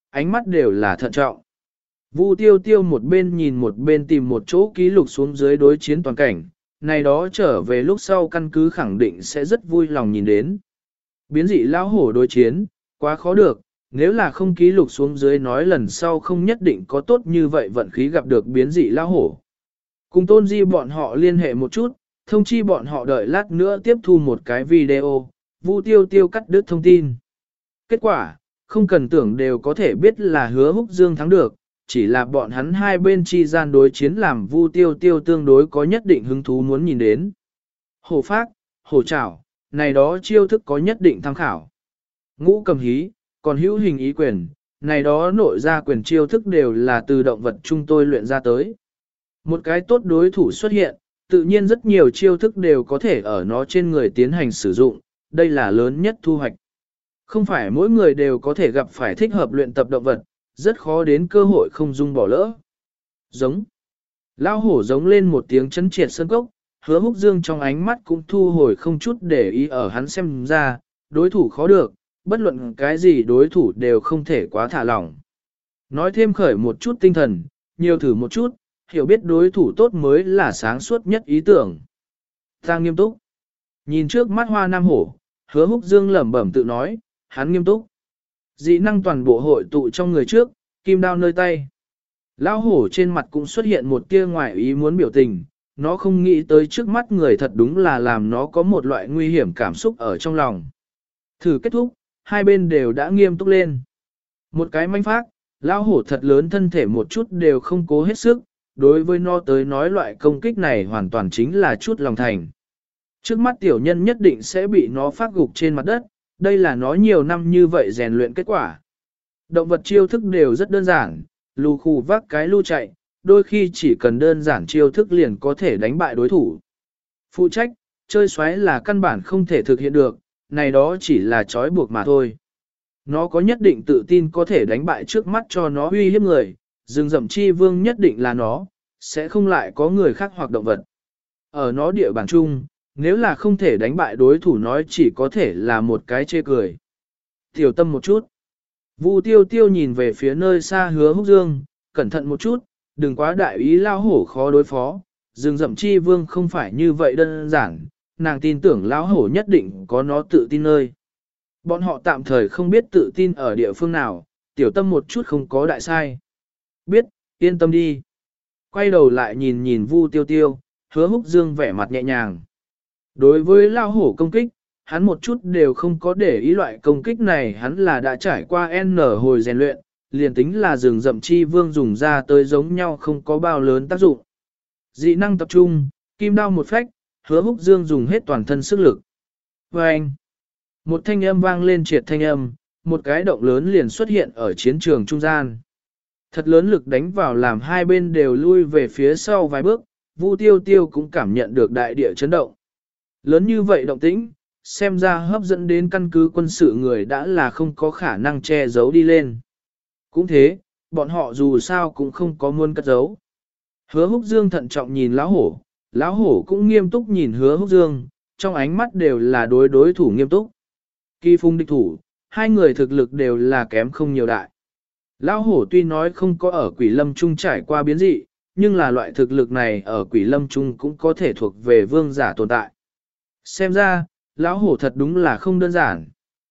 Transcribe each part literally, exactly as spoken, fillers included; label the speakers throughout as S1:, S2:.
S1: ánh mắt đều là thận trọng. Vu tiêu tiêu một bên nhìn một bên tìm một chỗ ký lục xuống dưới đối chiến toàn cảnh, này đó trở về lúc sau căn cứ khẳng định sẽ rất vui lòng nhìn đến. Biến dị lão hổ đối chiến, quá khó được, nếu là không ký lục xuống dưới nói lần sau không nhất định có tốt như vậy vận khí gặp được biến dị lão hổ. Cùng tôn di bọn họ liên hệ một chút, thông chi bọn họ đợi lát nữa tiếp thu một cái video, Vu tiêu tiêu cắt đứt thông tin. Kết quả, không cần tưởng đều có thể biết là Hứa Húc Dương thắng được, chỉ là bọn hắn hai bên chi gian đối chiến làm Vu tiêu tiêu tương đối có nhất định hứng thú muốn nhìn đến. Hổ phác, hổ trảo, này đó chiêu thức có nhất định tham khảo. Ngũ cầm hí, còn hữu hình ý quyền, này đó nội ra quyền chiêu thức đều là từ động vật chúng tôi luyện ra tới. Một cái tốt đối thủ xuất hiện, tự nhiên rất nhiều chiêu thức đều có thể ở nó trên người tiến hành sử dụng, đây là lớn nhất thu hoạch. Không phải mỗi người đều có thể gặp phải thích hợp luyện tập động vật, rất khó đến cơ hội không dung bỏ lỡ. Giống. Lao hổ giống lên một tiếng chấn triệt sân cốc, Hứa Húc Dương trong ánh mắt cũng thu hồi không chút để ý ở hắn xem ra, đối thủ khó được, bất luận cái gì đối thủ đều không thể quá thả lỏng. Nói thêm khởi một chút tinh thần, nhiều thử một chút, hiểu biết đối thủ tốt mới là sáng suốt nhất ý tưởng. Ta nghiêm túc. Nhìn trước mắt hoa nam hổ, Hứa Húc Dương lẩm bẩm tự nói, hắn nghiêm túc. Dị năng toàn bộ hội tụ trong người trước, kim đao nơi tay. Lão hổ trên mặt cũng xuất hiện một tia ngoại ý muốn biểu tình, nó không nghĩ tới trước mắt người thật đúng là làm nó có một loại nguy hiểm cảm xúc ở trong lòng. Thử kết thúc, hai bên đều đã nghiêm túc lên. Một cái manh phát, lão hổ thật lớn thân thể một chút đều không cố hết sức, đối với nó tới nói loại công kích này hoàn toàn chính là chút lòng thành. Trước mắt tiểu nhân nhất định sẽ bị nó phát gục trên mặt đất, đây là nó nhiều năm như vậy rèn luyện kết quả. Động vật chiêu thức đều rất đơn giản, lù khù vác cái lưu chạy, đôi khi chỉ cần đơn giản chiêu thức liền có thể đánh bại đối thủ. Phụ trách, chơi xoáy là căn bản không thể thực hiện được, này đó chỉ là trói buộc mà thôi. Nó có nhất định tự tin có thể đánh bại trước mắt cho nó uy hiếp người, rừng rậm chi vương nhất định là nó, sẽ không lại có người khác hoặc động vật. Ở nó địa bàn chung, nếu là không thể đánh bại đối thủ nói chỉ có thể là một cái chê cười. Tiểu tâm một chút. Vu tiêu tiêu nhìn về phía nơi xa Hứa Húc Dương, cẩn thận một chút, đừng quá đại ý lao hổ khó đối phó. Rừng rậm chi vương không phải như vậy đơn giản, nàng tin tưởng lão hổ nhất định có nó tự tin nơi. Bọn họ tạm thời không biết tự tin ở địa phương nào, tiểu tâm một chút không có đại sai. Biết, yên tâm đi. Quay đầu lại nhìn nhìn Vu tiêu tiêu, Hứa Húc Dương vẻ mặt nhẹ nhàng. Đối với lao hổ công kích, hắn một chút đều không có để ý loại công kích này, hắn là đã trải qua N hồi rèn luyện, liền tính là rừng rậm chi vương dùng ra tới giống nhau không có bao lớn tác dụng. Dị năng tập trung, kim đao một phách, Hứa Húc Dương dùng hết toàn thân sức lực. Và anh, một thanh âm vang lên triệt thanh âm, một cái động lớn liền xuất hiện ở chiến trường trung gian. Thật lớn lực đánh vào làm hai bên đều lui về phía sau vài bước, Vu tiêu tiêu cũng cảm nhận được đại địa chấn động. Lớn như vậy động tĩnh, xem ra hấp dẫn đến căn cứ quân sự người đã là không có khả năng che giấu đi lên. Cũng thế, bọn họ dù sao cũng không có muốn cất giấu. Hứa Húc Dương thận trọng nhìn lão hổ, lão hổ cũng nghiêm túc nhìn Hứa Húc Dương, trong ánh mắt đều là đối đối thủ nghiêm túc. Kỳ phung địch thủ, hai người thực lực đều là kém không nhiều đại. Lão hổ tuy nói không có ở Quỷ Lâm Trung trải qua biến dị, nhưng là loại thực lực này ở Quỷ Lâm Trung cũng có thể thuộc về vương giả tồn tại. Xem ra, lão hổ thật đúng là không đơn giản.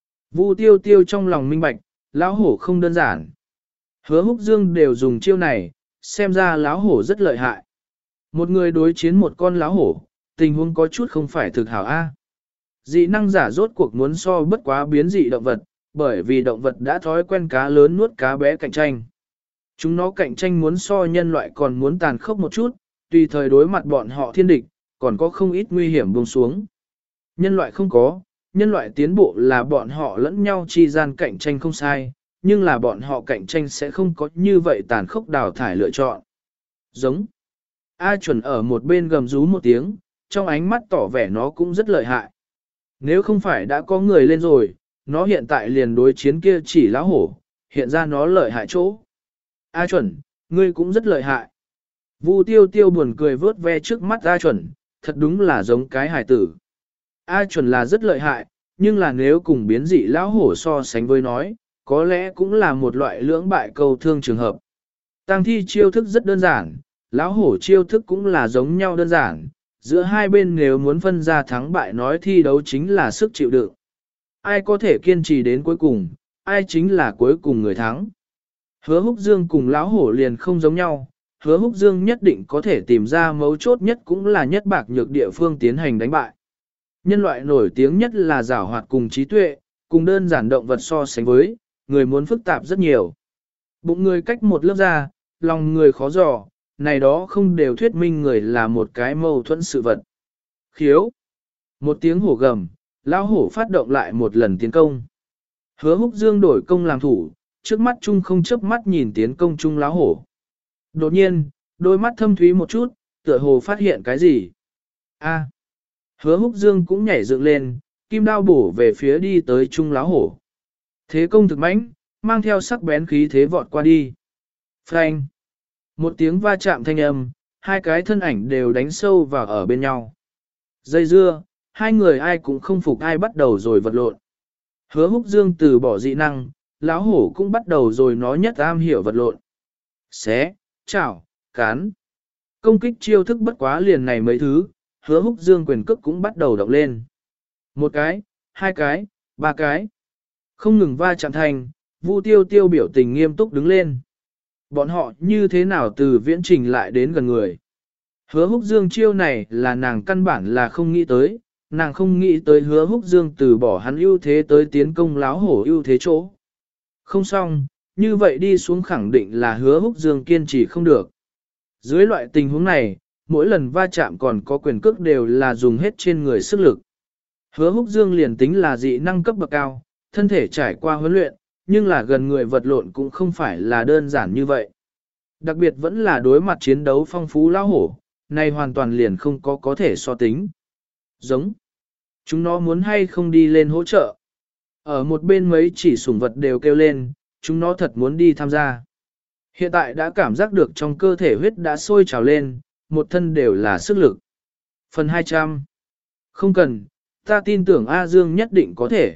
S1: Vu tiêu tiêu trong lòng minh bạch, lão hổ không đơn giản. Hứa Húc Dương đều dùng chiêu này, xem ra lão hổ rất lợi hại. Một người đối chiến một con lão hổ, tình huống có chút không phải thực hảo a. Dị năng giả rốt cuộc muốn so bất quá biến dị động vật, bởi vì động vật đã thói quen cá lớn nuốt cá bé cạnh tranh. Chúng nó cạnh tranh muốn so nhân loại còn muốn tàn khốc một chút, tùy thời đối mặt bọn họ thiên địch, còn có không ít nguy hiểm buông xuống. Nhân loại không có, nhân loại tiến bộ là bọn họ lẫn nhau chi gian cạnh tranh không sai, nhưng là bọn họ cạnh tranh sẽ không có như vậy tàn khốc đào thải lựa chọn. Giống. A chuẩn ở một bên gầm rú một tiếng, trong ánh mắt tỏ vẻ nó cũng rất lợi hại. Nếu không phải đã có người lên rồi, nó hiện tại liền đối chiến kia chỉ lão hổ, hiện ra nó lợi hại chỗ. A chuẩn, ngươi cũng rất lợi hại. Vu tiêu tiêu buồn cười vớt ve trước mắt A chuẩn, thật đúng là giống cái hài tử. A chuẩn là rất lợi hại, nhưng là nếu cùng biến dị lão hổ so sánh với nói, có lẽ cũng là một loại lưỡng bại câu thương trường hợp. Tang thi chiêu thức rất đơn giản, lão hổ chiêu thức cũng là giống nhau đơn giản, giữa hai bên nếu muốn phân ra thắng bại nói thi đấu chính là sức chịu đựng. Ai có thể kiên trì đến cuối cùng, ai chính là cuối cùng người thắng. Hứa Húc Dương cùng lão hổ liền không giống nhau, Hứa Húc Dương nhất định có thể tìm ra mấu chốt nhất cũng là nhất bạc nhược địa phương tiến hành đánh bại. Nhân loại nổi tiếng nhất là giảo hoạt cùng trí tuệ, cùng đơn giản động vật so sánh với, người muốn phức tạp rất nhiều. Bụng người cách một lớp ra, lòng người khó dò, này đó không đều thuyết minh người là một cái mâu thuẫn sự vật. Khiếu. Một tiếng hổ gầm, lão hổ phát động lại một lần tiến công. Hứa Húc Dương đổi công làm thủ, trước mắt chung không chớp mắt nhìn tiến công chung lão hổ. Đột nhiên, đôi mắt thâm thúy một chút, tựa hồ phát hiện cái gì. A. Hứa Húc Dương cũng nhảy dựng lên, kim đao bổ về phía đi tới chung lão hổ. Thế công thực mãnh, mang theo sắc bén khí thế vọt qua đi. Phanh. Một tiếng va chạm thanh âm, hai cái thân ảnh đều đánh sâu vào ở bên nhau. Dây dưa, hai người ai cũng không phục ai bắt đầu rồi vật lộn. Hứa Húc Dương từ bỏ dị năng, lão hổ cũng bắt đầu rồi nó nhất am hiểu vật lộn. Xé, chảo, cán. Công kích chiêu thức bất quá liền này mấy thứ, Hứa Húc Dương quyền cước cũng bắt đầu động lên. Một cái, hai cái, ba cái. Không ngừng va chạm thành, Vu Tiêu Tiêu biểu tình nghiêm túc đứng lên. Bọn họ như thế nào từ viễn trình lại đến gần người. Hứa Húc Dương chiêu này là nàng căn bản là không nghĩ tới, nàng không nghĩ tới Hứa Húc Dương từ bỏ hắn ưu thế tới tiến công láo hổ ưu thế chỗ. Không xong, như vậy đi xuống khẳng định là Hứa Húc Dương kiên trì không được. Dưới loại tình huống này, mỗi lần va chạm còn có quyền cước đều là dùng hết trên người sức lực. Hứa Húc Dương liền tính là dị năng cấp bậc cao, thân thể trải qua huấn luyện, nhưng là gần người vật lộn cũng không phải là đơn giản như vậy. Đặc biệt vẫn là đối mặt chiến đấu phong phú lão hổ, này hoàn toàn liền không có có thể so tính. Giống. Chúng nó muốn hay không đi lên hỗ trợ. Ở một bên mấy chỉ sủng vật đều kêu lên, chúng nó thật muốn đi tham gia. Hiện tại đã cảm giác được trong cơ thể huyết đã sôi trào lên, một thân đều là sức lực. Phần hai trăm. Không cần, ta tin tưởng A Dương nhất định có thể.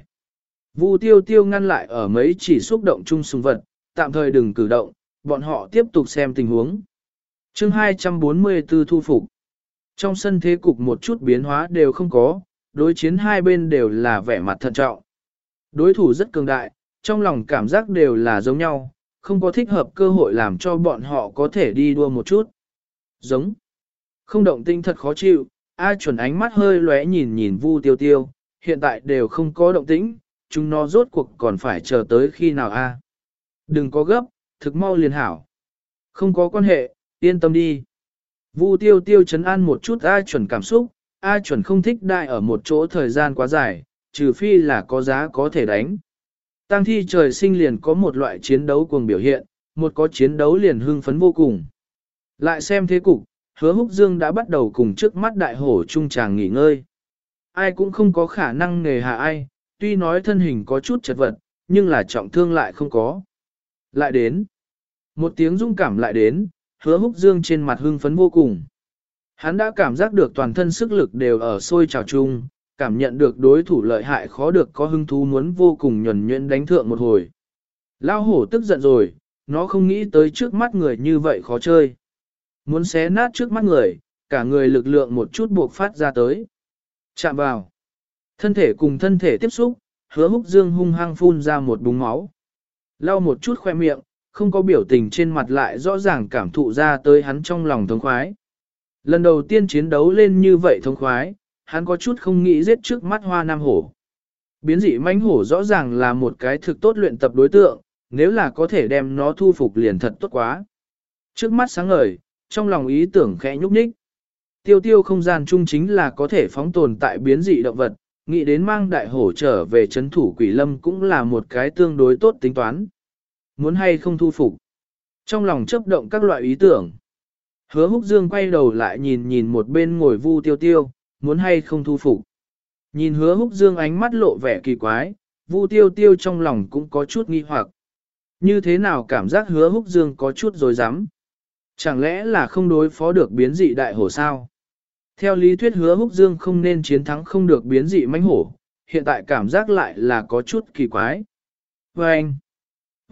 S1: Vu Tiêu Tiêu ngăn lại ở mấy chỉ xúc động chung sùng vật, tạm thời đừng cử động, bọn họ tiếp tục xem tình huống. Chương hai trăm bốn mươi tư thu phục. Trong sân thế cục một chút biến hóa đều không có, đối chiến hai bên đều là vẻ mặt thận trọng. Đối thủ rất cường đại, trong lòng cảm giác đều là giống nhau, không có thích hợp cơ hội làm cho bọn họ có thể đi đua một chút. Giống. Không động tinh thật khó chịu, A Chuẩn ánh mắt hơi lóe nhìn nhìn Vu Tiêu Tiêu, hiện tại đều không có động tĩnh, chúng nó rốt cuộc còn phải chờ tới khi nào a? Đừng có gấp, thực mau liền hảo. Không có quan hệ, yên tâm đi. Vu Tiêu Tiêu trấn an một chút A Chuẩn cảm xúc, A Chuẩn không thích đại ở một chỗ thời gian quá dài, trừ phi là có giá có thể đánh. Tang thi trời sinh liền có một loại chiến đấu cuồng biểu hiện, một có chiến đấu liền hưng phấn vô cùng. Lại xem thế cục, Hứa Húc Dương đã bắt đầu cùng trước mắt đại hổ trung tràng nghỉ ngơi. Ai cũng không có khả năng nề hạ ai, tuy nói thân hình có chút chật vật, nhưng là trọng thương lại không có. Lại đến. Một tiếng rung cảm lại đến, Hứa Húc Dương trên mặt hưng phấn vô cùng. Hắn đã cảm giác được toàn thân sức lực đều ở sôi trào chung, cảm nhận được đối thủ lợi hại khó được có hứng thú muốn vô cùng nhuần nhuyễn đánh thượng một hồi. Lao hổ tức giận rồi, nó không nghĩ tới trước mắt người như vậy khó chơi. Muốn xé nát trước mắt người, cả người lực lượng một chút buộc phát ra tới. Chạm vào. Thân thể cùng thân thể tiếp xúc, Hứa Húc Dương hung hăng phun ra một búng máu. Lau một chút khoe miệng, không có biểu tình trên mặt lại rõ ràng cảm thụ ra tới hắn trong lòng thống khoái. Lần đầu tiên chiến đấu lên như vậy thống khoái, hắn có chút không nghĩ giết trước mắt hoa nam hổ. Biến dị mãnh hổ rõ ràng là một cái thực tốt luyện tập đối tượng, nếu là có thể đem nó thu phục liền thật tốt quá. Trước mắt sáng ngời, trong lòng ý tưởng khẽ nhúc nhích. Tiêu tiêu không gian chung chính là có thể phóng tồn tại biến dị động vật, nghĩ đến mang đại hổ trở về chấn thủ quỷ lâm cũng là một cái tương đối tốt tính toán. Muốn hay không thu phục. Trong lòng chấp động các loại ý tưởng. Hứa Húc Dương quay đầu lại nhìn nhìn một bên ngồi Vu Tiêu Tiêu, muốn hay không thu phục. Nhìn Hứa Húc Dương ánh mắt lộ vẻ kỳ quái, Vu Tiêu Tiêu trong lòng cũng có chút nghi hoặc. Như thế nào cảm giác Hứa Húc Dương có chút rồi dám? Chẳng lẽ là không đối phó được biến dị đại hổ sao? Theo lý thuyết Hứa Húc Dương không nên chiến thắng không được biến dị mãnh hổ, hiện tại cảm giác lại là có chút kỳ quái. Và anh,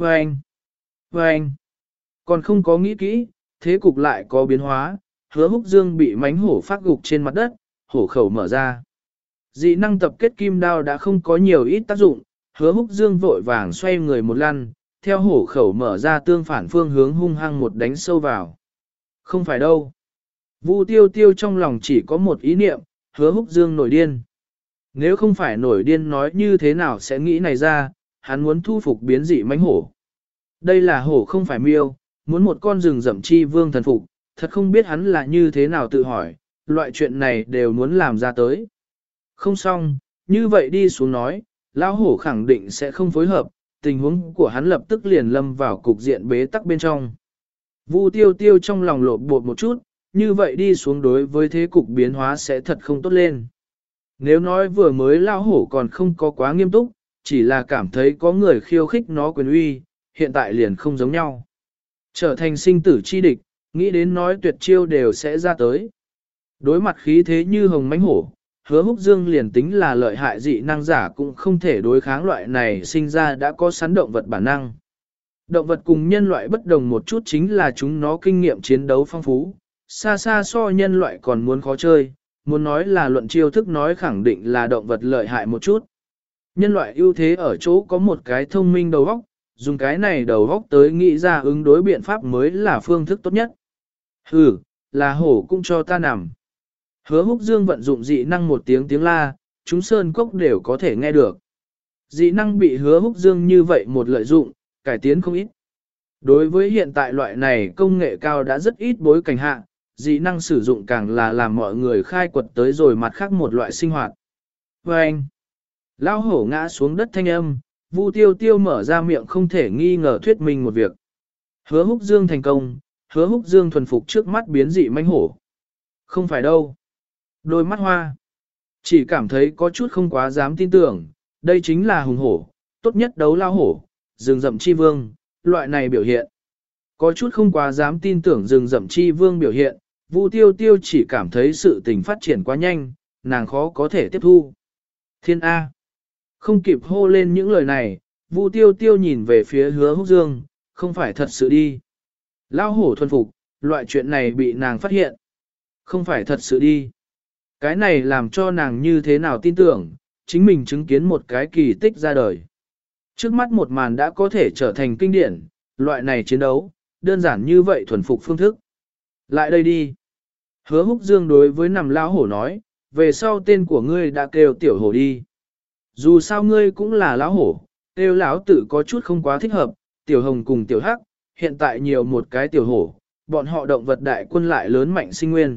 S1: Vâng! Vâng! Còn không có nghĩ kỹ, thế cục lại có biến hóa, Hứa Húc Dương bị mánh hổ phát gục trên mặt đất, hổ khẩu mở ra. Dị năng tập kết kim đao đã không có nhiều ít tác dụng, Hứa Húc Dương vội vàng xoay người một lăn, theo hổ khẩu mở ra tương phản phương hướng hung hăng một đánh sâu vào. Không phải đâu. Vu Tiêu Tiêu trong lòng chỉ có một ý niệm, Hứa Húc Dương nổi điên. Nếu không phải nổi điên nói như thế nào sẽ nghĩ này ra, hắn muốn thu phục biến dị mãnh hổ. Đây là hổ không phải miêu, muốn một con rừng rậm chi vương thần phục, thật không biết hắn là như thế nào tự hỏi, loại chuyện này đều muốn làm ra tới. Không xong, như vậy đi xuống nói, lão hổ khẳng định sẽ không phối hợp, tình huống của hắn lập tức liền lâm vào cục diện bế tắc bên trong. Vu Tiêu Tiêu trong lòng lột bột một chút, như vậy đi xuống đối với thế cục biến hóa sẽ thật không tốt lên. Nếu nói vừa mới lão hổ còn không có quá nghiêm túc, chỉ là cảm thấy có người khiêu khích nó quyền uy, hiện tại liền không giống nhau. Trở thành sinh tử chi địch, nghĩ đến nói tuyệt chiêu đều sẽ ra tới. Đối mặt khí thế như hồng mãnh hổ, Hứa Húc Dương liền tính là lợi hại dị năng giả cũng không thể đối kháng loại này sinh ra đã có sẵn động vật bản năng. Động vật cùng nhân loại bất đồng một chút chính là chúng nó kinh nghiệm chiến đấu phong phú, xa xa so nhân loại còn muốn khó chơi, muốn nói là luận chiêu thức nói khẳng định là động vật lợi hại một chút. Nhân loại ưu thế ở chỗ có một cái thông minh đầu óc, dùng cái này đầu óc tới nghĩ ra ứng đối biện pháp mới là phương thức tốt nhất. Hừ, là hổ cũng cho ta nằm. Hứa Húc Dương vận dụng dị năng một tiếng tiếng la, chúng sơn cốc đều có thể nghe được. Dị năng bị Hứa Húc Dương như vậy một lợi dụng, cải tiến không ít. Đối với hiện tại loại này công nghệ cao đã rất ít bối cảnh hạ, dị năng sử dụng càng là làm mọi người khai quật tới rồi mặt khác một loại sinh hoạt. Và anh, lão hổ ngã xuống đất thanh âm, Vu Tiêu Tiêu mở ra miệng không thể nghi ngờ thuyết minh một việc. Hứa Húc Dương thành công, Hứa Húc Dương thuần phục trước mắt biến dị mãnh hổ. Không phải đâu. Đôi mắt hoa. Chỉ cảm thấy có chút không quá dám tin tưởng, đây chính là hùng hổ, tốt nhất đấu lao hổ, rừng rậm chi vương, loại này biểu hiện. Có chút không quá dám tin tưởng rừng rậm chi vương biểu hiện, Vu Tiêu Tiêu chỉ cảm thấy sự tình phát triển quá nhanh, nàng khó có thể tiếp thu. Thiên A. Không kịp hô lên những lời này, Vu Tiêu Tiêu nhìn về phía Hứa Húc Dương, không phải thật sự đi. Lao hổ thuần phục, loại chuyện này bị nàng phát hiện. Không phải thật sự đi. Cái này làm cho nàng như thế nào tin tưởng, chính mình chứng kiến một cái kỳ tích ra đời. Trước mắt một màn đã có thể trở thành kinh điển, loại này chiến đấu, đơn giản như vậy thuần phục phương thức. Lại đây đi. Hứa Húc Dương đối với nằm lão hổ nói, về sau tên của ngươi đã kêu tiểu hổ đi. Dù sao ngươi cũng là lão hổ, kêu lão tử có chút không quá thích hợp, tiểu hồng cùng tiểu hắc, hiện tại nhiều một cái tiểu hổ, bọn họ động vật đại quân lại lớn mạnh sinh nguyên.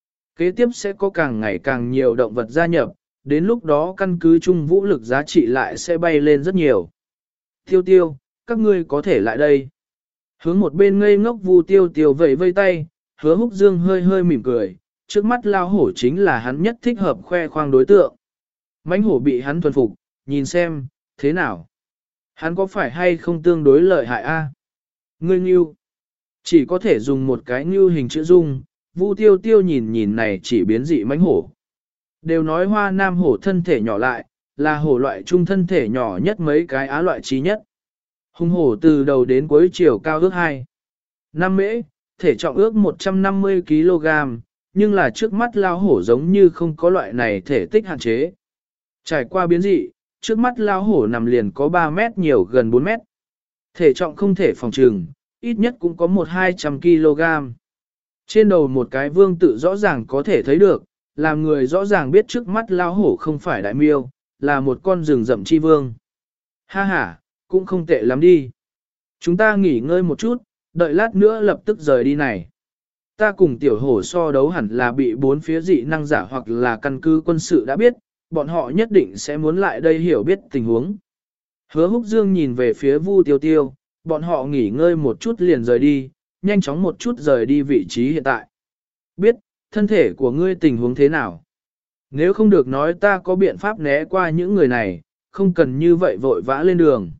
S1: Kế tiếp sẽ có càng ngày càng nhiều động vật gia nhập, đến lúc đó căn cứ chung vũ lực giá trị lại sẽ bay lên rất nhiều. Tiêu tiêu, các ngươi có thể lại đây. Hướng một bên ngây ngốc Vu Tiêu Tiêu vẫy vây tay, Hứa Húc Dương hơi hơi mỉm cười, trước mắt lao hổ chính là hắn nhất thích hợp khoe khoang đối tượng. Mãnh hổ bị hắn thuần phục, nhìn xem, thế nào? Hắn có phải hay không tương đối lợi hại a? Ngươi ngưu, chỉ có thể dùng một cái ngưu hình chữ dung, Vu Tiêu Tiêu nhìn nhìn này chỉ biến dị mãnh hổ. Đều nói hoa nam hổ thân thể nhỏ lại, là hổ loại trung thân thể nhỏ nhất mấy cái á loại trí nhất. Hung hổ từ đầu đến cuối chiều cao ước hai năm mễ, thể trọng ước một trăm năm mươi ki lô gam, nhưng là trước mắt lao hổ giống như không có loại này thể tích hạn chế. Trải qua biến dị, trước mắt lao hổ nằm liền có ba mét nhiều gần bốn mét. Thể trọng không thể phòng trừng, ít nhất cũng có một hai trăm ki lô gam. Trên đầu một cái vương tự rõ ràng có thể thấy được, làm người rõ ràng biết trước mắt lao hổ không phải đại miêu, là một con rừng rậm chi vương. Ha ha, cũng không tệ lắm đi. Chúng ta nghỉ ngơi một chút, đợi lát nữa lập tức rời đi này. Ta cùng tiểu hổ so đấu hẳn là bị bốn phía dị năng giả hoặc là căn cứ quân sự đã biết, bọn họ nhất định sẽ muốn lại đây hiểu biết tình huống. Hứa Húc Dương nhìn về phía Vu Tiêu Tiêu, bọn họ nghỉ ngơi một chút liền rời đi, nhanh chóng một chút rời đi vị trí hiện tại. Biết, thân thể của ngươi tình huống thế nào? Nếu không được nói ta có biện pháp né qua những người này, không cần như vậy vội vã lên đường.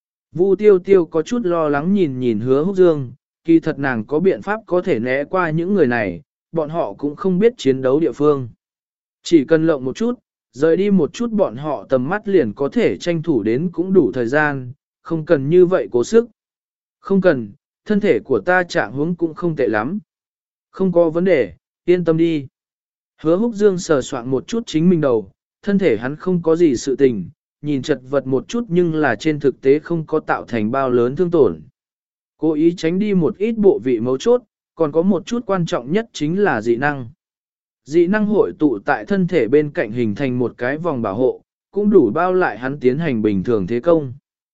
S1: Vu Tiêu Tiêu có chút lo lắng nhìn nhìn Hứa Húc Dương, kỳ thật nàng có biện pháp có thể né qua những người này, bọn họ cũng không biết chiến đấu địa phương. Chỉ cần lộng một chút, rời đi một chút bọn họ tầm mắt liền có thể tranh thủ đến cũng đủ thời gian, không cần như vậy cố sức. Không cần, thân thể của ta trạng huống cũng không tệ lắm. Không có vấn đề, yên tâm đi. Hứa Húc Dương sờ soạn một chút chính mình đầu, thân thể hắn không có gì sự tình, nhìn chật vật một chút nhưng là trên thực tế không có tạo thành bao lớn thương tổn. Cố ý tránh đi một ít bộ vị mấu chốt, còn có một chút quan trọng nhất chính là dị năng. Dị năng hội tụ tại thân thể bên cạnh hình thành một cái vòng bảo hộ, cũng đủ bao lại hắn tiến hành bình thường thế công.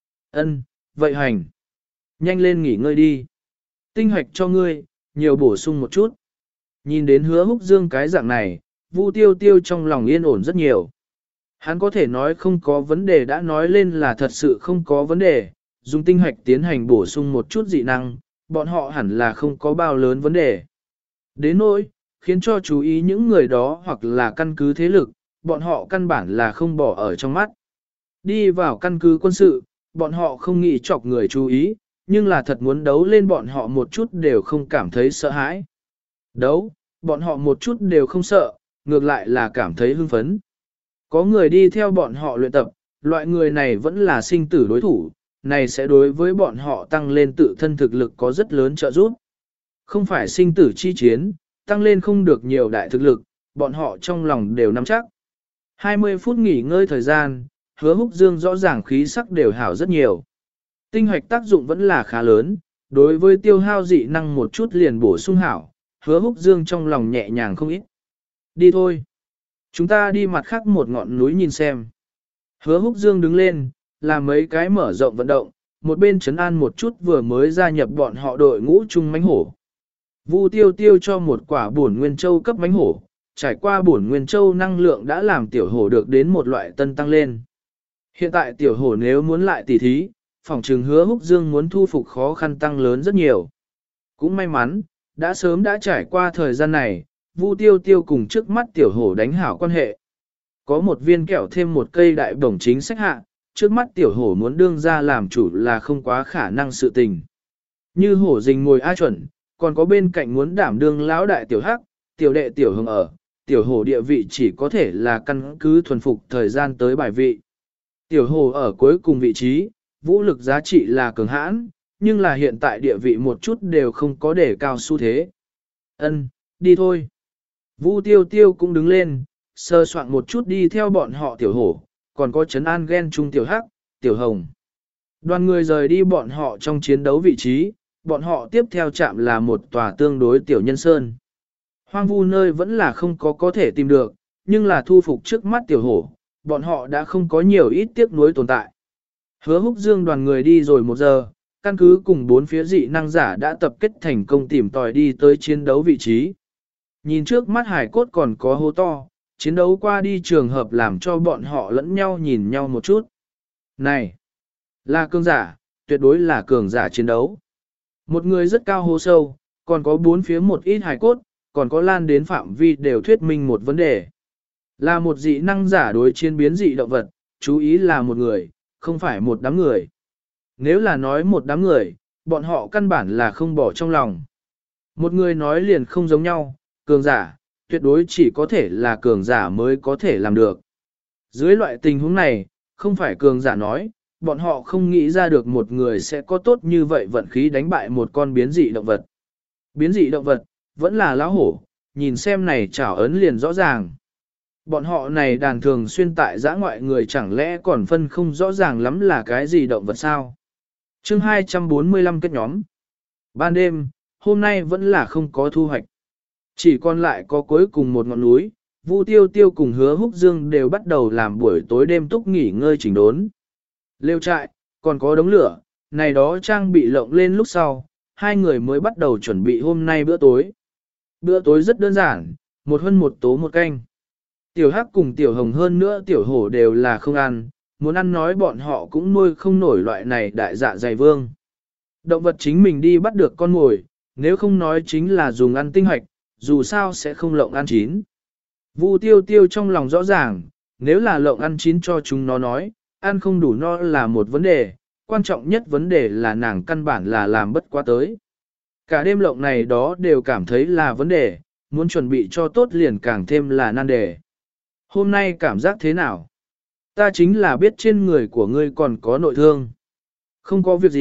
S1: Ân, vậy hành. Nhanh lên nghỉ ngơi đi. Tinh hoạch cho ngươi, nhiều bổ sung một chút. Nhìn đến Hứa Húc Dương cái dạng này, Vu Tiêu Tiêu trong lòng yên ổn rất nhiều. Hắn có thể nói không có vấn đề đã nói lên là thật sự không có vấn đề, dùng tinh hoạch tiến hành bổ sung một chút dị năng, bọn họ hẳn là không có bao lớn vấn đề. Đến nỗi, khiến cho chú ý những người đó hoặc là căn cứ thế lực, bọn họ căn bản là không bỏ ở trong mắt. Đi vào căn cứ quân sự, bọn họ không nghĩ chọc người chú ý, nhưng là thật muốn đấu lên bọn họ một chút đều không cảm thấy sợ hãi. Đấu, bọn họ một chút đều không sợ, ngược lại là cảm thấy hưng phấn. Có người đi theo bọn họ luyện tập, loại người này vẫn là sinh tử đối thủ, này sẽ đối với bọn họ tăng lên tự thân thực lực có rất lớn trợ giúp. Không phải sinh tử chi chiến, tăng lên không được nhiều đại thực lực, bọn họ trong lòng đều nắm chắc. hai mươi phút nghỉ ngơi thời gian, Hứa Húc Dương rõ ràng khí sắc đều hảo rất nhiều. Tinh hoạch tác dụng vẫn là khá lớn, đối với tiêu hao dị năng một chút liền bổ sung hảo, Hứa Húc Dương trong lòng nhẹ nhàng không ít. Đi thôi. Chúng ta đi mặt khác một ngọn núi nhìn xem. Hứa Húc Dương đứng lên, làm mấy cái mở rộng vận động, một bên trấn an một chút vừa mới gia nhập bọn họ đội ngũ chung mánh hổ. Vu Tiêu Tiêu cho một quả bổn nguyên châu cấp mánh hổ, trải qua bổn nguyên châu năng lượng đã làm tiểu hổ được đến một loại tân tăng lên. Hiện tại tiểu hổ nếu muốn lại tỉ thí, phòng trừng Hứa Húc Dương muốn thu phục khó khăn tăng lớn rất nhiều. Cũng may mắn, đã sớm đã trải qua thời gian này, Vu Tiêu Tiêu cùng trước mắt tiểu hổ đánh hảo quan hệ. Có một viên kẹo thêm một cây đại bổng chính sách hạ, trước mắt tiểu hổ muốn đương ra làm chủ là không quá khả năng sự tình. Như hổ rình ngồi A chuẩn, còn có bên cạnh muốn đảm đương lão đại tiểu hắc, tiểu đệ tiểu hồng ở, tiểu hổ địa vị chỉ có thể là căn cứ thuần phục thời gian tới bài vị. Tiểu hổ ở cuối cùng vị trí, vũ lực giá trị là cường hãn, nhưng là hiện tại địa vị một chút đều không có để cao xu thế. Ân, đi thôi. Vu Tiêu Tiêu cũng đứng lên, sơ soạn một chút đi theo bọn họ tiểu hổ, còn có trấn an ghen chung tiểu hắc, tiểu hồng. Đoàn người rời đi bọn họ trong chiến đấu vị trí, bọn họ tiếp theo chạm là một tòa tương đối tiểu nhân sơn. Hoang vu nơi vẫn là không có có thể tìm được, nhưng là thu phục trước mắt tiểu hổ, bọn họ đã không có nhiều ít tiếc nuối tồn tại. Hứa Húc Dương đoàn người đi rồi một giờ, căn cứ cùng bốn phía dị năng giả đã tập kết thành công tìm tòi đi tới chiến đấu vị trí. Nhìn trước mắt hải cốt còn có hố to, chiến đấu qua đi trường hợp làm cho bọn họ lẫn nhau nhìn nhau một chút. Này, là cường giả, tuyệt đối là cường giả chiến đấu. Một người rất cao hố sâu, còn có bốn phía một ít hải cốt, còn có lan đến phạm vi đều thuyết minh một vấn đề. Là một dị năng giả đối chiến biến dị động vật, chú ý là một người, không phải một đám người. Nếu là nói một đám người, bọn họ căn bản là không bỏ trong lòng. Một người nói liền không giống nhau, cường giả, tuyệt đối chỉ có thể là cường giả mới có thể làm được. Dưới loại tình huống này, không phải cường giả nói, bọn họ không nghĩ ra được một người sẽ có tốt như vậy vận khí đánh bại một con biến dị động vật. Biến dị động vật, vẫn là lão hổ, nhìn xem này chảo ấn liền rõ ràng. Bọn họ này đàn thường xuyên tại giã ngoại người chẳng lẽ còn phân không rõ ràng lắm là cái gì động vật sao. Chương hai trăm bốn mươi lăm kết nhóm. Ban đêm, hôm nay vẫn là không có thu hoạch. Chỉ còn lại có cuối cùng một ngọn núi, Vu Tiêu Tiêu cùng Hứa Húc Dương đều bắt đầu làm buổi tối đêm túc nghỉ ngơi chỉnh đốn. Lêu trại, còn có đống lửa, này đó trang bị lộng lên lúc sau, hai người mới bắt đầu chuẩn bị hôm nay bữa tối. Bữa tối rất đơn giản, một hơn một tố một canh. Tiểu Hắc cùng Tiểu Hồng hơn nữa Tiểu Hổ đều là không ăn, muốn ăn nói bọn họ cũng nuôi không nổi loại này đại dạ dày vương. Động vật chính mình đi bắt được con mồi, nếu không nói chính là dùng ăn tinh hoạch, dù sao sẽ không lộng ăn chín. Vu Tiêu Tiêu trong lòng rõ ràng, nếu là lộng ăn chín cho chúng nó nói, ăn không đủ no là một vấn đề, quan trọng nhất vấn đề là nàng căn bản là làm bất quá tới. Cả đêm lộng này đó đều cảm thấy là vấn đề, muốn chuẩn bị cho tốt liền càng thêm là nan đề. Hôm nay cảm giác thế nào? Ta chính là biết trên người của ngươi còn có nội thương. Không có việc gì,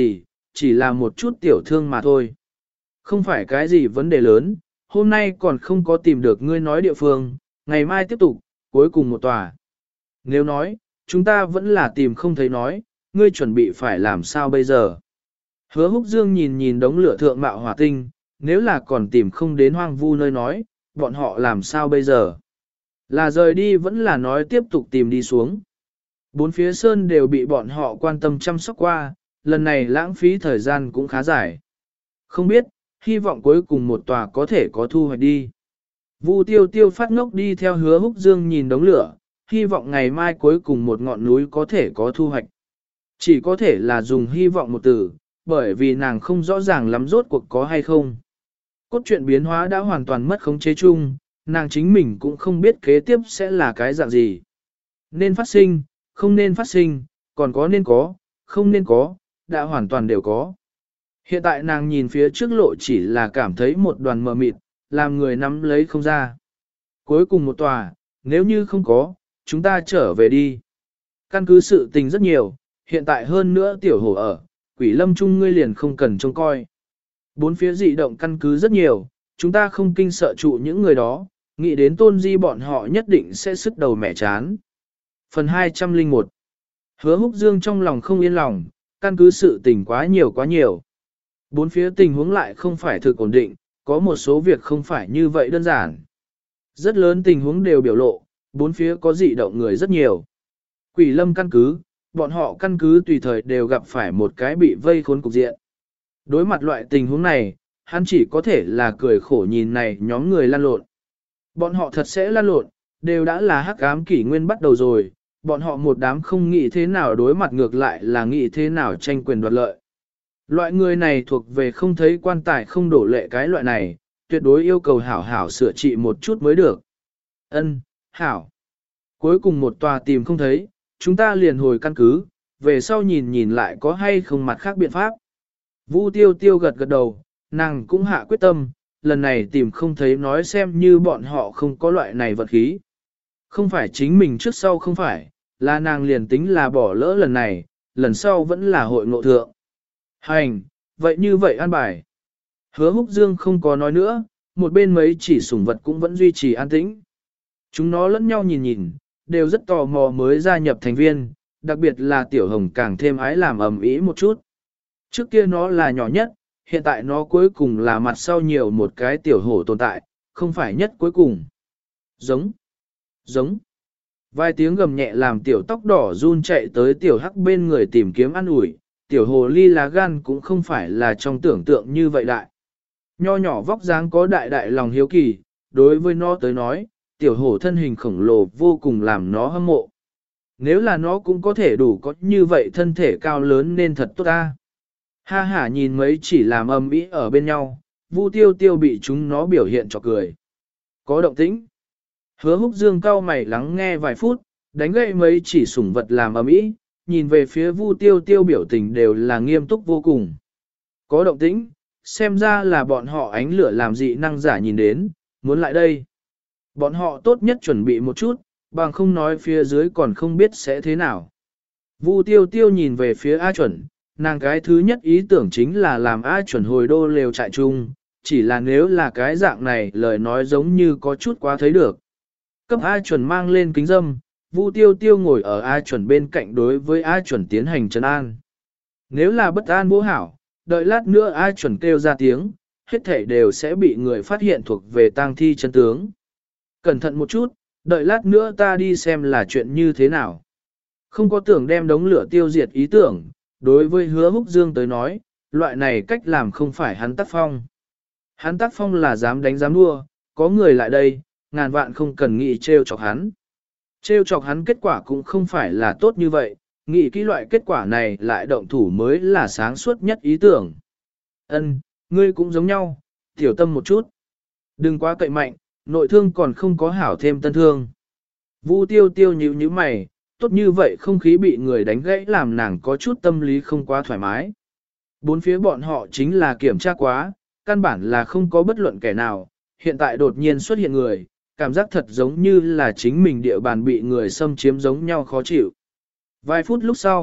S1: chỉ là một chút tiểu thương mà thôi. Không phải cái gì vấn đề lớn, hôm nay còn không có tìm được ngươi nói địa phương, ngày mai tiếp tục, cuối cùng một tòa. Nếu nói, chúng ta vẫn là tìm không thấy nói, ngươi chuẩn bị phải làm sao bây giờ? Hứa Húc Dương nhìn nhìn đống lửa thượng mạo hỏa tinh, nếu là còn tìm không đến hoang vu nơi nói, bọn họ làm sao bây giờ? Là rời đi vẫn là nói tiếp tục tìm đi xuống. Bốn phía sơn đều bị bọn họ quan tâm chăm sóc qua, lần này lãng phí thời gian cũng khá dài. Không biết, hy vọng cuối cùng một tòa có thể có thu hoạch đi. Vu Tiêu Tiêu phát ngốc đi theo Hứa Húc Dương nhìn đống lửa, hy vọng ngày mai cuối cùng một ngọn núi có thể có thu hoạch. Chỉ có thể là dùng hy vọng một từ, bởi vì nàng không rõ ràng lắm rốt cuộc có hay không. Cốt truyện biến hóa đã hoàn toàn mất khống chế chung, nàng chính mình cũng không biết kế tiếp sẽ là cái dạng gì. Nên phát sinh, không nên phát sinh, còn có nên có, không nên có, đã hoàn toàn đều có. Hiện tại nàng nhìn phía trước lộ chỉ là cảm thấy một đoàn mờ mịt, làm người nắm lấy không ra. Cuối cùng một tòa, nếu như không có, chúng ta trở về đi. Căn cứ sự tình rất nhiều, hiện tại hơn nữa tiểu hổ ở, Quỷ Lâm Trung ngươi liền không cần trông coi. Bốn phía dị động căn cứ rất nhiều, chúng ta không kinh sợ trụ những người đó, nghĩ đến Tôn Di bọn họ nhất định sẽ sức đầu mẻ chán. Phần hai trăm lẻ một. Hứa Húc Dương trong lòng không yên lòng, căn cứ sự tình quá nhiều quá nhiều. Bốn phía tình huống lại không phải thực ổn định, có một số việc không phải như vậy đơn giản. Rất lớn tình huống đều biểu lộ, bốn phía có dị động người rất nhiều. Quỷ Lâm căn cứ, bọn họ căn cứ tùy thời đều gặp phải một cái bị vây khốn cục diện. Đối mặt loại tình huống này, hắn chỉ có thể là cười khổ nhìn này nhóm người lan lộn. Bọn họ thật sẽ lan lộn, đều đã là hắc ám kỷ nguyên bắt đầu rồi, bọn họ một đám không nghĩ thế nào đối mặt ngược lại là nghĩ thế nào tranh quyền đoạt lợi. Loại người này thuộc về không thấy quan tài không đổ lệ cái loại này, tuyệt đối yêu cầu hảo hảo sửa trị một chút mới được. Ân, hảo. Cuối cùng một tòa tìm không thấy, chúng ta liền hồi căn cứ, về sau nhìn nhìn lại có hay không mặt khác biện pháp. Vu Tiêu Tiêu gật gật đầu, nàng cũng hạ quyết tâm, lần này tìm không thấy nói xem như bọn họ không có loại này vật khí. Không phải chính mình trước sau không phải, là nàng liền tính là bỏ lỡ lần này, lần sau vẫn là hội ngộ thượng. Hành, vậy như vậy an bài. Hứa Húc Dương không có nói nữa, một bên mấy chỉ sủng vật cũng vẫn duy trì an tĩnh. Chúng nó lẫn nhau nhìn nhìn, đều rất tò mò mới gia nhập thành viên, đặc biệt là Tiểu Hồng càng thêm ái làm ầm ĩ một chút. Trước kia nó là nhỏ nhất, hiện tại nó cuối cùng là mặt sau nhiều một cái tiểu hổ tồn tại, không phải nhất cuối cùng. Giống, giống. Vài tiếng gầm nhẹ làm tiểu tóc đỏ run chạy tới tiểu hắc bên người tìm kiếm ăn ủi, tiểu hồ ly lá gan cũng không phải là trong tưởng tượng như vậy đại. Nho nhỏ vóc dáng có đại đại lòng hiếu kỳ, đối với nó tới nói, tiểu hổ thân hình khổng lồ vô cùng làm nó hâm mộ. Nếu là nó cũng có thể đủ có như vậy thân thể cao lớn nên thật tốt ta. Ha hả nhìn mấy chỉ làm âm ý ở bên nhau, Vu Tiêu Tiêu bị chúng nó biểu hiện cho cười. Có động tĩnh. Hứa Húc Dương cau mày lắng nghe vài phút, đánh gậy mấy chỉ sủng vật làm âm ý, nhìn về phía Vu Tiêu Tiêu biểu tình đều là nghiêm túc vô cùng. Có động tĩnh, xem ra là bọn họ ánh lửa làm dị năng giả nhìn đến, muốn lại đây. Bọn họ tốt nhất chuẩn bị một chút, bằng không nói phía dưới còn không biết sẽ thế nào. Vu Tiêu Tiêu nhìn về phía A Chuẩn, nàng cái thứ nhất ý tưởng chính là làm A Chuẩn hồi đô lều trại chung, chỉ là nếu là cái dạng này lời nói giống như có chút quá thấy được. Cấp A Chuẩn mang lên kính dâm, Vu Tiêu Tiêu ngồi ở A Chuẩn bên cạnh đối với A Chuẩn tiến hành trấn an. Nếu là bất an bố hảo, đợi lát nữa A Chuẩn kêu ra tiếng, hết thảy đều sẽ bị người phát hiện thuộc về tang thi chân tướng. Cẩn thận một chút, đợi lát nữa ta đi xem là chuyện như thế nào. Không có tưởng đem đống lửa tiêu diệt ý tưởng, đối với Hứa Húc Dương tới nói, loại này cách làm không phải hắn tác phong. Hắn tác phong là dám đánh dám đua, có người lại đây, ngàn vạn không cần nghĩ trêu chọc hắn. Trêu chọc hắn kết quả cũng không phải là tốt như vậy, nghĩ kỹ loại kết quả này lại động thủ mới là sáng suốt nhất ý tưởng. Ân, ngươi cũng giống nhau, tiểu tâm một chút. Đừng quá cậy mạnh, nội thương còn không có hảo thêm tân thương. Vu Tiêu Tiêu nhíu nhíu mày, tốt như vậy không khí bị người đánh gãy làm nàng có chút tâm lý không quá thoải mái. Bốn phía bọn họ chính là kiểm tra quá, căn bản là không có bất luận kẻ nào, hiện tại đột nhiên xuất hiện người, cảm giác thật giống như là chính mình địa bàn bị người xâm chiếm giống nhau khó chịu. Vài phút lúc sau,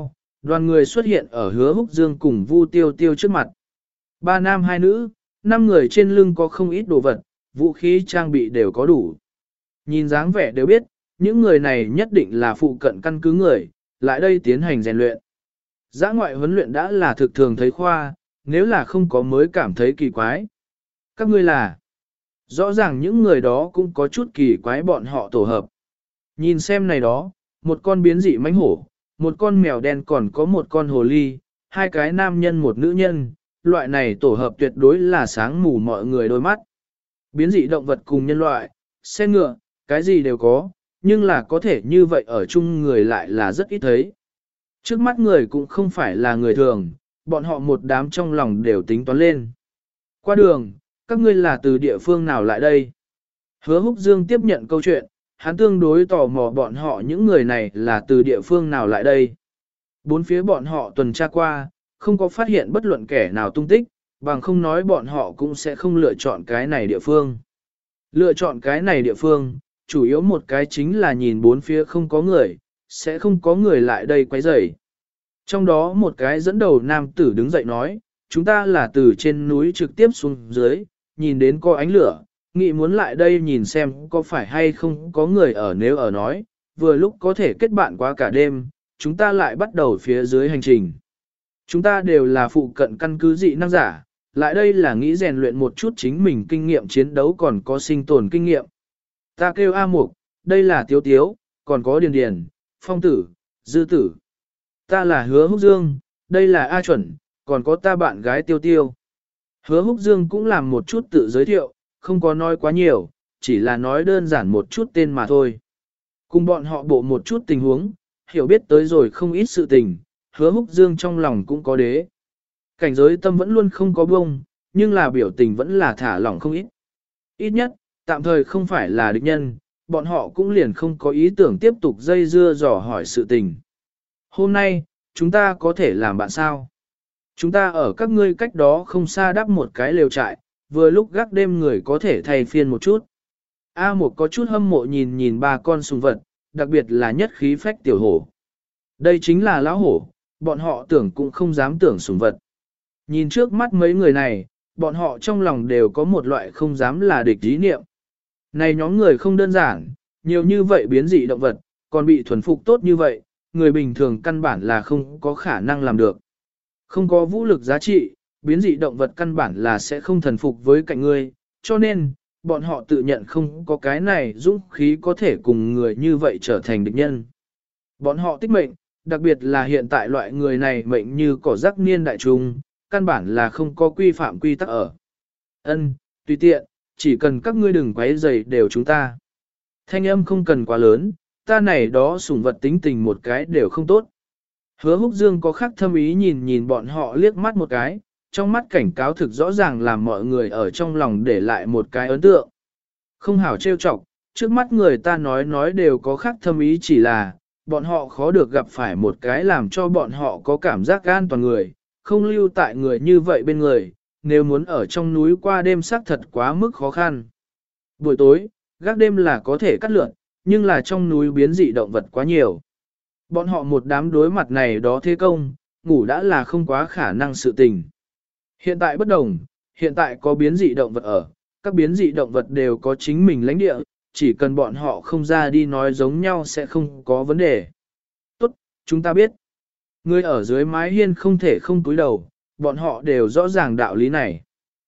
S1: Đoàn người xuất hiện ở Hứa Húc Dương cùng Vu Tiêu Tiêu trước mặt. Ba nam hai nữ, năm người trên lưng có không ít đồ vật, vũ khí trang bị đều có đủ. Nhìn dáng vẻ đều biết, những người này nhất định là phụ cận căn cứ người, lại đây tiến hành rèn luyện. Giã ngoại huấn luyện đã là thực thường thấy khoa, nếu là không có mới cảm thấy kỳ quái. Các ngươi là, rõ ràng những người đó cũng có chút kỳ quái bọn họ tổ hợp. Nhìn xem này đó, một con biến dị mãnh hổ, một con mèo đen còn có một con hồ ly, hai cái nam nhân một nữ nhân, loại này tổ hợp tuyệt đối là sáng mù mọi người đôi mắt. Biến dị động vật cùng nhân loại, xe ngựa, cái gì đều có, nhưng là có thể như vậy ở chung người lại là rất ít thấy. Trước mắt người cũng không phải là người thường, bọn họ một đám trong lòng đều tính toán lên. Qua đường, các ngươi là từ địa phương nào lại đây? Hứa Húc Dương tiếp nhận câu chuyện, hắn tương đối tò mò bọn họ những người này là từ địa phương nào lại đây. Bốn phía bọn họ tuần tra qua, không có phát hiện bất luận kẻ nào tung tích, bằng không nói bọn họ cũng sẽ không lựa chọn cái này địa phương. Lựa chọn cái này địa phương, chủ yếu một cái chính là nhìn bốn phía không có người, sẽ không có người lại đây quấy rầy. Trong đó một cái dẫn đầu nam tử đứng dậy nói, chúng ta là từ trên núi trực tiếp xuống dưới, nhìn đến có ánh lửa, nghĩ muốn lại đây nhìn xem có phải hay không có người ở, nếu ở nói, vừa lúc có thể kết bạn qua cả đêm, chúng ta lại bắt đầu phía dưới hành trình. Chúng ta đều là phụ cận căn cứ dị năng giả, lại đây là nghĩ rèn luyện một chút chính mình kinh nghiệm chiến đấu còn có sinh tồn kinh nghiệm. Ta kêu A Mục, đây là Tiếu Tiếu, còn có Điền Điền, Phong Tử, Dư Tử. Ta là Hứa Húc Dương, đây là A Chuẩn, còn có ta bạn gái Tiêu Tiêu. Hứa Húc Dương cũng làm một chút tự giới thiệu, không có nói quá nhiều, chỉ là nói đơn giản một chút tên mà thôi. Cùng bọn họ bộ một chút tình huống, hiểu biết tới rồi không ít sự tình, Hứa Húc Dương trong lòng cũng có đế. Cảnh giới tâm vẫn luôn không có bông, nhưng là biểu tình vẫn là thả lỏng không ít. Ít nhất, tạm thời không phải là địch nhân, bọn họ cũng liền không có ý tưởng tiếp tục dây dưa dò hỏi sự tình. Hôm nay, chúng ta có thể làm bạn sao? Chúng ta ở các ngươi cách đó không xa đắp một cái lều trại, vừa lúc gác đêm người có thể thay phiên một chút. A một có chút hâm mộ nhìn nhìn ba con sùng vật, đặc biệt là nhất khí phách tiểu hổ. Đây chính là lão hổ, bọn họ tưởng cũng không dám tưởng sùng vật. Nhìn trước mắt mấy người này, bọn họ trong lòng đều có một loại không dám là địch ý niệm. Này nhóm người không đơn giản, nhiều như vậy biến dị động vật, còn bị thuần phục tốt như vậy, người bình thường căn bản là không có khả năng làm được. Không có vũ lực giá trị, biến dị động vật căn bản là sẽ không thần phục với cạnh người, cho nên, bọn họ tự nhận không có cái này dũng khí có thể cùng người như vậy trở thành địch nhân. Bọn họ tích mệnh, đặc biệt là hiện tại loại người này mệnh như cỏ rác niên đại trung, căn bản là không có quy phạm quy tắc ở. Ân, tùy tiện, chỉ cần các ngươi đừng quấy rầy đều chúng ta. Thanh âm không cần quá lớn, ta này đó sủng vật tính tình một cái đều không tốt. Hứa Húc Dương có khắc thâm ý nhìn nhìn bọn họ liếc mắt một cái, trong mắt cảnh cáo thực rõ ràng làm mọi người ở trong lòng để lại một cái ấn tượng. Không hảo trêu chọc, trước mắt người ta nói nói đều có khắc thâm ý, chỉ là, bọn họ khó được gặp phải một cái làm cho bọn họ có cảm giác an toàn người, không lưu tại người như vậy bên người, nếu muốn ở trong núi qua đêm xác thật quá mức khó khăn. Buổi tối, gác đêm là có thể cắt lượn, nhưng là trong núi biến dị động vật quá nhiều. Bọn họ một đám đối mặt này đó thế công, ngủ đã là không quá khả năng sự tình. Hiện tại bất đồng, hiện tại có biến dị động vật ở, các biến dị động vật đều có chính mình lãnh địa, chỉ cần bọn họ không ra đi nói giống nhau sẽ không có vấn đề. Tốt, chúng ta biết. Người ở dưới mái hiên không thể không túi đầu, bọn họ đều rõ ràng đạo lý này.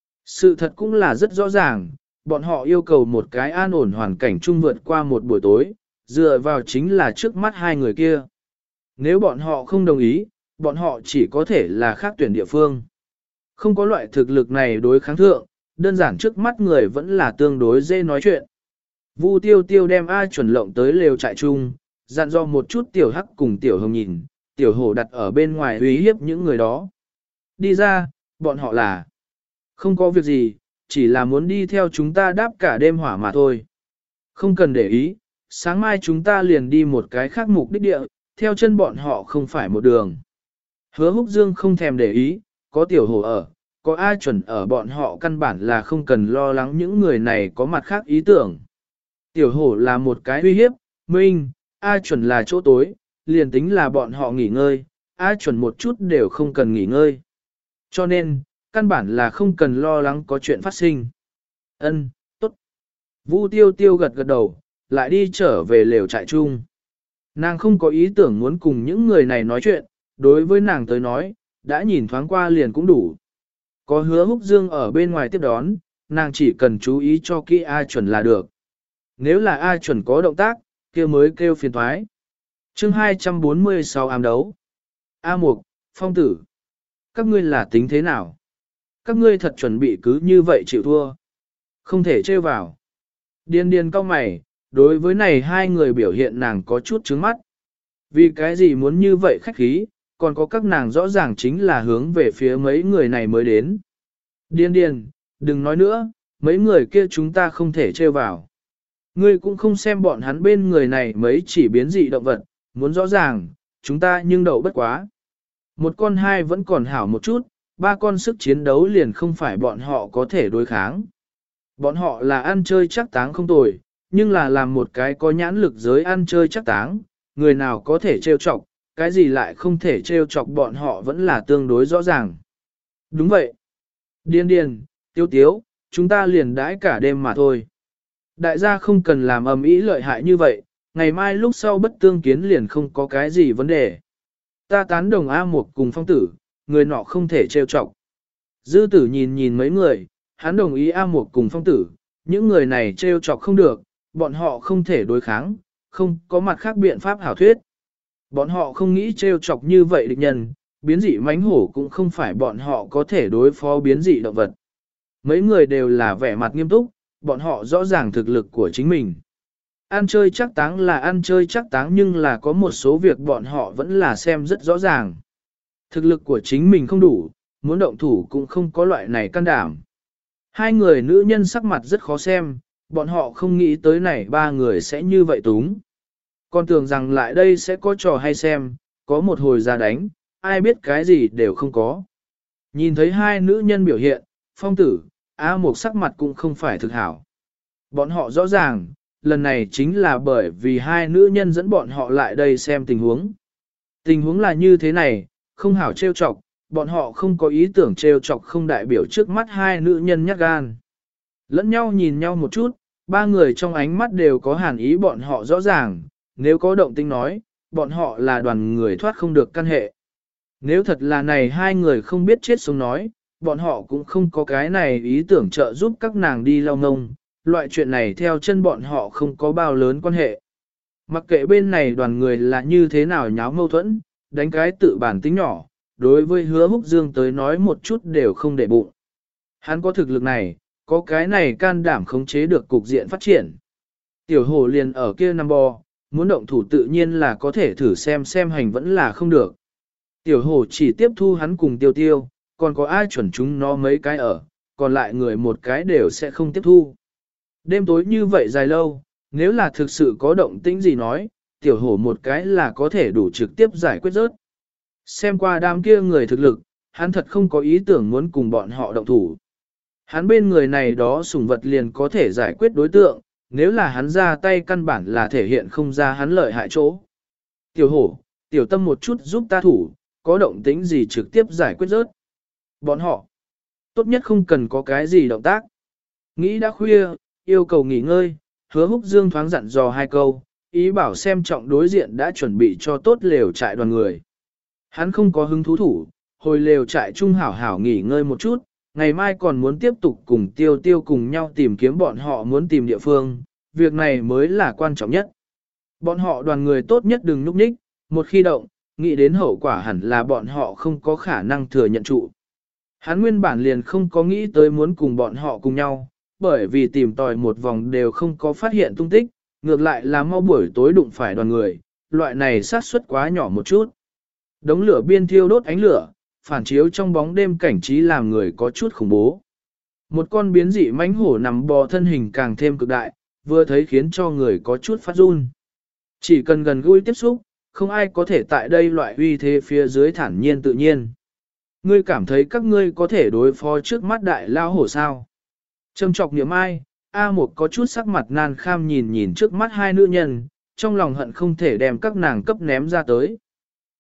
S1: Sự thật cũng là rất rõ ràng, bọn họ yêu cầu một cái an ổn hoàn cảnh chung vượt qua một buổi tối, dựa vào chính là trước mắt hai người kia. Nếu bọn họ không đồng ý, bọn họ chỉ có thể là khác tuyển địa phương. Không có loại thực lực này đối kháng thượng, đơn giản trước mắt người vẫn là tương đối dễ nói chuyện. Vu Tiêu Tiêu đem A Chuẩn lộng tới lều trại chung, dặn dò một chút tiểu hắc cùng tiểu hồng nhìn, tiểu hổ đặt ở bên ngoài uy hiếp những người đó. Đi ra, bọn họ là không có việc gì, chỉ là muốn đi theo chúng ta đáp cả đêm hỏa mà thôi. Không cần để ý, sáng mai chúng ta liền đi một cái khác mục đích địa, theo chân bọn họ không phải một đường. Hứa Húc Dương không thèm để ý, có tiểu hổ ở, có A Chuẩn ở, bọn họ căn bản là không cần lo lắng những người này có mặt khác ý tưởng. Tiểu hổ là một cái uy hiếp, minh, A Chuẩn là chỗ tối, liền tính là bọn họ nghỉ ngơi, A chuẩn một chút đều không cần nghỉ ngơi. Cho nên, căn bản là không cần lo lắng có chuyện phát sinh. Ân, tốt. Vu tiêu tiêu gật gật đầu, lại đi trở về lều trại chung. Nàng không có ý tưởng muốn cùng những người này nói chuyện, đối với nàng tới nói, đã nhìn thoáng qua liền cũng đủ. Có hứa húc dương ở bên ngoài tiếp đón, nàng chỉ cần chú ý cho kỹ A chuẩn là được. Nếu là A chuẩn có động tác, kia mới kêu phiền thoái. chương hai trăm bốn mươi sáu ám đấu. A Mục, Phong Tử. Các ngươi là tính thế nào? Các ngươi thật chuẩn bị cứ như vậy chịu thua. Không thể trêu vào. Điên điên cau mày, đối với này hai người biểu hiện nàng có chút trướng mắt. Vì cái gì muốn như vậy khách khí, còn có các nàng rõ ràng chính là hướng về phía mấy người này mới đến. Điên điên, đừng nói nữa, mấy người kia chúng ta không thể trêu vào. Ngươi cũng không xem bọn hắn bên người này mấy chỉ biến dị động vật, muốn rõ ràng, chúng ta nhưng đậu bất quá. Một con hai vẫn còn hảo một chút, ba con sức chiến đấu liền không phải bọn họ có thể đối kháng. Bọn họ là ăn chơi chắc táng không tồi, nhưng là làm một cái có nhãn lực giới ăn chơi chắc táng, người nào có thể trêu chọc, cái gì lại không thể trêu chọc bọn họ vẫn là tương đối rõ ràng. Đúng vậy. Điên điên, tiêu tiếu, chúng ta liền đãi cả đêm mà thôi. Đại gia không cần làm ầm ĩ lợi hại như vậy, ngày mai lúc sau bất tương kiến liền không có cái gì vấn đề. Ta tán đồng A Mục cùng Phong Tử, người nọ không thể trêu chọc. Dư tử nhìn nhìn mấy người, hắn đồng ý A Mục cùng Phong Tử, những người này trêu chọc không được, bọn họ không thể đối kháng, không có mặt khác biện pháp hảo thuyết. Bọn họ không nghĩ trêu chọc như vậy địch nhân, biến dị mãnh hổ cũng không phải bọn họ có thể đối phó biến dị động vật. Mấy người đều là vẻ mặt nghiêm túc, bọn họ rõ ràng thực lực của chính mình. Ăn chơi chắc táng là ăn chơi chắc táng nhưng là có một số việc bọn họ vẫn là xem rất rõ ràng. Thực lực của chính mình không đủ, muốn động thủ cũng không có loại này can đảm. Hai người nữ nhân sắc mặt rất khó xem, bọn họ không nghĩ tới này ba người sẽ như vậy túng. Còn tưởng rằng lại đây sẽ có trò hay xem, có một hồi ra đánh, ai biết cái gì đều không có. Nhìn thấy hai nữ nhân biểu hiện, Phong Tử, A Mục sắc mặt cũng không phải thực hảo. Bọn họ rõ ràng, lần này chính là bởi vì hai nữ nhân dẫn bọn họ lại đây xem tình huống. Tình huống là như thế này, không hảo trêu chọc, bọn họ không có ý tưởng trêu chọc không đại biểu trước mắt hai nữ nhân nhát gan. Lẫn nhau nhìn nhau một chút, ba người trong ánh mắt đều có hàn ý bọn họ rõ ràng, nếu có động tĩnh nói, bọn họ là đoàn người thoát không được căn hệ. Nếu thật là này hai người không biết chết sống nói, bọn họ cũng không có cái này ý tưởng trợ giúp các nàng đi lau ngông, loại chuyện này theo chân bọn họ không có bao lớn quan hệ. Mặc kệ bên này đoàn người là như thế nào nháo mâu thuẫn, đánh cái tự bản tính nhỏ, đối với hứa húc dương tới nói một chút đều không để bụng. Hắn có thực lực này, có cái này can đảm khống chế được cục diện phát triển. Tiểu hồ liền ở kia nằm bò, muốn động thủ tự nhiên là có thể thử xem xem hành vẫn là không được. Tiểu hồ chỉ tiếp thu hắn cùng tiêu tiêu, còn có ai chuẩn chúng nó mấy cái ở, còn lại người một cái đều sẽ không tiếp thu. Đêm tối như vậy dài lâu, nếu là thực sự có động tĩnh gì nói, tiểu hổ một cái là có thể đủ trực tiếp giải quyết rớt. Xem qua đám kia người thực lực, hắn thật không có ý tưởng muốn cùng bọn họ động thủ. Hắn bên người này đó sủng vật liền có thể giải quyết đối tượng, nếu là hắn ra tay căn bản là thể hiện không ra hắn lợi hại chỗ. Tiểu hổ, tiểu tâm một chút giúp ta thủ, có động tĩnh gì trực tiếp giải quyết rớt. Bọn họ, tốt nhất không cần có cái gì động tác. Nghĩ đã khuya, yêu cầu nghỉ ngơi, hứa húc dương thoáng dặn dò hai câu, ý bảo xem trọng đối diện đã chuẩn bị cho tốt lều trại đoàn người. Hắn không có hứng thú thủ, hồi lều trại trung hảo hảo nghỉ ngơi một chút, ngày mai còn muốn tiếp tục cùng tiêu tiêu cùng nhau tìm kiếm bọn họ muốn tìm địa phương, việc này mới là quan trọng nhất. Bọn họ đoàn người tốt nhất đừng núp ních, một khi động, nghĩ đến hậu quả hẳn là bọn họ không có khả năng thừa nhận trụ. Hắn nguyên bản liền không có nghĩ tới muốn cùng bọn họ cùng nhau, bởi vì tìm tòi một vòng đều không có phát hiện tung tích, ngược lại là mau buổi tối đụng phải đoàn người, loại này sát suất quá nhỏ một chút. Đống lửa biên thiêu đốt ánh lửa, phản chiếu trong bóng đêm cảnh trí làm người có chút khủng bố. Một con biến dị mãnh hổ nằm bò thân hình càng thêm cực đại, vừa thấy khiến cho người có chút phát run. Chỉ cần gần gũi tiếp xúc, không ai có thể tại đây loại uy thế phía dưới thản nhiên tự nhiên. Ngươi cảm thấy các ngươi có thể đối phó trước mắt đại lao hổ sao? Trầm trọc niệm ai, A Mục có chút sắc mặt nan kham nhìn nhìn trước mắt hai nữ nhân, trong lòng hận không thể đem các nàng cấp ném ra tới.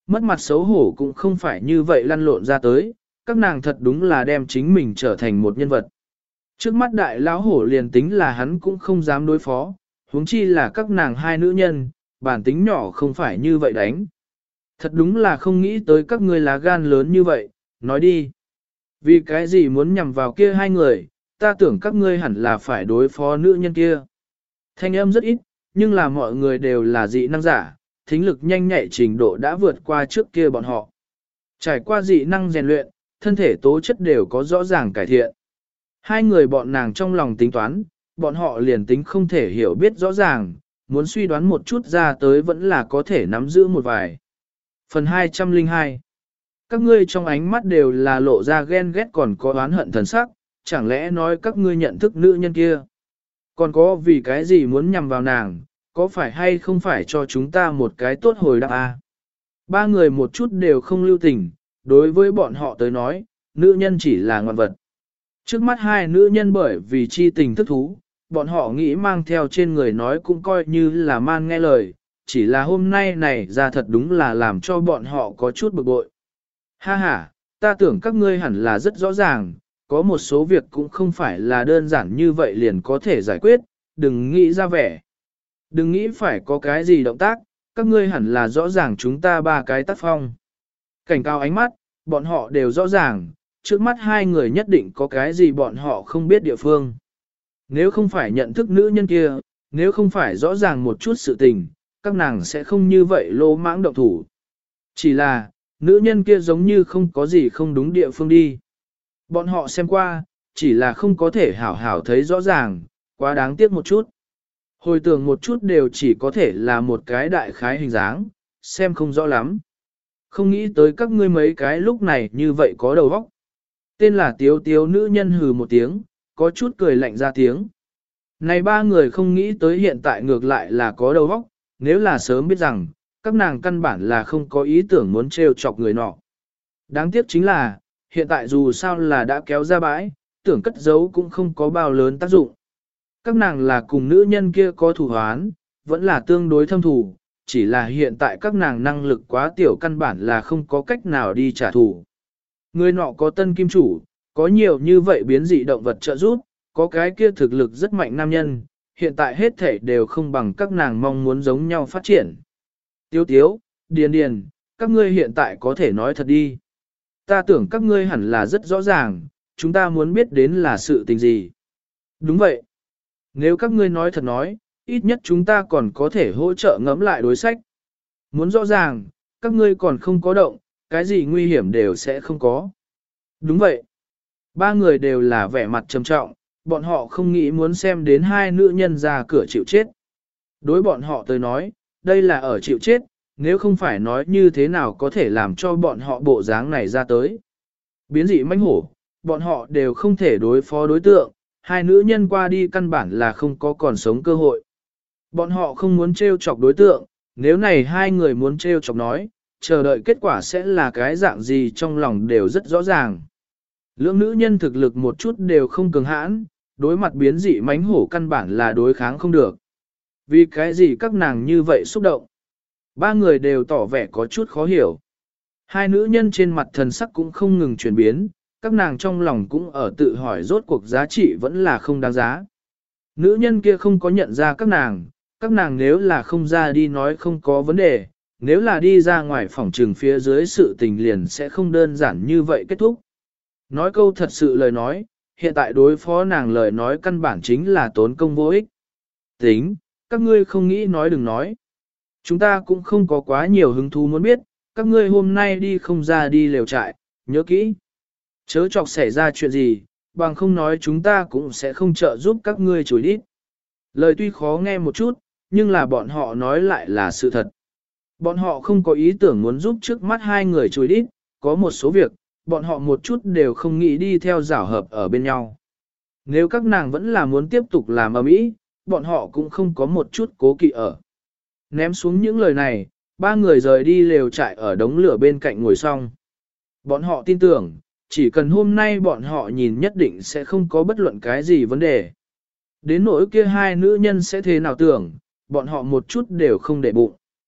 S1: mất mặt xấu hổ cũng không phải như vậy lăn lộn ra tới, các nàng thật đúng là đem chính mình trở thành một nhân vật. Trước mắt đại lão hổ liền tính là hắn cũng không dám đối phó, huống chi là các nàng hai nữ nhân, bản tính nhỏ không phải như vậy đánh. Thật đúng là không nghĩ tới các ngươi lá gan lớn như vậy, nói đi. Vì cái gì muốn nhằm vào kia hai người, ta tưởng các ngươi hẳn là phải đối phó nữ nhân kia. Thanh âm rất ít, nhưng là mọi người đều là dị năng giả, thính lực nhanh nhạy trình độ đã vượt qua trước kia bọn họ. Trải qua dị năng rèn luyện, thân thể tố chất đều có rõ ràng cải thiện. Hai người bọn nàng trong lòng tính toán, bọn họ liền tính không thể hiểu biết rõ ràng, muốn suy đoán một chút ra tới vẫn là có thể nắm giữ một vài. Phần hai trăm lẻ hai. Các ngươi trong ánh mắt đều là lộ ra ghen ghét còn có oán hận thần sắc, chẳng lẽ nói các ngươi nhận thức nữ nhân kia? Còn có vì cái gì muốn nhằm vào nàng, có phải hay không phải cho chúng ta một cái tốt hồi đáp à? Ba người một chút đều không lưu tình, đối với bọn họ tới nói, nữ nhân chỉ là ngoạn vật. Trước mắt hai nữ nhân bởi vì chi tình thức thú, bọn họ nghĩ mang theo trên người nói cũng coi như là man nghe lời, chỉ là hôm nay này ra thật đúng là làm cho bọn họ có chút bực bội. Ha ha, ta tưởng các ngươi hẳn là rất rõ ràng, có một số việc cũng không phải là đơn giản như vậy liền có thể giải quyết, đừng nghĩ ra vẻ. Đừng nghĩ phải có cái gì động tác, các ngươi hẳn là rõ ràng chúng ta ba cái tác phong. Cảnh cao ánh mắt, bọn họ đều rõ ràng, trước mắt hai người nhất định có cái gì bọn họ không biết địa phương. Nếu không phải nhận thức nữ nhân kia, nếu không phải rõ ràng một chút sự tình, các nàng sẽ không như vậy lô mãng động thủ. Chỉ là, nữ nhân kia giống như không có gì không đúng địa phương đi. Bọn họ xem qua, chỉ là không có thể hảo hảo thấy rõ ràng, quá đáng tiếc một chút. Hồi tưởng một chút đều chỉ có thể là một cái đại khái hình dáng, xem không rõ lắm. Không nghĩ tới các ngươi mấy cái lúc này như vậy có đầu óc. Tên là Tiếu Tiếu nữ nhân hừ một tiếng, có chút cười lạnh ra tiếng. Này ba người không nghĩ tới hiện tại ngược lại là có đầu óc, nếu là sớm biết rằng, các nàng căn bản là không có ý tưởng muốn trêu chọc người nọ. Đáng tiếc chính là, hiện tại dù sao là đã kéo ra bãi, tưởng cất giấu cũng không có bao lớn tác dụng. Các nàng là cùng nữ nhân kia có thù hoán, vẫn là tương đối thâm thù, chỉ là hiện tại các nàng năng lực quá tiểu căn bản là không có cách nào đi trả thù. Người nọ có tân kim chủ, có nhiều như vậy biến dị động vật trợ giúp, có cái kia thực lực rất mạnh nam nhân, hiện tại hết thể đều không bằng các nàng mong muốn giống nhau phát triển. Tiếu tiếu, điền điền, các ngươi hiện tại có thể nói thật đi. Ta tưởng các ngươi hẳn là rất rõ ràng, chúng ta muốn biết đến là sự tình gì. Đúng vậy. Nếu các ngươi nói thật nói, ít nhất chúng ta còn có thể hỗ trợ ngẫm lại đối sách. Muốn rõ ràng, các ngươi còn không có động, cái gì nguy hiểm đều sẽ không có. Đúng vậy. Ba người đều là vẻ mặt trầm trọng, bọn họ không nghĩ muốn xem đến hai nữ nhân ra cửa chịu chết. Đối bọn họ tới nói, đây là ở chịu chết, nếu không phải nói như thế nào có thể làm cho bọn họ bộ dáng này ra tới. Biến dị mãnh hổ, bọn họ đều không thể đối phó đối tượng, hai nữ nhân qua đi căn bản là không có còn sống cơ hội. Bọn họ không muốn trêu chọc đối tượng, nếu này hai người muốn trêu chọc nói, chờ đợi kết quả sẽ là cái dạng gì trong lòng đều rất rõ ràng. Lưỡng nữ nhân thực lực một chút đều không cường hãn, đối mặt biến dị mãnh hổ căn bản là đối kháng không được. Vì cái gì các nàng như vậy xúc động? Ba người đều tỏ vẻ có chút khó hiểu. Hai nữ nhân trên mặt thần sắc cũng không ngừng chuyển biến, các nàng trong lòng cũng ở tự hỏi rốt cuộc giá trị vẫn là không đáng giá. Nữ nhân kia không có nhận ra các nàng, các nàng nếu là không ra đi nói không có vấn đề, nếu là đi ra ngoài phòng trừng phía dưới sự tình liền sẽ không đơn giản như vậy kết thúc. Nói câu thật sự lời nói, hiện tại đối phó nàng lời nói căn bản chính là tốn công vô ích. Tính, các ngươi không nghĩ nói đừng nói. Chúng ta cũng không có quá nhiều hứng thú muốn biết, các ngươi hôm nay đi không ra đi lều trại, nhớ kỹ. Chớ chọc xảy ra chuyện gì, bằng không nói chúng ta cũng sẽ không trợ giúp các ngươi chối đít. Lời tuy khó nghe một chút, nhưng là bọn họ nói lại là sự thật. Bọn họ không có ý tưởng muốn giúp trước mắt hai người chối đít, có một số việc, bọn họ một chút đều không nghĩ đi theo giảo hợp ở bên nhau. Nếu các nàng vẫn là muốn tiếp tục làm ầm ĩ, bọn họ cũng không có một chút cố kỵ ở. Ném xuống những lời này, ba người rời đi lều trại ở đống lửa bên cạnh ngồi xong. Bọn họ tin tưởng, chỉ cần hôm nay bọn họ nhìn nhất định sẽ không có bất luận cái gì vấn đề. Đến nỗi kia hai nữ nhân sẽ thế nào tưởng, bọn họ một chút đều không để bụng.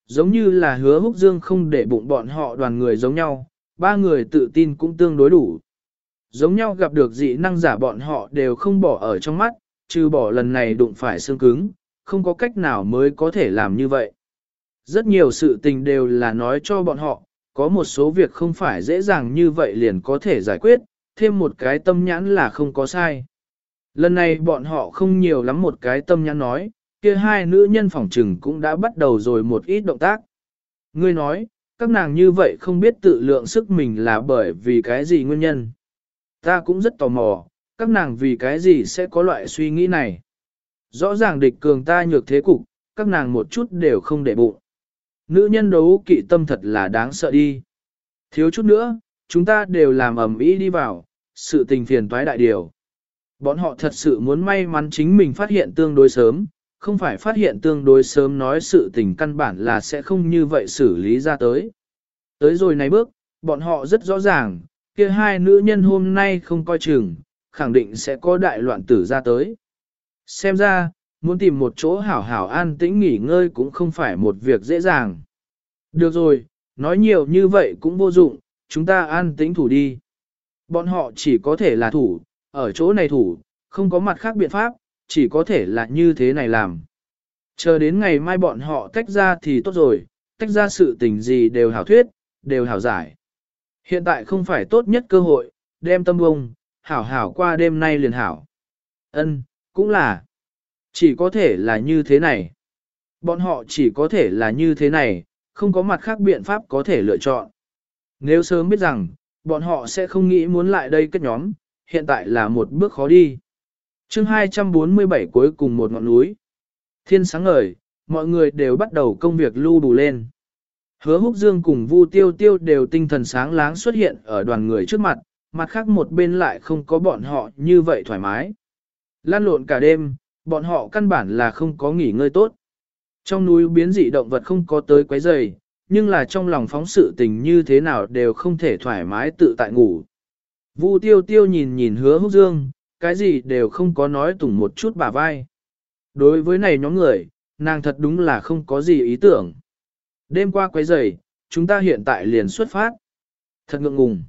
S1: Giống như là hứa húc dương không để bụng bọn họ đoàn người giống nhau, ba người tự tin cũng tương đối đủ. Giống nhau gặp được dị năng giả bọn họ đều không bỏ ở trong mắt, trừ bỏ lần này đụng phải xương cứng, không có cách nào mới có thể làm như vậy. Rất nhiều sự tình đều là nói cho bọn họ, có một số việc không phải dễ dàng như vậy liền có thể giải quyết, thêm một cái tâm nhãn là không có sai. Lần này bọn họ không nhiều lắm một cái tâm nhãn nói, kia hai nữ nhân phỏng trừng cũng đã bắt đầu rồi một ít động tác. Ngươi nói, các nàng như vậy không biết tự lượng sức mình là bởi vì cái gì nguyên nhân. Ta cũng rất tò mò, các nàng vì cái gì sẽ có loại suy nghĩ này. Rõ ràng địch cường ta nhược thế cục, các nàng một chút đều không để bụng. Nữ nhân đấu kỵ tâm thật là đáng sợ đi. Thiếu chút nữa, chúng ta đều làm ầm ĩ đi vào, sự tình phiền toái đại điều. Bọn họ thật sự muốn may mắn chính mình phát hiện tương đối sớm, không phải phát hiện tương đối sớm nói sự tình căn bản là sẽ không như vậy xử lý ra tới. Tới rồi này bước, bọn họ rất rõ ràng, kia hai nữ nhân hôm nay không coi chừng, khẳng định sẽ có đại loạn tử ra tới. Xem ra, muốn tìm một chỗ hảo hảo an tĩnh nghỉ ngơi cũng không phải một việc dễ dàng. Được rồi, nói nhiều như vậy cũng vô dụng, chúng ta an tĩnh thủ đi. Bọn họ chỉ có thể là thủ, ở chỗ này thủ, không có mặt khác biện pháp, chỉ có thể là như thế này làm. Chờ đến ngày mai bọn họ tách ra thì tốt rồi, tách ra sự tình gì đều hảo thuyết, đều hảo giải. Hiện tại không phải tốt nhất cơ hội, đem tâm bông, hảo hảo qua đêm nay liền hảo. Ân, cũng là. Chỉ có thể là như thế này. Bọn họ chỉ có thể là như thế này, không có mặt khác biện pháp có thể lựa chọn. Nếu sớm biết rằng, bọn họ sẽ không nghĩ muốn lại đây kết nhóm, hiện tại là một bước khó đi. chương hai trăm bốn mươi bảy cuối cùng một ngọn núi. Thiên sáng ngời, mọi người đều bắt đầu công việc lưu bù lên. Hứa Húc Dương cùng Vu Tiêu Tiêu đều tinh thần sáng láng xuất hiện ở đoàn người trước mặt, mặt khác một bên lại không có bọn họ như vậy thoải mái. Lan lộn cả đêm, bọn họ căn bản là không có nghỉ ngơi tốt. Trong núi biến dị động vật không có tới quấy rầy, nhưng là trong lòng phóng sự tình như thế nào đều không thể thoải mái tự tại ngủ. Vu Tiêu Tiêu nhìn nhìn Hứa Húc Dương, cái gì đều không có nói tủng một chút bả vai. Đối với này nhóm người, nàng thật đúng là không có gì ý tưởng. Đêm qua quấy rầy, chúng ta hiện tại liền xuất phát. Thật ngượng ngùng.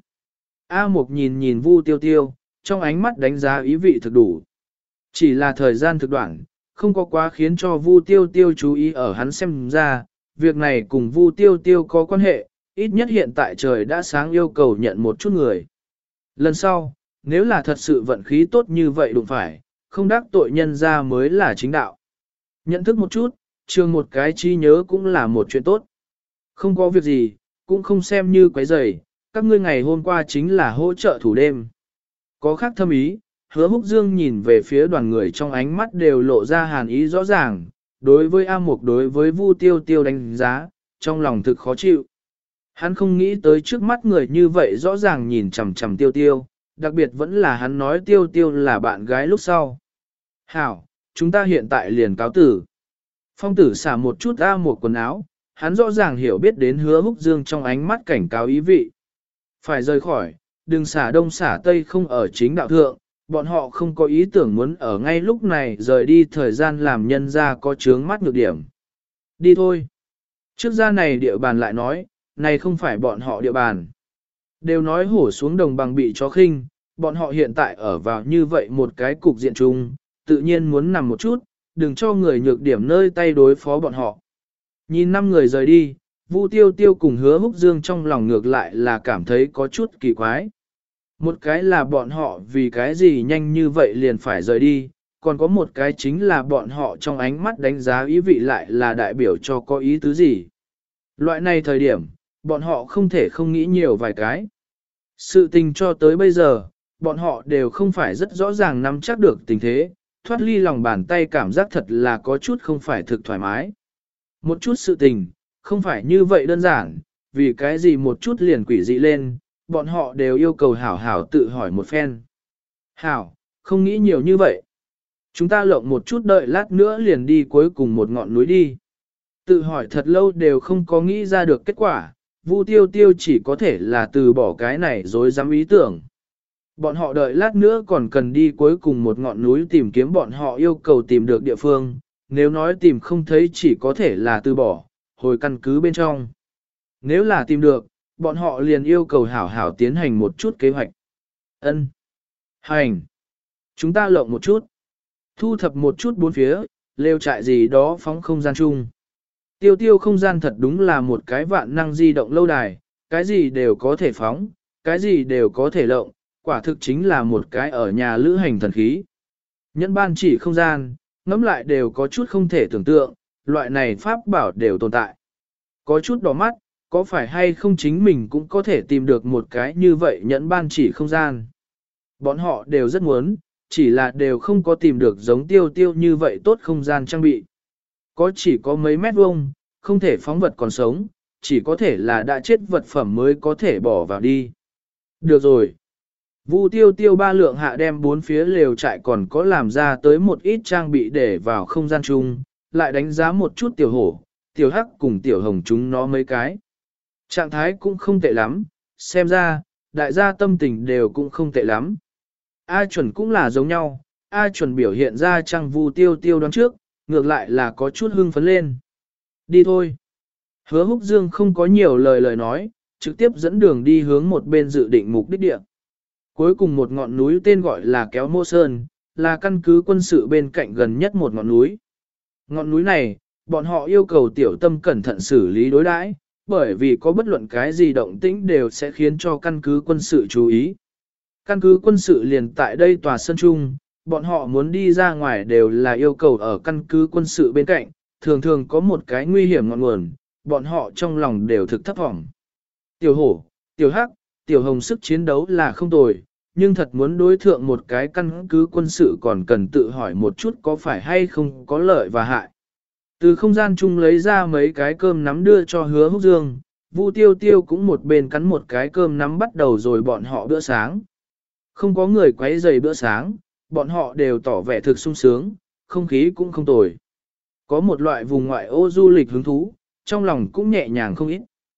S1: A Mục nhìn nhìn Vu Tiêu Tiêu, trong ánh mắt đánh giá ý vị thực đủ. Chỉ là thời gian thực đoạn, không có quá khiến cho Vu Tiêu Tiêu chú ý ở hắn xem ra, việc này cùng Vu Tiêu Tiêu có quan hệ, ít nhất hiện tại trời đã sáng yêu cầu nhận một chút người. Lần sau, nếu là thật sự vận khí tốt như vậy đụng phải, không đắc tội nhân ra mới là chính đạo. Nhận thức một chút, trường một cái trí nhớ cũng là một chuyện tốt. Không có việc gì, cũng không xem như quấy rầy, các ngươi ngày hôm qua chính là hỗ trợ thủ đêm. Có khác thâm ý, Hứa Húc Dương nhìn về phía đoàn người trong ánh mắt đều lộ ra hàn ý rõ ràng, đối với A Mục đối với Vu Tiêu Tiêu đánh giá, trong lòng thực khó chịu. Hắn không nghĩ tới trước mắt người như vậy rõ ràng nhìn chằm chằm Tiêu Tiêu, đặc biệt vẫn là hắn nói Tiêu Tiêu là bạn gái lúc sau. Hảo, chúng ta hiện tại liền cáo tử. Phong tử xả một chút A Mục quần áo, hắn rõ ràng hiểu biết đến Hứa Húc Dương trong ánh mắt cảnh cáo ý vị. Phải rời khỏi, đừng xả đông xả tây không ở chính đạo thượng, bọn họ không có ý tưởng muốn ở ngay lúc này rời đi thời gian làm nhân ra có chướng mắt nhược điểm. Đi thôi. Trước ra này địa bàn lại nói, này không phải bọn họ địa bàn. Đều nói hổ xuống đồng bằng bị chó khinh, bọn họ hiện tại ở vào như vậy một cái cục diện chung, tự nhiên muốn nằm một chút, đừng cho người nhược điểm nơi tay đối phó bọn họ. Nhìn năm người rời đi, Vu Tiêu Tiêu cùng Hứa Húc Dương trong lòng ngược lại là cảm thấy có chút kỳ quái. Một cái là bọn họ vì cái gì nhanh như vậy liền phải rời đi, còn có một cái chính là bọn họ trong ánh mắt đánh giá ý vị lại là đại biểu cho có ý tứ gì. Loại này thời điểm, bọn họ không thể không nghĩ nhiều vài cái. Sự tình cho tới bây giờ, bọn họ đều không phải rất rõ ràng nắm chắc được tình thế, thoát ly lòng bàn tay cảm giác thật là có chút không phải thực thoải mái. Một chút sự tình, không phải như vậy đơn giản, vì cái gì một chút liền quỷ dị lên, bọn họ đều yêu cầu hảo hảo tự hỏi một phen. Hảo, không nghĩ nhiều như vậy. Chúng ta lộng một chút đợi lát nữa liền đi cuối cùng một ngọn núi đi. Tự hỏi thật lâu đều không có nghĩ ra được kết quả, Vu Tiêu Tiêu chỉ có thể là từ bỏ cái này rồi dám ý tưởng. Bọn họ đợi lát nữa còn cần đi cuối cùng một ngọn núi tìm kiếm bọn họ yêu cầu tìm được địa phương, nếu nói tìm không thấy chỉ có thể là từ bỏ, hồi căn cứ bên trong. Nếu là tìm được, bọn họ liền yêu cầu hảo hảo tiến hành một chút kế hoạch. Ân, hành. Chúng ta lộng một chút. Thu thập một chút bốn phía, lều trại gì đó phóng không gian chung. Tiêu tiêu không gian thật đúng là một cái vạn năng di động lâu đài, cái gì đều có thể phóng, cái gì đều có thể lộng, quả thực chính là một cái ở nhà lữ hành thần khí. Nhẫn ban chỉ không gian, ngẫm lại đều có chút không thể tưởng tượng, loại này pháp bảo đều tồn tại. Có chút đỏ mắt, có phải hay không chính mình cũng có thể tìm được một cái như vậy nhẫn ban chỉ không gian. Bọn họ đều rất muốn, chỉ là đều không có tìm được giống tiêu tiêu như vậy tốt không gian trang bị. Có chỉ có mấy mét vuông, không thể phóng vật còn sống, chỉ có thể là đã chết vật phẩm mới có thể bỏ vào đi. Được rồi. Vu tiêu tiêu ba lượng hạ đem bốn phía lều trại còn có làm ra tới một ít trang bị để vào không gian chung, lại đánh giá một chút tiểu hổ, tiểu hắc cùng tiểu hồng chúng nó mấy cái. Trạng thái cũng không tệ lắm, xem ra, đại gia tâm tình đều cũng không tệ lắm. A chuẩn cũng là giống nhau, A chuẩn biểu hiện ra trang Vu tiêu tiêu đoán trước, ngược lại là có chút hưng phấn lên. Đi thôi. Hứa Húc Dương không có nhiều lời lời nói, trực tiếp dẫn đường đi hướng một bên dự định mục đích địa. Cuối cùng một ngọn núi tên gọi là Kéo Mô Sơn, là căn cứ quân sự bên cạnh gần nhất một ngọn núi. Ngọn núi này, bọn họ yêu cầu tiểu tâm cẩn thận xử lý đối đãi, bởi vì có bất luận cái gì động tĩnh đều sẽ khiến cho căn cứ quân sự chú ý. Căn cứ quân sự liền tại đây tòa sân trung, bọn họ muốn đi ra ngoài đều là yêu cầu ở căn cứ quân sự bên cạnh, thường thường có một cái nguy hiểm ngọn nguồn, bọn họ trong lòng đều thực thấp thỏm. Tiểu hổ, tiểu hắc, tiểu hồng sức chiến đấu là không tồi, nhưng thật muốn đối thượng một cái căn cứ quân sự còn cần tự hỏi một chút có phải hay không có lợi và hại. Từ không gian chung lấy ra mấy cái cơm nắm đưa cho Hứa Húc Dương, Vu Tiêu Tiêu cũng một bên cắn một cái cơm nắm bắt đầu rồi bọn họ bữa sáng. Không có người quấy rầy bữa sáng, bọn họ đều tỏ vẻ thực sung sướng, không khí cũng không tồi. Có một loại vùng ngoại ô du lịch hứng thú, trong lòng cũng nhẹ nhàng không ít.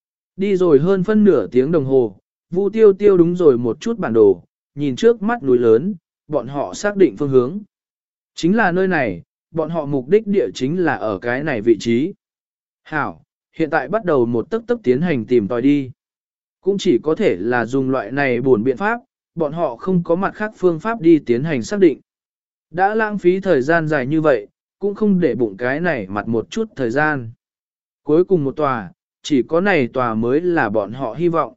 S1: Đi rồi hơn phân nửa tiếng đồng hồ, Vu Tiêu Tiêu đúng rồi một chút bản đồ, nhìn trước mắt núi lớn, bọn họ xác định phương hướng. Chính là nơi này, bọn họ mục đích địa chính là ở cái này vị trí. Hảo, hiện tại bắt đầu một tấc tấc tiến hành tìm tòi đi. Cũng chỉ có thể là dùng loại này buồn biện pháp, bọn họ không có mặt khác phương pháp đi tiến hành xác định. Đã lãng phí thời gian dài như vậy, cũng không để bụng cái này mặt một chút thời gian. Cuối cùng một tòa, chỉ có này tòa mới là bọn họ hy vọng.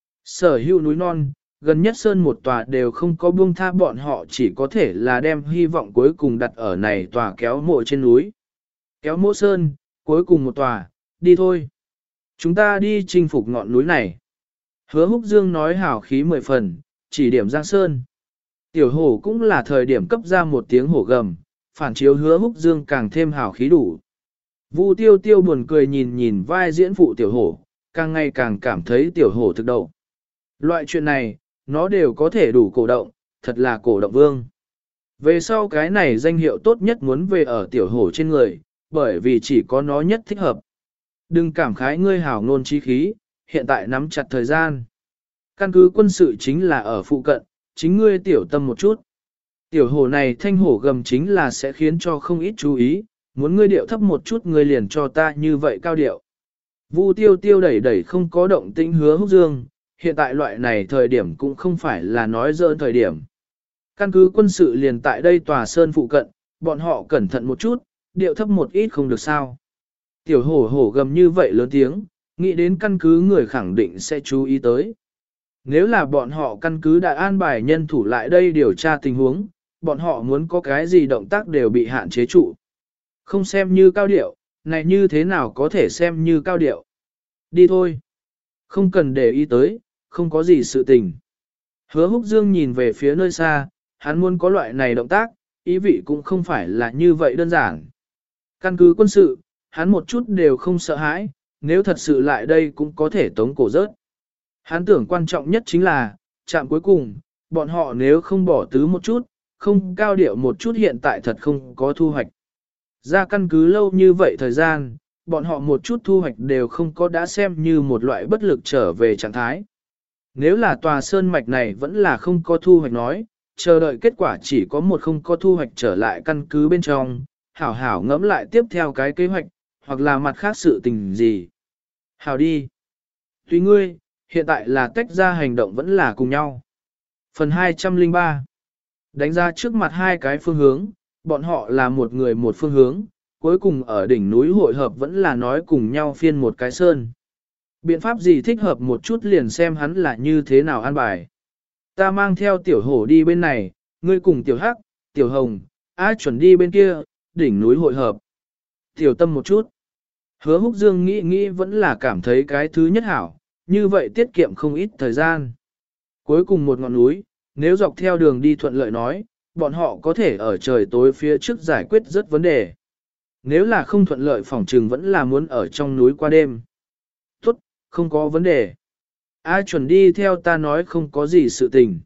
S1: Sở hữu núi non, gần nhất sơn một tòa đều không có buông tha bọn họ chỉ có thể là đem hy vọng cuối cùng đặt ở này tòa kéo mộ trên núi. Kéo mộ sơn, cuối cùng một tòa, đi thôi. Chúng ta đi chinh phục ngọn núi này. Hứa Húc Dương nói hào khí mười phần, chỉ điểm Giang Sơn. Tiểu hổ cũng là thời điểm cấp ra một tiếng hổ gầm, phản chiếu Hứa Húc Dương càng thêm hào khí đủ. Vu Tiêu Tiêu buồn cười nhìn nhìn vai diễn phụ tiểu hổ, càng ngày càng cảm thấy tiểu hổ thực đầu. Loại chuyện này, nó đều có thể đủ cổ động, thật là cổ động vương. Về sau cái này danh hiệu tốt nhất muốn về ở tiểu hổ trên người, bởi vì chỉ có nó nhất thích hợp. Đừng cảm khái ngươi hảo ngôn trí khí, hiện tại nắm chặt thời gian. Căn cứ quân sự chính là ở phụ cận, chính ngươi tiểu tâm một chút. Tiểu hổ này thanh hổ gầm chính là sẽ khiến cho không ít chú ý, muốn ngươi điệu thấp một chút ngươi liền cho ta như vậy cao điệu. Vu Tiêu Tiêu đẩy đẩy không có động tĩnh Hứa Húc Dương, hiện tại loại này thời điểm cũng không phải là nói dỡn thời điểm. Căn cứ quân sự liền tại đây tòa sơn phụ cận, bọn họ cẩn thận một chút, điệu thấp một ít không được sao. Tiểu hổ hổ gầm như vậy lớn tiếng, nghĩ đến căn cứ người khẳng định sẽ chú ý tới. Nếu là bọn họ căn cứ đã an bài nhân thủ lại đây điều tra tình huống, bọn họ muốn có cái gì động tác đều bị hạn chế trụ. Không xem như cao điệu, này như thế nào có thể xem như cao điệu. Đi thôi. Không cần để ý tới, không có gì sự tình. Hứa Húc Dương nhìn về phía nơi xa, hắn muốn có loại này động tác, ý vị cũng không phải là như vậy đơn giản. Căn cứ quân sự, hắn một chút đều không sợ hãi, nếu thật sự lại đây cũng có thể tống cổ rớt. Hắn tưởng quan trọng nhất chính là, chạm cuối cùng, bọn họ nếu không bỏ tứ một chút, không cao điệu một chút hiện tại thật không có thu hoạch. Ra căn cứ lâu như vậy thời gian, bọn họ một chút thu hoạch đều không có đã xem như một loại bất lực trở về trạng thái. Nếu là tòa sơn mạch này vẫn là không có thu hoạch nói, chờ đợi kết quả chỉ có một không có thu hoạch trở lại căn cứ bên trong, hảo hảo ngẫm lại tiếp theo cái kế hoạch, hoặc là mặt khác sự tình gì. Hào đi. Tùy ngươi, hiện tại là tách ra hành động vẫn là cùng nhau. Phần hai trăm lẻ ba. Đánh ra trước mặt hai cái phương hướng, bọn họ là một người một phương hướng, cuối cùng ở đỉnh núi hội hợp vẫn là nói cùng nhau phiên một cái sơn. Biện pháp gì thích hợp một chút liền xem hắn là như thế nào an bài. Ta mang theo tiểu hổ đi bên này, ngươi cùng tiểu hắc, tiểu hồng, ai chuẩn đi bên kia, đỉnh núi hội hợp. Tiểu tâm một chút. Hứa húc dương nghĩ nghĩ vẫn là cảm thấy cái thứ nhất hảo, như vậy tiết kiệm không ít thời gian. Cuối cùng một ngọn núi, nếu dọc theo đường đi thuận lợi nói, bọn họ có thể ở trời tối phía trước giải quyết rất vấn đề. Nếu là không thuận lợi phỏng trừng vẫn là muốn ở trong núi qua đêm. Tốt, không có vấn đề. A chuẩn đi theo ta nói không có gì sự tình.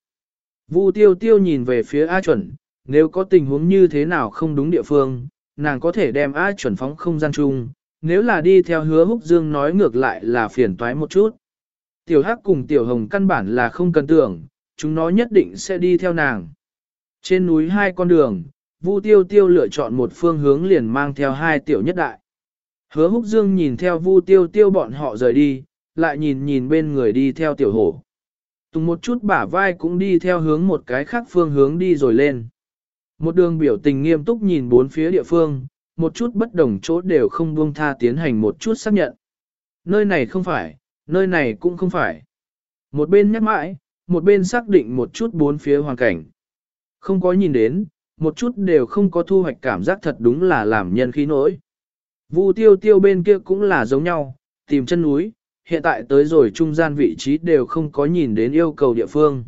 S1: Vu tiêu tiêu nhìn về phía A chuẩn, nếu có tình huống như thế nào không đúng địa phương, nàng có thể đem A chuẩn phóng không gian chung, nếu là đi theo hứa húc dương nói ngược lại là phiền toái một chút. Tiểu hắc cùng tiểu hồng căn bản là không cần tưởng, chúng nó nhất định sẽ đi theo nàng. Trên núi hai con đường, Vu tiêu tiêu lựa chọn một phương hướng liền mang theo hai tiểu nhất đại. Hứa húc dương nhìn theo Vu tiêu tiêu bọn họ rời đi, lại nhìn nhìn bên người đi theo tiểu hổ. Tùng một chút bả vai cũng đi theo hướng một cái khác phương hướng đi rồi lên. Một đường biểu tình nghiêm túc nhìn bốn phía địa phương, một chút bất đồng chỗ đều không buông tha tiến hành một chút xác nhận. Nơi này không phải, nơi này cũng không phải. Một bên nhắc mãi, một bên xác định một chút bốn phía hoàn cảnh. Không có nhìn đến, một chút đều không có thu hoạch cảm giác thật đúng là làm nhân khí nỗi. Vu tiêu tiêu bên kia cũng là giống nhau, tìm chân núi, hiện tại tới rồi trung gian vị trí đều không có nhìn đến yêu cầu địa phương.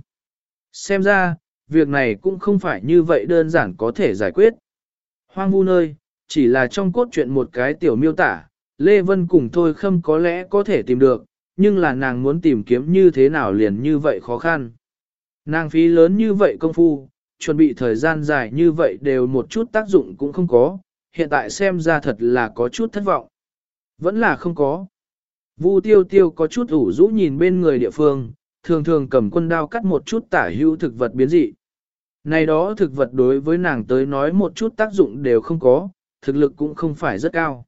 S1: Xem ra, việc này cũng không phải như vậy đơn giản có thể giải quyết. Hoang vu nơi, chỉ là trong cốt truyện một cái tiểu miêu tả, Lê Vân cùng Thôi Khâm có lẽ có thể tìm được, nhưng là nàng muốn tìm kiếm như thế nào liền như vậy khó khăn. Nàng phí lớn như vậy công phu, chuẩn bị thời gian dài như vậy đều một chút tác dụng cũng không có, hiện tại xem ra thật là có chút thất vọng. Vẫn là không có. Vu tiêu tiêu có chút ủ rũ nhìn bên người địa phương, thường thường cầm quân đao cắt một chút tả hữu thực vật biến dị. Này đó thực vật đối với nàng tới nói một chút tác dụng đều không có, thực lực cũng không phải rất cao.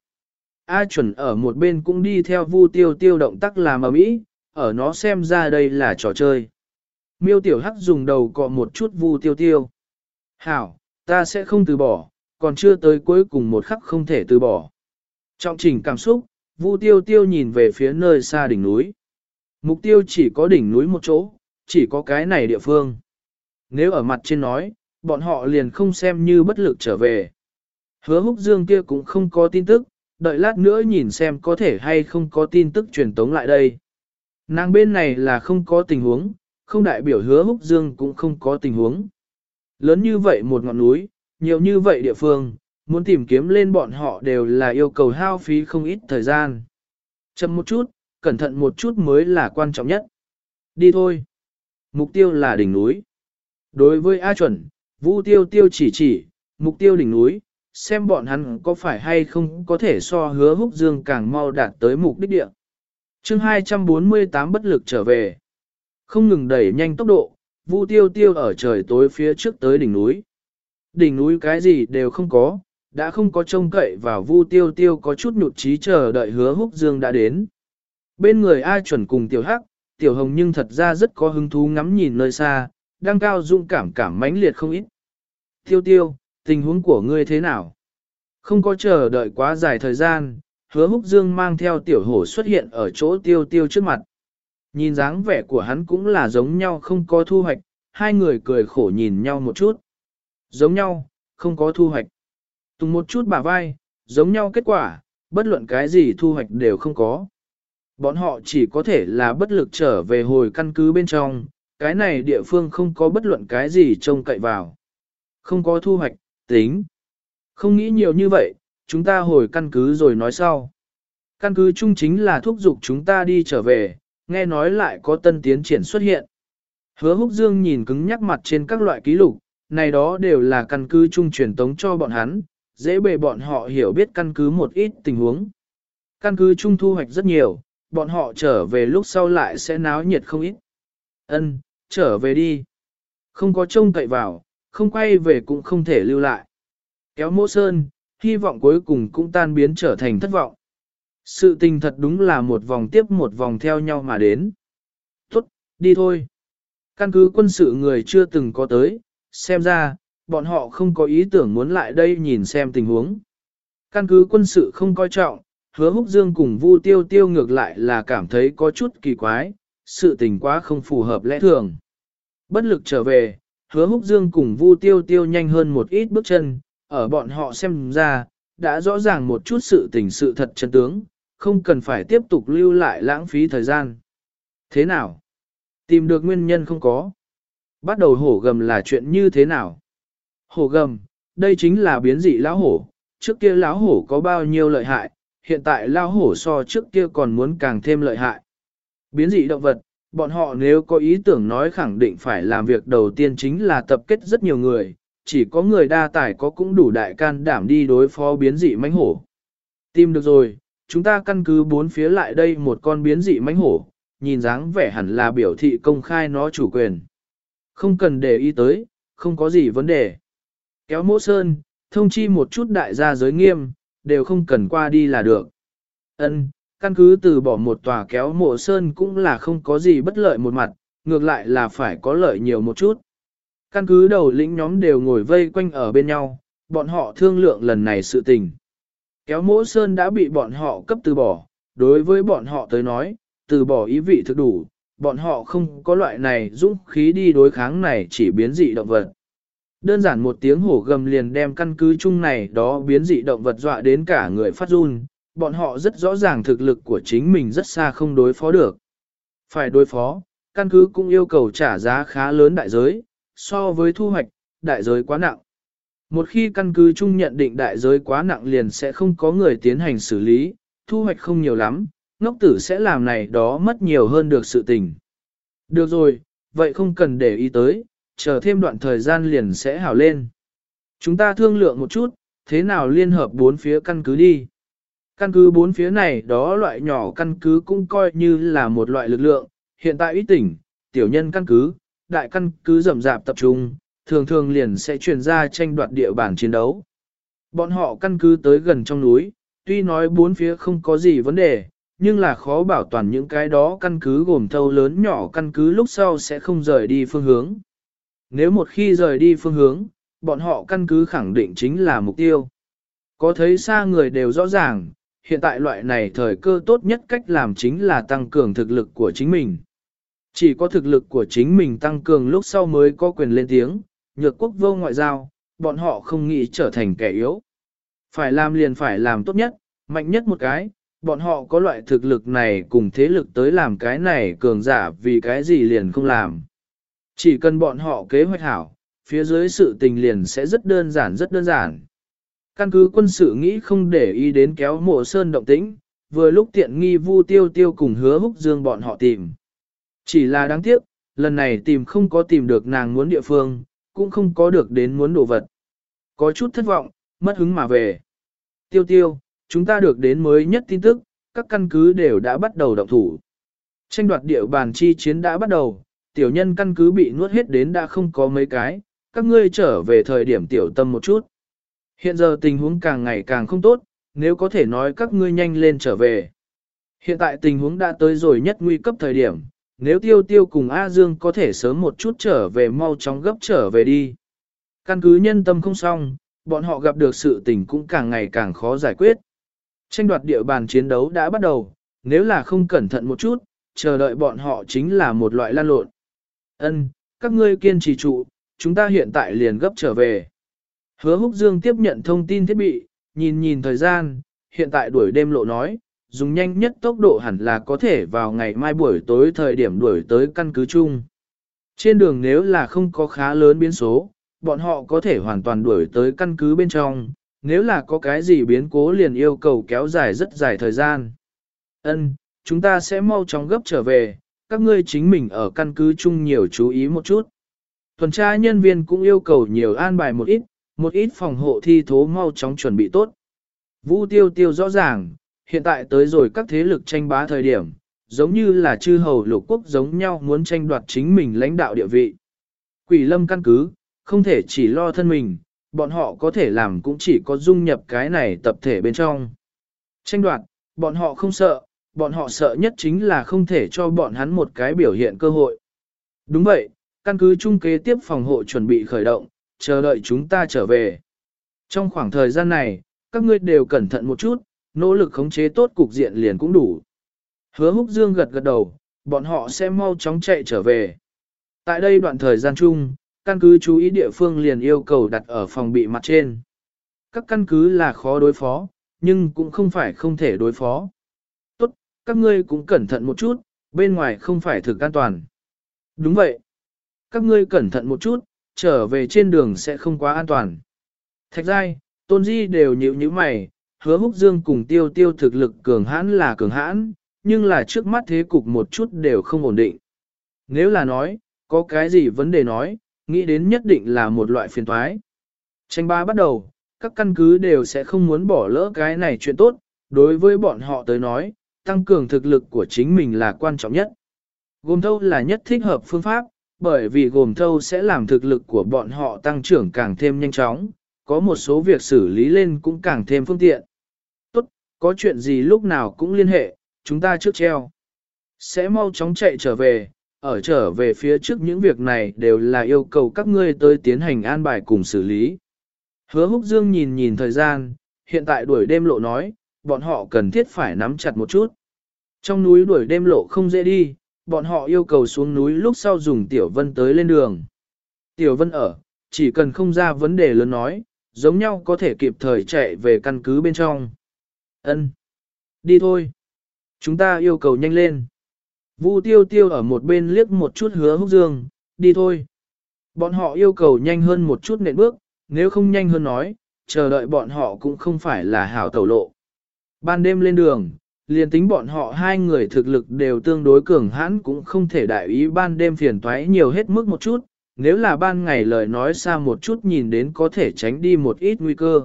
S1: A chuẩn ở một bên cũng đi theo Vu tiêu tiêu động tác làm ở mỹ, ở nó xem ra đây là trò chơi. Miêu tiểu hắc dùng đầu cọ một chút Vu tiêu tiêu. Hảo, ta sẽ không từ bỏ, còn chưa tới cuối cùng một khắc không thể từ bỏ. Trọng trình cảm xúc, Vu tiêu tiêu nhìn về phía nơi xa đỉnh núi. Mục tiêu chỉ có đỉnh núi một chỗ, chỉ có cái này địa phương. Nếu ở mặt trên nói, bọn họ liền không xem như bất lực trở về. Hứa húc dương kia cũng không có tin tức, đợi lát nữa nhìn xem có thể hay không có tin tức truyền tống lại đây. Nàng bên này là không có tình huống, không đại biểu hứa húc dương cũng không có tình huống. Lớn như vậy một ngọn núi, nhiều như vậy địa phương, muốn tìm kiếm lên bọn họ đều là yêu cầu hao phí không ít thời gian. Chậm một chút, cẩn thận một chút mới là quan trọng nhất. Đi thôi. Mục tiêu là đỉnh núi. Đối với A chuẩn, Vu tiêu tiêu chỉ chỉ, mục tiêu đỉnh núi, xem bọn hắn có phải hay không có thể so hứa húc dương càng mau đạt tới mục đích địa. chương hai trăm bốn mươi tám bất lực trở về. Không ngừng đẩy nhanh tốc độ, Vu tiêu tiêu ở trời tối phía trước tới đỉnh núi. Đỉnh núi cái gì đều không có, đã không có trông cậy vào Vu tiêu tiêu có chút nhụt chí chờ đợi hứa húc dương đã đến. Bên người A chuẩn cùng tiểu hắc, tiểu hồng nhưng thật ra rất có hứng thú ngắm nhìn nơi xa, đang cao dung cảm cảm mãnh liệt không ít. Tiêu tiêu, tình huống của ngươi thế nào? Không có chờ đợi quá dài thời gian, hứa húc dương mang theo tiểu hổ xuất hiện ở chỗ tiêu tiêu trước mặt. Nhìn dáng vẻ của hắn cũng là giống nhau không có thu hoạch, hai người cười khổ nhìn nhau một chút. Giống nhau, không có thu hoạch. Tùng một chút bả vai, giống nhau kết quả, bất luận cái gì thu hoạch đều không có. Bọn họ chỉ có thể là bất lực trở về hồi căn cứ bên trong, cái này địa phương không có bất luận cái gì trông cậy vào. Không có thu hoạch, tính. Không nghĩ nhiều như vậy, chúng ta hồi căn cứ rồi nói sau. Căn cứ chung chính là thúc giục chúng ta đi trở về, nghe nói lại có tân tiến triển xuất hiện. Hứa húc dương nhìn cứng nhắc mặt trên các loại ký lục, này đó đều là căn cứ chung truyền tống cho bọn hắn, dễ bề bọn họ hiểu biết căn cứ một ít tình huống. Căn cứ chung thu hoạch rất nhiều, bọn họ trở về lúc sau lại sẽ náo nhiệt không ít. Ân, trở về đi. Không có trông cậy vào, không quay về cũng không thể lưu lại. Kéo mỗ sơn, hy vọng cuối cùng cũng tan biến trở thành thất vọng. Sự tình thật đúng là một vòng tiếp một vòng theo nhau mà đến. Tốt, đi thôi. Căn cứ quân sự người chưa từng có tới, xem ra, bọn họ không có ý tưởng muốn lại đây nhìn xem tình huống. Căn cứ quân sự không coi trọng, Hứa Húc Dương cùng Vu Tiêu Tiêu ngược lại là cảm thấy có chút kỳ quái, sự tình quá không phù hợp lẽ thường. Bất lực trở về, Hứa Húc Dương cùng Vu Tiêu Tiêu nhanh hơn một ít bước chân, ở bọn họ xem ra, đã rõ ràng một chút sự tình sự thật chân tướng, không cần phải tiếp tục lưu lại lãng phí thời gian. Thế nào? Tìm được nguyên nhân không có. Bắt đầu hổ gầm là chuyện như thế nào? Hổ gầm, đây chính là biến dị lão hổ, trước kia lão hổ có bao nhiêu lợi hại, hiện tại lão hổ so trước kia còn muốn càng thêm lợi hại. Biến dị động vật, bọn họ nếu có ý tưởng nói khẳng định phải làm việc đầu tiên chính là tập kết rất nhiều người, chỉ có người đa tài có cũng đủ đại can đảm đi đối phó biến dị mãnh hổ. Tìm được rồi, chúng ta căn cứ bốn phía lại đây một con biến dị mãnh hổ, nhìn dáng vẻ hẳn là biểu thị công khai nó chủ quyền. Không cần để ý tới, không có gì vấn đề. Kéo Mỗ Sơn, thông chi một chút đại gia giới nghiêm, đều không cần qua đi là được. Ân, căn cứ từ bỏ một tòa kéo Mộ Sơn cũng là không có gì bất lợi một mặt, ngược lại là phải có lợi nhiều một chút. Căn cứ đầu lĩnh nhóm đều ngồi vây quanh ở bên nhau, bọn họ thương lượng lần này sự tình. Kéo Mỗ Sơn đã bị bọn họ cấp từ bỏ, đối với bọn họ tới nói, từ bỏ ý vị thực đủ, bọn họ không có loại này dũng khí đi đối kháng này chỉ biến dị động vật. Đơn giản một tiếng hổ gầm liền đem căn cứ chung này đó biến dị động vật dọa đến cả người phát run, bọn họ rất rõ ràng thực lực của chính mình rất xa không đối phó được. Phải đối phó, căn cứ cũng yêu cầu trả giá khá lớn đại giới, so với thu hoạch, đại giới quá nặng. Một khi căn cứ chung nhận định đại giới quá nặng liền sẽ không có người tiến hành xử lý, thu hoạch không nhiều lắm, ngốc tử sẽ làm này đó mất nhiều hơn được sự tình. Được rồi, vậy không cần để ý tới, chờ thêm đoạn thời gian liền sẽ hảo lên. Chúng ta thương lượng một chút, thế nào liên hợp bốn phía căn cứ đi. Căn cứ bốn phía này đó loại nhỏ căn cứ cũng coi như là một loại lực lượng, hiện tại ít tỉnh, tiểu nhân căn cứ, đại căn cứ rầm rạp tập trung, thường thường liền sẽ truyền ra tranh đoạt địa bàn chiến đấu. Bọn họ căn cứ tới gần trong núi, tuy nói bốn phía không có gì vấn đề, nhưng là khó bảo toàn những cái đó căn cứ gồm thâu lớn nhỏ căn cứ lúc sau sẽ không rời đi phương hướng. Nếu một khi rời đi phương hướng, bọn họ căn cứ khẳng định chính là mục tiêu. Có thấy xa người đều rõ ràng, hiện tại loại này thời cơ tốt nhất cách làm chính là tăng cường thực lực của chính mình. Chỉ có thực lực của chính mình tăng cường lúc sau mới có quyền lên tiếng, nhược quốc vô ngoại giao, bọn họ không nghĩ trở thành kẻ yếu. Phải làm liền phải làm tốt nhất, mạnh nhất một cái, bọn họ có loại thực lực này cùng thế lực tới làm cái này cường giả vì cái gì liền không làm. Chỉ cần bọn họ kế hoạch hảo, phía dưới sự tình liền sẽ rất đơn giản rất đơn giản. Căn cứ quân sự nghĩ không để ý đến kéo Mộ Sơn động tĩnh, vừa lúc tiện nghi Vu Tiêu Tiêu cùng Hứa Húc Dương bọn họ tìm. Chỉ là đáng tiếc, lần này tìm không có tìm được nàng muốn địa phương, cũng không có được đến muốn đồ vật. Có chút thất vọng, mất hứng mà về. Tiêu Tiêu, chúng ta được đến mới nhất tin tức, các căn cứ đều đã bắt đầu động thủ. Tranh đoạt địa bàn chi chiến đã bắt đầu, tiểu nhân căn cứ bị nuốt hết đến đã không có mấy cái, các ngươi trở về thời điểm tiểu tâm một chút. Hiện giờ tình huống càng ngày càng không tốt, nếu có thể nói các ngươi nhanh lên trở về. Hiện tại tình huống đã tới rồi nhất nguy cấp thời điểm, nếu Tiêu Tiêu cùng A Dương có thể sớm một chút trở về mau chóng gấp trở về đi. Căn cứ nhân tâm không xong, bọn họ gặp được sự tình cũng càng ngày càng khó giải quyết. Tranh đoạt địa bàn chiến đấu đã bắt đầu, nếu là không cẩn thận một chút, chờ đợi bọn họ chính là một loại lan lộn. Ân, các ngươi kiên trì trụ, chúng ta hiện tại liền gấp trở về. Hứa Húc Dương tiếp nhận thông tin thiết bị, nhìn nhìn thời gian, hiện tại đuổi đêm lộ nói, dùng nhanh nhất tốc độ hẳn là có thể vào ngày mai buổi tối thời điểm đuổi tới căn cứ chung. Trên đường nếu là không có khá lớn biến số, bọn họ có thể hoàn toàn đuổi tới căn cứ bên trong, nếu là có cái gì biến cố liền yêu cầu kéo dài rất dài thời gian. Ân, chúng ta sẽ mau chóng gấp trở về, các ngươi chính mình ở căn cứ chung nhiều chú ý một chút. Tuần tra nhân viên cũng yêu cầu nhiều an bài một ít, một ít phòng hộ thi thố mau chóng chuẩn bị tốt. Vũ Tiêu Tiêu rõ ràng, hiện tại tới rồi các thế lực tranh bá thời điểm, giống như là chư hầu lục quốc giống nhau muốn tranh đoạt chính mình lãnh đạo địa vị. Quỷ lâm căn cứ, không thể chỉ lo thân mình, bọn họ có thể làm cũng chỉ có dung nhập cái này tập thể bên trong. Tranh đoạt, bọn họ không sợ, bọn họ sợ nhất chính là không thể cho bọn hắn một cái biểu hiện cơ hội. Đúng vậy, căn cứ chung kế tiếp phòng hộ chuẩn bị khởi động, chờ đợi chúng ta trở về. Trong khoảng thời gian này, các ngươi đều cẩn thận một chút, nỗ lực khống chế tốt cục diện liền cũng đủ. Hứa Húc Dương gật gật đầu, bọn họ sẽ mau chóng chạy trở về. Tại đây đoạn thời gian chung, căn cứ chú ý địa phương liền yêu cầu đặt ở phòng bị mặt trên. Các căn cứ là khó đối phó, nhưng cũng không phải không thể đối phó. Tốt, các ngươi cũng cẩn thận một chút, bên ngoài không phải thực an toàn. Đúng vậy. Các ngươi cẩn thận một chút, trở về trên đường sẽ không quá an toàn. Thạch Giai, Tôn Di đều nhíu nhíu mày, Hứa Húc Dương cùng Tiêu Tiêu thực lực cường hãn là cường hãn, nhưng là trước mắt thế cục một chút đều không ổn định. Nếu là nói, có cái gì vấn đề nói, nghĩ đến nhất định là một loại phiền toái. Tranh ba bắt đầu, các căn cứ đều sẽ không muốn bỏ lỡ cái này chuyện tốt, đối với bọn họ tới nói, tăng cường thực lực của chính mình là quan trọng nhất. Gồm thâu là nhất thích hợp phương pháp, bởi vì gồm thâu sẽ làm thực lực của bọn họ tăng trưởng càng thêm nhanh chóng, có một số việc xử lý lên cũng càng thêm phương tiện. Tốt, có chuyện gì lúc nào cũng liên hệ, chúng ta trước treo. Sẽ mau chóng chạy trở về, ở trở về phía trước những việc này đều là yêu cầu các ngươi tới tiến hành an bài cùng xử lý. Hứa Húc Dương nhìn nhìn thời gian, hiện tại đuổi đêm lộ nói, bọn họ cần thiết phải nắm chặt một chút. Trong núi đuổi đêm lộ không dễ đi, bọn họ yêu cầu xuống núi lúc sau dùng Tiểu Vân tới lên đường. Tiểu Vân ở, chỉ cần không ra vấn đề lớn nói, giống nhau có thể kịp thời chạy về căn cứ bên trong. Ân, đi thôi. Chúng ta yêu cầu nhanh lên. Vu Tiêu Tiêu ở một bên liếc một chút Hứa Húc Dương, đi thôi. Bọn họ yêu cầu nhanh hơn một chút nện bước, nếu không nhanh hơn nói, chờ đợi bọn họ cũng không phải là hảo tẩu lộ. Ban đêm lên đường, liền tính bọn họ hai người thực lực đều tương đối cường hãn cũng không thể đại ý ban đêm phiền toái nhiều hết mức một chút, nếu là ban ngày lời nói xa một chút nhìn đến có thể tránh đi một ít nguy cơ.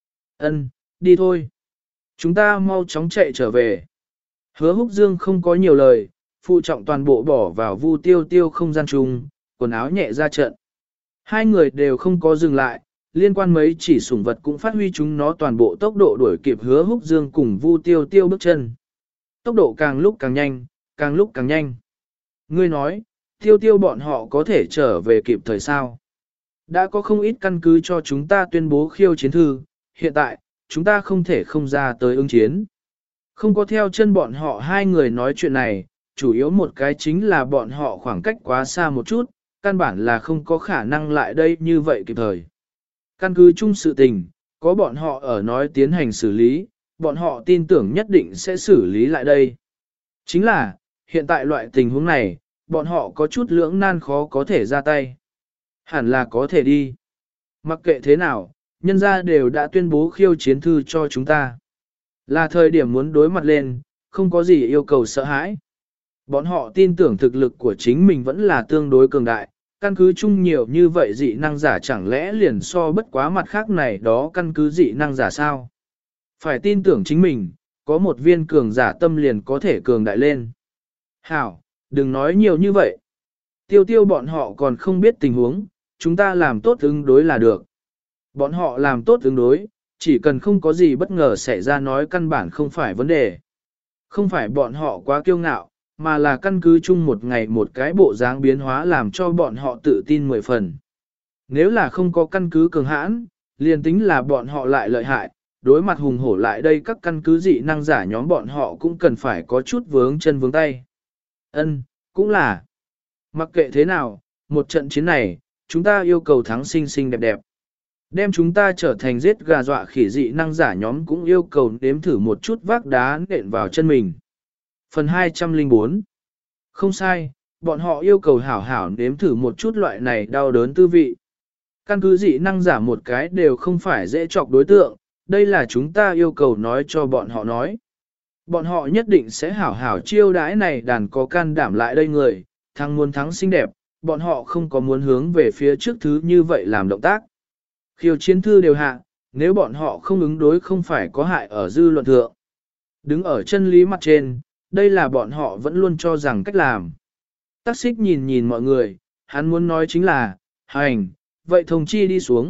S1: Ân, đi thôi. Chúng ta mau chóng chạy trở về. Hứa Húc Dương không có nhiều lời, phụ trọng toàn bộ bỏ vào Vu Tiêu Tiêu không gian chung, quần áo nhẹ ra trận. Hai người đều không có dừng lại, liên quan mấy chỉ sủng vật cũng phát huy chúng nó toàn bộ tốc độ đuổi kịp Hứa Húc Dương cùng Vu Tiêu Tiêu bước chân. Tốc độ càng lúc càng nhanh, càng lúc càng nhanh. Ngươi nói, Tiêu Tiêu bọn họ có thể trở về kịp thời sao? Đã có không ít căn cứ cho chúng ta tuyên bố khiêu chiến thư, hiện tại, chúng ta không thể không ra tới ứng chiến. Không có theo chân bọn họ hai người nói chuyện này, chủ yếu một cái chính là bọn họ khoảng cách quá xa một chút, căn bản là không có khả năng lại đây như vậy kịp thời. Căn cứ chung sự tình, có bọn họ ở nói tiến hành xử lý, bọn họ tin tưởng nhất định sẽ xử lý lại đây. Chính là, hiện tại loại tình huống này, bọn họ có chút lưỡng nan khó có thể ra tay. Hẳn là có thể đi. Mặc kệ thế nào, nhân gia đều đã tuyên bố khiêu chiến thư cho chúng ta. Là thời điểm muốn đối mặt lên, không có gì yêu cầu sợ hãi. Bọn họ tin tưởng thực lực của chính mình vẫn là tương đối cường đại, căn cứ chung nhiều như vậy dị năng giả chẳng lẽ liền so bất quá mặt khác này đó căn cứ dị năng giả sao? Phải tin tưởng chính mình, có một viên cường giả tâm liền có thể cường đại lên. Hảo, đừng nói nhiều như vậy. Tiêu tiêu bọn họ còn không biết tình huống, chúng ta làm tốt ứng đối là được. Bọn họ làm tốt ứng đối, chỉ cần không có gì bất ngờ xảy ra nói căn bản không phải vấn đề. Không phải bọn họ quá kiêu ngạo, mà là căn cứ chung một ngày một cái bộ dáng biến hóa làm cho bọn họ tự tin mười phần. Nếu là không có căn cứ cường hãn, liền tính là bọn họ lại lợi hại, đối mặt hùng hổ lại đây các căn cứ dị năng giả nhóm bọn họ cũng cần phải có chút vướng chân vướng tay. Ân, cũng là. Mặc kệ thế nào, một trận chiến này, chúng ta yêu cầu thắng xinh xinh đẹp đẹp. Đem chúng ta trở thành giết gà dọa khỉ dị năng giả nhóm cũng yêu cầu đếm thử một chút vác đá nện vào chân mình. Phần hai trăm lẻ bốn. Không sai, bọn họ yêu cầu hảo hảo nếm thử một chút loại này đau đớn tư vị. Căn cứ dị năng giả một cái đều không phải dễ chọc đối tượng, đây là chúng ta yêu cầu nói cho bọn họ nói. Bọn họ nhất định sẽ hảo hảo chiêu đãi này đàn có can đảm lại đây người, thắng muốn thắng xinh đẹp, bọn họ không có muốn hướng về phía trước thứ như vậy làm động tác. Khiêu chiến thư đều hạ, nếu bọn họ không ứng đối không phải có hại ở dư luận thượng. Đứng ở chân lý mặt trên, đây là bọn họ vẫn luôn cho rằng cách làm. Tắc xích nhìn nhìn mọi người, hắn muốn nói chính là, hành, vậy thông chi đi xuống,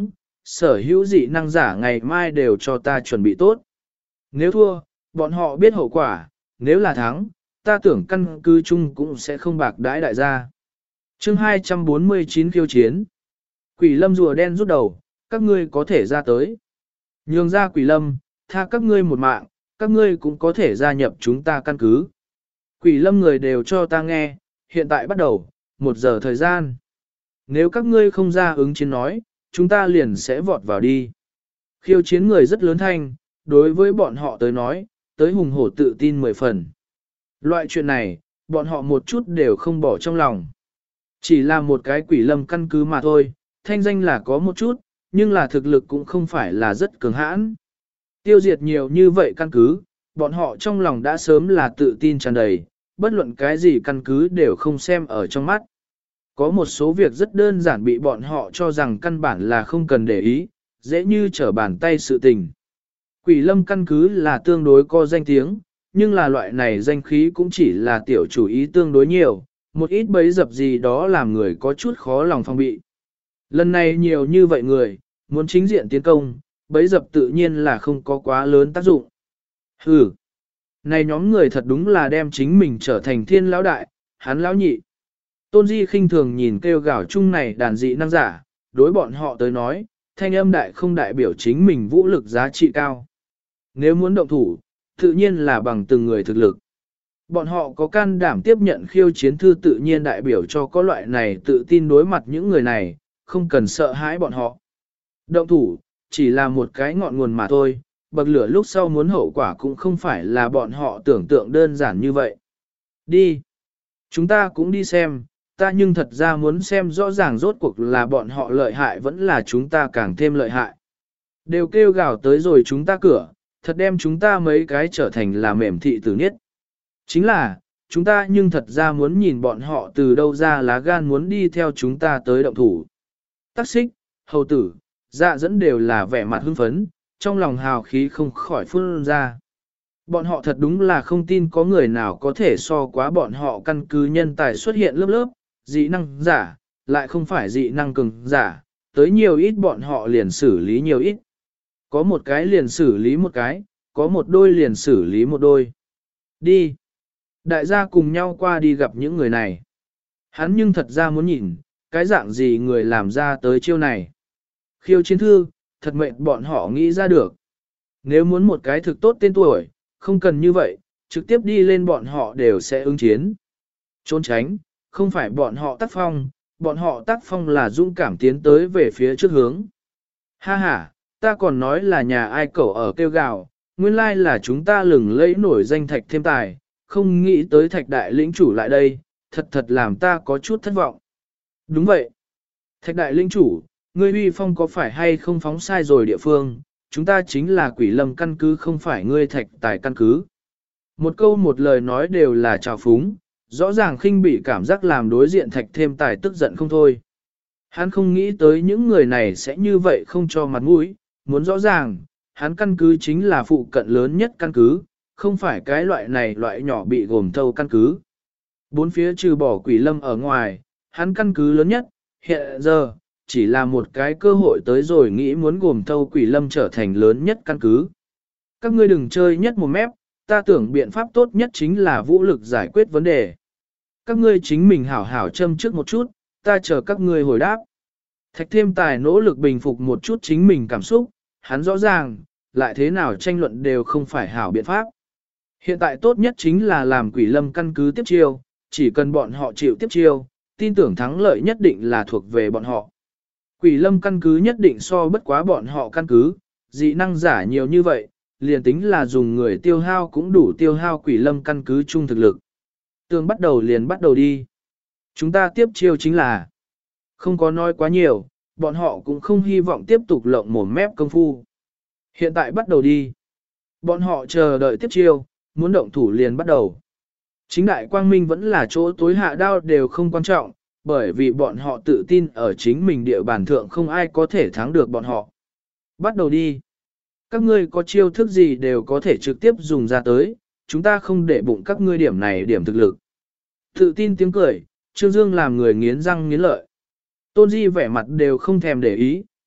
S1: sở hữu dị năng giả ngày mai đều cho ta chuẩn bị tốt. Nếu thua, bọn họ biết hậu quả, nếu là thắng, ta tưởng căn cứ chung cũng sẽ không bạc đãi đại gia. chương hai trăm bốn mươi chín khiêu chiến. Quỷ lâm rùa đen rút đầu, các ngươi có thể ra tới. Nhường ra quỷ lâm, tha các ngươi một mạng, các ngươi cũng có thể gia nhập chúng ta căn cứ. Quỷ lâm người đều cho ta nghe, hiện tại bắt đầu, một giờ thời gian. Nếu các ngươi không ra ứng chiến nói, chúng ta liền sẽ vọt vào đi. Khiêu chiến người rất lớn thanh, đối với bọn họ tới nói, tới hùng hổ tự tin mười phần. Loại chuyện này, bọn họ một chút đều không bỏ trong lòng. Chỉ là một cái quỷ lâm căn cứ mà thôi, thanh danh là có một chút, nhưng là thực lực cũng không phải là rất cường hãn. Tiêu diệt nhiều như vậy căn cứ, bọn họ trong lòng đã sớm là tự tin tràn đầy, bất luận cái gì căn cứ đều không xem ở trong mắt. Có một số việc rất đơn giản bị bọn họ cho rằng căn bản là không cần để ý, dễ như trở bàn tay sự tình. Quỷ lâm căn cứ là tương đối có danh tiếng, nhưng là loại này danh khí cũng chỉ là tiểu chủ ý tương đối nhiều, một ít bấy dập gì đó làm người có chút khó lòng phòng bị. Lần này nhiều như vậy người, muốn chính diện tiến công, bấy dập tự nhiên là không có quá lớn tác dụng. Hừ, này nhóm người thật đúng là đem chính mình trở thành thiên lão đại, hắn lão nhị. Tôn Di khinh thường nhìn kêu gào chung này đàn dị năng giả, đối bọn họ tới nói, thanh âm đại không đại biểu chính mình vũ lực giá trị cao. Nếu muốn động thủ, tự nhiên là bằng từng người thực lực. Bọn họ có can đảm tiếp nhận khiêu chiến thư tự nhiên đại biểu cho có loại này tự tin đối mặt những người này, không cần sợ hãi bọn họ. Động thủ, chỉ là một cái ngọn nguồn mà thôi, bậc lửa lúc sau muốn hậu quả cũng không phải là bọn họ tưởng tượng đơn giản như vậy. Đi. Chúng ta cũng đi xem, ta nhưng thật ra muốn xem rõ ràng rốt cuộc là bọn họ lợi hại vẫn là chúng ta càng thêm lợi hại. Đều kêu gào tới rồi chúng ta cửa, thật đem chúng ta mấy cái trở thành là mềm thị tử niết. Chính là, chúng ta nhưng thật ra muốn nhìn bọn họ từ đâu ra lá gan muốn đi theo chúng ta tới động thủ. Tắc xích, hầu tử, dạ dẫn đều là vẻ mặt hưng phấn, trong lòng hào khí không khỏi phun ra. Bọn họ thật đúng là không tin có người nào có thể so quá bọn họ căn cứ nhân tài xuất hiện lớp lớp, dị năng giả, lại không phải dị năng cường giả, tới nhiều ít bọn họ liền xử lý nhiều ít. Có một cái liền xử lý một cái, có một đôi liền xử lý một đôi. Đi. Đại gia cùng nhau qua đi gặp những người này. Hắn nhưng thật ra muốn nhìn, cái dạng gì người làm ra tới chiêu này. Khiêu chiến thư, thật mệnh bọn họ nghĩ ra được. Nếu muốn một cái thực tốt tên tuổi, không cần như vậy, trực tiếp đi lên bọn họ đều sẽ ứng chiến. Trốn tránh, không phải bọn họ tác phong, bọn họ tác phong là dũng cảm tiến tới về phía trước hướng. Ha ha, ta còn nói là nhà ai cẩu ở kêu gào, nguyên lai là chúng ta lừng lẫy nổi danh thạch thêm tài, không nghĩ tới thạch đại lĩnh chủ lại đây, thật thật làm ta có chút thất vọng. Đúng vậy. Thạch đại lĩnh chủ, ngươi uy phong có phải hay không phóng sai rồi địa phương, chúng ta chính là quỷ lâm căn cứ không phải ngươi thạch tài căn cứ. Một câu một lời nói đều là trào phúng, rõ ràng khinh bị cảm giác làm đối diện thạch thêm tài tức giận không thôi. Hắn không nghĩ tới những người này sẽ như vậy không cho mặt mũi, muốn rõ ràng, hắn căn cứ chính là phụ cận lớn nhất căn cứ, không phải cái loại này loại nhỏ bị gồm thâu căn cứ. Bốn phía trừ bỏ quỷ lâm ở ngoài, hắn căn cứ lớn nhất, hiện giờ, chỉ là một cái cơ hội tới rồi nghĩ muốn gồm thâu quỷ lâm trở thành lớn nhất căn cứ. Các ngươi đừng chơi nhất một mép, ta tưởng biện pháp tốt nhất chính là vũ lực giải quyết vấn đề. Các ngươi chính mình hảo hảo châm trước một chút, ta chờ các ngươi hồi đáp. Thạch thêm tài nỗ lực bình phục một chút chính mình cảm xúc, hắn rõ ràng, lại thế nào tranh luận đều không phải hảo biện pháp. Hiện tại tốt nhất chính là làm quỷ lâm căn cứ tiếp chiêu, chỉ cần bọn họ chịu tiếp chiêu, tin tưởng thắng lợi nhất định là thuộc về bọn họ. Quỷ lâm căn cứ nhất định so bất quá bọn họ căn cứ, dị năng giả nhiều như vậy, liền tính là dùng người tiêu hao cũng đủ tiêu hao quỷ lâm căn cứ chung thực lực. Tương bắt đầu liền bắt đầu đi. Chúng ta tiếp chiêu chính là, không có nói quá nhiều, bọn họ cũng không hy vọng tiếp tục lộng mồm mép công phu. Hiện tại bắt đầu đi. Bọn họ chờ đợi tiếp chiêu, muốn động thủ liền bắt đầu. Chính đại quang minh vẫn là chỗ tối hạ đao đều không quan trọng, bởi vì bọn họ tự tin ở chính mình địa bàn thượng không ai có thể thắng được bọn họ. Bắt đầu đi. Các ngươi có chiêu thức gì đều có thể trực tiếp dùng ra tới, chúng ta không để bụng các ngươi điểm này điểm thực lực. Tự tin tiếng cười, Trương Dương làm người nghiến răng nghiến lợi. Tôn Di vẻ mặt đều không thèm để ý,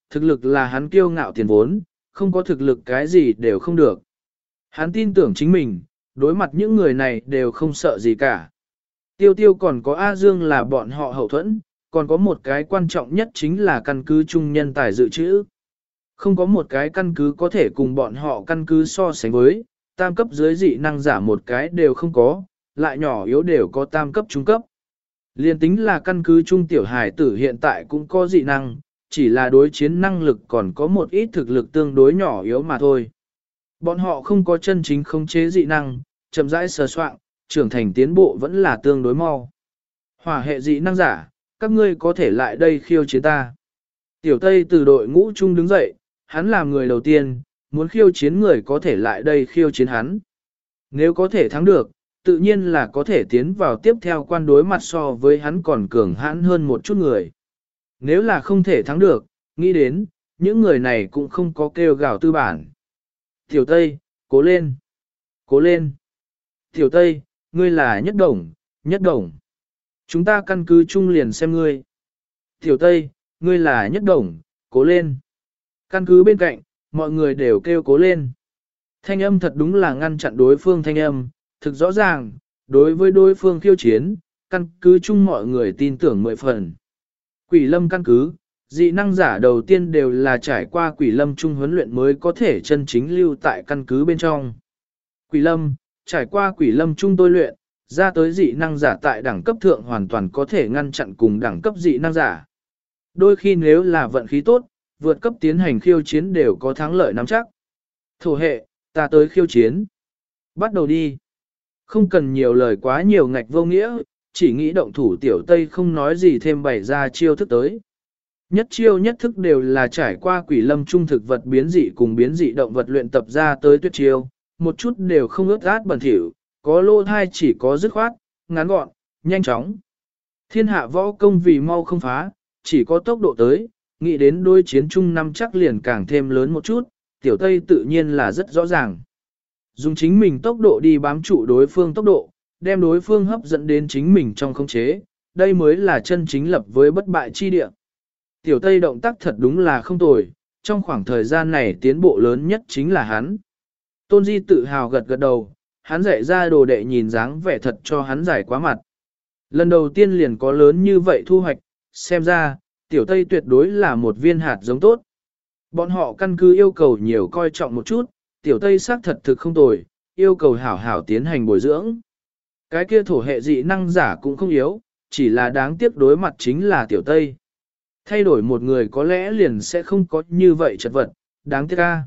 S1: thực lực là hắn kiêu ngạo tiền vốn, không có thực lực cái gì đều không được. Hắn tin tưởng chính mình, đối mặt những người này đều không sợ gì cả. Tiêu tiêu còn có A Dương là bọn họ hậu thuẫn, còn có một cái quan trọng nhất chính là căn cứ chung nhân tài dự trữ. Không có một cái căn cứ có thể cùng bọn họ căn cứ so sánh với, tam cấp dưới dị năng giả một cái đều không có, lại nhỏ yếu đều có tam cấp trung cấp. Liên tính là căn cứ trung tiểu hải tử hiện tại cũng có dị năng, chỉ là đối chiến năng lực còn có một ít thực lực tương đối nhỏ yếu mà thôi. Bọn họ không có chân chính khống chế dị năng, chậm rãi sờ soạn, trưởng thành tiến bộ vẫn là tương đối mau. Hỏa hệ dị năng giả, các ngươi có thể lại đây khiêu chiến ta. Tiểu Tây từ đội ngũ chung đứng dậy, hắn làm người đầu tiên, muốn khiêu chiến người có thể lại đây khiêu chiến hắn. Nếu có thể thắng được, tự nhiên là có thể tiến vào tiếp theo quan đối mặt so với hắn còn cường hãn hơn một chút người. Nếu là không thể thắng được, nghĩ đến, những người này cũng không có kêu gào tư bản. Tiểu Tây, cố lên, cố lên. Tiểu Tây, ngươi là nhất đồng, nhất đồng. Chúng ta căn cứ chung liền xem ngươi. Tiểu Tây, ngươi là nhất đồng, cố lên. Căn cứ bên cạnh, mọi người đều kêu cố lên. Thanh âm thật đúng là ngăn chặn đối phương thanh âm, thực rõ ràng, đối với đối phương khiêu chiến, căn cứ chung mọi người tin tưởng mười phần. Quỷ lâm căn cứ, dị năng giả đầu tiên đều là trải qua quỷ lâm chung huấn luyện mới có thể chân chính lưu tại căn cứ bên trong. Quỷ lâm, trải qua quỷ lâm chung tôi luyện, ra tới dị năng giả tại đẳng cấp thượng hoàn toàn có thể ngăn chặn cùng đẳng cấp dị năng giả. Đôi khi nếu là vận khí tốt, vượt cấp tiến hành khiêu chiến đều có thắng lợi nắm chắc. Thổ hệ, ta tới khiêu chiến. Bắt đầu đi. Không cần nhiều lời quá nhiều ngạch vô nghĩa, chỉ nghĩ động thủ tiểu Tây không nói gì thêm bày ra chiêu thức tới. Nhất chiêu nhất thức đều là trải qua quỷ lâm trung thực vật biến dị cùng biến dị động vật luyện tập ra tới tuyệt chiêu, một chút đều không ướt át bẩn thỉu, có lô thai chỉ có dứt khoát, ngắn gọn, nhanh chóng. Thiên hạ võ công vì mau không phá, chỉ có tốc độ tới, nghĩ đến đôi chiến chung năm chắc liền càng thêm lớn một chút, tiểu Tây tự nhiên là rất rõ ràng. Dùng chính mình tốc độ đi bám trụ đối phương tốc độ, đem đối phương hấp dẫn đến chính mình trong khống chế, đây mới là chân chính lập với bất bại chi địa. Tiểu Tây động tác thật đúng là không tồi, trong khoảng thời gian này tiến bộ lớn nhất chính là hắn. Tôn Di tự hào gật gật đầu, hắn dạy ra đồ đệ nhìn dáng vẻ thật cho hắn giải quá mặt. Lần đầu tiên liền có lớn như vậy thu hoạch, xem ra, Tiểu Tây tuyệt đối là một viên hạt giống tốt. Bọn họ căn cứ yêu cầu nhiều coi trọng một chút, Tiểu Tây xác thật thực không tồi, yêu cầu hảo hảo tiến hành bồi dưỡng. Cái kia thổ hệ dị năng giả cũng không yếu, chỉ là đáng tiếc đối mặt chính là Tiểu Tây. Thay đổi một người có lẽ liền sẽ không có như vậy chật vật, đáng tiếc ca.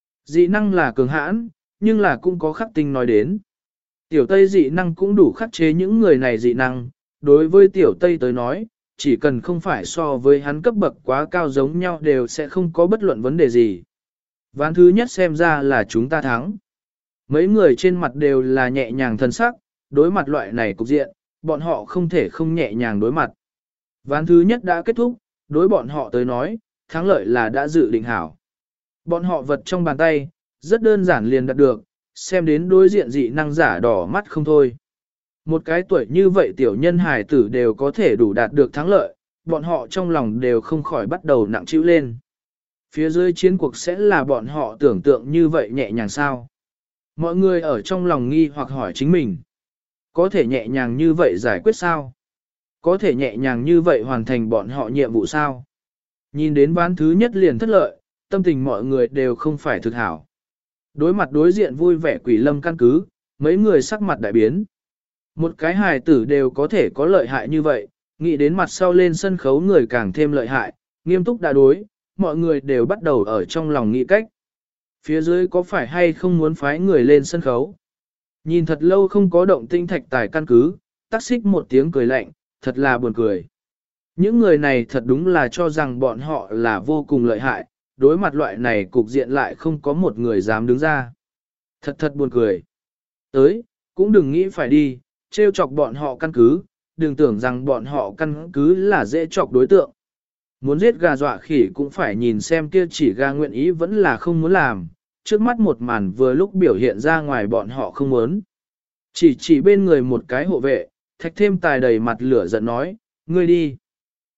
S1: Dị năng là cường hãn, nhưng là cũng có khắc tinh nói đến. Tiểu Tây dị năng cũng đủ khắc chế những người này dị năng, đối với Tiểu Tây tới nói, chỉ cần không phải so với hắn cấp bậc quá cao giống nhau đều sẽ không có bất luận vấn đề gì. Ván thứ nhất xem ra là chúng ta thắng. Mấy người trên mặt đều là nhẹ nhàng thân sắc, đối mặt loại này cục diện, bọn họ không thể không nhẹ nhàng đối mặt. Ván thứ nhất đã kết thúc, đối bọn họ tới nói, thắng lợi là đã dự định hảo. Bọn họ vật trong bàn tay, rất đơn giản liền đạt được, xem đến đối diện dị năng giả đỏ mắt không thôi. Một cái tuổi như vậy tiểu nhân hài tử đều có thể đủ đạt được thắng lợi, bọn họ trong lòng đều không khỏi bắt đầu nặng chịu lên. Phía dưới chiến cuộc sẽ là bọn họ tưởng tượng như vậy nhẹ nhàng sao? Mọi người ở trong lòng nghi hoặc hỏi chính mình. Có thể nhẹ nhàng như vậy giải quyết sao? Có thể nhẹ nhàng như vậy hoàn thành bọn họ nhiệm vụ sao? Nhìn đến ván thứ nhất liền thất lợi, tâm tình mọi người đều không phải thực hảo. Đối mặt đối diện vui vẻ quỷ lâm căn cứ, mấy người sắc mặt đại biến. Một cái hài tử đều có thể có lợi hại như vậy, nghĩ đến mặt sau lên sân khấu người càng thêm lợi hại, nghiêm túc đã đối, mọi người đều bắt đầu ở trong lòng nghĩ cách. Phía dưới có phải hay không muốn phái người lên sân khấu? Nhìn thật lâu không có động tinh thạch tài căn cứ, tắc xích một tiếng cười lạnh, thật là buồn cười. Những người này thật đúng là cho rằng bọn họ là vô cùng lợi hại, đối mặt loại này cục diện lại không có một người dám đứng ra. Thật thật buồn cười. Tới, cũng đừng nghĩ phải đi, trêu chọc bọn họ căn cứ, đừng tưởng rằng bọn họ căn cứ là dễ chọc đối tượng. Muốn giết gà dọa khỉ cũng phải nhìn xem kia chỉ gà nguyện ý vẫn là không muốn làm, trước mắt một màn vừa lúc biểu hiện ra ngoài bọn họ không muốn. Chỉ chỉ bên người một cái hộ vệ, thạch thêm tài đầy mặt lửa giận nói, ngươi đi.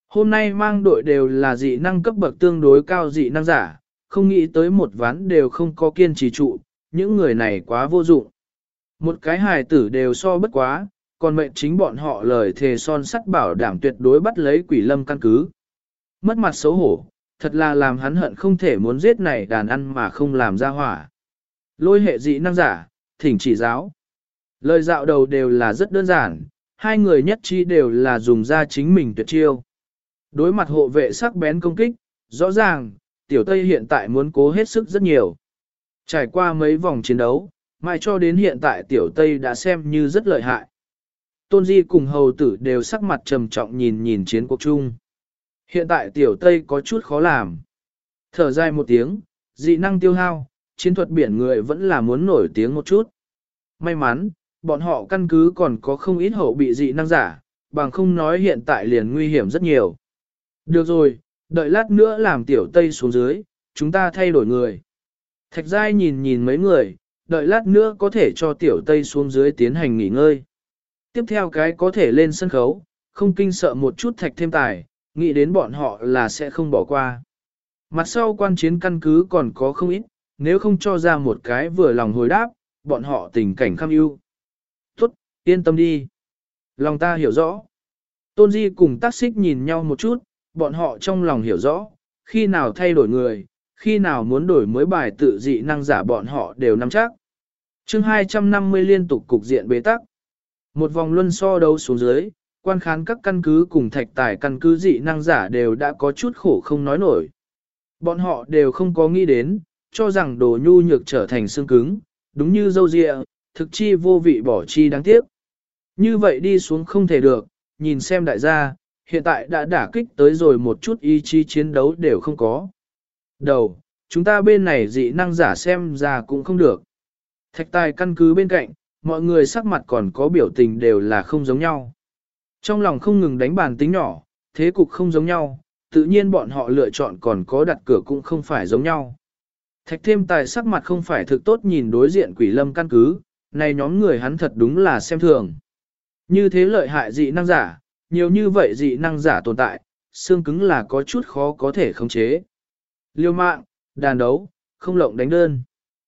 S1: Hôm nay mang đội đều là dị năng cấp bậc tương đối cao dị năng giả, không nghĩ tới một ván đều không có kiên trì trụ, những người này quá vô dụng. Một cái hài tử đều so bất quá, còn mệnh chính bọn họ lời thề son sắt bảo đảm tuyệt đối bắt lấy quỷ lâm căn cứ. Mất mặt xấu hổ, thật là làm hắn hận không thể muốn giết này đàn ăn mà không làm ra hỏa. Lôi hệ dị năng giả, thỉnh chỉ giáo. Lời dạo đầu đều là rất đơn giản, hai người nhất trí đều là dùng ra chính mình tuyệt chiêu. Đối mặt hộ vệ sắc bén công kích, rõ ràng, tiểu Tây hiện tại muốn cố hết sức rất nhiều. Trải qua mấy vòng chiến đấu, mai cho đến hiện tại tiểu Tây đã xem như rất lợi hại. Tôn Di cùng hầu tử đều sắc mặt trầm trọng nhìn nhìn chiến cuộc chung. Hiện tại tiểu Tây có chút khó làm. Thở dài một tiếng, dị năng tiêu hao, chiến thuật biển người vẫn là muốn nổi tiếng một chút. May mắn, bọn họ căn cứ còn có không ít hậu bị dị năng giả, bằng không nói hiện tại liền nguy hiểm rất nhiều. Được rồi, đợi lát nữa làm tiểu Tây xuống dưới, chúng ta thay đổi người. Thạch Giai nhìn nhìn mấy người, đợi lát nữa có thể cho tiểu Tây xuống dưới tiến hành nghỉ ngơi. Tiếp theo cái có thể lên sân khấu, không kinh sợ một chút thạch thêm tài, nghĩ đến bọn họ là sẽ không bỏ qua. Mặt sau quan chiến căn cứ còn có không ít, nếu không cho ra một cái vừa lòng hồi đáp, bọn họ tình cảnh kham ưu. Tốt, yên tâm đi. Lòng ta hiểu rõ. Tôn Di cùng tác xích nhìn nhau một chút, bọn họ trong lòng hiểu rõ, khi nào thay đổi người, khi nào muốn đổi mới bài tự dị năng giả bọn họ đều nắm chắc. chương hai trăm năm mươi liên tục cục diện bế tắc. Một vòng luân so đấu xuống dưới, quan khán các căn cứ cùng thạch tài căn cứ dị năng giả đều đã có chút khổ không nói nổi. Bọn họ đều không có nghĩ đến, cho rằng đồ nhu nhược trở thành xương cứng, đúng như dâu dịa, thực chi vô vị bỏ chi đáng tiếc. Như vậy đi xuống không thể được, nhìn xem đại gia, hiện tại đã đả kích tới rồi một chút ý chí chiến đấu đều không có. Đầu, chúng ta bên này dị năng giả xem ra cũng không được. Thạch tài căn cứ bên cạnh, mọi người sắc mặt còn có biểu tình đều là không giống nhau. Trong lòng không ngừng đánh bàn tính nhỏ, thế cục không giống nhau, tự nhiên bọn họ lựa chọn còn có đặt cửa cũng không phải giống nhau. Thạch thêm tài sắc mặt không phải thực tốt nhìn đối diện quỷ lâm căn cứ, này nhóm người hắn thật đúng là xem thường. Như thế lợi hại dị năng giả, nhiều như vậy dị năng giả tồn tại, xương cứng là có chút khó có thể khống chế. Liêu mạng, đàn đấu, không lộng đánh đơn.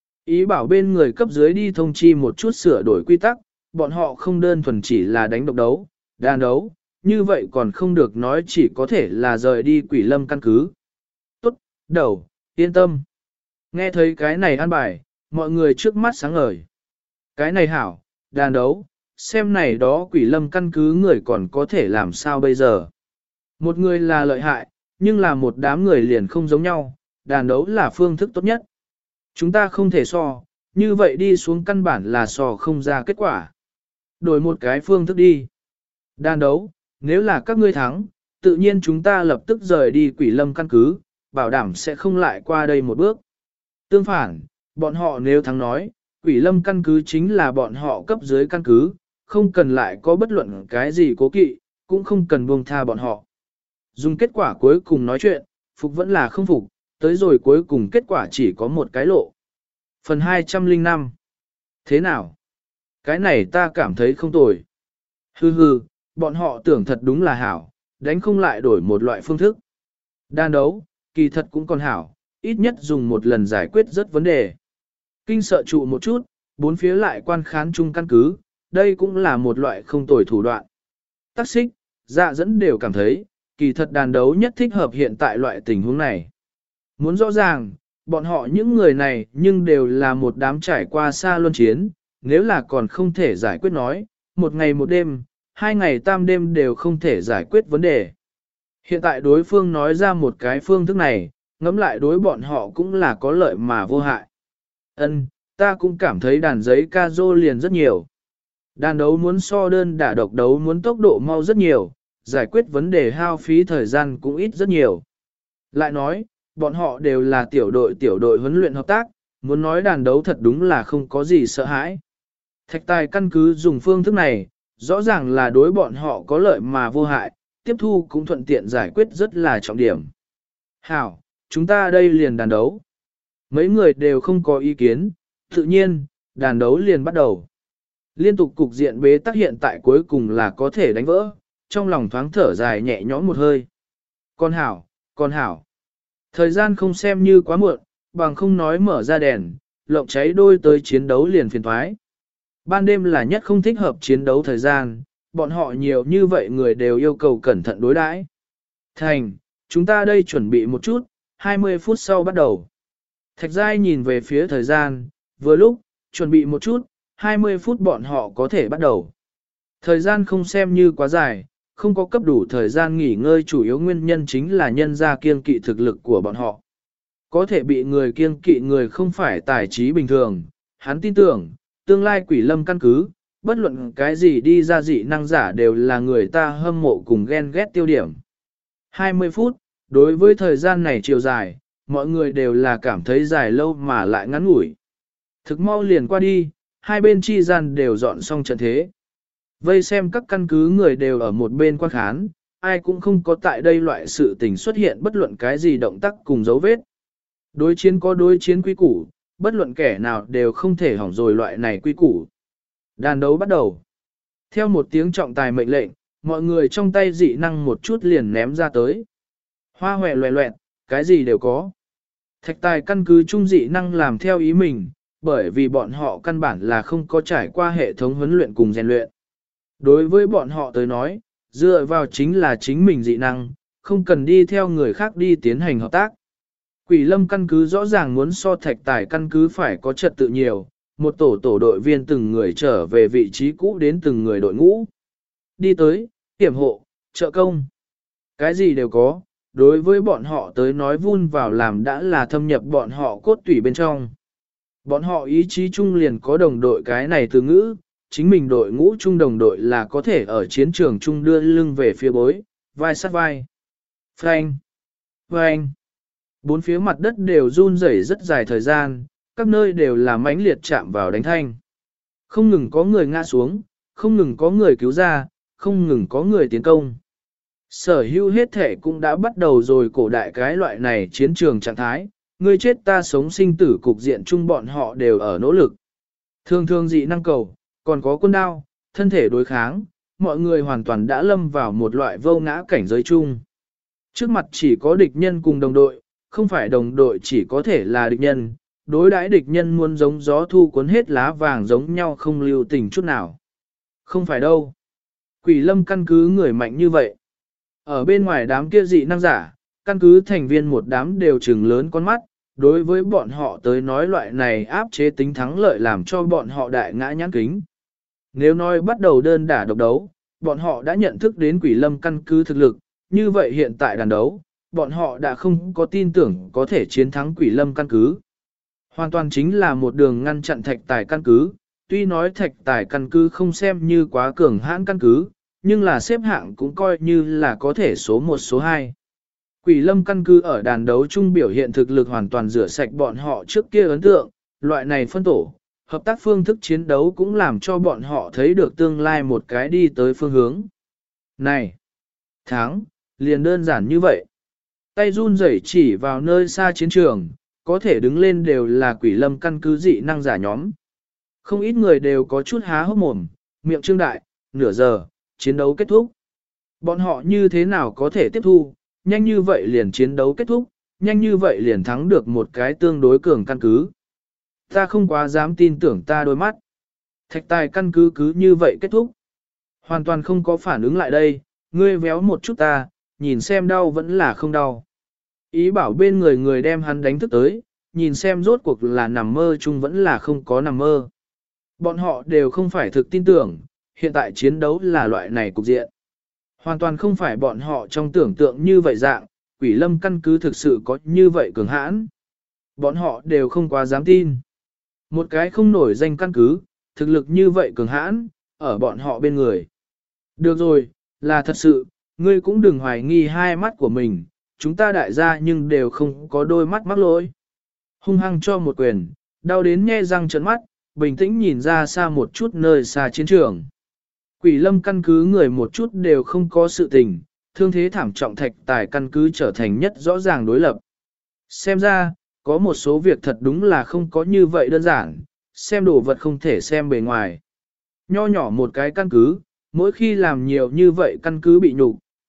S1: Ý bảo bên người cấp dưới đi thông chi một chút sửa đổi quy tắc, bọn họ không đơn thuần chỉ là đánh độc đấu, đàn đấu, như vậy còn không được nói chỉ có thể là rời đi quỷ lâm căn cứ. Tốt, đầu, yên tâm. Nghe thấy cái này an bài, mọi người trước mắt sáng ngời. Cái này hảo, đàn đấu, xem này đó quỷ lâm căn cứ người còn có thể làm sao bây giờ. Một người là lợi hại, nhưng là một đám người liền không giống nhau, đàn đấu là phương thức tốt nhất. Chúng ta không thể so, như vậy đi xuống căn bản là so không ra kết quả. Đổi một cái phương thức đi. Đàn đấu, nếu là các ngươi thắng, tự nhiên chúng ta lập tức rời đi quỷ lâm căn cứ, bảo đảm sẽ không lại qua đây một bước. Tương phản, bọn họ nếu thắng nói, quỷ lâm căn cứ chính là bọn họ cấp dưới căn cứ, không cần lại có bất luận cái gì cố kỵ, cũng không cần buông tha bọn họ. Dùng kết quả cuối cùng nói chuyện, phục vẫn là không phục, tới rồi cuối cùng kết quả chỉ có một cái lộ. Phần hai trăm lẻ năm. Thế nào? Cái này ta cảm thấy không tồi. Hừ hừ, bọn họ tưởng thật đúng là hảo, đánh không lại đổi một loại phương thức. Đan đấu, kỳ thật cũng còn hảo, ít nhất dùng một lần giải quyết rất vấn đề. Kinh sợ trụ một chút, bốn phía lại quan khán chung căn cứ, đây cũng là một loại không tồi thủ đoạn. Tác xích, dạ dẫn đều cảm thấy, kỳ thật đàn đấu nhất thích hợp hiện tại loại tình huống này. Muốn rõ ràng, bọn họ những người này nhưng đều là một đám trải qua xa luân chiến, nếu là còn không thể giải quyết nói, một ngày một đêm, hai ngày tam đêm đều không thể giải quyết vấn đề. Hiện tại đối phương nói ra một cái phương thức này, ngẫm lại đối bọn họ cũng là có lợi mà vô hại. Ân, ta cũng cảm thấy đàn giấy ca rô liền rất nhiều. Đàn đấu muốn so đơn đả độc đấu muốn tốc độ mau rất nhiều, giải quyết vấn đề hao phí thời gian cũng ít rất nhiều. Lại nói, bọn họ đều là tiểu đội tiểu đội huấn luyện hợp tác, muốn nói đàn đấu thật đúng là không có gì sợ hãi. Thạch tài căn cứ dùng phương thức này, rõ ràng là đối bọn họ có lợi mà vô hại, tiếp thu cũng thuận tiện giải quyết rất là trọng điểm. Hảo, chúng ta đây liền đàn đấu. Mấy người đều không có ý kiến, tự nhiên, đàn đấu liền bắt đầu. Liên tục cục diện bế tắc hiện tại cuối cùng là có thể đánh vỡ, trong lòng thoáng thở dài nhẹ nhõm một hơi. Con hảo, con hảo. Thời gian không xem như quá muộn, bằng không nói mở ra đèn, lộng cháy đôi tới chiến đấu liền phiền thoái. Ban đêm là nhất không thích hợp chiến đấu thời gian, bọn họ nhiều như vậy người đều yêu cầu cẩn thận đối đãi. Thành, chúng ta đây chuẩn bị một chút, hai mươi phút sau bắt đầu. Thạch Giai nhìn về phía thời gian, vừa lúc, chuẩn bị một chút, hai mươi phút bọn họ có thể bắt đầu. Thời gian không xem như quá dài, không có cấp đủ thời gian nghỉ ngơi chủ yếu nguyên nhân chính là nhân ra kiêng kỵ thực lực của bọn họ. Có thể bị người kiêng kỵ người không phải tài trí bình thường, hắn tin tưởng, tương lai quỷ lâm căn cứ, bất luận cái gì đi ra dị năng giả đều là người ta hâm mộ cùng ghen ghét tiêu điểm. hai mươi phút, đối với thời gian này chiều dài, mọi người đều là cảm thấy dài lâu mà lại ngắn ngủi. Thực mau liền qua đi, hai bên chi gian đều dọn xong trận thế. Vây xem các căn cứ người đều ở một bên quan khán, ai cũng không có tại đây loại sự tình xuất hiện bất luận cái gì động tác cùng dấu vết. Đối chiến có đối chiến quy củ, bất luận kẻ nào đều không thể hỏng rồi loại này quy củ. Đàn đấu bắt đầu. Theo một tiếng trọng tài mệnh lệnh, mọi người trong tay dị năng một chút liền ném ra tới. Hoa hòe loẹ loẹt, cái gì đều có. Thạch tài căn cứ trung dị năng làm theo ý mình, bởi vì bọn họ căn bản là không có trải qua hệ thống huấn luyện cùng rèn luyện. Đối với bọn họ tới nói, dựa vào chính là chính mình dị năng, không cần đi theo người khác đi tiến hành hợp tác. Quỷ lâm căn cứ rõ ràng muốn so thạch tài căn cứ phải có trật tự nhiều, một tổ tổ đội viên từng người trở về vị trí cũ đến từng người đội ngũ. Đi tới, kiểm hộ, trợ công. Cái gì đều có, đối với bọn họ tới nói vun vào làm đã là thâm nhập bọn họ cốt tủy bên trong. Bọn họ ý chí chung liền có đồng đội cái này từ ngữ, chính mình đội ngũ chung đồng đội là có thể ở chiến trường chung đưa lưng về phía bối, vai sát vai. Phanh! Phanh! Bốn phía mặt đất đều run rẩy rất dài thời gian, các nơi đều là mãnh liệt chạm vào đánh thanh. Không ngừng có người ngã xuống, không ngừng có người cứu ra, không ngừng có người tiến công. Sở hữu hết thể cũng đã bắt đầu rồi cổ đại cái loại này chiến trường trạng thái, người chết ta sống sinh tử cục diện chung bọn họ đều ở nỗ lực. Thường thường dị năng cầu, còn có quân đao, thân thể đối kháng, mọi người hoàn toàn đã lâm vào một loại vô ngã cảnh giới chung. Trước mặt chỉ có địch nhân cùng đồng đội, không phải đồng đội chỉ có thể là địch nhân, đối đãi địch nhân muốn giống gió thu cuốn hết lá vàng giống nhau không lưu tình chút nào. Không phải đâu. Quỷ lâm căn cứ người mạnh như vậy. Ở bên ngoài đám kia dị năng giả, căn cứ thành viên một đám đều trừng lớn con mắt, đối với bọn họ tới nói loại này áp chế tính thắng lợi làm cho bọn họ đại ngã nhãn kính. Nếu nói bắt đầu đơn đả độc đấu, bọn họ đã nhận thức đến quỷ lâm căn cứ thực lực, như vậy hiện tại đàn đấu, bọn họ đã không có tin tưởng có thể chiến thắng quỷ lâm căn cứ. Hoàn toàn chính là một đường ngăn chặn thạch tài căn cứ, tuy nói thạch tài căn cứ không xem như quá cường hãn căn cứ, nhưng là xếp hạng cũng coi như là có thể số một số hai. Quỷ lâm căn cứ ở đàn đấu chung biểu hiện thực lực hoàn toàn rửa sạch bọn họ trước kia ấn tượng, loại này phân tổ, hợp tác phương thức chiến đấu cũng làm cho bọn họ thấy được tương lai một cái đi tới phương hướng. Này! Thắng! Liền đơn giản như vậy. Tay run rẩy chỉ vào nơi xa chiến trường, có thể đứng lên đều là quỷ lâm căn cứ dị năng giả nhóm. Không ít người đều có chút há hốc mồm, miệng trương đại, nửa giờ, chiến đấu kết thúc. Bọn họ như thế nào có thể tiếp thu, nhanh như vậy liền chiến đấu kết thúc, nhanh như vậy liền thắng được một cái tương đối cường căn cứ. Ta không quá dám tin tưởng ta đôi mắt. Thạch tài căn cứ cứ như vậy kết thúc. Hoàn toàn không có phản ứng lại đây, ngươi véo một chút ta, nhìn xem đau vẫn là không đau. Ý bảo bên người người đem hắn đánh thức tới, nhìn xem rốt cuộc là nằm mơ chung vẫn là không có nằm mơ. Bọn họ đều không phải thực tin tưởng, hiện tại chiến đấu là loại này cục diện. Hoàn toàn không phải bọn họ trong tưởng tượng như vậy dạng, quỷ lâm căn cứ thực sự có như vậy cường hãn. Bọn họ đều không quá dám tin. Một cái không nổi danh căn cứ, thực lực như vậy cường hãn, ở bọn họ bên người. Được rồi, là thật sự, ngươi cũng đừng hoài nghi hai mắt của mình, chúng ta đại gia nhưng đều không có đôi mắt mắc lỗi. Hung hăng cho một quyền, đau đến nhe răng trợn mắt, bình tĩnh nhìn ra xa một chút nơi xa chiến trường. Quỷ lâm căn cứ người một chút đều không có sự tình, thương thế thảm trọng thạch tài căn cứ trở thành nhất rõ ràng đối lập. Xem ra, có một số việc thật đúng là không có như vậy đơn giản, xem đồ vật không thể xem bề ngoài. Nho nhỏ một cái căn cứ, mỗi khi làm nhiều như vậy căn cứ bị nhục,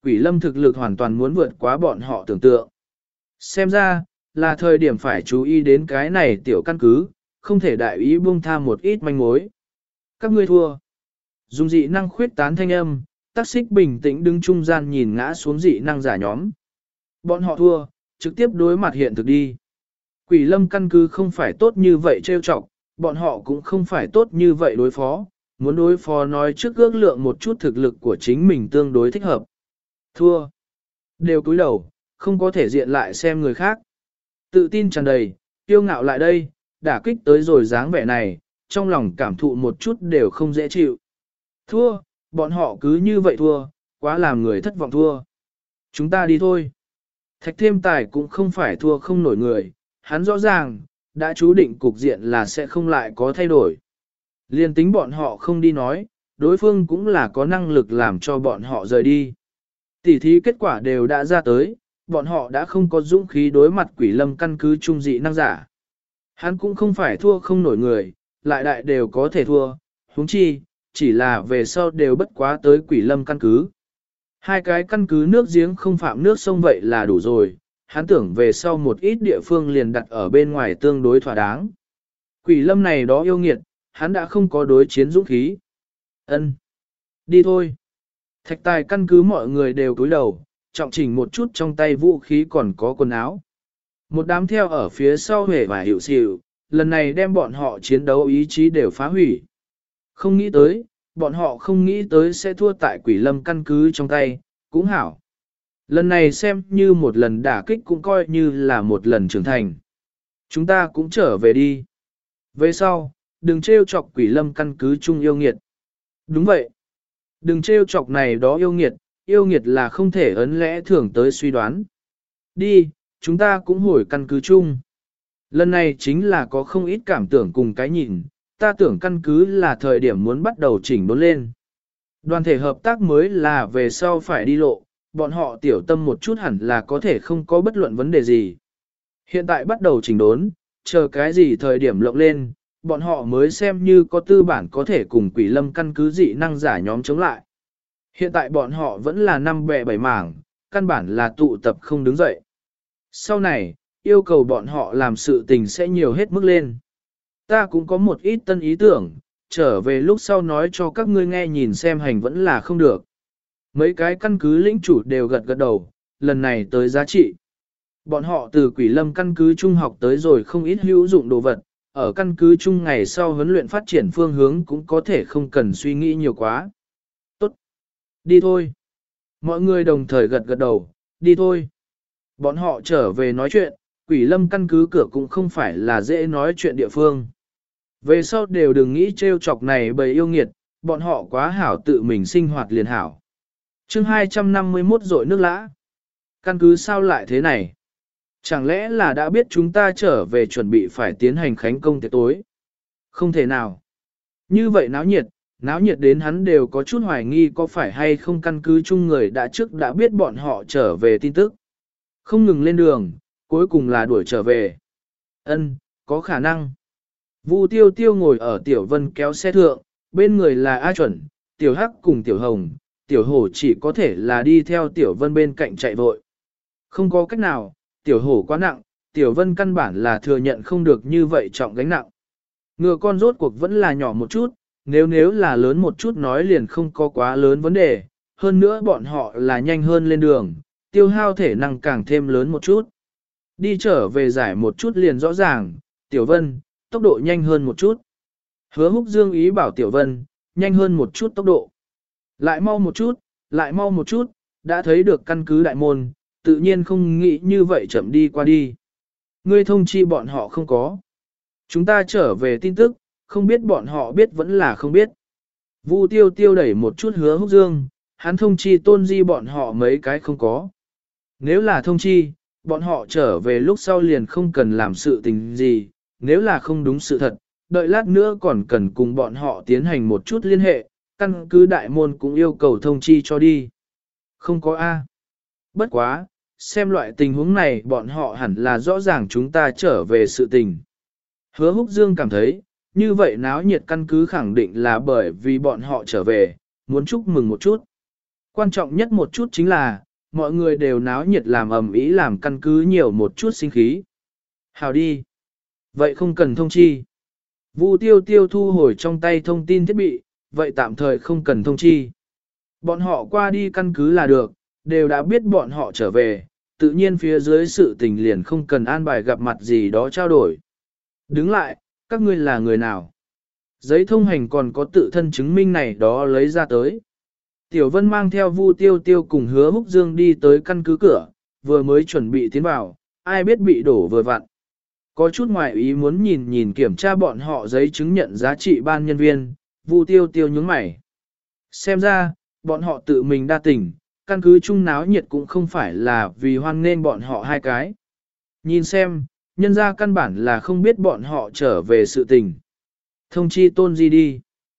S1: Quỷ lâm thực lực hoàn toàn muốn vượt quá bọn họ tưởng tượng. Xem ra, là thời điểm phải chú ý đến cái này tiểu căn cứ, không thể đại ý buông tha một ít manh mối. Các ngươi thua. Dùng dị năng khuyết tán thanh âm, Tắc Xích bình tĩnh đứng trung gian nhìn ngã xuống dị năng giả nhóm. Bọn họ thua, trực tiếp đối mặt hiện thực đi. Quỷ lâm căn cứ không phải tốt như vậy trêu chọc, bọn họ cũng không phải tốt như vậy đối phó. Muốn đối phó nói trước ước lượng một chút thực lực của chính mình tương đối thích hợp. Thua. Đều cúi đầu, không có thể diện lại xem người khác. Tự tin tràn đầy, kiêu ngạo lại đây, đả kích tới rồi dáng vẻ này, trong lòng cảm thụ một chút đều không dễ chịu. Thua, bọn họ cứ như vậy thua, quá làm người thất vọng thua. Chúng ta đi thôi. Thạch thêm tài cũng không phải thua không nổi người, hắn rõ ràng, đã chú định cục diện là sẽ không lại có thay đổi. Liên tính bọn họ không đi nói, đối phương cũng là có năng lực làm cho bọn họ rời đi. Tỉ thí kết quả đều đã ra tới, bọn họ đã không có dũng khí đối mặt quỷ lâm căn cứ trung dị năng giả. Hắn cũng không phải thua không nổi người, lại đại đều có thể thua, huống chi, chỉ là về sau đều bất quá tới quỷ lâm căn cứ. Hai cái căn cứ nước giếng không phạm nước sông vậy là đủ rồi, hắn tưởng về sau một ít địa phương liền đặt ở bên ngoài tương đối thỏa đáng. Quỷ lâm này đó yêu nghiệt, hắn đã không có đối chiến dũng khí. Ân, đi thôi. Thạch tài căn cứ mọi người đều cúi đầu, trọng chỉnh một chút trong tay vũ khí còn có quần áo. Một đám theo ở phía sau hề và hiệu xỉu, lần này đem bọn họ chiến đấu ý chí đều phá hủy. Không nghĩ tới, bọn họ không nghĩ tới sẽ thua tại quỷ lâm căn cứ trong tay, cũng hảo. Lần này xem như một lần đả kích cũng coi như là một lần trưởng thành. Chúng ta cũng trở về đi. Về sau, đừng trêu chọc quỷ lâm căn cứ chung yêu nghiệt. Đúng vậy. Đừng trêu chọc này đó yêu nghiệt, yêu nghiệt là không thể ấn lẽ thường tới suy đoán. Đi, chúng ta cũng hồi căn cứ chung. Lần này chính là có không ít cảm tưởng cùng cái nhìn, ta tưởng căn cứ là thời điểm muốn bắt đầu chỉnh đốn lên. Đoàn thể hợp tác mới là về sau phải đi lộ, bọn họ tiểu tâm một chút hẳn là có thể không có bất luận vấn đề gì. Hiện tại bắt đầu chỉnh đốn, chờ cái gì thời điểm lộng lên, bọn họ mới xem như có tư bản có thể cùng quỷ lâm căn cứ dị năng giả nhóm chống lại. Hiện tại bọn họ vẫn là năm bè bảy mảng, căn bản là tụ tập không đứng dậy. Sau này, yêu cầu bọn họ làm sự tình sẽ nhiều hết mức lên. Ta cũng có một ít tân ý tưởng, trở về lúc sau nói cho các ngươi nghe nhìn xem hành vẫn là không được. Mấy cái căn cứ lĩnh chủ đều gật gật đầu, lần này tới giá trị. Bọn họ từ quỷ lâm căn cứ trung học tới rồi không ít hữu dụng đồ vật, ở căn cứ chung ngày sau huấn luyện phát triển phương hướng cũng có thể không cần suy nghĩ nhiều quá. Tốt. Đi thôi. Mọi người đồng thời gật gật đầu, đi thôi. Bọn họ trở về nói chuyện, quỷ lâm căn cứ cửa cũng không phải là dễ nói chuyện địa phương. Về sau đều đừng nghĩ trêu chọc này bầy yêu nghiệt, bọn họ quá hảo tự mình sinh hoạt liền hảo. chương hai trăm năm mươi mốt rội nước lã. Căn cứ sao lại thế này? Chẳng lẽ là đã biết chúng ta trở về chuẩn bị phải tiến hành khánh công tiệc tối? Không thể nào. Như vậy náo nhiệt, náo nhiệt đến hắn đều có chút hoài nghi có phải hay không căn cứ chung người đã trước đã biết bọn họ trở về tin tức. Không ngừng lên đường, cuối cùng là đuổi trở về. Ân, có khả năng. Vu Tiêu Tiêu ngồi ở Tiểu Vân kéo xe thượng, bên người là A Chuẩn, Tiểu Hắc cùng Tiểu Hồng, Tiểu Hổ chỉ có thể là đi theo Tiểu Vân bên cạnh chạy vội. Không có cách nào, Tiểu Hổ quá nặng, Tiểu Vân căn bản là thừa nhận không được như vậy trọng gánh nặng. Ngựa con rốt cuộc vẫn là nhỏ một chút, nếu nếu là lớn một chút nói liền không có quá lớn vấn đề, hơn nữa bọn họ là nhanh hơn lên đường, tiêu hao thể năng càng thêm lớn một chút. Đi trở về giải một chút liền rõ ràng, Tiểu Vân, tốc độ nhanh hơn một chút. Hứa Húc Dương ý bảo Tiểu Vân, nhanh hơn một chút tốc độ. Lại mau một chút, lại mau một chút, đã thấy được căn cứ đại môn, tự nhiên không nghĩ như vậy chậm đi qua đi. Ngươi thông chi bọn họ không có. Chúng ta trở về tin tức, không biết bọn họ biết vẫn là không biết. Vu Tiêu Tiêu đẩy một chút Hứa Húc Dương, hắn thông chi Tôn Di bọn họ mấy cái không có. Nếu là thông chi, bọn họ trở về lúc sau liền không cần làm sự tình gì, nếu là không đúng sự thật, đợi lát nữa còn cần cùng bọn họ tiến hành một chút liên hệ, căn cứ đại môn cũng yêu cầu thông chi cho đi. Không có A. Bất quá, xem loại tình huống này bọn họ hẳn là rõ ràng chúng ta trở về sự tình. Hứa Húc Dương cảm thấy, như vậy náo nhiệt căn cứ khẳng định là bởi vì bọn họ trở về, muốn chúc mừng một chút. Quan trọng nhất một chút chính là, mọi người đều náo nhiệt làm ầm ĩ làm căn cứ nhiều một chút sinh khí. Hào đi. Vậy không cần thông chi. Vu tiêu tiêu thu hồi trong tay thông tin thiết bị, vậy tạm thời không cần thông chi. Bọn họ qua đi căn cứ là được, đều đã biết bọn họ trở về, tự nhiên phía dưới sự tình liền không cần an bài gặp mặt gì đó trao đổi. Đứng lại, các ngươi là người nào? Giấy thông hành còn có tự thân chứng minh này đó lấy ra tới. Tiểu Vân mang theo Vu Tiêu Tiêu cùng Hứa Húc Dương đi tới căn cứ cửa, vừa mới chuẩn bị tiến vào, ai biết bị đổ vừa vặn. Có chút ngoài ý muốn nhìn nhìn kiểm tra bọn họ giấy chứng nhận giá trị ban nhân viên, Vu Tiêu Tiêu nhướng mày. Xem ra, bọn họ tự mình đa tình, căn cứ chung náo nhiệt cũng không phải là vì hoan nên bọn họ hai cái. Nhìn xem, nhân ra căn bản là không biết bọn họ trở về sự tình. Thông chi Tôn Di đi.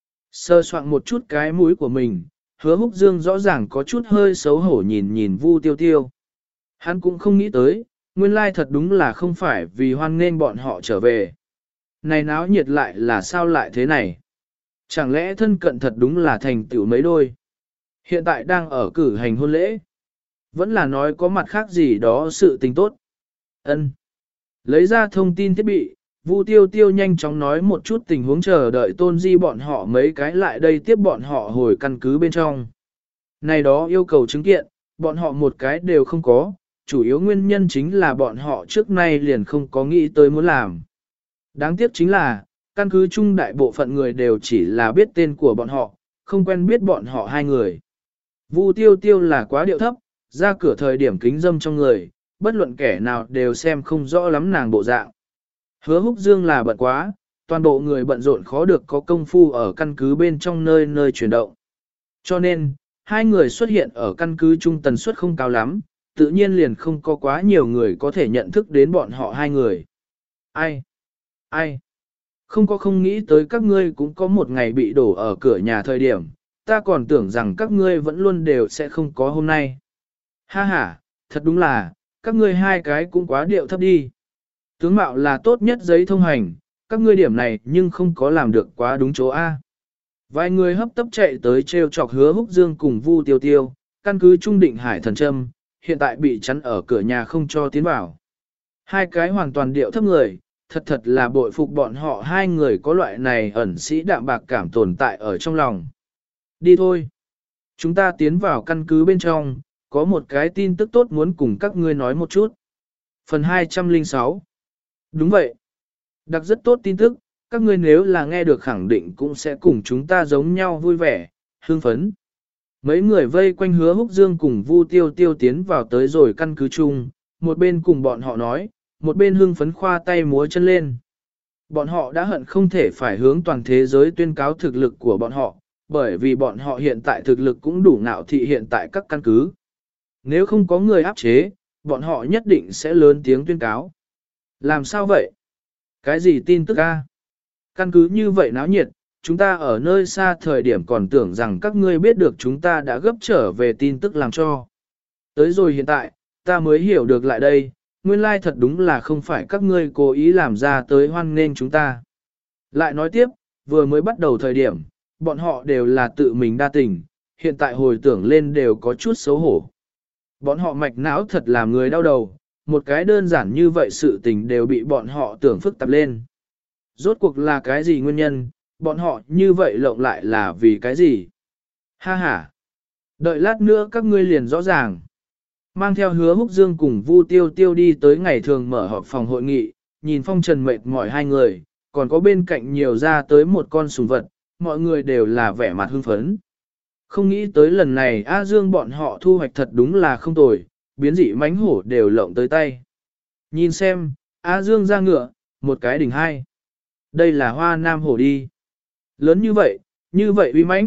S1: Sơ soạn một chút cái mũi của mình, Hứa Húc Dương rõ ràng có chút hơi xấu hổ nhìn nhìn Vu Tiêu Tiêu. Hắn cũng không nghĩ tới, nguyên lai thật đúng là không phải vì hoan nên bọn họ trở về. Này náo nhiệt lại là sao lại thế này? Chẳng lẽ thân cận thật đúng là thành tựu mấy đôi? Hiện tại đang ở cử hành hôn lễ. Vẫn là nói có mặt khác gì đó sự tình tốt. Ân. Lấy ra thông tin thiết bị, Vu Tiêu Tiêu nhanh chóng nói một chút tình huống chờ đợi Tôn Di bọn họ mấy cái lại đây tiếp bọn họ hồi căn cứ bên trong. Này đó yêu cầu chứng kiện, bọn họ một cái đều không có, chủ yếu nguyên nhân chính là bọn họ trước nay liền không có nghĩ tới muốn làm. Đáng tiếc chính là, căn cứ chung đại bộ phận người đều chỉ là biết tên của bọn họ, không quen biết bọn họ hai người. Vu Tiêu Tiêu là quá điệu thấp, ra cửa thời điểm kính dâm trong người, bất luận kẻ nào đều xem không rõ lắm nàng bộ dạng. Hứa Húc Dương là bận quá, toàn bộ người bận rộn khó được có công phu ở căn cứ bên trong nơi nơi chuyển động. Cho nên, hai người xuất hiện ở căn cứ chung tần suất không cao lắm, tự nhiên liền không có quá nhiều người có thể nhận thức đến bọn họ hai người. Ai? Ai? Không có không nghĩ tới các ngươi cũng có một ngày bị đổ ở cửa nhà thời điểm, ta còn tưởng rằng các ngươi vẫn luôn đều sẽ không có hôm nay. Ha ha, thật đúng là, các ngươi hai cái cũng quá điệu thấp đi. Tướng mạo là tốt nhất giấy thông hành, các ngươi điểm này nhưng không có làm được quá đúng chỗ A. Vài người hấp tấp chạy tới treo chọc Hứa Húc Dương cùng Vu Tiêu Tiêu, căn cứ Trung Định Hải Thần Trâm, hiện tại bị chắn ở cửa nhà không cho tiến vào. Hai cái hoàn toàn điệu thấp người, thật thật là bội phục bọn họ hai người có loại này ẩn sĩ đạm bạc cảm tồn tại ở trong lòng. Đi thôi. Chúng ta tiến vào căn cứ bên trong, có một cái tin tức tốt muốn cùng các ngươi nói một chút. Phần hai trăm lẻ sáu. Đúng vậy. Đặc rất tốt tin tức, các ngươi nếu là nghe được khẳng định cũng sẽ cùng chúng ta giống nhau vui vẻ, hưng phấn. Mấy người vây quanh Hứa Húc Dương cùng Vu Tiêu Tiêu tiến vào tới rồi căn cứ chung, một bên cùng bọn họ nói, một bên hưng phấn khoa tay múa chân lên. Bọn họ đã hận không thể phải hướng toàn thế giới tuyên cáo thực lực của bọn họ, bởi vì bọn họ hiện tại thực lực cũng đủ ngạo thị hiện tại các căn cứ. Nếu không có người áp chế, bọn họ nhất định sẽ lớn tiếng tuyên cáo. Làm sao vậy? Cái gì tin tức a? Căn cứ như vậy náo nhiệt, chúng ta ở nơi xa thời điểm còn tưởng rằng các ngươi biết được chúng ta đã gấp trở về tin tức làm cho. Tới rồi hiện tại, ta mới hiểu được lại đây, nguyên lai thật đúng là không phải các ngươi cố ý làm ra tới hoan nghênh chúng ta. Lại nói tiếp, vừa mới bắt đầu thời điểm, bọn họ đều là tự mình đa tình, hiện tại hồi tưởng lên đều có chút xấu hổ. Bọn họ mạch não thật làm người đau đầu, một cái đơn giản như vậy sự tình đều bị bọn họ tưởng phức tạp lên. Rốt cuộc là cái gì nguyên nhân, bọn họ như vậy lộng lại là vì cái gì? Ha ha! Đợi lát nữa các ngươi liền rõ ràng. Mang theo Hứa Húc Dương cùng Vu Tiêu Tiêu đi tới ngày thường mở họp phòng hội nghị, nhìn phong trần mệt mỏi hai người, còn có bên cạnh nhiều ra tới một con sùng vật, mọi người đều là vẻ mặt hưng phấn. Không nghĩ tới lần này A Dương bọn họ thu hoạch thật đúng là không tồi, biến dị mánh hổ đều lộng tới tay. Nhìn xem, A Dương ra ngựa, một cái đỉnh hai. Đây là hoa nam hổ đi. Lớn như vậy, như vậy uy mãnh.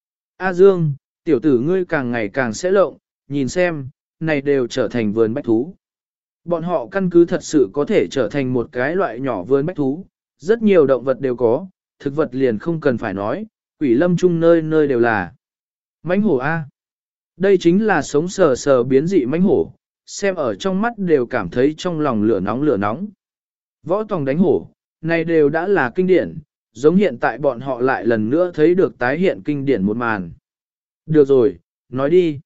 S1: A Dương, tiểu tử ngươi càng ngày càng sẽ lộng, nhìn xem, này đều trở thành vườn bách thú. Bọn họ căn cứ thật sự có thể trở thành một cái loại nhỏ vườn bách thú, rất nhiều động vật đều có, thực vật liền không cần phải nói, quỷ lâm chung nơi nơi đều là. Mãnh hổ A. Đây chính là sống sờ sờ biến dị mãnh hổ, xem ở trong mắt đều cảm thấy trong lòng lửa nóng lửa nóng. Võ tòng đánh hổ, này đều đã là kinh điển, giống hiện tại bọn họ lại lần nữa thấy được tái hiện kinh điển một màn. Được rồi, nói đi.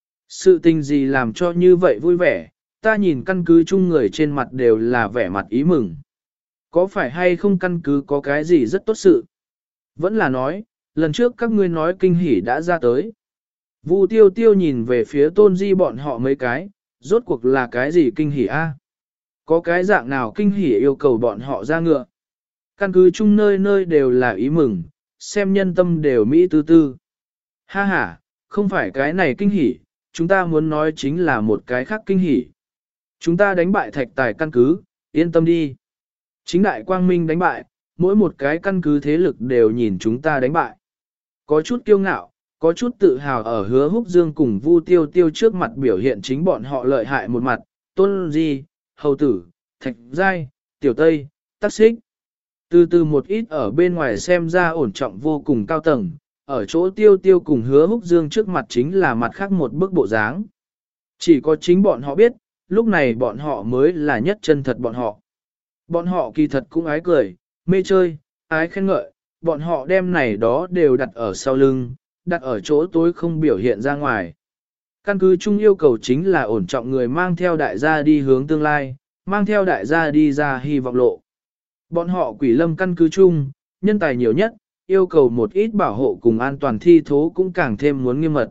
S1: Sự tình gì làm cho như vậy vui vẻ, ta nhìn căn cứ chung người trên mặt đều là vẻ mặt ý mừng. Có phải hay không căn cứ có cái gì rất tốt sự? Vẫn là nói, lần trước các ngươi nói kinh hỉ đã ra tới. Vu tiêu tiêu nhìn về phía tôn di bọn họ mấy cái, rốt cuộc là cái gì kinh hỉ a? Có cái dạng nào kinh hỉ yêu cầu bọn họ ra ngựa? Căn cứ chung nơi nơi đều là ý mừng, xem nhân tâm đều mỹ tư tư. Ha ha, không phải cái này kinh hỉ, chúng ta muốn nói chính là một cái khác kinh hỉ. Chúng ta đánh bại thạch tài căn cứ, yên tâm đi. Chính đại quang minh đánh bại, mỗi một cái căn cứ thế lực đều nhìn chúng ta đánh bại. Có chút kiêu ngạo, có chút tự hào ở hứa húc dương cùng vu tiêu tiêu trước mặt biểu hiện chính bọn họ lợi hại một mặt, tôn di, hầu tử, thạch giai, tiểu tây, tắc xích. Từ từ một ít ở bên ngoài xem ra ổn trọng vô cùng cao tầng, ở chỗ tiêu tiêu cùng hứa húc dương trước mặt chính là mặt khác một bức bộ dáng. Chỉ có chính bọn họ biết, lúc này bọn họ mới là nhất chân thật bọn họ. Bọn họ kỳ thật cũng ái cười, mê chơi, ái khen ngợi, bọn họ đem này đó đều đặt ở sau lưng, đặt ở chỗ tối không biểu hiện ra ngoài. Căn cứ chung yêu cầu chính là ổn trọng người mang theo đại gia đi hướng tương lai, mang theo đại gia đi ra hy vọng lộ. Bọn họ quỷ lâm căn cứ chung, nhân tài nhiều nhất, yêu cầu một ít bảo hộ cùng an toàn thi thố cũng càng thêm muốn nghiêm mật.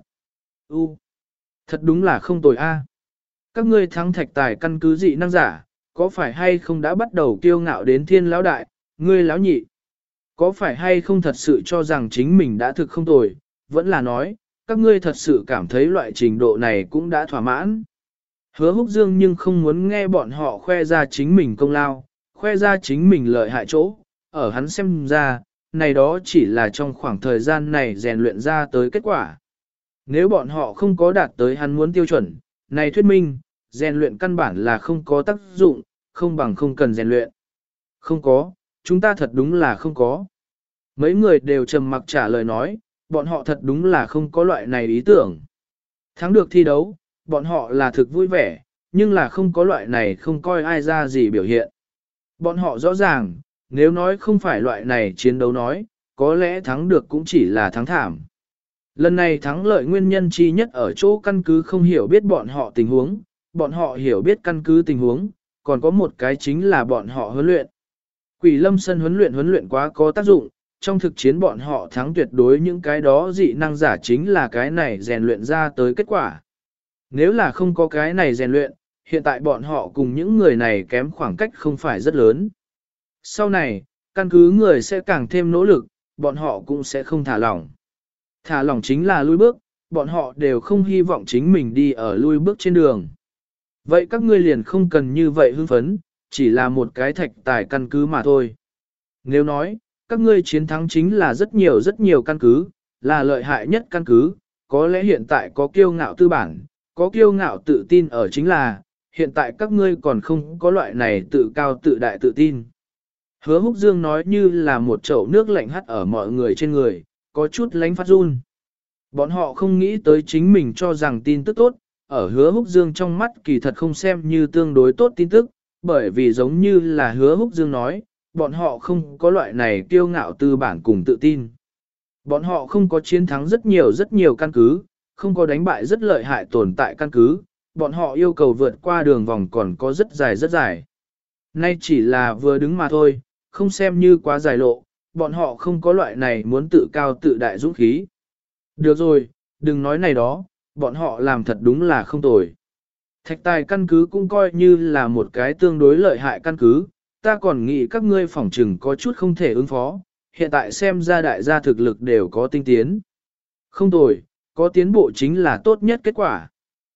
S1: U, thật đúng là không tồi a. Các ngươi thắng thạch tài căn cứ dị năng giả, có phải hay không đã bắt đầu kiêu ngạo đến thiên lão đại, ngươi lão nhị? Có phải hay không thật sự cho rằng chính mình đã thực không tồi, vẫn là nói, các ngươi thật sự cảm thấy loại trình độ này cũng đã thỏa mãn. Hứa húc dương nhưng không muốn nghe bọn họ khoe ra chính mình công lao, khoe ra chính mình lợi hại chỗ, ở hắn xem ra, này đó chỉ là trong khoảng thời gian này rèn luyện ra tới kết quả. Nếu bọn họ không có đạt tới hắn muốn tiêu chuẩn, này thuyết minh, rèn luyện căn bản là không có tác dụng, không bằng không cần rèn luyện. Không có, chúng ta thật đúng là không có. Mấy người đều trầm mặc trả lời nói, bọn họ thật đúng là không có loại này ý tưởng. Thắng được thi đấu, bọn họ là thực vui vẻ, nhưng là không có loại này không coi ai ra gì biểu hiện. Bọn họ rõ ràng, nếu nói không phải loại này chiến đấu nói, có lẽ thắng được cũng chỉ là thắng thảm. Lần này thắng lợi nguyên nhân chi nhất ở chỗ căn cứ không hiểu biết bọn họ tình huống, bọn họ hiểu biết căn cứ tình huống, còn có một cái chính là bọn họ huấn luyện. Quỷ lâm sân huấn luyện huấn luyện quá có tác dụng, trong thực chiến bọn họ thắng tuyệt đối những cái đó dị năng giả chính là cái này rèn luyện ra tới kết quả. Nếu là không có cái này rèn luyện, hiện tại bọn họ cùng những người này kém khoảng cách không phải rất lớn. Sau này, căn cứ người sẽ càng thêm nỗ lực, bọn họ cũng sẽ không thả lỏng. Thả lỏng chính là lui bước, bọn họ đều không hy vọng chính mình đi ở lui bước trên đường. Vậy các ngươi liền không cần như vậy hưng phấn, chỉ là một cái thạch tài căn cứ mà thôi. Nếu nói, các ngươi chiến thắng chính là rất nhiều rất nhiều căn cứ, là lợi hại nhất căn cứ, có lẽ hiện tại có kiêu ngạo tư bản, có kiêu ngạo tự tin ở chính là, hiện tại các ngươi còn không có loại này tự cao tự đại tự tin. Hứa Húc Dương nói như là một chậu nước lạnh hắt ở mọi người trên người, có chút lánh phát run. Bọn họ không nghĩ tới chính mình cho rằng tin tức tốt, ở Hứa Húc Dương trong mắt kỳ thật không xem như tương đối tốt tin tức, bởi vì giống như là Hứa Húc Dương nói, bọn họ không có loại này kiêu ngạo tư bản cùng tự tin. Bọn họ không có chiến thắng rất nhiều rất nhiều căn cứ, không có đánh bại rất lợi hại tồn tại căn cứ, bọn họ yêu cầu vượt qua đường vòng còn có rất dài rất dài. Nay chỉ là vừa đứng mà thôi, không xem như quá dài lộ, bọn họ không có loại này muốn tự cao tự đại dũng khí. Được rồi, đừng nói này đó, bọn họ làm thật đúng là không tồi. Thạch tài căn cứ cũng coi như là một cái tương đối lợi hại căn cứ, ta còn nghĩ các ngươi phỏng trừng có chút không thể ứng phó, hiện tại xem ra đại gia thực lực đều có tinh tiến. Không tồi, có tiến bộ chính là tốt nhất kết quả.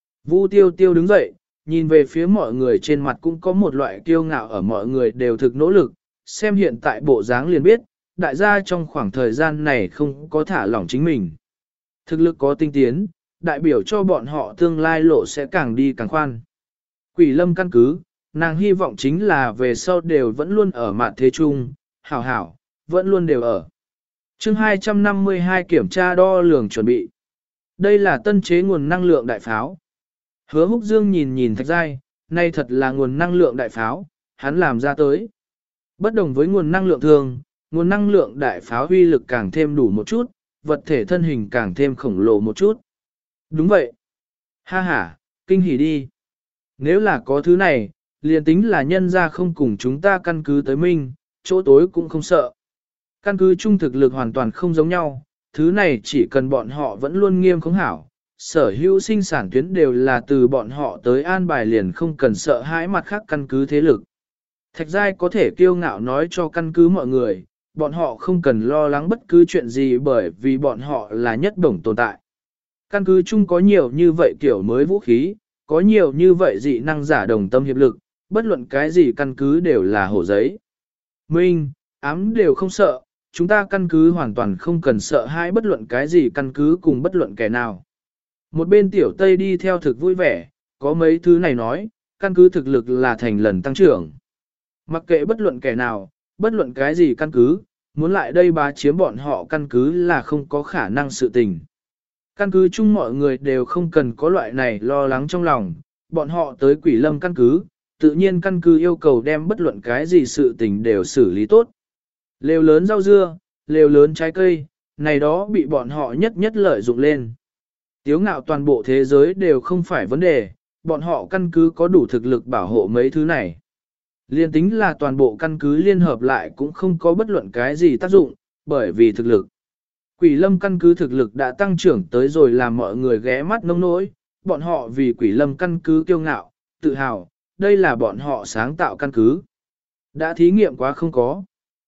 S1: Vu tiêu tiêu đứng dậy, nhìn về phía mọi người trên mặt cũng có một loại kiêu ngạo ở mọi người đều thực nỗ lực, xem hiện tại bộ dáng liền biết, đại gia trong khoảng thời gian này không có thả lỏng chính mình. Thực lực có tinh tiến, đại biểu cho bọn họ tương lai lộ sẽ càng đi càng khoan. Quỷ lâm căn cứ, nàng hy vọng chính là về sau đều vẫn luôn ở mạn thế chung, hảo hảo, vẫn luôn đều ở. chương hai trăm năm mươi hai kiểm tra đo lường chuẩn bị. Đây là tân chế nguồn năng lượng đại pháo. Hứa Húc Dương nhìn nhìn Thạch Giai, nay thật là nguồn năng lượng đại pháo, hắn làm ra tới. Bất đồng với nguồn năng lượng thường, nguồn năng lượng đại pháo huy lực càng thêm đủ một chút, vật thể thân hình càng thêm khổng lồ một chút. Đúng vậy. Ha ha, kinh hỉ đi. Nếu là có thứ này, liền tính là nhân ra không cùng chúng ta căn cứ tới minh, chỗ tối cũng không sợ. Căn cứ chung thực lực hoàn toàn không giống nhau, thứ này chỉ cần bọn họ vẫn luôn nghiêm khống hảo. Sở hữu sinh sản tuyến đều là từ bọn họ tới an bài liền không cần sợ hãi mặt khác căn cứ thế lực. Thạch Giai có thể kiêu ngạo nói cho căn cứ mọi người, bọn họ không cần lo lắng bất cứ chuyện gì bởi vì bọn họ là nhất đồng tồn tại. Căn cứ chung có nhiều như vậy kiểu mới vũ khí, có nhiều như vậy dị năng giả đồng tâm hiệp lực, bất luận cái gì căn cứ đều là hổ giấy. Minh, ám đều không sợ, chúng ta căn cứ hoàn toàn không cần sợ hãi bất luận cái gì căn cứ cùng bất luận kẻ nào. Một bên tiểu Tây đi theo thực vui vẻ, có mấy thứ này nói, căn cứ thực lực là thành lần tăng trưởng. Mặc kệ bất luận kẻ nào, bất luận cái gì căn cứ, muốn lại đây bá chiếm bọn họ căn cứ là không có khả năng sự tình. Căn cứ chung mọi người đều không cần có loại này lo lắng trong lòng, bọn họ tới quỷ lâm căn cứ, tự nhiên căn cứ yêu cầu đem bất luận cái gì sự tình đều xử lý tốt. Lều lớn rau dưa, lều lớn trái cây, này đó bị bọn họ nhất nhất lợi dụng lên. Tiếu ngạo toàn bộ thế giới đều không phải vấn đề, bọn họ căn cứ có đủ thực lực bảo hộ mấy thứ này. Liên tính là toàn bộ căn cứ liên hợp lại cũng không có bất luận cái gì tác dụng, bởi vì thực lực. Quỷ lâm căn cứ thực lực đã tăng trưởng tới rồi làm mọi người ghé mắt nông nỗi, bọn họ vì quỷ lâm căn cứ kiêu ngạo, tự hào, đây là bọn họ sáng tạo căn cứ. Đã thí nghiệm quá không có.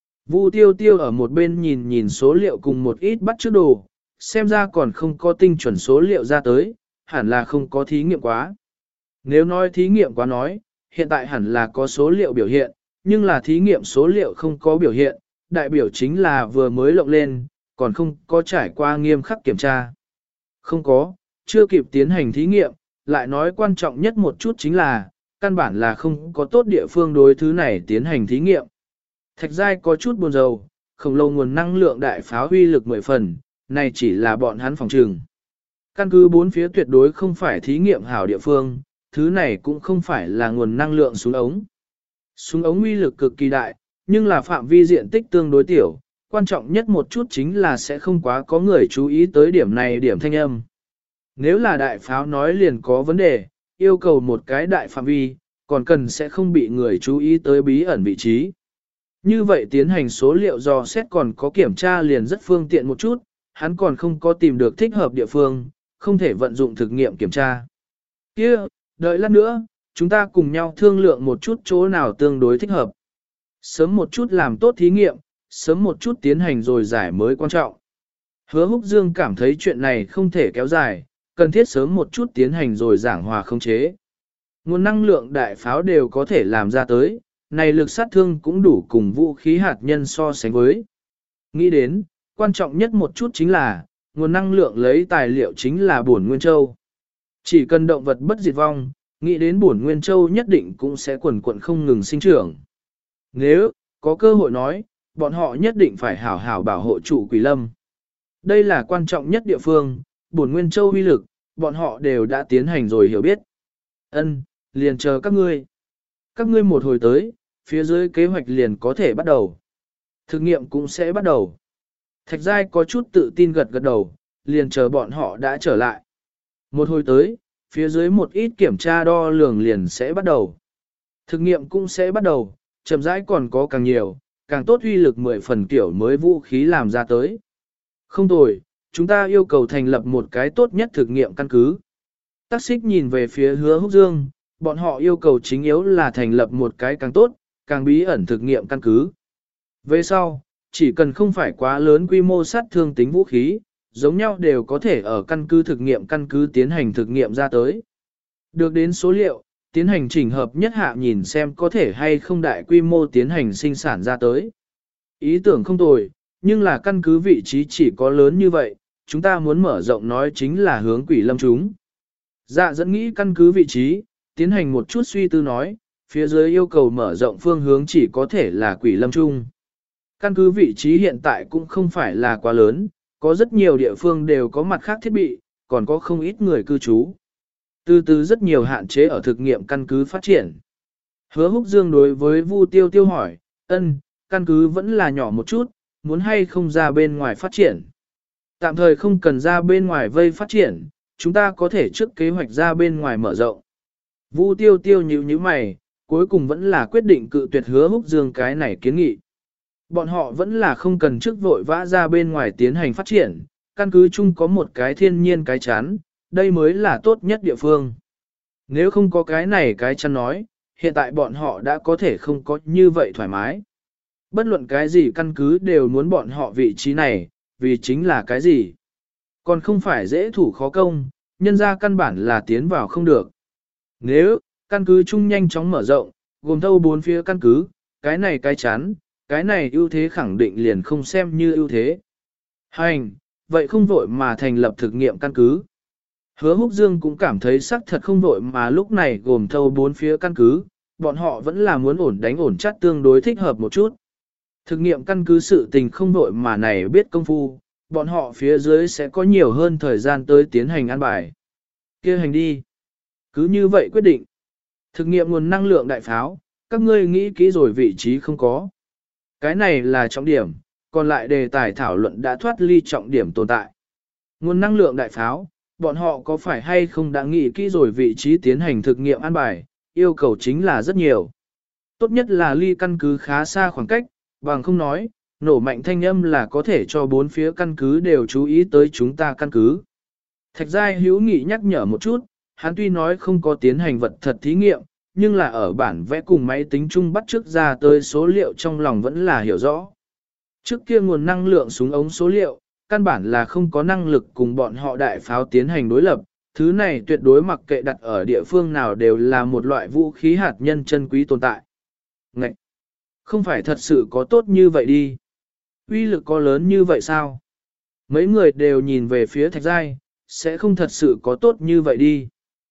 S1: Vu tiêu tiêu ở một bên nhìn nhìn số liệu cùng một ít bắt chước đồ, xem ra còn không có tinh chuẩn số liệu ra tới, hẳn là không có thí nghiệm quá. Nếu nói thí nghiệm quá nói, hiện tại hẳn là có số liệu biểu hiện, nhưng là thí nghiệm số liệu không có biểu hiện, đại biểu chính là vừa mới lộng lên, còn không có trải qua nghiêm khắc kiểm tra. Không có, chưa kịp tiến hành thí nghiệm, lại nói quan trọng nhất một chút chính là, căn bản là không có tốt địa phương đối thứ này tiến hành thí nghiệm. Thạch Giai có chút buồn rầu, khổng lồ nguồn năng lượng đại pháo huy lực mười phần, này chỉ là bọn hắn phòng trừng. Căn cứ bốn phía tuyệt đối không phải thí nghiệm hảo địa phương, thứ này cũng không phải là nguồn năng lượng súng ống. Súng ống uy lực cực kỳ đại, nhưng là phạm vi diện tích tương đối tiểu, quan trọng nhất một chút chính là sẽ không quá có người chú ý tới điểm này điểm thanh âm. Nếu là đại pháo nói liền có vấn đề, yêu cầu một cái đại phạm vi, còn cần sẽ không bị người chú ý tới bí ẩn vị trí. Như vậy tiến hành số liệu dò xét còn có kiểm tra liền rất phương tiện một chút, hắn còn không có tìm được thích hợp địa phương, không thể vận dụng thực nghiệm kiểm tra. Kia, đợi lát nữa, chúng ta cùng nhau thương lượng một chút chỗ nào tương đối thích hợp. Sớm một chút làm tốt thí nghiệm, sớm một chút tiến hành rồi giải mới quan trọng. Hứa Húc Dương cảm thấy chuyện này không thể kéo dài, cần thiết sớm một chút tiến hành rồi giảng hòa khống chế. Nguồn năng lượng đại pháo đều có thể làm ra tới, này lực sát thương cũng đủ cùng vũ khí hạt nhân so sánh với. Nghĩ đến, quan trọng nhất một chút chính là, nguồn năng lượng lấy tài liệu chính là bổn nguyên châu. Chỉ cần động vật bất diệt vong, nghĩ đến bổn nguyên châu nhất định cũng sẽ quần quận không ngừng sinh trưởng. Nếu, có cơ hội nói, bọn họ nhất định phải hảo hảo bảo hộ trụ Quỷ Lâm. Đây là quan trọng nhất địa phương, bổn nguyên châu uy lực, bọn họ đều đã tiến hành rồi hiểu biết. Ân, liền chờ các ngươi. Các ngươi một hồi tới, phía dưới kế hoạch liền có thể bắt đầu. Thực nghiệm cũng sẽ bắt đầu. Thạch Giai có chút tự tin gật gật đầu, liền chờ bọn họ đã trở lại. Một hồi tới, phía dưới một ít kiểm tra đo lường liền sẽ bắt đầu. Thực nghiệm cũng sẽ bắt đầu, chậm rãi còn có càng nhiều, càng tốt uy lực mười phần kiểu mới vũ khí làm ra tới. Không tồi, chúng ta yêu cầu thành lập một cái tốt nhất thực nghiệm căn cứ. Tắc Xích nhìn về phía Hứa Húc Dương, bọn họ yêu cầu chính yếu là thành lập một cái càng tốt, càng bí ẩn thực nghiệm căn cứ. Về sau, chỉ cần không phải quá lớn quy mô sát thương tính vũ khí, giống nhau đều có thể ở căn cứ thực nghiệm căn cứ tiến hành thực nghiệm ra tới. Được đến số liệu, tiến hành chỉnh hợp nhất hạ nhìn xem có thể hay không đại quy mô tiến hành sinh sản ra tới. Ý tưởng không tồi, nhưng là căn cứ vị trí chỉ có lớn như vậy, chúng ta muốn mở rộng nói chính là hướng Quỷ Lâm chúng. Dạ dẫn nghĩ căn cứ vị trí, tiến hành một chút suy tư nói, phía dưới yêu cầu mở rộng phương hướng chỉ có thể là Quỷ Lâm Trung. Căn cứ vị trí hiện tại cũng không phải là quá lớn, có rất nhiều địa phương đều có mặt khác thiết bị, còn có không ít người cư trú. Từ từ rất nhiều hạn chế ở thực nghiệm căn cứ phát triển. Hứa Húc Dương đối với Vu Tiêu Tiêu hỏi, ân, căn cứ vẫn là nhỏ một chút, muốn hay không ra bên ngoài phát triển. Tạm thời không cần ra bên ngoài vây phát triển, chúng ta có thể trước kế hoạch ra bên ngoài mở rộng. Vu tiêu tiêu nhíu nhíu mày, cuối cùng vẫn là quyết định cự tuyệt Hứa Húc Dương cái này kiến nghị. Bọn họ vẫn là không cần trước vội vã ra bên ngoài tiến hành phát triển, căn cứ chung có một cái thiên nhiên cái chắn, đây mới là tốt nhất địa phương. Nếu không có cái này cái chắn nói, hiện tại bọn họ đã có thể không có như vậy thoải mái. Bất luận cái gì căn cứ đều muốn bọn họ vị trí này, vì chính là cái gì. Còn không phải dễ thủ khó công, nhân ra căn bản là tiến vào không được. Nếu, căn cứ chung nhanh chóng mở rộng, gồm thâu bốn phía căn cứ, cái này cái chắn, cái này ưu thế khẳng định liền không xem như ưu thế. Hành, vậy không vội mà thành lập thực nghiệm căn cứ. Hứa Húc Dương cũng cảm thấy xác thật không vội mà lúc này gồm thâu bốn phía căn cứ, bọn họ vẫn là muốn ổn đánh ổn chắc tương đối thích hợp một chút. Thực nghiệm căn cứ sự tình không vội mà này biết công phu, bọn họ phía dưới sẽ có nhiều hơn thời gian tới tiến hành an bài. Kia hành đi. Cứ như vậy quyết định. Thực nghiệm nguồn năng lượng đại pháo, các ngươi nghĩ kỹ rồi vị trí không có. Cái này là trọng điểm, còn lại đề tài thảo luận đã thoát ly trọng điểm tồn tại. Nguồn năng lượng đại pháo, bọn họ có phải hay không đã nghĩ kỹ rồi vị trí tiến hành thực nghiệm an bài, yêu cầu chính là rất nhiều. Tốt nhất là ly căn cứ khá xa khoảng cách, bằng không nói, nổ mạnh thanh âm là có thể cho bốn phía căn cứ đều chú ý tới chúng ta căn cứ. Thạch Giai hữu nghị nhắc nhở một chút, hắn tuy nói không có tiến hành vật thật thí nghiệm, nhưng là ở bản vẽ cùng máy tính chung bắt trước ra tới số liệu trong lòng vẫn là hiểu rõ. Trước kia nguồn năng lượng súng ống số liệu, căn bản là không có năng lực cùng bọn họ đại pháo tiến hành đối lập, thứ này tuyệt đối mặc kệ đặt ở địa phương nào đều là một loại vũ khí hạt nhân chân quý tồn tại. Ngậy! Không phải thật sự có tốt như vậy đi. Uy lực có lớn như vậy sao? Mấy người đều nhìn về phía Thạch Giai, sẽ không thật sự có tốt như vậy đi.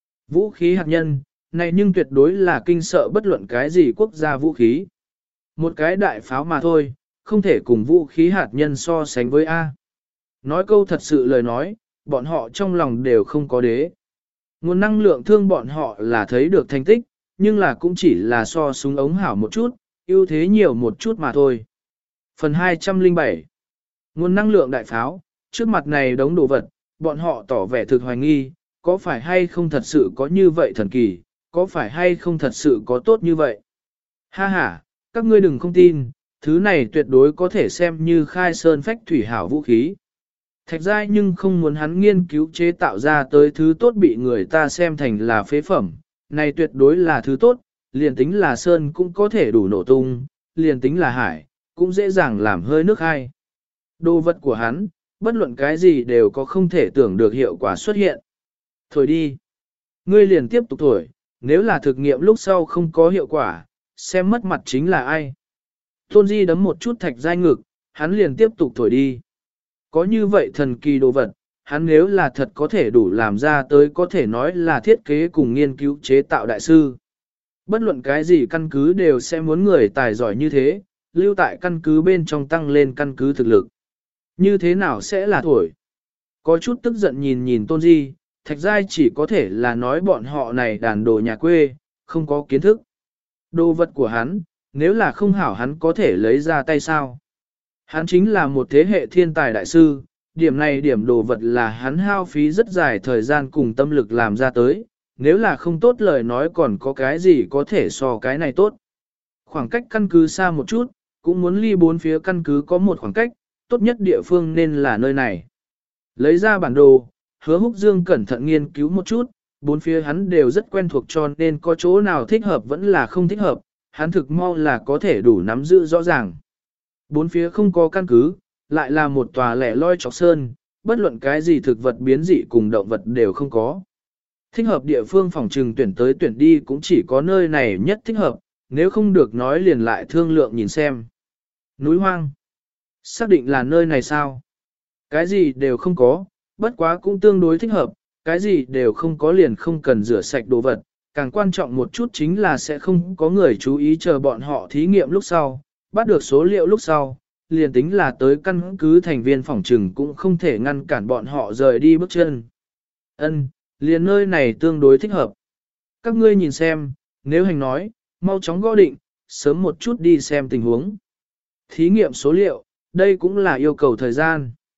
S1: Vũ khí hạt nhân, này nhưng tuyệt đối là kinh sợ bất luận cái gì quốc gia vũ khí. Một cái đại pháo mà thôi, không thể cùng vũ khí hạt nhân so sánh với A. Nói câu thật sự lời nói, bọn họ trong lòng đều không có đế. Nguồn năng lượng thương bọn họ là thấy được thành tích, nhưng là cũng chỉ là so súng ống hảo một chút, ưu thế nhiều một chút mà thôi. Phần hai trăm lẻ bảy. Nguồn năng lượng đại pháo, trước mặt này đống đồ vật, bọn họ tỏ vẻ thực hoài nghi, có phải hay không thật sự có như vậy thần kỳ, có phải hay không thật sự có tốt như vậy. Ha ha, các ngươi đừng không tin, thứ này tuyệt đối có thể xem như khai sơn phách thủy hảo vũ khí. Thạch Giai nhưng không muốn hắn nghiên cứu chế tạo ra tới thứ tốt bị người ta xem thành là phế phẩm, này tuyệt đối là thứ tốt, liền tính là sơn cũng có thể đủ nổ tung, liền tính là hải, cũng dễ dàng làm hơi nước hai. Đồ vật của hắn, bất luận cái gì đều có không thể tưởng được hiệu quả xuất hiện. Thổi đi. Ngươi liền tiếp tục thổi, nếu là thực nghiệm lúc sau không có hiệu quả, xem mất mặt chính là ai. Tôn Di đấm một chút Thạch Giai ngực, hắn liền tiếp tục thổi đi. Có như vậy thần kỳ đồ vật, hắn nếu là thật có thể đủ làm ra tới có thể nói là thiết kế cùng nghiên cứu chế tạo đại sư. Bất luận cái gì căn cứ đều sẽ muốn người tài giỏi như thế, lưu tại căn cứ bên trong tăng lên căn cứ thực lực. Như thế nào sẽ là thổi? Có chút tức giận nhìn nhìn Tôn Di, Thạch Giai chỉ có thể là nói bọn họ này đàn đồ nhà quê, không có kiến thức. Đồ vật của hắn, nếu là không hảo hắn có thể lấy ra tay sao? Hắn chính là một thế hệ thiên tài đại sư, điểm này điểm đồ vật là hắn hao phí rất dài thời gian cùng tâm lực làm ra tới, nếu là không tốt lời nói còn có cái gì có thể so cái này tốt. Khoảng cách căn cứ xa một chút, cũng muốn ly bốn phía căn cứ có một khoảng cách, tốt nhất địa phương nên là nơi này. Lấy ra bản đồ, Hứa Húc Dương cẩn thận nghiên cứu một chút, bốn phía hắn đều rất quen thuộc cho nên có chỗ nào thích hợp vẫn là không thích hợp, hắn thực mau là có thể đủ nắm giữ rõ ràng. Bốn phía không có căn cứ, lại là một tòa lẻ loi trọc sơn, bất luận cái gì thực vật biến dị cùng động vật đều không có. Thích hợp địa phương phòng trừng tuyển tới tuyển đi cũng chỉ có nơi này nhất thích hợp, nếu không được nói liền lại thương lượng nhìn xem. Núi hoang. Xác định là nơi này sao? Cái gì đều không có, bất quá cũng tương đối thích hợp, cái gì đều không có liền không cần rửa sạch đồ vật. Càng quan trọng một chút chính là sẽ không có người chú ý chờ bọn họ thí nghiệm lúc sau, bắt được số liệu lúc sau, liền tính là tới căn cứ thành viên phòng trừng cũng không thể ngăn cản bọn họ rời đi bước chân. Ân, liền nơi này tương đối thích hợp. Các ngươi nhìn xem, nếu hành nói, mau chóng gõ định, sớm một chút đi xem tình huống. Thí nghiệm số liệu, đây cũng là yêu cầu thời gian.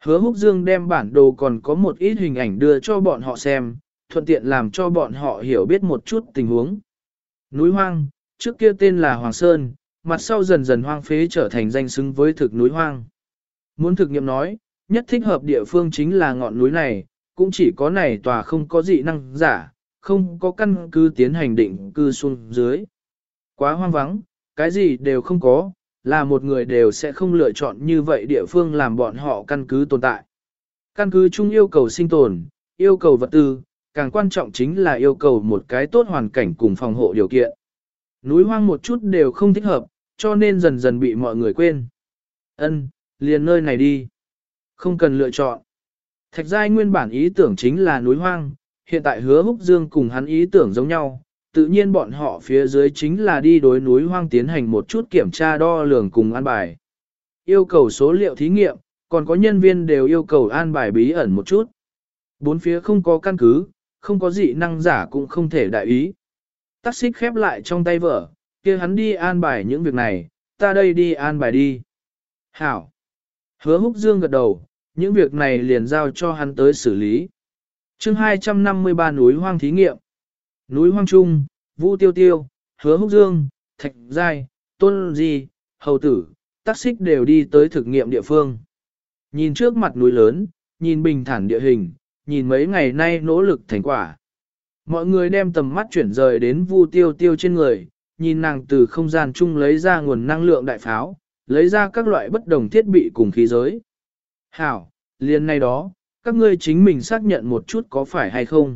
S1: Hứa Húc Dương đem bản đồ còn có một ít hình ảnh đưa cho bọn họ xem, thuận tiện làm cho bọn họ hiểu biết một chút tình huống. Núi hoang, trước kia tên là Hoàng Sơn, mặt sau dần dần hoang phế trở thành danh xứng với thực núi hoang. Muốn thực nghiệm nói, nhất thích hợp địa phương chính là ngọn núi này, cũng chỉ có này tòa không có dị năng giả, không có căn cứ tiến hành định cư xuống dưới. Quá hoang vắng, cái gì đều không có, là một người đều sẽ không lựa chọn như vậy địa phương làm bọn họ căn cứ tồn tại. Căn cứ chung yêu cầu sinh tồn, yêu cầu vật tư, càng quan trọng chính là yêu cầu một cái tốt hoàn cảnh cùng phòng hộ điều kiện. Núi hoang một chút đều không thích hợp, cho nên dần dần bị mọi người quên. Ân, liền nơi này đi. Không cần lựa chọn. Thạch Giai nguyên bản ý tưởng chính là núi hoang, hiện tại Hứa Húc Dương cùng hắn ý tưởng giống nhau, tự nhiên bọn họ phía dưới chính là đi đối núi hoang tiến hành một chút kiểm tra đo lường cùng an bài. Yêu cầu số liệu thí nghiệm, còn có nhân viên đều yêu cầu an bài bí ẩn một chút. Bốn phía không có căn cứ, không có dị năng giả cũng không thể đại ý. Tắc xích khép lại trong tay vợ, kia hắn đi an bài những việc này, ta đây đi an bài đi. Hảo. Hứa Húc Dương gật đầu, những việc này liền giao cho hắn tới xử lý. chương hai trăm năm mươi ba núi hoang thí nghiệm. Núi hoang trung, Vũ Tiêu Tiêu, Hứa Húc Dương, Thạch Giai, Tôn Di, Hầu Tử, Tắc Xích đều đi tới thực nghiệm địa phương. Nhìn trước mặt núi lớn, nhìn bình thản địa hình, nhìn mấy ngày nay nỗ lực thành quả. Mọi người đem tầm mắt chuyển rời đến Vu Tiêu Tiêu trên người, nhìn nàng từ không gian chung lấy ra nguồn năng lượng đại pháo, lấy ra các loại bất đồng thiết bị cùng khí giới. Hảo, liền này đó, các ngươi chính mình xác nhận một chút có phải hay không.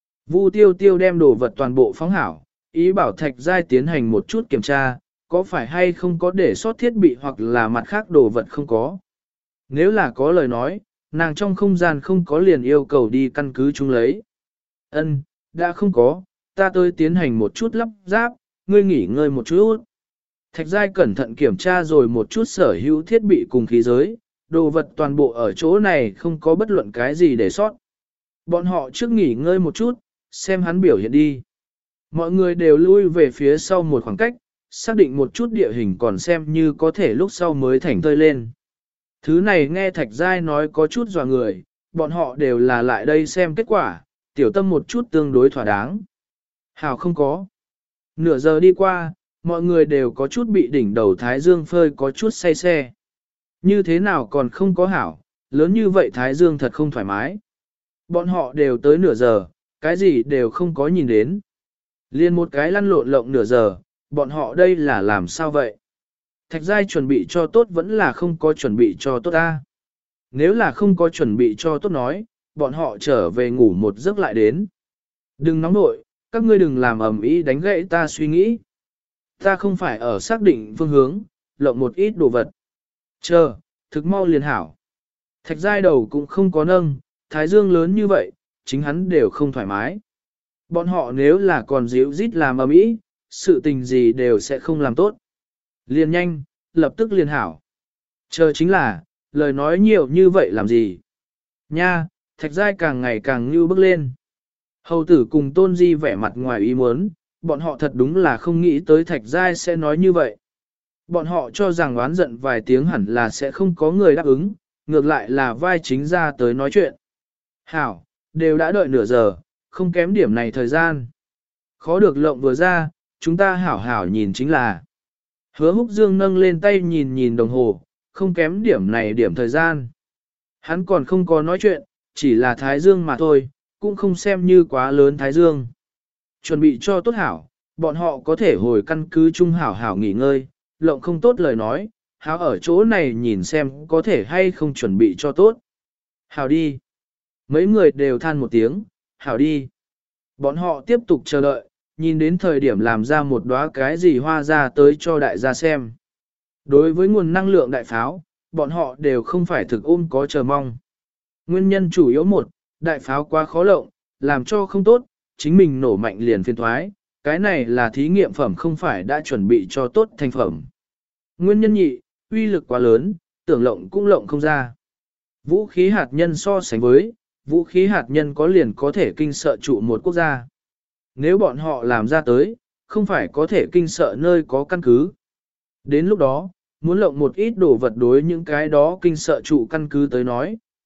S1: Vu Tiêu Tiêu đem đồ vật toàn bộ phóng hảo, ý bảo Thạch Giai tiến hành một chút kiểm tra, có phải hay không có để sót thiết bị hoặc là mặt khác đồ vật không có. Nếu là có lời nói, nàng trong không gian không có liền yêu cầu đi căn cứ chúng lấy. Ân, đã không có, ta tới tiến hành một chút lắp ráp, ngươi nghỉ ngơi một chút. Thạch Giai cẩn thận kiểm tra rồi một chút sở hữu thiết bị cùng khí giới, đồ vật toàn bộ ở chỗ này không có bất luận cái gì để sót. Bọn họ trước nghỉ ngơi một chút, xem hắn biểu hiện đi. Mọi người đều lui về phía sau một khoảng cách, xác định một chút địa hình còn xem như có thể lúc sau mới thảnh thơi lên. Thứ này nghe Thạch Giai nói có chút dọa người, bọn họ đều là lại đây xem kết quả, tiểu tâm một chút tương đối thỏa đáng. Hảo không có. Nửa giờ đi qua, mọi người đều có chút bị đỉnh đầu Thái Dương phơi có chút say xe. Như thế nào còn không có hảo, lớn như vậy Thái Dương thật không thoải mái. Bọn họ đều tới nửa giờ, cái gì đều không có nhìn đến. Liên một cái lăn lộn lộng nửa giờ, bọn họ đây là làm sao vậy? Thạch Giai chuẩn bị cho tốt vẫn là không có chuẩn bị cho tốt ta. Nếu là không có chuẩn bị cho tốt nói, bọn họ trở về ngủ một giấc lại đến. Đừng nóng nội, các ngươi đừng làm ầm ĩ đánh gãy ta suy nghĩ. Ta không phải ở xác định phương hướng, lộng một ít đồ vật. Chờ, thực mau liền hảo. Thạch Giai đầu cũng không có nâng, Thái Dương lớn như vậy, chính hắn đều không thoải mái. Bọn họ nếu là còn díu dít làm ầm ĩ, sự tình gì đều sẽ không làm tốt. Liền nhanh, lập tức liền hảo. Chờ chính là, lời nói nhiều như vậy làm gì? Nha, Thạch Giai càng ngày càng như bước lên. Hầu tử cùng Tôn Di vẻ mặt ngoài ý muốn, bọn họ thật đúng là không nghĩ tới Thạch Giai sẽ nói như vậy. Bọn họ cho rằng oán giận vài tiếng hẳn là sẽ không có người đáp ứng, ngược lại là vai chính ra tới nói chuyện. Hảo, đều đã đợi nửa giờ, không kém điểm này thời gian. Khó được lộng vừa ra, chúng ta hảo hảo nhìn chính là. Hứa Húc Dương nâng lên tay nhìn nhìn đồng hồ, không kém điểm này điểm thời gian. Hắn còn không có nói chuyện, chỉ là Thái Dương mà thôi, cũng không xem như quá lớn Thái Dương. Chuẩn bị cho tốt hảo, bọn họ có thể hồi căn cứ chung hảo hảo nghỉ ngơi, lộng không tốt lời nói, hảo ở chỗ này nhìn xem có thể hay không chuẩn bị cho tốt. Hảo đi. Mấy người đều than một tiếng, hảo đi. Bọn họ tiếp tục chờ đợi, nhìn đến thời điểm làm ra một đóa cái gì hoa ra tới cho đại gia xem. Đối với nguồn năng lượng đại pháo, bọn họ đều không phải thực ôm có chờ mong. Nguyên nhân chủ yếu một, đại pháo quá khó lộng, làm cho không tốt, chính mình nổ mạnh liền phiên thoái, cái này là thí nghiệm phẩm không phải đã chuẩn bị cho tốt thành phẩm. Nguyên nhân nhị, uy lực quá lớn, tưởng lộng cũng lộng không ra. Vũ khí hạt nhân so sánh với, vũ khí hạt nhân có liền có thể kinh sợ trụ một quốc gia. Nếu bọn họ làm ra tới, không phải có thể kinh sợ nơi có căn cứ. Đến lúc đó, muốn lộng một ít đồ vật đối những cái đó kinh sợ trụ căn cứ tới nói,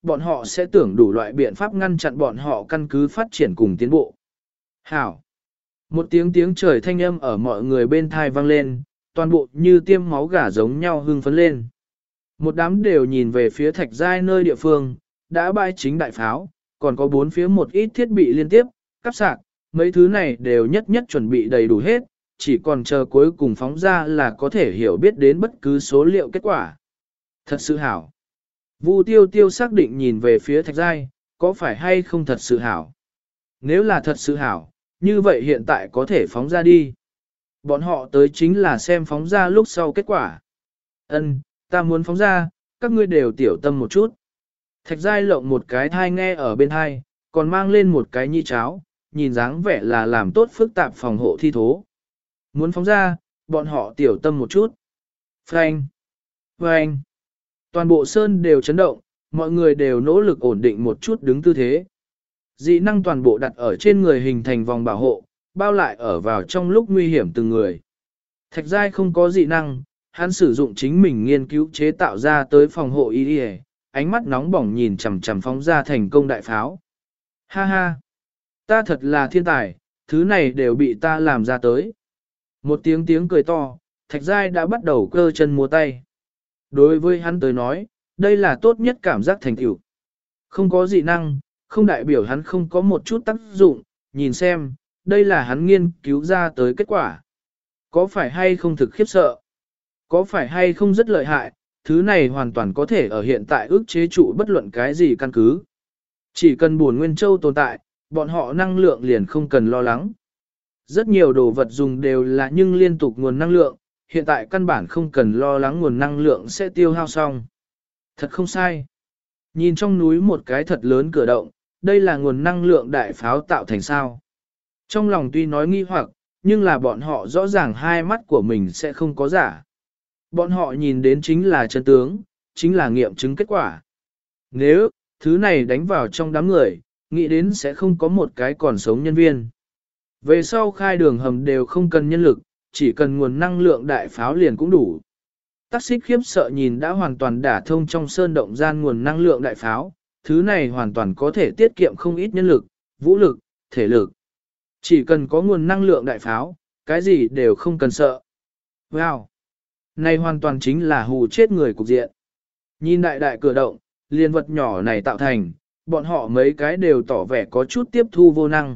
S1: bọn họ sẽ tưởng đủ loại biện pháp ngăn chặn bọn họ căn cứ phát triển cùng tiến bộ. Hảo! Một tiếng tiếng trời thanh âm ở mọi người bên thai vang lên, toàn bộ như tiêm máu gà giống nhau hưng phấn lên. Một đám đều nhìn về phía thạch giai nơi địa phương, đã bãi chính đại pháo, còn có bốn phía một ít thiết bị liên tiếp, cắp sạc, mấy thứ này đều nhất nhất chuẩn bị đầy đủ hết, chỉ còn chờ cuối cùng phóng ra là có thể hiểu biết đến bất cứ số liệu kết quả. Thật sự hảo. Vu tiêu tiêu xác định nhìn về phía thạch giai, có phải hay không thật sự hảo? Nếu là thật sự hảo, như vậy hiện tại có thể phóng ra đi. Bọn họ tới chính là xem phóng ra lúc sau kết quả. Ân, ta muốn phóng ra, các ngươi đều tiểu tâm một chút. Thạch giai lộng một cái thai nghe ở bên thai, còn mang lên một cái nhi cháo, nhìn dáng vẻ là làm tốt phức tạp phòng hộ thi thố. Muốn phóng ra, bọn họ tiểu tâm một chút. Phanh! Phanh! Toàn bộ sơn đều chấn động, mọi người đều nỗ lực ổn định một chút đứng tư thế. Dị năng toàn bộ đặt ở trên người hình thành vòng bảo hộ, bao lại ở vào trong lúc nguy hiểm từng người. Thạch giai không có dị năng, hắn sử dụng chính mình nghiên cứu chế tạo ra tới phòng hộ y đi, ánh mắt nóng bỏng nhìn chằm chằm phóng ra thành công đại pháo. Ha ha! Ta thật là thiên tài, thứ này đều bị ta làm ra tới. Một tiếng tiếng cười to, thạch giai đã bắt đầu cơ chân múa tay. Đối với hắn tới nói, đây là tốt nhất cảm giác thành tựu. Không có dị năng, không đại biểu hắn không có một chút tác dụng, nhìn xem, đây là hắn nghiên cứu ra tới kết quả. Có phải hay không thực khiếp sợ? Có phải hay không rất lợi hại, thứ này hoàn toàn có thể ở hiện tại ước chế trụ bất luận cái gì căn cứ. Chỉ cần buồn nguyên châu tồn tại, bọn họ năng lượng liền không cần lo lắng. Rất nhiều đồ vật dùng đều là nhưng liên tục nguồn năng lượng, hiện tại căn bản không cần lo lắng nguồn năng lượng sẽ tiêu hao xong. Thật không sai. Nhìn trong núi một cái thật lớn cửa động, đây là nguồn năng lượng đại pháo tạo thành sao. Trong lòng tuy nói nghi hoặc, nhưng là bọn họ rõ ràng hai mắt của mình sẽ không có giả. Bọn họ nhìn đến chính là chân tướng, chính là nghiệm chứng kết quả. Nếu, thứ này đánh vào trong đám người, nghĩ đến sẽ không có một cái còn sống nhân viên. Về sau khai đường hầm đều không cần nhân lực, chỉ cần nguồn năng lượng đại pháo liền cũng đủ. Tắc xích khiếp sợ nhìn đã hoàn toàn đả thông trong sơn động gian nguồn năng lượng đại pháo, thứ này hoàn toàn có thể tiết kiệm không ít nhân lực, vũ lực, thể lực. Chỉ cần có nguồn năng lượng đại pháo, cái gì đều không cần sợ. Wow! Này hoàn toàn chính là hù chết người cục diện. Nhìn đại đại cửa động, liên vật nhỏ này tạo thành, bọn họ mấy cái đều tỏ vẻ có chút tiếp thu vô năng.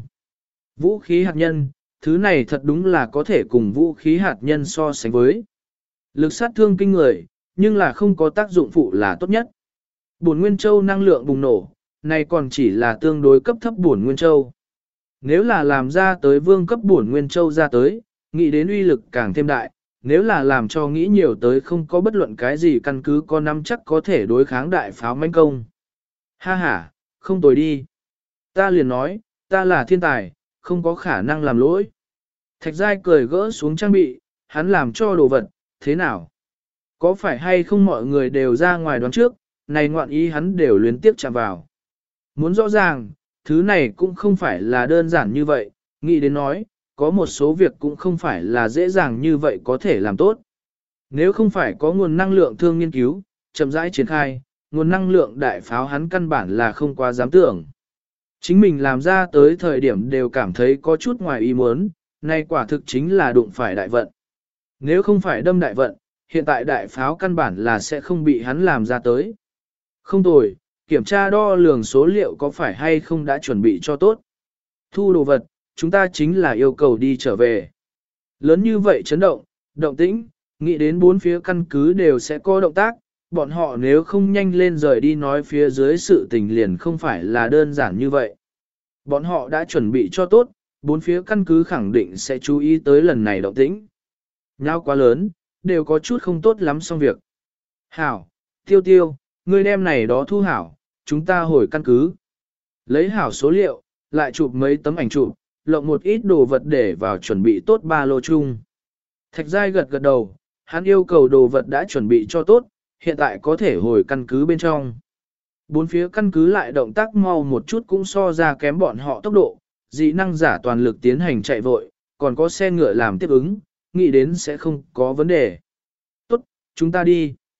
S1: Vũ khí hạt nhân, thứ này thật đúng là có thể cùng vũ khí hạt nhân so sánh với. Lực sát thương kinh người, nhưng là không có tác dụng phụ là tốt nhất. Bổn Nguyên Châu năng lượng bùng nổ, này còn chỉ là tương đối cấp thấp Bổn Nguyên Châu. Nếu là làm ra tới vương cấp Bổn Nguyên Châu ra tới, nghĩ đến uy lực càng thêm đại, nếu là làm cho nghĩ nhiều tới không có bất luận cái gì căn cứ có nắm chắc có thể đối kháng đại pháo mãnh công. Ha ha, không tồi đi. Ta liền nói, ta là thiên tài, không có khả năng làm lỗi. Thạch giai cười gỡ xuống trang bị, hắn làm cho đồ vật, thế nào? Có phải hay không mọi người đều ra ngoài đoán trước, này ngoạn ý hắn đều luyến tiếp chạm vào. Muốn rõ ràng, thứ này cũng không phải là đơn giản như vậy, nghĩ đến nói, có một số việc cũng không phải là dễ dàng như vậy có thể làm tốt. Nếu không phải có nguồn năng lượng thương nghiên cứu, chậm rãi triển khai, nguồn năng lượng đại pháo hắn căn bản là không quá dám tưởng. Chính mình làm ra tới thời điểm đều cảm thấy có chút ngoài ý muốn, nay quả thực chính là đụng phải đại vận. Nếu không phải đâm đại vận, hiện tại đại pháo căn bản là sẽ không bị hắn làm ra tới. Không tồi, kiểm tra đo lường số liệu có phải hay không đã chuẩn bị cho tốt. Thu đồ vật, chúng ta chính là yêu cầu đi trở về. Lớn như vậy chấn động, động tĩnh, nghĩ đến bốn phía căn cứ đều sẽ có động tác, bọn họ nếu không nhanh lên rời đi nói phía dưới sự tình liền không phải là đơn giản như vậy. Bọn họ đã chuẩn bị cho tốt, bốn phía căn cứ khẳng định sẽ chú ý tới lần này động tĩnh. Nhau quá lớn, đều có chút không tốt lắm xong việc. Hảo, tiêu tiêu, ngươi đem này đó thu hảo, chúng ta hồi căn cứ. Lấy hảo số liệu, lại chụp mấy tấm ảnh chụp, lộng một ít đồ vật để vào chuẩn bị tốt ba lô chung. Thạch giai gật gật đầu, hắn yêu cầu đồ vật đã chuẩn bị cho tốt, hiện tại có thể hồi căn cứ bên trong. Bốn phía căn cứ lại động tác mau một chút cũng so ra kém bọn họ tốc độ, dị năng giả toàn lực tiến hành chạy vội, còn có xe ngựa làm tiếp ứng, nghĩ đến sẽ không có vấn đề. Tốt, chúng ta đi.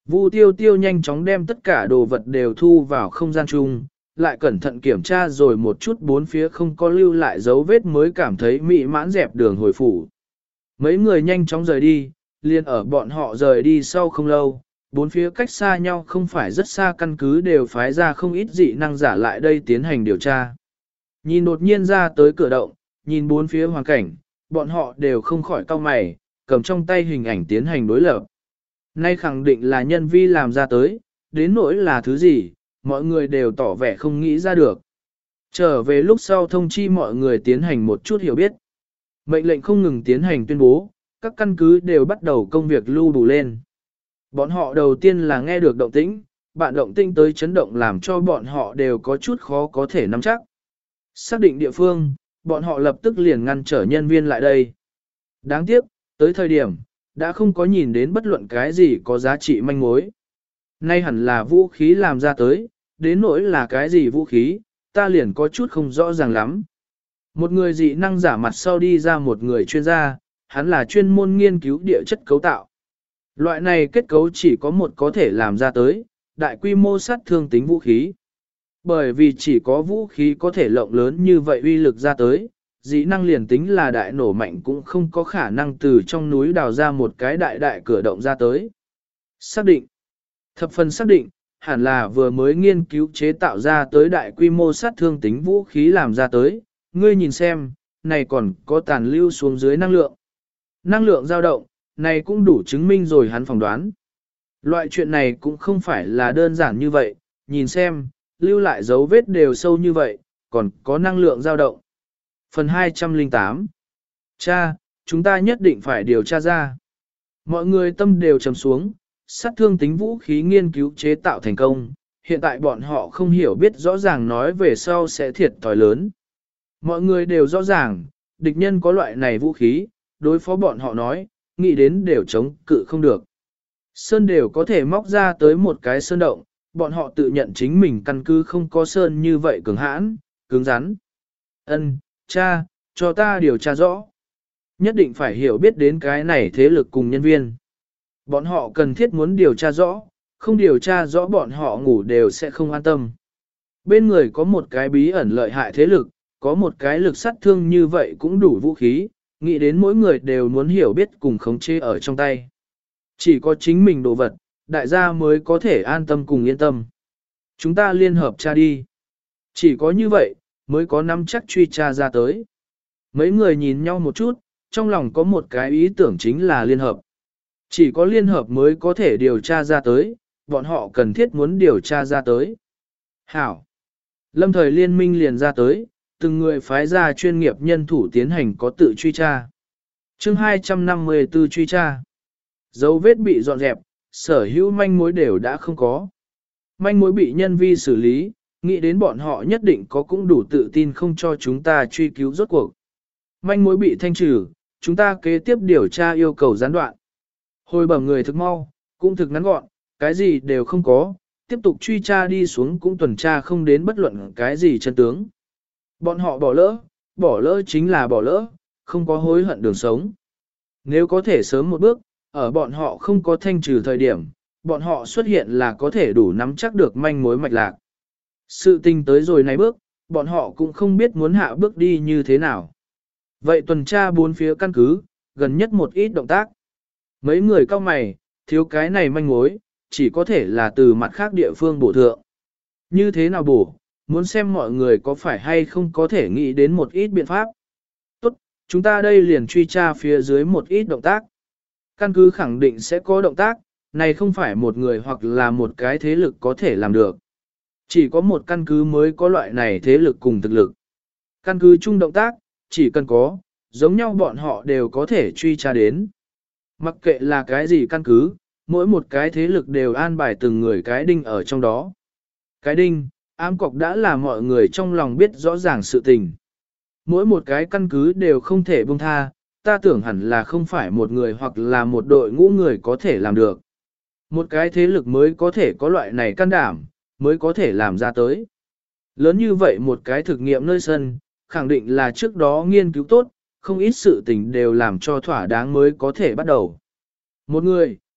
S1: Vu Tiêu Tiêu nhanh chóng đem tất cả đồ vật đều thu vào không gian chung, lại cẩn thận kiểm tra rồi một chút bốn phía không có lưu lại dấu vết mới cảm thấy mị mãn dẹp đường hồi phủ. Mấy người nhanh chóng rời đi, liền ở bọn họ rời đi sau không lâu, bốn phía cách xa nhau không phải rất xa căn cứ đều phái ra không ít dị năng giả lại đây tiến hành điều tra. Nhìn đột nhiên ra tới cửa động, nhìn bốn phía hoàn cảnh, bọn họ đều không khỏi cau mày, cầm trong tay hình ảnh tiến hành đối lập. Nay khẳng định là nhân vi làm ra tới, đến nỗi là thứ gì, mọi người đều tỏ vẻ không nghĩ ra được. Trở về lúc sau thông chi mọi người tiến hành một chút hiểu biết. Mệnh lệnh không ngừng tiến hành tuyên bố, các căn cứ đều bắt đầu công việc lưu đủ lên. Bọn họ đầu tiên là nghe được động tĩnh, bạn động tĩnh tới chấn động làm cho bọn họ đều có chút khó có thể nắm chắc. Xác định địa phương, bọn họ lập tức liền ngăn trở nhân viên lại đây. Đáng tiếc, tới thời điểm, đã không có nhìn đến bất luận cái gì có giá trị manh mối. Nay hẳn là vũ khí làm ra tới, đến nỗi là cái gì vũ khí, ta liền có chút không rõ ràng lắm. Một người dị năng giả mặt sau đi ra một người chuyên gia, hắn là chuyên môn nghiên cứu địa chất cấu tạo. Loại này kết cấu chỉ có một có thể làm ra tới, đại quy mô sát thương tính vũ khí. Bởi vì chỉ có vũ khí có thể lộng lớn như vậy uy lực ra tới, dị năng liền tính là đại nổ mạnh cũng không có khả năng từ trong núi đào ra một cái đại đại cửa động ra tới. Xác định. Thập phần xác định, hẳn là vừa mới nghiên cứu chế tạo ra tới đại quy mô sát thương tính vũ khí làm ra tới, ngươi nhìn xem, này còn có tàn lưu xuống dưới năng lượng. Năng lượng dao động, này cũng đủ chứng minh rồi hắn phỏng đoán. Loại chuyện này cũng không phải là đơn giản như vậy, nhìn xem, lưu lại dấu vết đều sâu như vậy, còn có năng lượng dao động. Phần hai trăm lẻ tám. Cha, chúng ta nhất định phải điều tra ra. Mọi người tâm đều trầm xuống, sát thương tính vũ khí nghiên cứu chế tạo thành công, hiện tại bọn họ không hiểu biết rõ ràng nói về sau sẽ thiệt thòi lớn. Mọi người đều rõ ràng, địch nhân có loại này vũ khí, đối phó bọn họ nói, nghĩ đến đều chống cự không được. Sơn đều có thể móc ra tới một cái sơn động, bọn họ tự nhận chính mình căn cứ không có sơn như vậy cứng hãn, cứng rắn. Ân, cha, cho ta điều tra rõ. Nhất định phải hiểu biết đến cái này thế lực cùng nhân viên. Bọn họ cần thiết muốn điều tra rõ, không điều tra rõ bọn họ ngủ đều sẽ không an tâm. Bên người có một cái bí ẩn lợi hại thế lực, có một cái lực sát thương như vậy cũng đủ vũ khí, nghĩ đến mỗi người đều muốn hiểu biết cùng khống chế ở trong tay. Chỉ có chính mình đồ vật, đại gia mới có thể an tâm cùng yên tâm. Chúng ta liên hợp tra đi. Chỉ có như vậy, mới có nắm chắc truy tra ra tới. Mấy người nhìn nhau một chút, trong lòng có một cái ý tưởng chính là liên hợp. Chỉ có liên hợp mới có thể điều tra ra tới, bọn họ cần thiết muốn điều tra ra tới. Hảo. Lâm thời liên minh liền ra tới, từng người phái ra chuyên nghiệp nhân thủ tiến hành có tự truy tra. chương hai trăm năm mươi tư truy tra. Dấu vết bị dọn dẹp, sở hữu manh mối đều đã không có. Manh mối bị nhân vi xử lý, nghĩ đến bọn họ nhất định có cũng đủ tự tin không cho chúng ta truy cứu rốt cuộc. Manh mối bị thanh trừ, chúng ta kế tiếp điều tra yêu cầu gián đoạn. Hồi bẩm người thực mau, cũng thực ngắn gọn, cái gì đều không có, tiếp tục truy tra đi xuống cũng tuần tra không đến bất luận cái gì chân tướng. Bọn họ bỏ lỡ, bỏ lỡ chính là bỏ lỡ, không có hối hận đường sống. Nếu có thể sớm một bước, ở bọn họ không có thanh trừ thời điểm, bọn họ xuất hiện là có thể đủ nắm chắc được manh mối mạch lạc. Sự tình tới rồi này bước, bọn họ cũng không biết muốn hạ bước đi như thế nào. Vậy tuần tra bốn phía căn cứ, gần nhất một ít động tác. Mấy người cao mày, thiếu cái này manh mối, chỉ có thể là từ mặt khác địa phương bổ thượng. Như thế nào bổ, muốn xem mọi người có phải hay không có thể nghĩ đến một ít biện pháp. Tốt, chúng ta đây liền truy tra phía dưới một ít động tác. Căn cứ khẳng định sẽ có động tác, này không phải một người hoặc là một cái thế lực có thể làm được. Chỉ có một căn cứ mới có loại này thế lực cùng thực lực. Căn cứ chung động tác, chỉ cần có, giống nhau bọn họ đều có thể truy tra đến. Mặc kệ là cái gì căn cứ, mỗi một cái thế lực đều an bài từng người cái đinh ở trong đó. Cái đinh, ám cọc đã là mọi người trong lòng biết rõ ràng sự tình. Mỗi một cái căn cứ đều không thể buông tha, ta tưởng hẳn là không phải một người hoặc là một đội ngũ người có thể làm được. Một cái thế lực mới có thể có loại này can đảm, mới có thể làm ra tới. Lớn như vậy một cái thực nghiệm nơi sân, khẳng định là trước đó nghiên cứu tốt, không ít sự tình đều làm cho thỏa đáng mới có thể bắt đầu. Một người,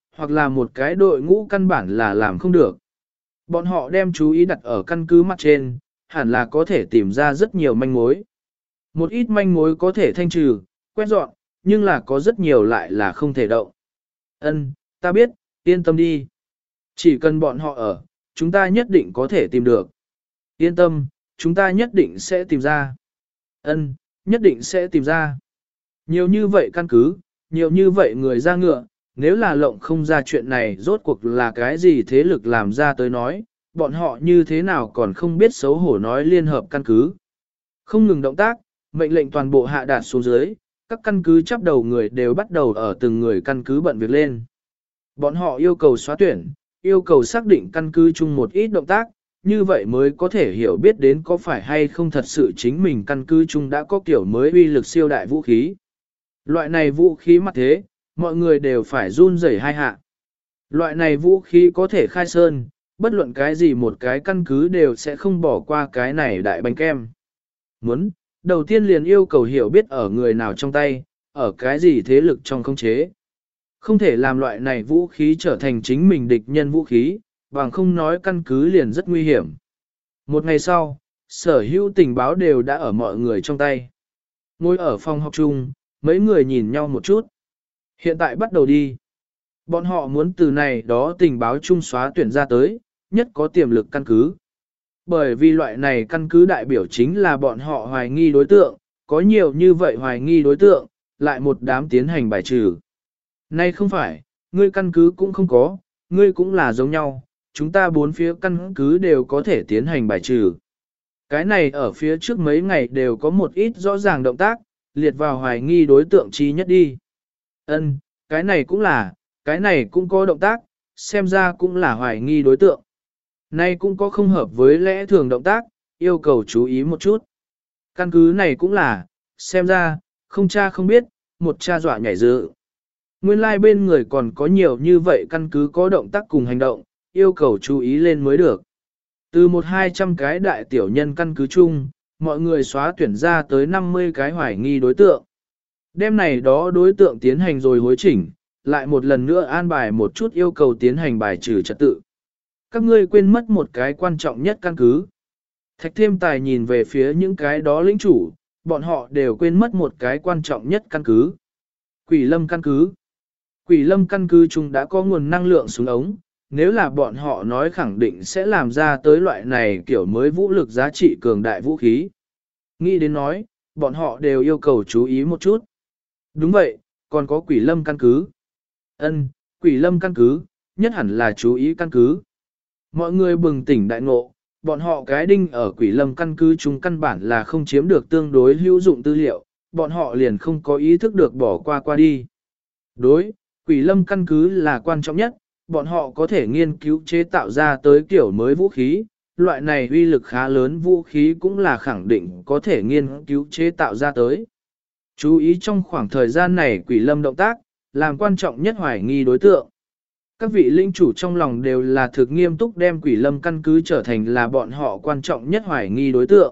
S1: hoặc là một cái đội ngũ căn bản là làm không được. Bọn họ đem chú ý đặt ở căn cứ mặt trên, hẳn là có thể tìm ra rất nhiều manh mối. Một ít manh mối có thể thanh trừ, quét dọn, nhưng là có rất nhiều lại là không thể động. Ân, ta biết, yên tâm đi. Chỉ cần bọn họ ở, chúng ta nhất định có thể tìm được. Yên tâm, chúng ta nhất định sẽ tìm ra. Ân, nhất định sẽ tìm ra. Nhiều như vậy căn cứ, nhiều như vậy người ra ngựa, nếu là lộng không ra chuyện này rốt cuộc là cái gì thế lực làm ra tới nói, bọn họ như thế nào còn không biết xấu hổ nói liên hợp căn cứ. Không ngừng động tác, mệnh lệnh toàn bộ hạ đạt xuống dưới, các căn cứ chấp đầu người đều bắt đầu ở từng người căn cứ bận việc lên. Bọn họ yêu cầu xóa tuyển, yêu cầu xác định căn cứ chung một ít động tác, như vậy mới có thể hiểu biết đến có phải hay không thật sự chính mình căn cứ chung đã có kiểu mới uy lực siêu đại vũ khí. Loại này vũ khí mặt thế, mọi người đều phải run rẩy hai hạ. Loại này vũ khí có thể khai sơn, bất luận cái gì một cái căn cứ đều sẽ không bỏ qua cái này đại bánh kem. Muốn, đầu tiên liền yêu cầu hiểu biết ở người nào trong tay, ở cái gì thế lực trong khống chế. Không thể làm loại này vũ khí trở thành chính mình địch nhân vũ khí, bằng không nói căn cứ liền rất nguy hiểm. Một ngày sau, sở hữu tình báo đều đã ở mọi người trong tay. Ngồi ở phòng học chung, mấy người nhìn nhau một chút. Hiện tại bắt đầu đi. Bọn họ muốn từ này đó tình báo chung xóa tuyển ra tới, nhất có tiềm lực căn cứ. Bởi vì loại này căn cứ đại biểu chính là bọn họ hoài nghi đối tượng, có nhiều như vậy hoài nghi đối tượng, lại một đám tiến hành bài trừ. Nay không phải, ngươi căn cứ cũng không có, ngươi cũng là giống nhau, chúng ta bốn phía căn cứ đều có thể tiến hành bài trừ. Cái này ở phía trước mấy ngày đều có một ít rõ ràng động tác, liệt vào hoài nghi đối tượng chi nhất đi. Ân, cái này cũng là, cái này cũng có động tác, xem ra cũng là hoài nghi đối tượng. Nay cũng có không hợp với lẽ thường động tác, yêu cầu chú ý một chút. Căn cứ này cũng là, xem ra, không cha không biết, một cha dọa nhảy dự. Nguyên lai like bên người còn có nhiều như vậy căn cứ có động tác cùng hành động, yêu cầu chú ý lên mới được. Từ một hai trăm cái đại tiểu nhân căn cứ chung, mọi người xóa tuyển ra tới năm mươi cái hoài nghi đối tượng. Đêm này đó đối tượng tiến hành rồi hối chỉnh, lại một lần nữa an bài một chút yêu cầu tiến hành bài trừ trật tự. Các ngươi quên mất một cái quan trọng nhất căn cứ. Thạch Thêm Tài nhìn về phía những cái đó lĩnh chủ, bọn họ đều quên mất một cái quan trọng nhất căn cứ. Quỷ Lâm căn cứ. Quỷ Lâm căn cứ chung đã có nguồn năng lượng súng ống, nếu là bọn họ nói khẳng định sẽ làm ra tới loại này kiểu mới vũ lực giá trị cường đại vũ khí. Nghĩ đến nói, bọn họ đều yêu cầu chú ý một chút. Đúng vậy, còn có Quỷ Lâm căn cứ. Ân, Quỷ Lâm căn cứ, nhất hẳn là chú ý căn cứ. Mọi người bừng tỉnh đại ngộ, bọn họ cái đinh ở Quỷ Lâm căn cứ chúng căn bản là không chiếm được tương đối hữu dụng tư liệu, bọn họ liền không có ý thức được bỏ qua qua đi. Đối, Quỷ Lâm căn cứ là quan trọng nhất, bọn họ có thể nghiên cứu chế tạo ra tới kiểu mới vũ khí, loại này uy lực khá lớn vũ khí cũng là khẳng định có thể nghiên cứu chế tạo ra tới. Chú ý trong khoảng thời gian này Quỷ Lâm động tác, làm quan trọng nhất hoài nghi đối tượng. Các vị linh chủ trong lòng đều là thực nghiêm túc đem Quỷ Lâm căn cứ trở thành là bọn họ quan trọng nhất hoài nghi đối tượng.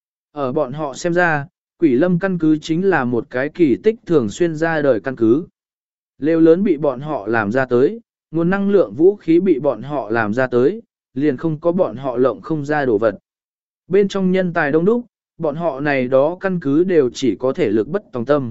S1: Ở bọn họ xem ra, Quỷ Lâm căn cứ chính là một cái kỳ tích thường xuyên ra đời căn cứ. Lều lớn bị bọn họ làm ra tới, nguồn năng lượng vũ khí bị bọn họ làm ra tới, liền không có bọn họ lộng không ra đồ vật. Bên trong nhân tài đông đúc, bọn họ này đó căn cứ đều chỉ có thể lực bất tòng tâm.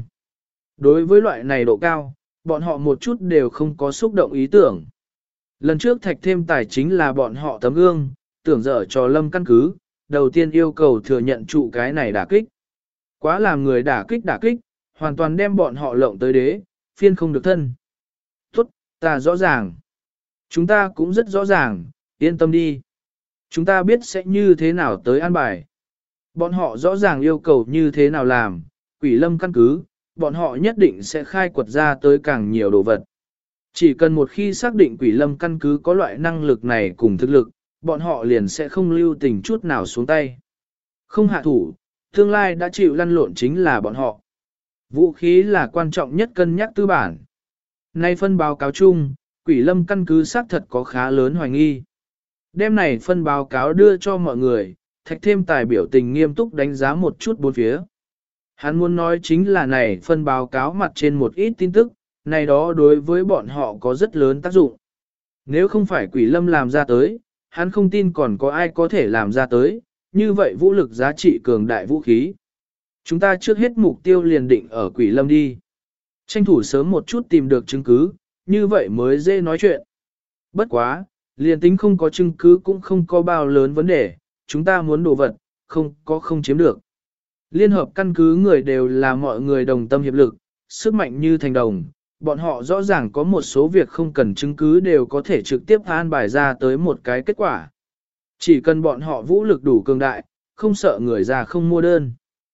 S1: Đối với loại này độ cao, bọn họ một chút đều không có xúc động ý tưởng. Lần trước Thạch Thêm Tài chính là bọn họ tấm gương, tưởng dở cho Lâm căn cứ, đầu tiên yêu cầu thừa nhận trụ cái này đả kích. Quá làm người đả kích đả kích, hoàn toàn đem bọn họ lộng tới đế, phiên không được thân. Tốt, ta rõ ràng. Chúng ta cũng rất rõ ràng, yên tâm đi. Chúng ta biết sẽ như thế nào tới an bài. Bọn họ rõ ràng yêu cầu như thế nào làm, Quỷ Lâm căn cứ, bọn họ nhất định sẽ khai quật ra tới càng nhiều đồ vật. Chỉ cần một khi xác định Quỷ Lâm căn cứ có loại năng lực này cùng thực lực, bọn họ liền sẽ không lưu tình chút nào xuống tay. Không hạ thủ, tương lai đã chịu lăn lộn chính là bọn họ. Vũ khí là quan trọng nhất cân nhắc tư bản. Nay phân báo cáo chung, Quỷ Lâm căn cứ xác thật có khá lớn hoài nghi. Đêm này phân báo cáo đưa cho mọi người, Thạch Thêm Tài biểu tình nghiêm túc đánh giá một chút bốn phía. Hắn muốn nói chính là này phân báo cáo mặt trên một ít tin tức, này đó đối với bọn họ có rất lớn tác dụng. Nếu không phải quỷ lâm làm ra tới, hắn không tin còn có ai có thể làm ra tới, như vậy vũ lực giá trị cường đại vũ khí. Chúng ta trước hết mục tiêu liền định ở quỷ lâm đi. Tranh thủ sớm một chút tìm được chứng cứ, như vậy mới dễ nói chuyện. Bất quá, liền tính không có chứng cứ cũng không có bao lớn vấn đề, chúng ta muốn đồ vật, không có không chiếm được. Liên hợp căn cứ người đều là mọi người đồng tâm hiệp lực, sức mạnh như thành đồng, bọn họ rõ ràng có một số việc không cần chứng cứ đều có thể trực tiếp an bài ra tới một cái kết quả. Chỉ cần bọn họ vũ lực đủ cường đại, không sợ người già không mua đơn.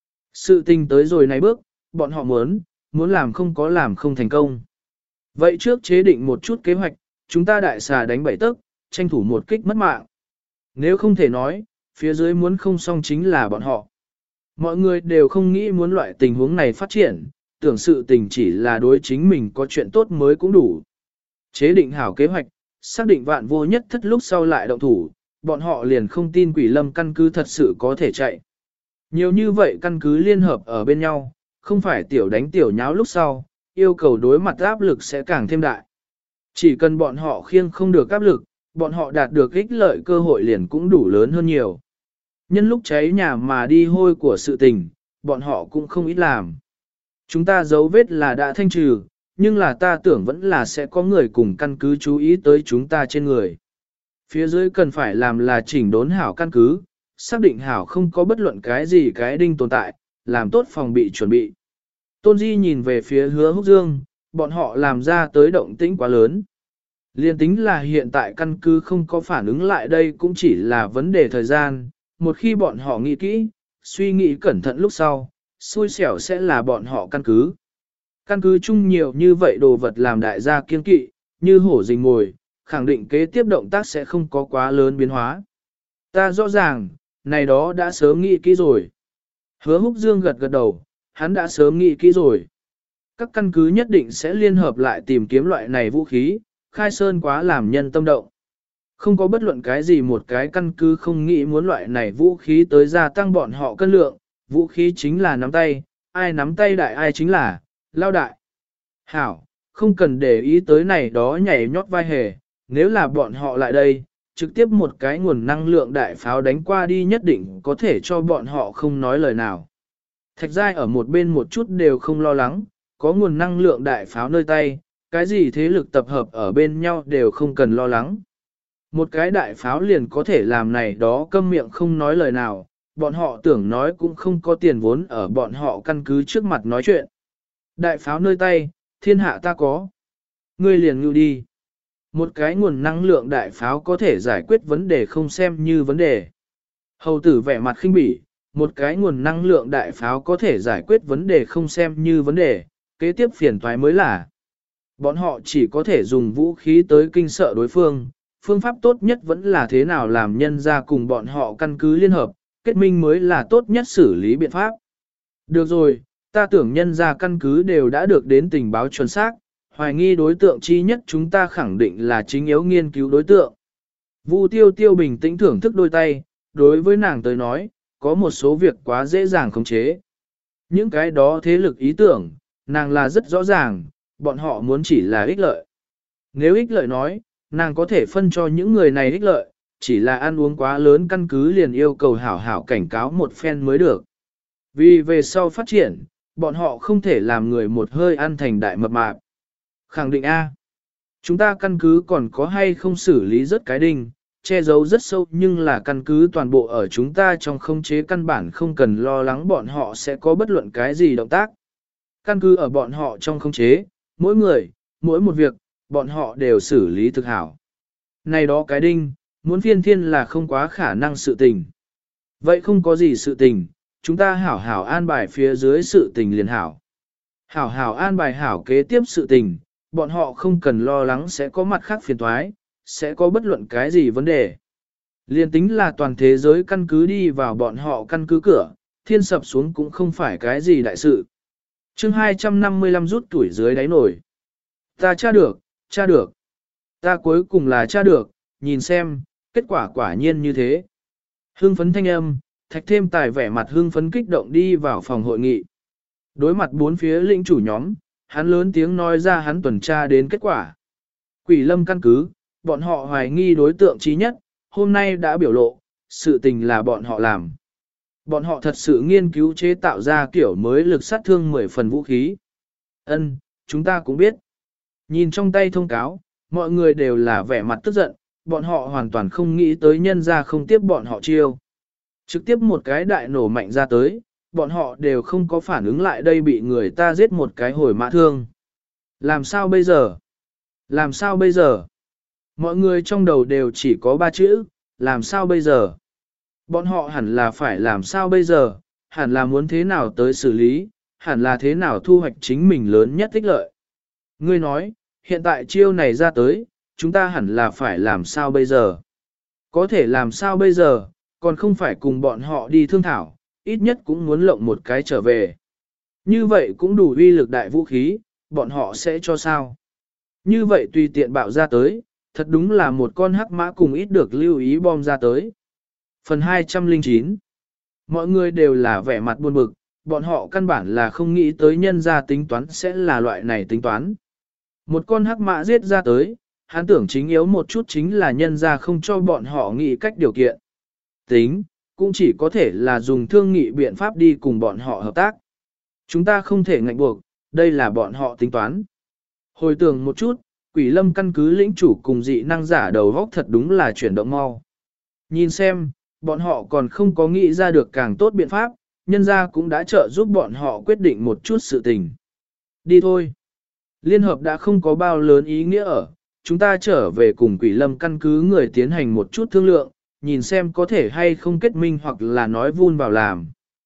S1: Sự tình tới rồi này bước, bọn họ muốn, muốn làm không có làm không thành công. Vậy trước chế định một chút kế hoạch, chúng ta đại xà đánh bảy tấc, tranh thủ một kích mất mạng. Nếu không thể nói, phía dưới muốn không xong chính là bọn họ. Mọi người đều không nghĩ muốn loại tình huống này phát triển, tưởng sự tình chỉ là đối chính mình có chuyện tốt mới cũng đủ. Chế định hảo kế hoạch, xác định vạn vô nhất thất lúc sau lại động thủ, bọn họ liền không tin quỷ lâm căn cứ thật sự có thể chạy. Nhiều như vậy căn cứ liên hợp ở bên nhau, không phải tiểu đánh tiểu nháo lúc sau, yêu cầu đối mặt áp lực sẽ càng thêm đại. Chỉ cần bọn họ khiêng không được áp lực, bọn họ đạt được ích lợi cơ hội liền cũng đủ lớn hơn nhiều. Nhân lúc cháy nhà mà đi hôi của sự tình, bọn họ cũng không ít làm. Chúng ta dấu vết là đã thanh trừ, nhưng là ta tưởng vẫn là sẽ có người cùng căn cứ chú ý tới chúng ta trên người. Phía dưới cần phải làm là chỉnh đốn hảo căn cứ, xác định hảo không có bất luận cái gì cái đinh tồn tại, làm tốt phòng bị chuẩn bị. Tôn Di nhìn về phía Hứa Húc Dương, bọn họ làm ra tới động tĩnh quá lớn. Liên tính là hiện tại căn cứ không có phản ứng lại đây cũng chỉ là vấn đề thời gian, một khi bọn họ nghĩ kỹ, suy nghĩ cẩn thận lúc sau, xui xẻo sẽ là bọn họ căn cứ. Căn cứ chung nhiều như vậy đồ vật làm đại gia kiên kỵ, như hổ rình ngồi, khẳng định kế tiếp động tác sẽ không có quá lớn biến hóa. Ta rõ ràng, này đó đã sớm nghĩ kỹ rồi. Hứa Húc Dương gật gật đầu, hắn đã sớm nghĩ kỹ rồi. Các căn cứ nhất định sẽ liên hợp lại tìm kiếm loại này vũ khí, khai sơn quá làm nhân tâm động. Không có bất luận cái gì một cái căn cứ không nghĩ muốn loại này vũ khí tới gia tăng bọn họ cân lượng, vũ khí chính là nắm tay, ai nắm tay đại ai chính là, lao đại. Hảo, không cần để ý tới này đó nhảy nhót vai hề, nếu là bọn họ lại đây, trực tiếp một cái nguồn năng lượng đại pháo đánh qua đi nhất định có thể cho bọn họ không nói lời nào. Thạch Giai ở một bên một chút đều không lo lắng, có nguồn năng lượng đại pháo nơi tay, cái gì thế lực tập hợp ở bên nhau đều không cần lo lắng. Một cái đại pháo liền có thể làm này đó câm miệng không nói lời nào, bọn họ tưởng nói cũng không có tiền vốn ở bọn họ căn cứ trước mặt nói chuyện. Đại pháo nơi tay, thiên hạ ta có. Ngươi liền ngưu đi. Một cái nguồn năng lượng đại pháo có thể giải quyết vấn đề không xem như vấn đề. Hầu tử vẻ mặt khinh bỉ, một cái nguồn năng lượng đại pháo có thể giải quyết vấn đề không xem như vấn đề, kế tiếp phiền toái mới là. Bọn họ chỉ có thể dùng vũ khí tới kinh sợ đối phương, phương pháp tốt nhất vẫn là thế nào làm nhân ra cùng bọn họ căn cứ liên hợp, kết minh mới là tốt nhất xử lý biện pháp. Được rồi, ta tưởng nhân ra căn cứ đều đã được đến tình báo chuẩn xác, hoài nghi đối tượng chi nhất chúng ta khẳng định là chính yếu nghiên cứu đối tượng. Vu Tiêu Tiêu bình tĩnh thưởng thức đôi tay, đối với nàng tới nói, có một số việc quá dễ dàng khống chế. Những cái đó thế lực ý tưởng, nàng là rất rõ ràng, bọn họ muốn chỉ là ích lợi. Nếu ích lợi nói, nàng có thể phân cho những người này ích lợi, chỉ là ăn uống quá lớn căn cứ liền yêu cầu hảo hảo cảnh cáo một phen mới được. Vì về sau phát triển, bọn họ không thể làm người một hơi ăn thành đại mập mạp. Khẳng định A. Chúng ta căn cứ còn có hay không xử lý rất cái đinh, che giấu rất sâu nhưng là căn cứ toàn bộ ở chúng ta trong không chế căn bản không cần lo lắng bọn họ sẽ có bất luận cái gì động tác. Căn cứ ở bọn họ trong không chế, mỗi người, mỗi một việc, bọn họ đều xử lý thực hảo. Này đó cái đinh, muốn phiên thiên là không quá khả năng sự tình. Vậy không có gì sự tình, chúng ta hảo hảo an bài phía dưới sự tình liền hảo. Hảo hảo an bài hảo kế tiếp sự tình, bọn họ không cần lo lắng sẽ có mặt khác phiền toái, sẽ có bất luận cái gì vấn đề. Liên tính là toàn thế giới căn cứ đi vào bọn họ căn cứ cửa, thiên sập xuống cũng không phải cái gì đại sự. chương hai trăm năm mươi lăm rút tuổi dưới đáy nổi. Ta tra được, tra được. Ta cuối cùng là tra được, nhìn xem, kết quả quả nhiên như thế. Hưng phấn thanh âm, Thạch Thêm Tài vẻ mặt hưng phấn kích động đi vào phòng hội nghị. Đối mặt bốn phía lĩnh chủ nhóm, Hắn lớn tiếng nói ra hắn tuần tra đến kết quả. Quỷ lâm căn cứ, bọn họ hoài nghi đối tượng trí nhất, hôm nay đã biểu lộ, sự tình là bọn họ làm. Bọn họ thật sự nghiên cứu chế tạo ra kiểu mới lực sát thương mười phần vũ khí. Ân, chúng ta cũng biết. Nhìn trong tay thông cáo, mọi người đều là vẻ mặt tức giận, bọn họ hoàn toàn không nghĩ tới nhân ra không tiếp bọn họ chiêu. Trực tiếp một cái đại nổ mạnh ra tới, bọn họ đều không có phản ứng lại đây bị người ta giết một cái hồi mã thương. Làm sao bây giờ? Làm sao bây giờ? Mọi người trong đầu đều chỉ có ba chữ, làm sao bây giờ? Bọn họ hẳn là phải làm sao bây giờ, hẳn là muốn thế nào tới xử lý, hẳn là thế nào thu hoạch chính mình lớn nhất tích lợi. Ngươi nói, hiện tại chiêu này ra tới, chúng ta hẳn là phải làm sao bây giờ? Có thể làm sao bây giờ, còn không phải cùng bọn họ đi thương thảo, ít nhất cũng muốn lộng một cái trở về. Như vậy cũng đủ uy lực đại vũ khí, bọn họ sẽ cho sao? Như vậy tùy tiện bạo ra tới, thật đúng là một con hắc mã cùng ít được lưu ý bom ra tới. Phần hai trăm lẻ chín. Mọi người đều là vẻ mặt buồn bực, bọn họ căn bản là không nghĩ tới nhân ra tính toán sẽ là loại này tính toán. Một con hắc mã giết ra tới, hắn tưởng chính yếu một chút chính là nhân ra không cho bọn họ nghĩ cách điều kiện. Tính, cũng chỉ có thể là dùng thương nghị biện pháp đi cùng bọn họ hợp tác. Chúng ta không thể ngạnh buộc, đây là bọn họ tính toán. Hồi tưởng một chút, quỷ lâm căn cứ lĩnh chủ cùng dị năng giả đầu góc thật đúng là chuyển động mau. Nhìn xem, bọn họ còn không có nghĩ ra được càng tốt biện pháp, nhân ra cũng đã trợ giúp bọn họ quyết định một chút sự tình. Đi thôi. Liên hợp đã không có bao lớn ý nghĩa ở, chúng ta trở về cùng quỷ lâm căn cứ người tiến hành một chút thương lượng, nhìn xem có thể hay không kết minh hoặc là nói vun vào làm.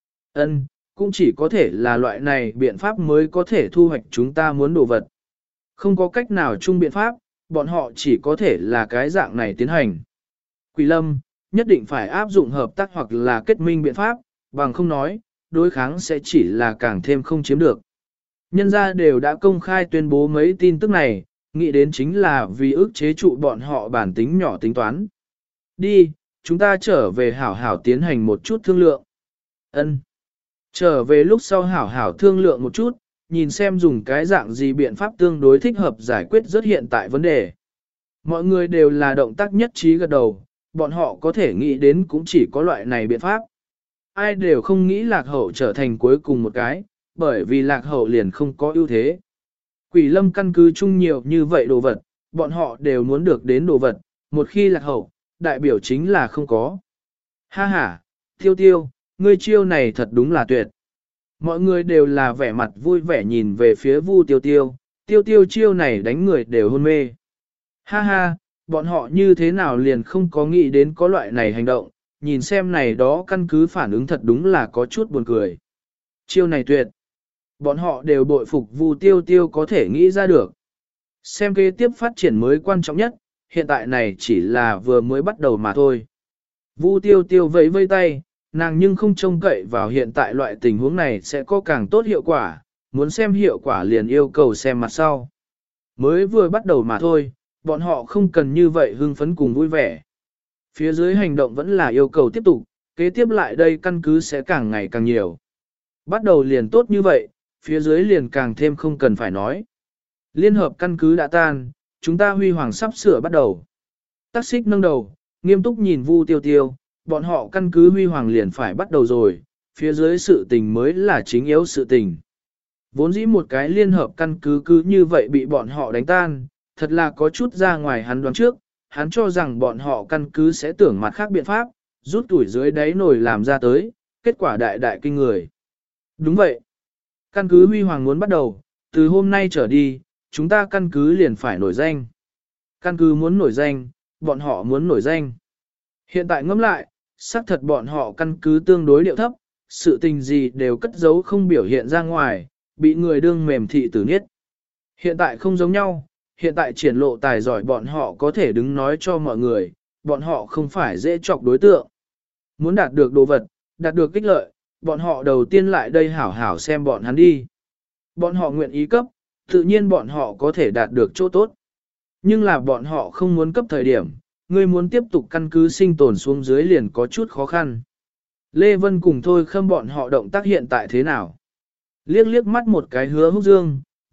S1: Ân, cũng chỉ có thể là loại này biện pháp mới có thể thu hoạch chúng ta muốn đồ vật. Không có cách nào chung biện pháp, bọn họ chỉ có thể là cái dạng này tiến hành. Quỷ lâm, nhất định phải áp dụng hợp tác hoặc là kết minh biện pháp, bằng không nói, đối kháng sẽ chỉ là càng thêm không chiếm được. Nhân gia đều đã công khai tuyên bố mấy tin tức này, nghĩ đến chính là vì ức chế trụ bọn họ bản tính nhỏ tính toán. Đi, chúng ta trở về hảo hảo tiến hành một chút thương lượng. Ân. Trở về lúc sau hảo hảo thương lượng một chút, nhìn xem dùng cái dạng gì biện pháp tương đối thích hợp giải quyết rất hiện tại vấn đề. Mọi người đều là động tác nhất trí gật đầu, bọn họ có thể nghĩ đến cũng chỉ có loại này biện pháp. Ai đều không nghĩ lạc hậu trở thành cuối cùng một cái, bởi vì lạc hậu liền không có ưu thế. Quỷ lâm căn cứ chung nhiều như vậy đồ vật, bọn họ đều muốn được đến đồ vật, một khi lạc hậu, đại biểu chính là không có. Ha ha, tiêu tiêu, ngươi chiêu này thật đúng là tuyệt. Mọi người đều là vẻ mặt vui vẻ nhìn về phía Vu tiêu tiêu, tiêu tiêu chiêu này đánh người đều hôn mê. Ha ha, bọn họ như thế nào liền không có nghĩ đến có loại này hành động, nhìn xem này đó căn cứ phản ứng thật đúng là có chút buồn cười. Chiêu này tuyệt. Bọn họ đều bội phục Vu tiêu tiêu có thể nghĩ ra được. Xem kế tiếp phát triển mới quan trọng nhất, hiện tại này chỉ là vừa mới bắt đầu mà thôi. Vu tiêu tiêu vẫy vây tay, nàng nhưng không trông cậy vào hiện tại loại tình huống này sẽ có càng tốt hiệu quả, muốn xem hiệu quả liền yêu cầu xem mặt sau. Mới vừa bắt đầu mà thôi, bọn họ không cần như vậy hưng phấn cùng vui vẻ. Phía dưới hành động vẫn là yêu cầu tiếp tục, kế tiếp lại đây căn cứ sẽ càng ngày càng nhiều. Bắt đầu liền tốt như vậy, phía dưới liền càng thêm không cần phải nói. Liên hợp căn cứ đã tan, chúng ta huy hoàng sắp sửa bắt đầu. Tắc xích nâng đầu, nghiêm túc nhìn Vu tiêu tiêu, bọn họ căn cứ huy hoàng liền phải bắt đầu rồi, phía dưới sự tình mới là chính yếu sự tình. Vốn dĩ một cái liên hợp căn cứ cứ như vậy bị bọn họ đánh tan, thật là có chút ra ngoài hắn đoán trước, hắn cho rằng bọn họ căn cứ sẽ tưởng mặt khác biện pháp, rút tuổi dưới đáy nổi làm ra tới, kết quả đại đại kinh người. Đúng vậy. Căn cứ huy hoàng muốn bắt đầu, từ hôm nay trở đi, chúng ta căn cứ liền phải nổi danh. Căn cứ muốn nổi danh, bọn họ muốn nổi danh. Hiện tại ngẫm lại, xác thật bọn họ căn cứ tương đối điệu thấp, sự tình gì đều cất giấu không biểu hiện ra ngoài, bị người đương mềm thị tử niết. Hiện tại không giống nhau, hiện tại triển lộ tài giỏi bọn họ có thể đứng nói cho mọi người, bọn họ không phải dễ chọc đối tượng. Muốn đạt được đồ vật, đạt được kích lợi, bọn họ đầu tiên lại đây hảo hảo xem bọn hắn đi. Bọn họ nguyện ý cấp, tự nhiên bọn họ có thể đạt được chỗ tốt. Nhưng là bọn họ không muốn cấp thời điểm, người muốn tiếp tục căn cứ sinh tồn xuống dưới liền có chút khó khăn. Lê Vân cùng Thôi Khâm bọn họ động tác hiện tại thế nào? Liếc liếc mắt một cái Hứa Húc Dương,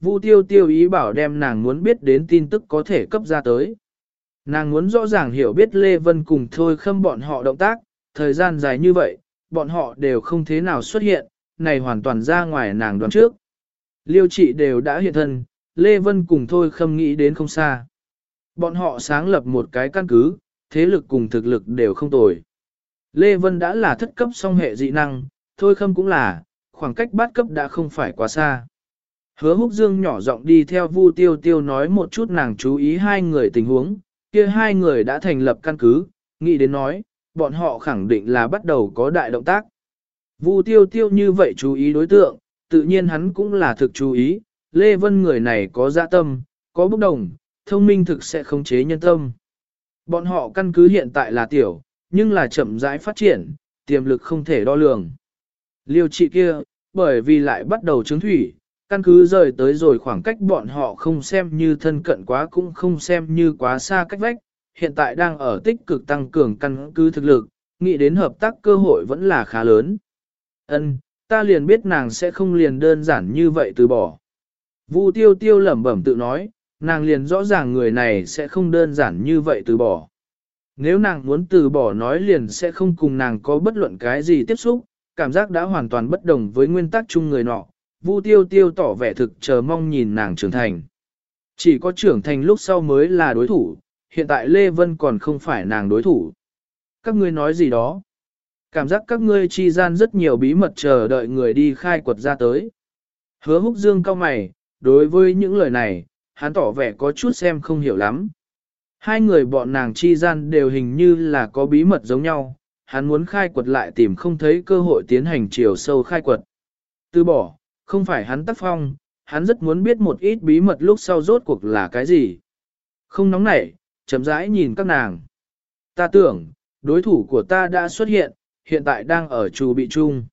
S1: Vu Tiêu Tiêu ý bảo đem nàng muốn biết đến tin tức có thể cấp ra tới. Nàng muốn rõ ràng hiểu biết Lê Vân cùng Thôi Khâm bọn họ động tác, thời gian dài như vậy, bọn họ đều không thế nào xuất hiện, này hoàn toàn ra ngoài nàng đoán trước. Liêu trị đều đã hiện thân, Lê Vân cùng Thôi Khâm nghĩ đến không xa. Bọn họ sáng lập một cái căn cứ, thế lực cùng thực lực đều không tồi. Lê Vân đã là thất cấp song hệ dị năng, Thôi Khâm cũng là, khoảng cách bát cấp đã không phải quá xa. Hứa Húc Dương nhỏ giọng đi theo Vu Tiêu Tiêu nói một chút nàng chú ý hai người tình huống, kia hai người đã thành lập căn cứ, nghĩ đến nói, bọn họ khẳng định là bắt đầu có đại động tác. Vu Tiêu Tiêu như vậy chú ý đối tượng, tự nhiên hắn cũng là thực chú ý, Lê Vân người này có dạ tâm, có bốc đồng, thông minh thực sẽ khống chế nhân tâm. Bọn họ căn cứ hiện tại là tiểu, nhưng là chậm rãi phát triển, tiềm lực không thể đo lường. Liêu trị kia, bởi vì lại bắt đầu chứng thủy, căn cứ rời tới rồi khoảng cách bọn họ không xem như thân cận quá cũng không xem như quá xa cách vách, hiện tại đang ở tích cực tăng cường căn cứ thực lực, nghĩ đến hợp tác cơ hội vẫn là khá lớn. Ân, ta liền biết nàng sẽ không liền đơn giản như vậy từ bỏ. Vu Tiêu Tiêu lẩm bẩm tự nói, nàng liền rõ ràng người này sẽ không đơn giản như vậy từ bỏ. Nếu nàng muốn từ bỏ nói liền sẽ không cùng nàng có bất luận cái gì tiếp xúc, cảm giác đã hoàn toàn bất đồng với nguyên tắc chung người nọ. Vu Tiêu Tiêu tỏ vẻ thực chờ mong nhìn nàng trưởng thành. Chỉ có trưởng thành lúc sau mới là đối thủ, hiện tại Lê Vân còn không phải nàng đối thủ. Các ngươi nói gì đó? Cảm giác các ngươi chi gian rất nhiều bí mật chờ đợi người đi khai quật ra tới. Hứa Húc Dương cau mày, đối với những lời này, hắn tỏ vẻ có chút xem không hiểu lắm. Hai người bọn nàng chi gian đều hình như là có bí mật giống nhau, hắn muốn khai quật lại tìm không thấy cơ hội tiến hành chiều sâu khai quật. Từ bỏ, không phải hắn tác phong, hắn rất muốn biết một ít bí mật lúc sau rốt cuộc là cái gì. Không nóng nảy, chậm rãi nhìn các nàng. Ta tưởng, đối thủ của ta đã xuất hiện, hiện tại đang ở trù bị chung.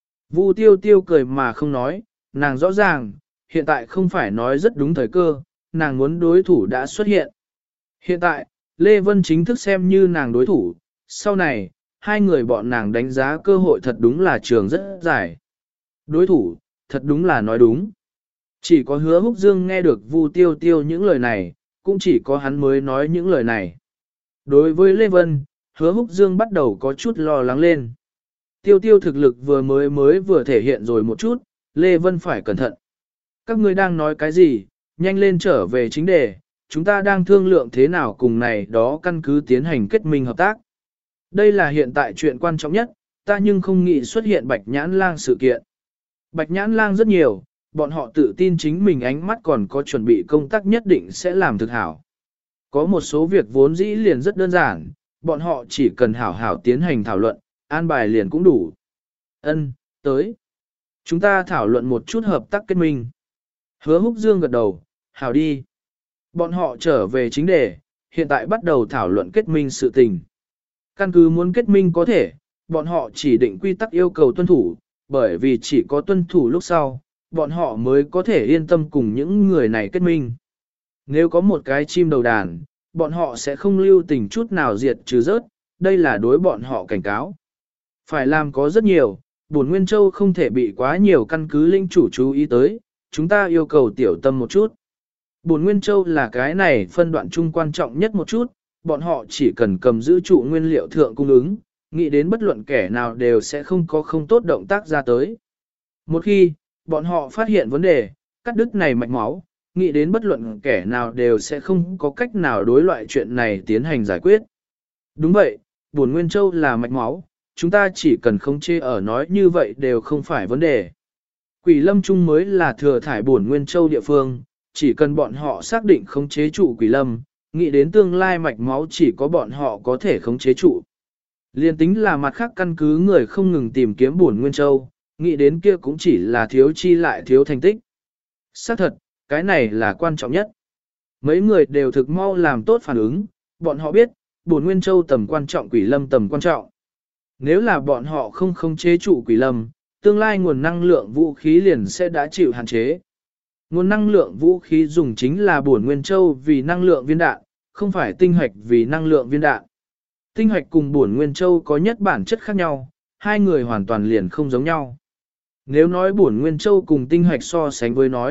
S1: Vu Tiêu Tiêu cười mà không nói, nàng rõ ràng, hiện tại không phải nói rất đúng thời cơ, nàng muốn đối thủ đã xuất hiện. Hiện tại, Lê Vân chính thức xem như nàng đối thủ, sau này, hai người bọn nàng đánh giá cơ hội thật đúng là trường rất dài. Đối thủ, thật đúng là nói đúng. Chỉ có Hứa Húc Dương nghe được Vu Tiêu Tiêu những lời này, cũng chỉ có hắn mới nói những lời này. Đối với Lê Vân, Hứa Húc Dương bắt đầu có chút lo lắng lên. Tiêu Tiêu thực lực vừa mới mới vừa thể hiện rồi một chút, Lê Vân phải cẩn thận. Các ngươi đang nói cái gì, nhanh lên trở về chính đề, chúng ta đang thương lượng thế nào cùng này đó căn cứ tiến hành kết minh hợp tác. Đây là hiện tại chuyện quan trọng nhất, ta nhưng không nghĩ xuất hiện Bạch Nhãn Lang sự kiện. Bạch Nhãn Lang rất nhiều, bọn họ tự tin chính mình ánh mắt còn có chuẩn bị công tác nhất định sẽ làm thực hảo. Có một số việc vốn dĩ liền rất đơn giản, bọn họ chỉ cần hảo hảo tiến hành thảo luận, an bài liền cũng đủ. Ân, tới. Chúng ta thảo luận một chút hợp tác kết minh. Hứa Húc Dương gật đầu, hảo đi. Bọn họ trở về chính đề, hiện tại bắt đầu thảo luận kết minh sự tình. Căn cứ muốn kết minh có thể, bọn họ chỉ định quy tắc yêu cầu tuân thủ, bởi vì chỉ có tuân thủ lúc sau, bọn họ mới có thể yên tâm cùng những người này kết minh. Nếu có một cái chim đầu đàn, bọn họ sẽ không lưu tình chút nào diệt trừ rớt, đây là đối bọn họ cảnh cáo. Phải làm có rất nhiều, Bổn Nguyên Châu không thể bị quá nhiều căn cứ linh chủ chú ý tới, chúng ta yêu cầu tiểu tâm một chút. Bổn Nguyên Châu là cái này phân đoạn chung quan trọng nhất một chút, bọn họ chỉ cần cầm giữ trụ nguyên liệu thượng cung ứng, nghĩ đến bất luận kẻ nào đều sẽ không có không tốt động tác ra tới. Một khi, bọn họ phát hiện vấn đề, cắt đứt này mạch máu, nghĩ đến bất luận kẻ nào đều sẽ không có cách nào đối loại chuyện này tiến hành giải quyết. Đúng vậy, Bổn Nguyên Châu là mạch máu, chúng ta chỉ cần không chê ở nói như vậy đều không phải vấn đề. Quỷ Lâm Trung mới là thừa thải Bổn Nguyên Châu địa phương, chỉ cần bọn họ xác định khống chế trụ Quỷ Lâm, nghĩ đến tương lai mạch máu chỉ có bọn họ có thể khống chế trụ. Liên tính là mặt khác căn cứ người không ngừng tìm kiếm Bổn Nguyên Châu, nghĩ đến kia cũng chỉ là thiếu chi lại thiếu thành tích. Xác thật, cái này là quan trọng nhất. Mấy người đều thực mau làm tốt phản ứng, bọn họ biết, Bổn Nguyên Châu tầm quan trọng Quỷ Lâm tầm quan trọng. Nếu là bọn họ không khống chế trụ Quỷ Lâm, tương lai nguồn năng lượng vũ khí liền sẽ đã chịu hạn chế. Nguồn năng lượng vũ khí dùng chính là Bổn Nguyên Châu vì năng lượng viên đạn, không phải tinh hoạch vì năng lượng viên đạn. Tinh hoạch cùng Bổn Nguyên Châu có nhất bản chất khác nhau, hai người hoàn toàn liền không giống nhau. Nếu nói Bổn Nguyên Châu cùng tinh hoạch so sánh với nói,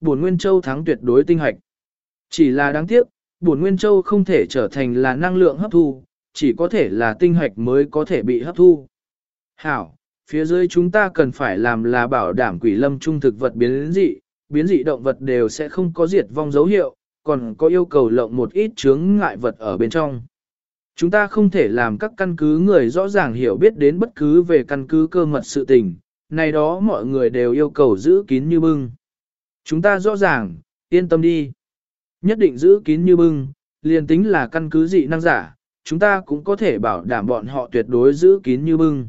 S1: bổn Nguyên Châu thắng tuyệt đối tinh hạch. Chỉ là đáng tiếc, bổn Nguyên Châu không thể trở thành là năng lượng hấp thu, chỉ có thể là tinh hạch mới có thể bị hấp thu. Hảo, phía dưới chúng ta cần phải làm là bảo đảm quỷ lâm trung thực vật biến dị, biến dị động vật đều sẽ không có diệt vong dấu hiệu, còn có yêu cầu lộng một ít chướng ngại vật ở bên trong. Chúng ta không thể làm các căn cứ người rõ ràng hiểu biết đến bất cứ về căn cứ cơ mật sự tình, này đó mọi người đều yêu cầu giữ kín như bưng. Chúng ta rõ ràng, yên tâm đi. Nhất định giữ kín như bưng, liền tính là căn cứ dị năng giả, chúng ta cũng có thể bảo đảm bọn họ tuyệt đối giữ kín như bưng.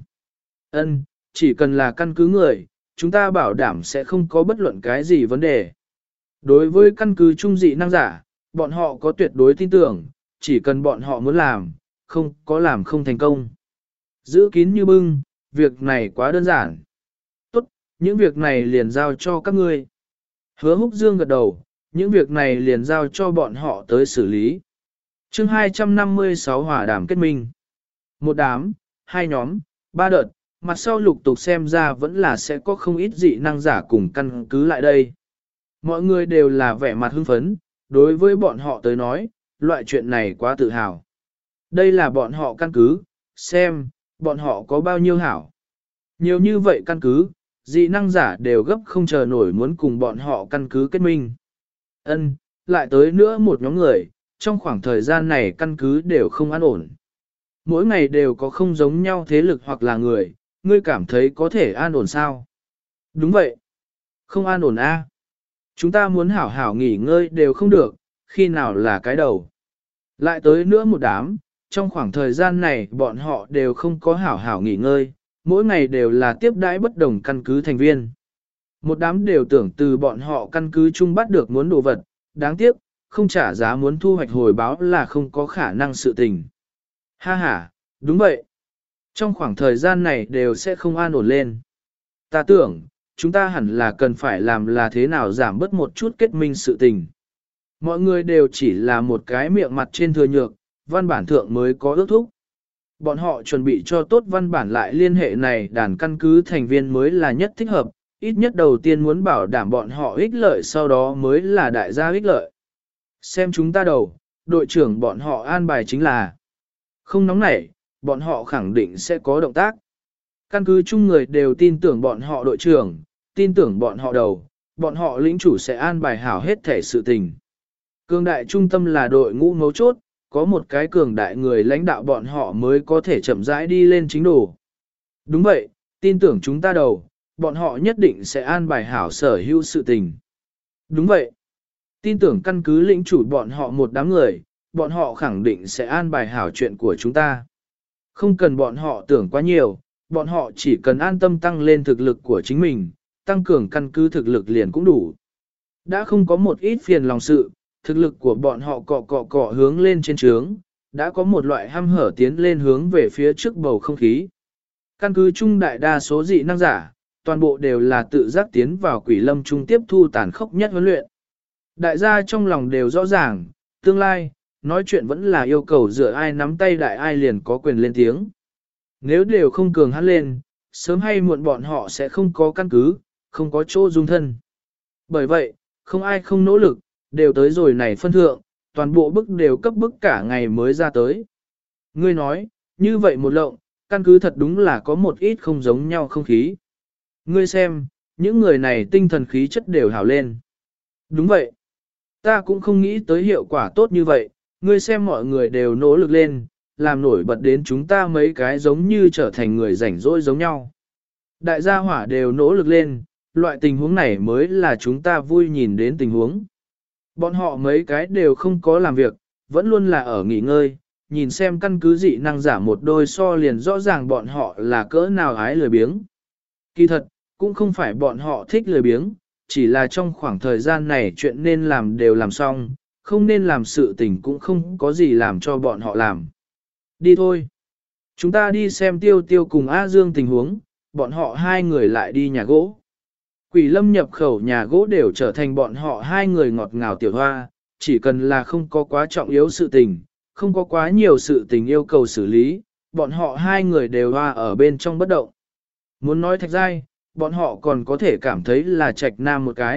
S1: Ân, chỉ cần là căn cứ người, chúng ta bảo đảm sẽ không có bất luận cái gì vấn đề. Đối với căn cứ trung dị năng giả, bọn họ có tuyệt đối tin tưởng, chỉ cần bọn họ muốn làm, không có làm không thành công. Giữ kín như bưng, việc này quá đơn giản. Tốt, những việc này liền giao cho các ngươi. Hứa Húc Dương gật đầu, những việc này liền giao cho bọn họ tới xử lý. chương hai trăm năm mươi sáu hỏa đàm kết minh. Một đám, hai nhóm, ba đợt, mặt sau lục tục xem ra vẫn là sẽ có không ít dị năng giả cùng căn cứ lại đây. Mọi người đều là vẻ mặt hưng phấn, đối với bọn họ tới nói, loại chuyện này quá tự hào. Đây là bọn họ căn cứ, xem, bọn họ có bao nhiêu hảo. Nhiều như vậy căn cứ, dị năng giả đều gấp không chờ nổi muốn cùng bọn họ căn cứ kết minh. Ân, lại tới nữa một nhóm người, trong khoảng thời gian này căn cứ đều không an ổn. Mỗi ngày đều có không giống nhau thế lực hoặc là người, ngươi cảm thấy có thể an ổn sao? Đúng vậy. Không an ổn a. Chúng ta muốn hảo hảo nghỉ ngơi đều không được, khi nào là cái đầu. Lại tới nữa một đám, trong khoảng thời gian này bọn họ đều không có hảo hảo nghỉ ngơi, mỗi ngày đều là tiếp đãi bất đồng căn cứ thành viên. Một đám đều tưởng từ bọn họ căn cứ chung bắt được muốn đồ vật, đáng tiếc, không trả giá muốn thu hoạch hồi báo là không có khả năng sự tình. Ha ha, đúng vậy. Trong khoảng thời gian này đều sẽ không an ổn lên. Ta tưởng, chúng ta hẳn là cần phải làm là thế nào giảm bớt một chút kết minh sự tình. Mọi người đều chỉ là một cái miệng mặt trên thừa nhược, văn bản thượng mới có ước thúc. Bọn họ chuẩn bị cho tốt văn bản lại liên hệ này đàn căn cứ thành viên mới là nhất thích hợp, ít nhất đầu tiên muốn bảo đảm bọn họ ích lợi sau đó mới là đại gia ích lợi. Xem chúng ta đầu, đội trưởng bọn họ an bài chính là không nóng nảy, bọn họ khẳng định sẽ có động tác. Căn cứ chung người đều tin tưởng bọn họ đội trưởng, tin tưởng bọn họ đầu, bọn họ lĩnh chủ sẽ an bài hảo hết thể sự tình. Cường đại trung tâm là đội ngũ mấu chốt, có một cái cường đại người lãnh đạo bọn họ mới có thể chậm rãi đi lên chính đồ. Đúng vậy, tin tưởng chúng ta đầu, bọn họ nhất định sẽ an bài hảo sở hữu sự tình. Đúng vậy, tin tưởng căn cứ lĩnh chủ bọn họ một đám người, bọn họ khẳng định sẽ an bài hảo chuyện của chúng ta. Không cần bọn họ tưởng quá nhiều, bọn họ chỉ cần an tâm tăng lên thực lực của chính mình, tăng cường căn cứ thực lực liền cũng đủ. Đã không có một ít phiền lòng sự, thực lực của bọn họ cọ cọ cọ hướng lên trên trướng, đã có một loại hăm hở tiến lên hướng về phía trước bầu không khí. Căn cứ chung đại đa số dị năng giả, toàn bộ đều là tự giác tiến vào quỷ lâm trung tiếp thu tàn khốc nhất huấn luyện. Đại gia trong lòng đều rõ ràng, tương lai, nói chuyện vẫn là yêu cầu dựa ai nắm tay đại ai liền có quyền lên tiếng. Nếu đều không cường hắn lên, sớm hay muộn bọn họ sẽ không có căn cứ, không có chỗ dung thân. Bởi vậy, không ai không nỗ lực, đều tới rồi này phân thượng, toàn bộ bức đều cấp bức cả ngày mới ra tới. Ngươi nói, như vậy một lộng, căn cứ thật đúng là có một ít không giống nhau không khí. Ngươi xem, những người này tinh thần khí chất đều hào lên. Đúng vậy. Ta cũng không nghĩ tới hiệu quả tốt như vậy, ngươi xem mọi người đều nỗ lực lên, làm nổi bật đến chúng ta mấy cái giống như trở thành người rảnh rỗi giống nhau. Đại gia hỏa đều nỗ lực lên, loại tình huống này mới là chúng ta vui nhìn đến tình huống. Bọn họ mấy cái đều không có làm việc, vẫn luôn là ở nghỉ ngơi, nhìn xem căn cứ dị năng giả một đôi so liền rõ ràng bọn họ là cỡ nào ái lười biếng. Kỳ thật, cũng không phải bọn họ thích lười biếng, chỉ là trong khoảng thời gian này chuyện nên làm đều làm xong, không nên làm sự tình cũng không có gì làm cho bọn họ làm. Đi thôi. Chúng ta đi xem Tiêu Tiêu cùng A Dương tình huống, bọn họ hai người lại đi nhà gỗ. Quỷ lâm nhập khẩu nhà gỗ đều trở thành bọn họ hai người ngọt ngào tiểu hoa, chỉ cần là không có quá trọng yếu sự tình, không có quá nhiều sự tình yêu cầu xử lý, bọn họ hai người đều hoa ở bên trong bất động. Muốn nói thạch giai, bọn họ còn có thể cảm thấy là trạch nam một cái,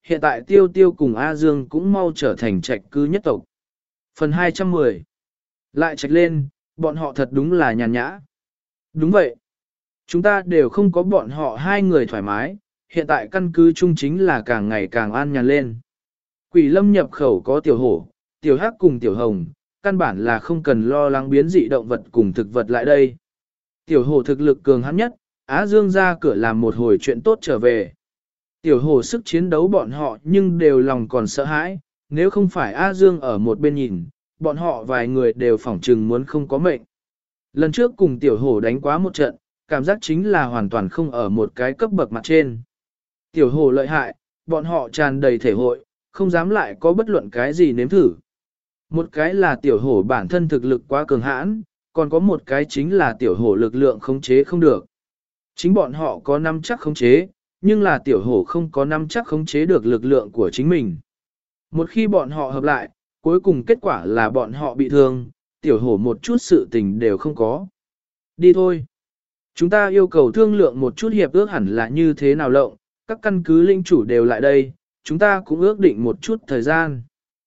S1: hiện tại Tiêu Tiêu cùng A Dương cũng mau trở thành trạch cư nhất tộc. Phần hai trăm mười. Lại trạch lên, bọn họ thật đúng là nhàn nhã. Đúng vậy. Chúng ta đều không có bọn họ hai người thoải mái, hiện tại căn cứ chung chính là càng ngày càng an nhàn lên. Quỷ lâm nhập khẩu có tiểu hổ, tiểu hắc cùng tiểu hồng, căn bản là không cần lo lắng biến dị động vật cùng thực vật lại đây. Tiểu hổ thực lực cường hãn nhất, Á Dương ra cửa làm một hồi chuyện tốt trở về. Tiểu hổ sức chiến đấu bọn họ nhưng đều lòng còn sợ hãi, nếu không phải Á Dương ở một bên nhìn, bọn họ vài người đều phỏng trừng muốn không có mệnh. Lần trước cùng tiểu hổ đánh quá một trận, cảm giác chính là hoàn toàn không ở một cái cấp bậc mặt trên. Tiểu hổ lợi hại, bọn họ tràn đầy thể hội, không dám lại có bất luận cái gì nếm thử. Một cái là tiểu hổ bản thân thực lực quá cường hãn, còn có một cái chính là tiểu hổ lực lượng khống chế không được. Chính bọn họ có nắm chắc khống chế, nhưng là tiểu hổ không có nắm chắc khống chế được lực lượng của chính mình. Một khi bọn họ hợp lại, cuối cùng kết quả là bọn họ bị thương, tiểu hổ một chút sự tình đều không có. Đi thôi. Chúng ta yêu cầu thương lượng một chút hiệp ước hẳn là như thế nào lộng, các căn cứ linh chủ đều lại đây, chúng ta cũng ước định một chút thời gian.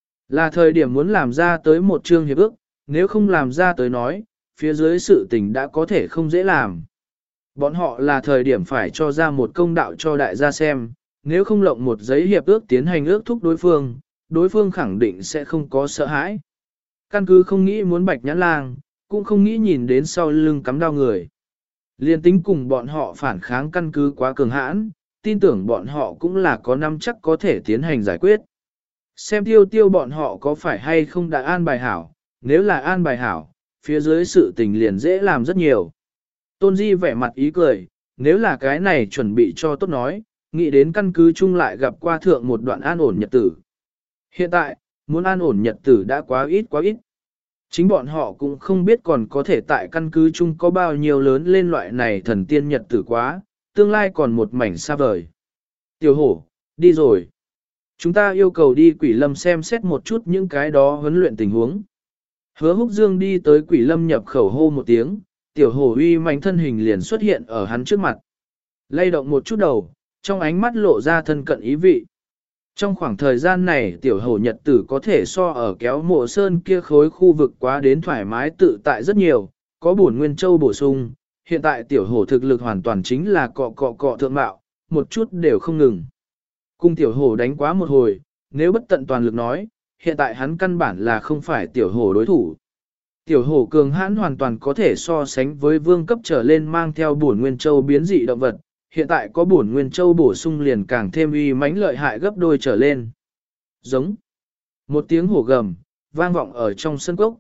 S1: Là thời điểm muốn làm ra tới một chương hiệp ước, nếu không làm ra tới nói, phía dưới sự tình đã có thể không dễ làm. Bọn họ là thời điểm phải cho ra một công đạo cho đại gia xem, nếu không lộng một giấy hiệp ước tiến hành ước thúc đối phương, đối phương khẳng định sẽ không có sợ hãi. Căn cứ không nghĩ muốn bạch nhãn lang, cũng không nghĩ nhìn đến sau lưng cắm đao người. Liên tính cùng bọn họ phản kháng căn cứ quá cường hãn, tin tưởng bọn họ cũng là có năm chắc có thể tiến hành giải quyết. Xem tiêu tiêu bọn họ có phải hay không đã an bài hảo, nếu là an bài hảo, phía dưới sự tình liền dễ làm rất nhiều. Tôn Di vẻ mặt ý cười, nếu là cái này chuẩn bị cho tốt nói, nghĩ đến căn cứ chung lại gặp qua thượng một đoạn an ổn nhật tử. Hiện tại, muốn an ổn nhật tử đã quá ít quá ít. Chính bọn họ cũng không biết còn có thể tại căn cứ chung có bao nhiêu lớn lên loại này thần tiên nhật tử quá, tương lai còn một mảnh xa vời. Tiểu hổ, đi rồi. Chúng ta yêu cầu đi quỷ lâm xem xét một chút những cái đó huấn luyện tình huống. Hứa Húc Dương đi tới quỷ lâm nhập khẩu hô một tiếng, tiểu hổ uy mạnh thân hình liền xuất hiện ở hắn trước mặt. Lay động một chút đầu, trong ánh mắt lộ ra thân cận ý vị. Trong khoảng thời gian này tiểu hổ nhật tử có thể so ở kéo mộ sơn kia khối khu vực quá đến thoải mái tự tại rất nhiều, có bổn nguyên châu bổ sung, hiện tại tiểu hổ thực lực hoàn toàn chính là cọ cọ cọ thượng mạo, một chút đều không ngừng. Cùng tiểu hổ đánh quá một hồi, nếu bất tận toàn lực nói, hiện tại hắn căn bản là không phải tiểu hổ đối thủ. Tiểu hổ cường hãn hoàn toàn có thể so sánh với vương cấp trở lên mang theo bổn nguyên châu biến dị động vật, hiện tại có bổn nguyên châu bổ sung liền càng thêm uy mãnh lợi hại gấp đôi trở lên. Giống. Một tiếng hổ gầm, vang vọng ở trong sân cốc.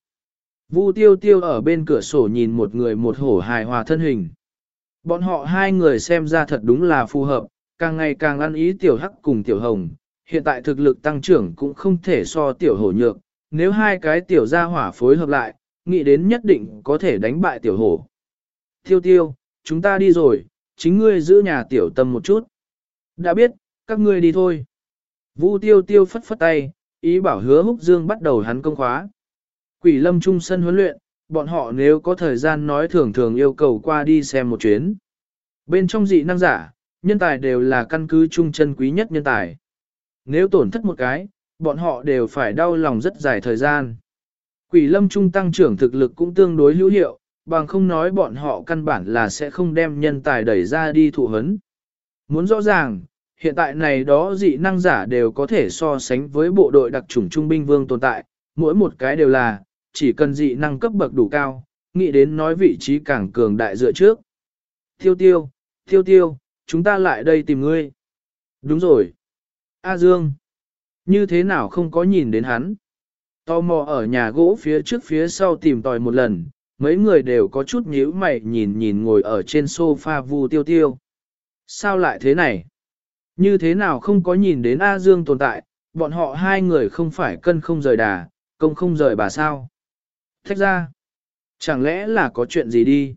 S1: Vu tiêu tiêu ở bên cửa sổ nhìn một người một hổ hài hòa thân hình. Bọn họ hai người xem ra thật đúng là phù hợp, càng ngày càng ăn ý tiểu hắc cùng tiểu hồng. Hiện tại thực lực tăng trưởng cũng không thể so tiểu hổ nhược, nếu hai cái tiểu gia hỏa phối hợp lại, nghĩ đến nhất định có thể đánh bại tiểu hổ. Tiêu tiêu, chúng ta đi rồi, chính ngươi giữ nhà tiểu tâm một chút. Đã biết, các ngươi đi thôi. Vu tiêu tiêu phất phất tay, ý bảo Hứa Húc Dương bắt đầu hắn công khóa. Quỷ lâm trung sân huấn luyện, bọn họ nếu có thời gian nói thường thường yêu cầu qua đi xem một chuyến. Bên trong dị năng giả, nhân tài đều là căn cứ trung chân quý nhất nhân tài. Nếu tổn thất một cái, bọn họ đều phải đau lòng rất dài thời gian. Quỷ lâm trung tăng trưởng thực lực cũng tương đối hữu hiệu, bằng không nói bọn họ căn bản là sẽ không đem nhân tài đẩy ra đi thụ hấn. Muốn rõ ràng, hiện tại này đó dị năng giả đều có thể so sánh với bộ đội đặc chủng trung binh vương tồn tại, mỗi một cái đều là, chỉ cần dị năng cấp bậc đủ cao, nghĩ đến nói vị trí càng cường đại dựa trước. Tiêu tiêu, tiêu tiêu, chúng ta lại đây tìm ngươi. Đúng rồi. A Dương. Như thế nào không có nhìn đến hắn? Tò mò ở nhà gỗ phía trước phía sau tìm tòi một lần, mấy người đều có chút nhíu mày nhìn nhìn ngồi ở trên sofa Vu tiêu tiêu. Sao lại thế này? Như thế nào không có nhìn đến A Dương tồn tại, bọn họ hai người không phải cân không rời đà, công không rời bà sao? Thách ra, chẳng lẽ là có chuyện gì đi?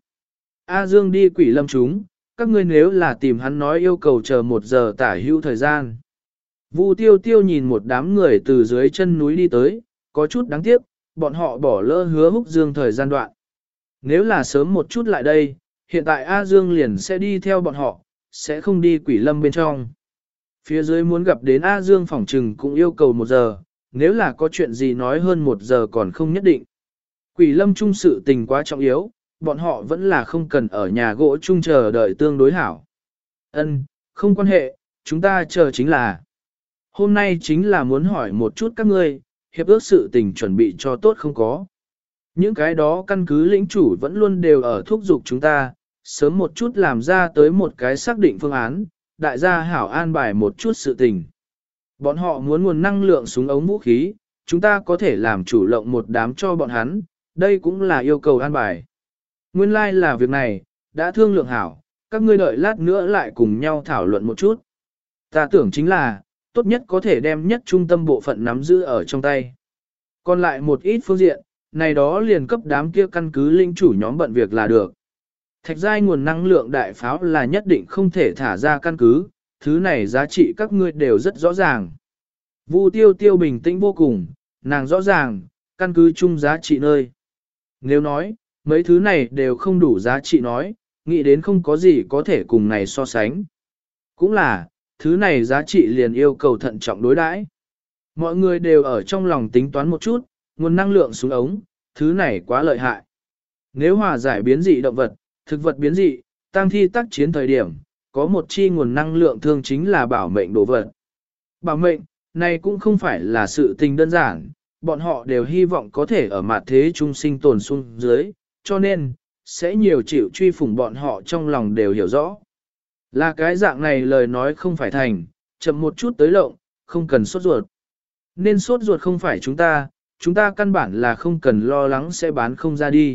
S1: A Dương đi quỷ lâm chúng, các ngươi nếu là tìm hắn nói yêu cầu chờ một giờ tả hữu thời gian. Vu tiêu tiêu nhìn một đám người từ dưới chân núi đi tới, có chút đáng tiếc, bọn họ bỏ lỡ Hứa Húc Dương thời gian đoạn. Nếu là sớm một chút lại đây, hiện tại A Dương liền sẽ đi theo bọn họ, sẽ không đi quỷ lâm bên trong. Phía dưới muốn gặp đến A Dương phỏng trừng cũng yêu cầu một giờ, nếu là có chuyện gì nói hơn một giờ còn không nhất định. Quỷ lâm trung sự tình quá trọng yếu, bọn họ vẫn là không cần ở nhà gỗ chung chờ đợi tương đối hảo. Ân, không quan hệ, chúng ta chờ chính là. Hôm nay chính là muốn hỏi một chút các ngươi, hiệp ước sự tình chuẩn bị cho tốt không có. Những cái đó căn cứ lĩnh chủ vẫn luôn đều ở thúc giục chúng ta, sớm một chút làm ra tới một cái xác định phương án, đại gia hảo an bài một chút sự tình. Bọn họ muốn nguồn năng lượng súng ống vũ khí, chúng ta có thể làm chủ lộng một đám cho bọn hắn, đây cũng là yêu cầu an bài. Nguyên lai like là việc này, đã thương lượng hảo, các ngươi đợi lát nữa lại cùng nhau thảo luận một chút. Ta tưởng chính là, tốt nhất có thể đem nhất trung tâm bộ phận nắm giữ ở trong tay. Còn lại một ít phương diện, này đó liền cấp đám kia căn cứ linh chủ nhóm bận việc là được. Thạch giai nguồn năng lượng đại pháo là nhất định không thể thả ra căn cứ, thứ này giá trị các ngươi đều rất rõ ràng. Vu tiêu tiêu bình tĩnh vô cùng, nàng rõ ràng, căn cứ chung giá trị nơi. Nếu nói, mấy thứ này đều không đủ giá trị nói, nghĩ đến không có gì có thể cùng này so sánh. Cũng là, thứ này giá trị liền yêu cầu thận trọng đối đãi. Mọi người đều ở trong lòng tính toán một chút, nguồn năng lượng xuống ống, thứ này quá lợi hại. Nếu hòa giải biến dị động vật, thực vật biến dị, tăng thi tác chiến thời điểm, có một chi nguồn năng lượng thương chính là bảo mệnh đồ vật. Bảo mệnh, này cũng không phải là sự tình đơn giản, bọn họ đều hy vọng có thể ở mặt thế trung sinh tồn xuống dưới, cho nên, sẽ nhiều chịu truy phủng bọn họ trong lòng đều hiểu rõ. Là cái dạng này lời nói không phải thành, chậm một chút tới lộng, không cần sốt ruột. Nên sốt ruột không phải chúng ta, chúng ta căn bản là không cần lo lắng sẽ bán không ra đi.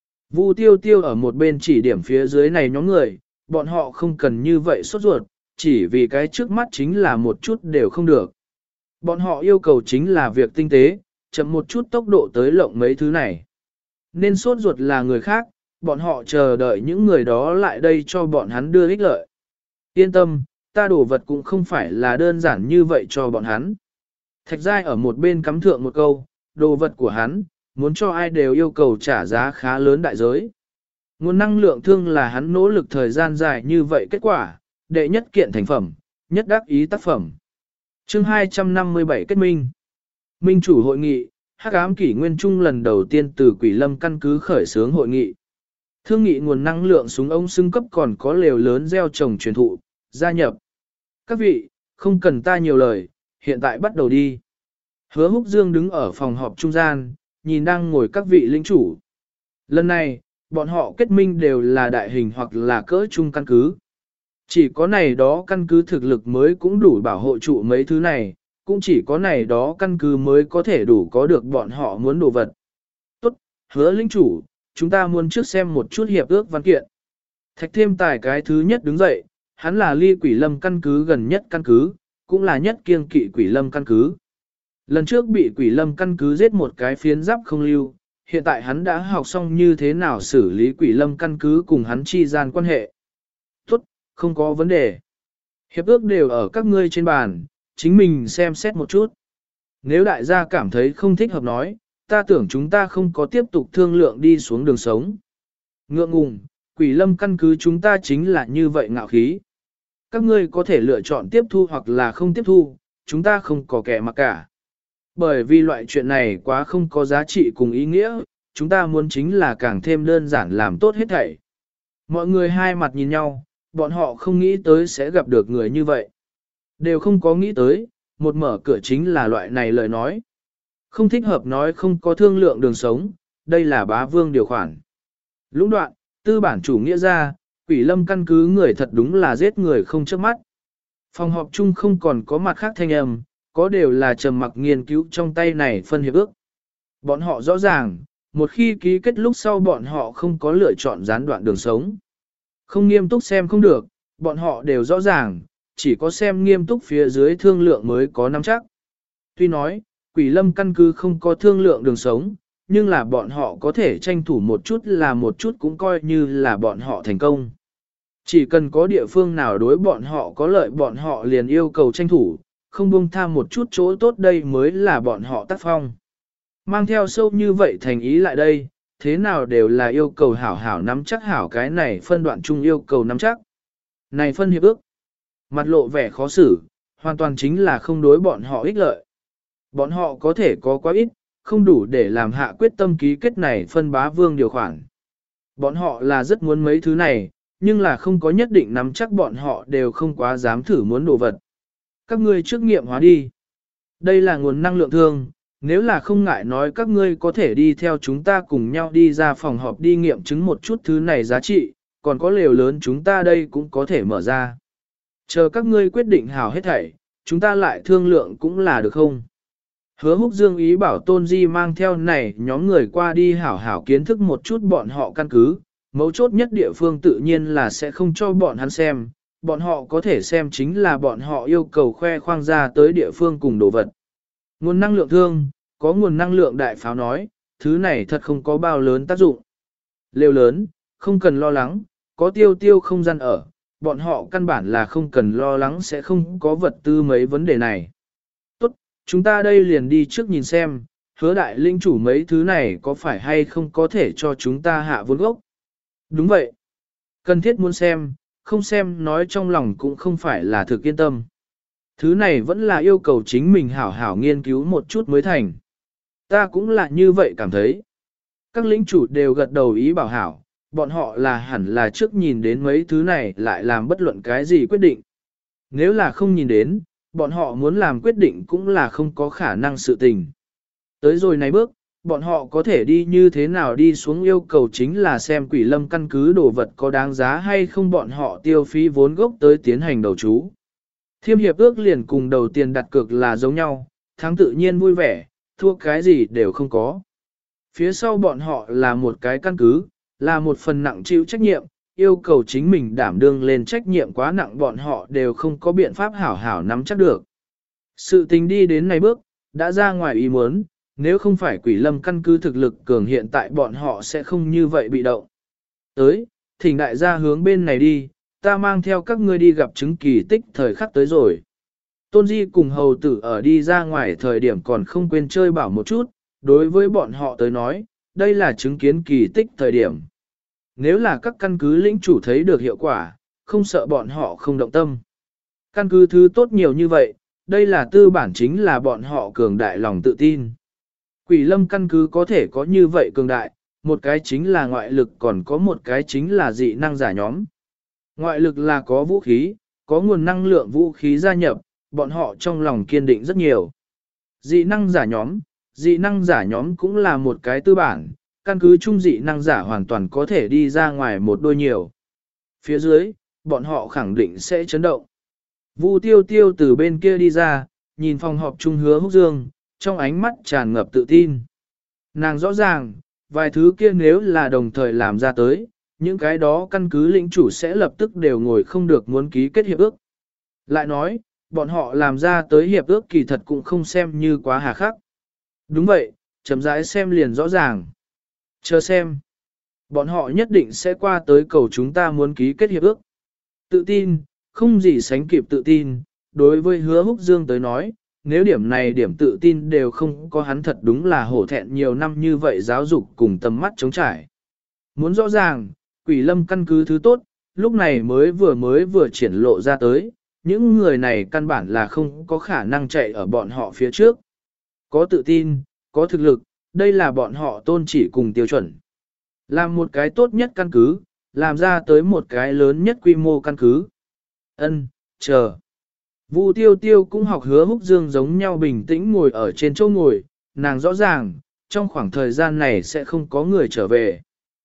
S1: Vu tiêu tiêu ở một bên chỉ điểm phía dưới này nhóm người, bọn họ không cần như vậy sốt ruột, chỉ vì cái trước mắt chính là một chút đều không được. Bọn họ yêu cầu chính là việc tinh tế, chậm một chút tốc độ tới lộng mấy thứ này. Nên sốt ruột là người khác, bọn họ chờ đợi những người đó lại đây cho bọn hắn đưa ích lợi. Yên tâm, ta đổ vật cũng không phải là đơn giản như vậy cho bọn hắn. Thạch giai ở một bên cắm thượng một câu, đồ vật của hắn, muốn cho ai đều yêu cầu trả giá khá lớn đại giới. Nguồn năng lượng thương là hắn nỗ lực thời gian dài như vậy kết quả, đệ nhất kiện thành phẩm, nhất đắc ý tác phẩm. Chương hai trăm năm mươi bảy kết minh. Minh chủ hội nghị, Hắc ám kỷ nguyên trung lần đầu tiên từ Quỷ Lâm căn cứ khởi xướng hội nghị. Thương nghị nguồn năng lượng súng ống xưng cấp còn có lều lớn gieo trồng truyền thụ, gia nhập. Các vị, không cần ta nhiều lời, hiện tại bắt đầu đi. Hứa Húc Dương đứng ở phòng họp trung gian, nhìn đang ngồi các vị lĩnh chủ. Lần này, bọn họ kết minh đều là đại hình hoặc là cỡ trung căn cứ. Chỉ có này đó căn cứ thực lực mới cũng đủ bảo hộ trụ mấy thứ này, cũng chỉ có này đó căn cứ mới có thể đủ có được bọn họ muốn đồ vật. Tốt, Hứa lĩnh chủ, chúng ta muốn trước xem một chút hiệp ước văn kiện. Thạch thêm tài cái thứ nhất đứng dậy, hắn là ly Quỷ Lâm căn cứ gần nhất căn cứ, cũng là nhất kiêng kỵ Quỷ Lâm căn cứ. Lần trước bị Quỷ Lâm căn cứ giết một cái phiến giáp không lưu, hiện tại hắn đã học xong như thế nào xử lý Quỷ Lâm căn cứ cùng hắn chi gian quan hệ. Tốt, không có vấn đề. Hiệp ước đều ở các ngươi trên bàn, chính mình xem xét một chút. Nếu đại gia cảm thấy không thích hợp nói, ta tưởng chúng ta không có tiếp tục thương lượng đi xuống đường sống. Ngượng ngùng, Quỷ Lâm căn cứ chúng ta chính là như vậy ngạo khí. Các ngươi có thể lựa chọn tiếp thu hoặc là không tiếp thu, chúng ta không có kẻ mặc cả. Bởi vì loại chuyện này quá không có giá trị cùng ý nghĩa, chúng ta muốn chính là càng thêm đơn giản làm tốt hết thảy. Mọi người hai mặt nhìn nhau, bọn họ không nghĩ tới sẽ gặp được người như vậy. Đều không có nghĩ tới, một mở cửa chính là loại này lời nói. Không thích hợp nói không có thương lượng đường sống, đây là bá vương điều khoản. Lũng đoạn, tư bản chủ nghĩa ra, Quỷ Lâm căn cứ người thật đúng là giết người không chớp mắt. Phòng họp chung không còn có mặt khác thanh âm, có đều là trầm mặc nghiên cứu trong tay này phân hiệp ước. Bọn họ rõ ràng, một khi ký kết lúc sau bọn họ không có lựa chọn gián đoạn đường sống. Không nghiêm túc xem không được, bọn họ đều rõ ràng, chỉ có xem nghiêm túc phía dưới thương lượng mới có nắm chắc. Tuy nói, Quỷ Lâm căn cứ không có thương lượng đường sống, nhưng là bọn họ có thể tranh thủ một chút là một chút cũng coi như là bọn họ thành công. Chỉ cần có địa phương nào đối bọn họ có lợi bọn họ liền yêu cầu tranh thủ, không buông tha một chút chỗ tốt đây mới là bọn họ tác phong. Mang theo sâu như vậy thành ý lại đây, thế nào đều là yêu cầu hảo hảo nắm chắc hảo cái này phân đoạn chung yêu cầu nắm chắc. Này phân hiệp ước, mặt lộ vẻ khó xử, hoàn toàn chính là không đối bọn họ ích lợi. Bọn họ có thể có quá ít, không đủ để làm hạ quyết tâm ký kết này phân bá vương điều khoản. Bọn họ là rất muốn mấy thứ này, nhưng là không có nhất định nắm chắc bọn họ đều không quá dám thử muốn đồ vật. Các ngươi trước nghiệm hóa đi. Đây là nguồn năng lượng thương, nếu là không ngại nói các ngươi có thể đi theo chúng ta cùng nhau đi ra phòng họp đi nghiệm chứng một chút thứ này giá trị, còn có lều lớn chúng ta đây cũng có thể mở ra. Chờ các ngươi quyết định hảo hết thảy, chúng ta lại thương lượng cũng là được không? Hứa Húc Dương ý bảo Tôn Di mang theo này nhóm người qua đi hảo hảo kiến thức một chút bọn họ căn cứ, mấu chốt nhất địa phương tự nhiên là sẽ không cho bọn hắn xem, bọn họ có thể xem chính là bọn họ yêu cầu khoe khoang ra tới địa phương cùng đồ vật. Nguồn năng lượng thương, có nguồn năng lượng đại pháo nói, thứ này thật không có bao lớn tác dụng. Lều lớn, không cần lo lắng, có tiêu tiêu không gian ở, bọn họ căn bản là không cần lo lắng sẽ không có vật tư mấy vấn đề này. Tốt, chúng ta đây liền đi trước nhìn xem, hứa đại linh chủ mấy thứ này có phải hay không có thể cho chúng ta hạ vốn gốc. Đúng vậy. Cần thiết muốn xem, không xem nói trong lòng cũng không phải là thực yên tâm. Thứ này vẫn là yêu cầu chính mình hảo hảo nghiên cứu một chút mới thành. Ta cũng là như vậy cảm thấy. Các lĩnh chủ đều gật đầu ý bảo hảo, bọn họ là hẳn là trước nhìn đến mấy thứ này lại làm bất luận cái gì quyết định. Nếu là không nhìn đến, bọn họ muốn làm quyết định cũng là không có khả năng sự tình. Tới rồi này bước, bọn họ có thể đi như thế nào đi xuống yêu cầu chính là xem quỷ lâm căn cứ đồ vật có đáng giá hay không bọn họ tiêu phí vốn gốc tới tiến hành đầu chú. Thiêm hiệp ước liền cùng đầu tiền đặt cược là giống nhau, thắng tự nhiên vui vẻ, thua cái gì đều không có. Phía sau bọn họ là một cái căn cứ, là một phần nặng chịu trách nhiệm, yêu cầu chính mình đảm đương lên trách nhiệm quá nặng bọn họ đều không có biện pháp hảo hảo nắm chắc được. Sự tình đi đến này bước, đã ra ngoài ý muốn, nếu không phải quỷ lâm căn cứ thực lực cường hiện tại bọn họ sẽ không như vậy bị động. Tới, thỉnh đại gia hướng bên này đi, ta mang theo các ngươi đi gặp chứng kỳ tích thời khắc tới rồi. Tôn Di cùng hầu tử ở đi ra ngoài thời điểm còn không quên chơi bảo một chút, đối với bọn họ tới nói, đây là chứng kiến kỳ tích thời điểm. Nếu là các căn cứ lĩnh chủ thấy được hiệu quả, không sợ bọn họ không động tâm. Căn cứ thứ tốt nhiều như vậy, đây là tư bản chính là bọn họ cường đại lòng tự tin. Quỷ lâm căn cứ có thể có như vậy cường đại, một cái chính là ngoại lực còn có một cái chính là dị năng giả nhóm. Ngoại lực là có vũ khí, có nguồn năng lượng vũ khí gia nhập, bọn họ trong lòng kiên định rất nhiều. Dị năng giả nhóm, dị năng giả nhóm cũng là một cái tư bản, căn cứ chung dị năng giả hoàn toàn có thể đi ra ngoài một đôi nhiều. Phía dưới, bọn họ khẳng định sẽ chấn động. Vu tiêu tiêu từ bên kia đi ra, nhìn phòng họp chung hứa húc dương, trong ánh mắt tràn ngập tự tin. Nàng rõ ràng, vài thứ kia nếu là đồng thời làm ra tới, những cái đó căn cứ lĩnh chủ sẽ lập tức đều ngồi không được muốn ký kết hiệp ước. Lại nói, bọn họ làm ra tới hiệp ước kỳ thật cũng không xem như quá hà khắc. Đúng vậy, chậm rãi xem liền rõ ràng. Chờ xem. Bọn họ nhất định sẽ qua tới cầu chúng ta muốn ký kết hiệp ước. Tự tin, không gì sánh kịp tự tin, đối với hứa húc dương tới nói, nếu điểm này điểm tự tin đều không có hắn thật đúng là hổ thẹn nhiều năm như vậy giáo dục cùng tầm mắt chống trải. Muốn rõ ràng, quỷ lâm căn cứ thứ tốt, lúc này mới vừa mới vừa triển lộ ra tới, những người này căn bản là không có khả năng chạy ở bọn họ phía trước. Có tự tin, có thực lực, đây là bọn họ tôn chỉ cùng tiêu chuẩn. Làm một cái tốt nhất căn cứ, làm ra tới một cái lớn nhất quy mô căn cứ. Ân, chờ. Vu tiêu tiêu cũng học hứa húc dương giống nhau bình tĩnh ngồi ở trên chỗ ngồi, nàng rõ ràng, trong khoảng thời gian này sẽ không có người trở về.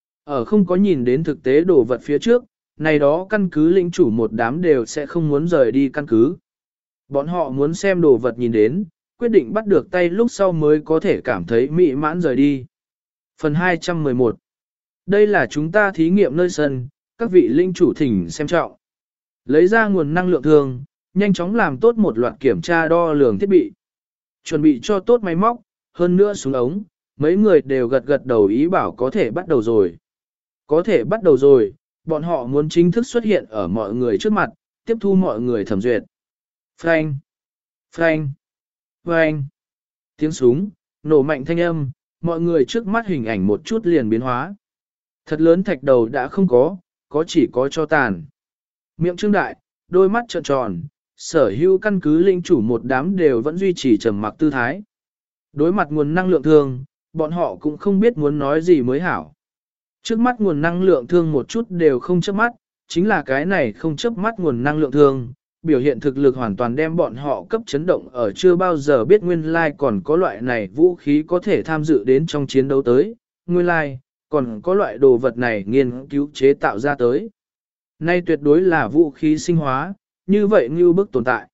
S1: Ở không có nhìn đến thực tế đồ vật phía trước, này đó căn cứ lĩnh chủ một đám đều sẽ không muốn rời đi căn cứ. Bọn họ muốn xem đồ vật nhìn đến, quyết định bắt được tay lúc sau mới có thể cảm thấy mỹ mãn rời đi. Phần hai trăm mười một. Đây là chúng ta thí nghiệm nơi sân, các vị linh chủ thỉnh xem trọng. Lấy ra nguồn năng lượng thường, nhanh chóng làm tốt một loạt kiểm tra đo lường thiết bị. Chuẩn bị cho tốt máy móc, hơn nữa súng ống, mấy người đều gật gật đầu ý bảo có thể bắt đầu rồi. Có thể bắt đầu rồi, bọn họ muốn chính thức xuất hiện ở mọi người trước mặt, tiếp thu mọi người thẩm duyệt. Frank! Frank! Frank! Tiếng súng, nổ mạnh thanh âm, mọi người trước mắt hình ảnh một chút liền biến hóa. Thật lớn thạch đầu đã không có, có chỉ có cho tàn. Miệng trương đại, đôi mắt trợn tròn, Sở hữu căn cứ lĩnh chủ một đám đều vẫn duy trì trầm mặc tư thái. Đối mặt nguồn năng lượng thương, bọn họ cũng không biết muốn nói gì mới hảo. Trước mắt nguồn năng lượng thương một chút đều không chớp mắt, chính là cái này không chớp mắt nguồn năng lượng thương, biểu hiện thực lực hoàn toàn đem bọn họ cấp chấn động ở chưa bao giờ biết nguyên lai like còn có loại này vũ khí có thể tham dự đến trong chiến đấu tới, nguyên lai like, còn có loại đồ vật này nghiên cứu chế tạo ra tới. Nay tuyệt đối là vũ khí sinh hóa, như vậy như bức tồn tại.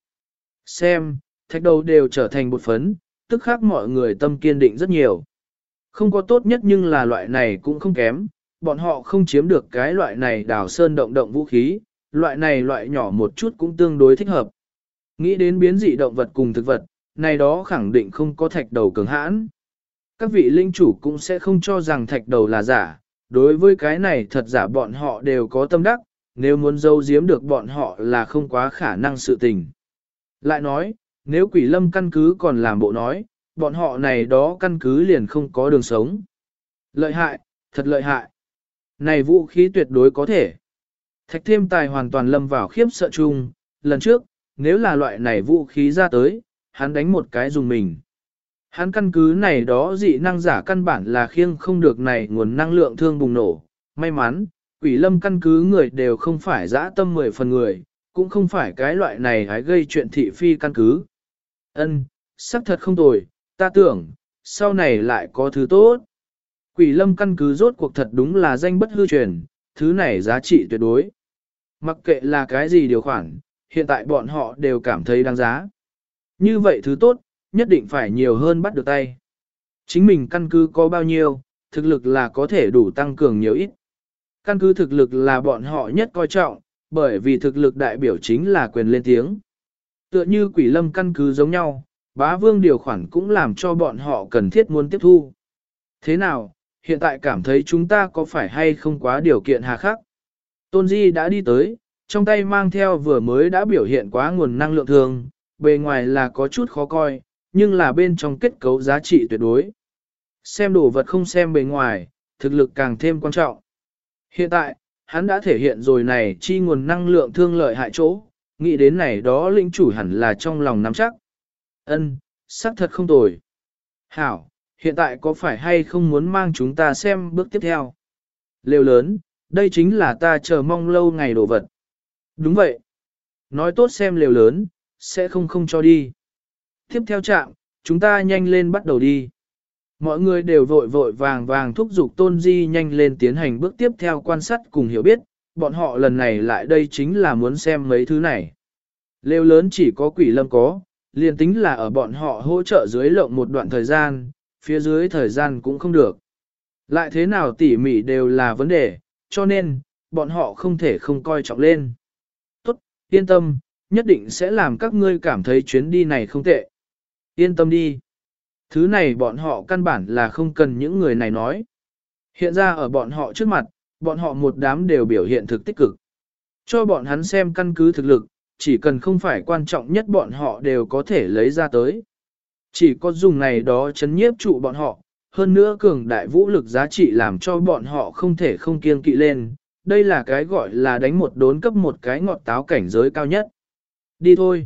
S1: Xem, thạch đầu đều trở thành bột phấn, tức khác mọi người tâm kiên định rất nhiều. Không có tốt nhất nhưng là loại này cũng không kém, bọn họ không chiếm được cái loại này đào sơn động động vũ khí, loại này loại nhỏ một chút cũng tương đối thích hợp. Nghĩ đến biến dị động vật cùng thực vật, này đó khẳng định không có thạch đầu cường hãn. Các vị linh chủ cũng sẽ không cho rằng thạch đầu là giả, đối với cái này thật giả bọn họ đều có tâm đắc, nếu muốn giấu giếm được bọn họ là không quá khả năng sự tình. Lại nói, nếu quỷ lâm căn cứ còn làm bộ nói, bọn họ này đó căn cứ liền không có đường sống. Lợi hại, thật lợi hại. Này vũ khí tuyệt đối có thể. Thạch thêm tài hoàn toàn lâm vào khiếp sợ chung, lần trước, nếu là loại này vũ khí ra tới, hắn đánh một cái dùng mình. Hắn căn cứ này đó dị năng giả căn bản là khiêng không được này nguồn năng lượng thương bùng nổ. May mắn, quỷ lâm căn cứ người đều không phải dã tâm mười phần người, cũng không phải cái loại này hãy gây chuyện thị phi căn cứ. Ân, xác thật không tồi, ta tưởng, sau này lại có thứ tốt. Quỷ lâm căn cứ rốt cuộc thật đúng là danh bất hư truyền, thứ này giá trị tuyệt đối. Mặc kệ là cái gì điều khoản, hiện tại bọn họ đều cảm thấy đáng giá. Như vậy thứ tốt, nhất định phải nhiều hơn bắt được tay. Chính mình căn cứ có bao nhiêu, thực lực là có thể đủ tăng cường nhiều ít. Căn cứ thực lực là bọn họ nhất coi trọng, bởi vì thực lực đại biểu chính là quyền lên tiếng. Tựa như quỷ lâm căn cứ giống nhau, bá vương điều khoản cũng làm cho bọn họ cần thiết muốn tiếp thu. Thế nào, hiện tại cảm thấy chúng ta có phải hay không quá điều kiện hà khắc? Tôn Di đã đi tới, trong tay mang theo vừa mới đã biểu hiện quá nguồn năng lượng thường, bề ngoài là có chút khó coi, nhưng là bên trong kết cấu giá trị tuyệt đối. Xem đồ vật không xem bề ngoài, thực lực càng thêm quan trọng. Hiện tại, hắn đã thể hiện rồi này chi nguồn năng lượng thương lợi hại chỗ, nghĩ đến này đó lĩnh chủ hẳn là trong lòng nắm chắc. Ân, xác thật không tồi. Hảo, hiện tại có phải hay không muốn mang chúng ta xem bước tiếp theo? Lều lớn, đây chính là ta chờ mong lâu ngày đồ vật. Đúng vậy. Nói tốt xem lều lớn, sẽ không không cho đi. Tiếp theo trạm, chúng ta nhanh lên bắt đầu đi. Mọi người đều vội vội vàng vàng thúc giục Tôn Di nhanh lên tiến hành bước tiếp theo quan sát cùng hiểu biết, bọn họ lần này lại đây chính là muốn xem mấy thứ này. Lều lớn chỉ có quỷ lâm có, liền tính là ở bọn họ hỗ trợ dưới lộng một đoạn thời gian, phía dưới thời gian cũng không được. Lại thế nào tỉ mỉ đều là vấn đề, cho nên, bọn họ không thể không coi trọng lên. Tốt, yên tâm, nhất định sẽ làm các ngươi cảm thấy chuyến đi này không tệ. Yên tâm đi. Thứ này bọn họ căn bản là không cần những người này nói. Hiện ra ở bọn họ trước mặt, bọn họ một đám đều biểu hiện thực tích cực. Cho bọn hắn xem căn cứ thực lực, chỉ cần không phải quan trọng nhất bọn họ đều có thể lấy ra tới. Chỉ có dùng này đó chấn nhiếp trụ bọn họ, hơn nữa cường đại vũ lực giá trị làm cho bọn họ không thể không kiêng kỵ lên. Đây là cái gọi là đánh một đốn cấp một cái ngọt táo cảnh giới cao nhất. Đi thôi.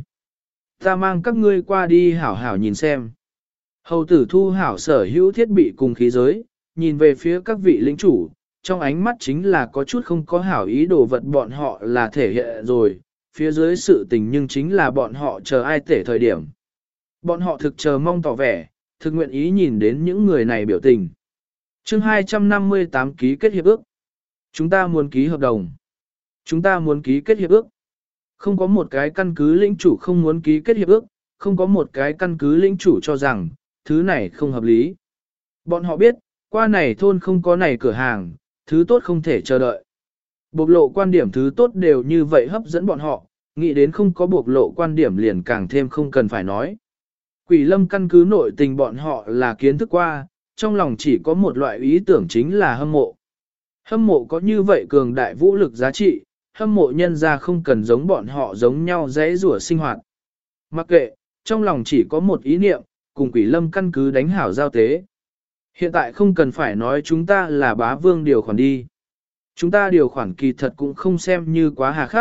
S1: Ta mang các ngươi qua đi hảo hảo nhìn xem. Hầu tử thu hảo sở hữu thiết bị cùng khí giới, nhìn về phía các vị lĩnh chủ, trong ánh mắt chính là có chút không có hảo ý đồ vật bọn họ là thể hiện rồi, phía dưới sự tình nhưng chính là bọn họ chờ ai tể thời điểm. Bọn họ thực chờ mong tỏ vẻ, thực nguyện ý nhìn đến những người này biểu tình. Chương hai trăm năm mươi tám ký kết hiệp ước. Chúng ta muốn ký hợp đồng. Chúng ta muốn ký kết hiệp ước. Không có một cái căn cứ lĩnh chủ không muốn ký kết hiệp ước, không có một cái căn cứ lĩnh chủ cho rằng, thứ này không hợp lý. Bọn họ biết, qua này thôn không có này cửa hàng, thứ tốt không thể chờ đợi. Bộc lộ quan điểm thứ tốt đều như vậy hấp dẫn bọn họ, nghĩ đến không có bộc lộ quan điểm liền càng thêm không cần phải nói. Quỷ lâm căn cứ nội tình bọn họ là kiến thức qua, trong lòng chỉ có một loại ý tưởng chính là hâm mộ. Hâm mộ có như vậy cường đại vũ lực giá trị, hâm mộ nhân ra không cần giống bọn họ giống nhau dễ rủa sinh hoạt. Mặc kệ, trong lòng chỉ có một ý niệm, cùng quỷ lâm căn cứ đánh hảo giao tế. Hiện tại không cần phải nói chúng ta là bá vương điều khoản đi. Chúng ta điều khoản kỳ thật cũng không xem như quá hà khắc,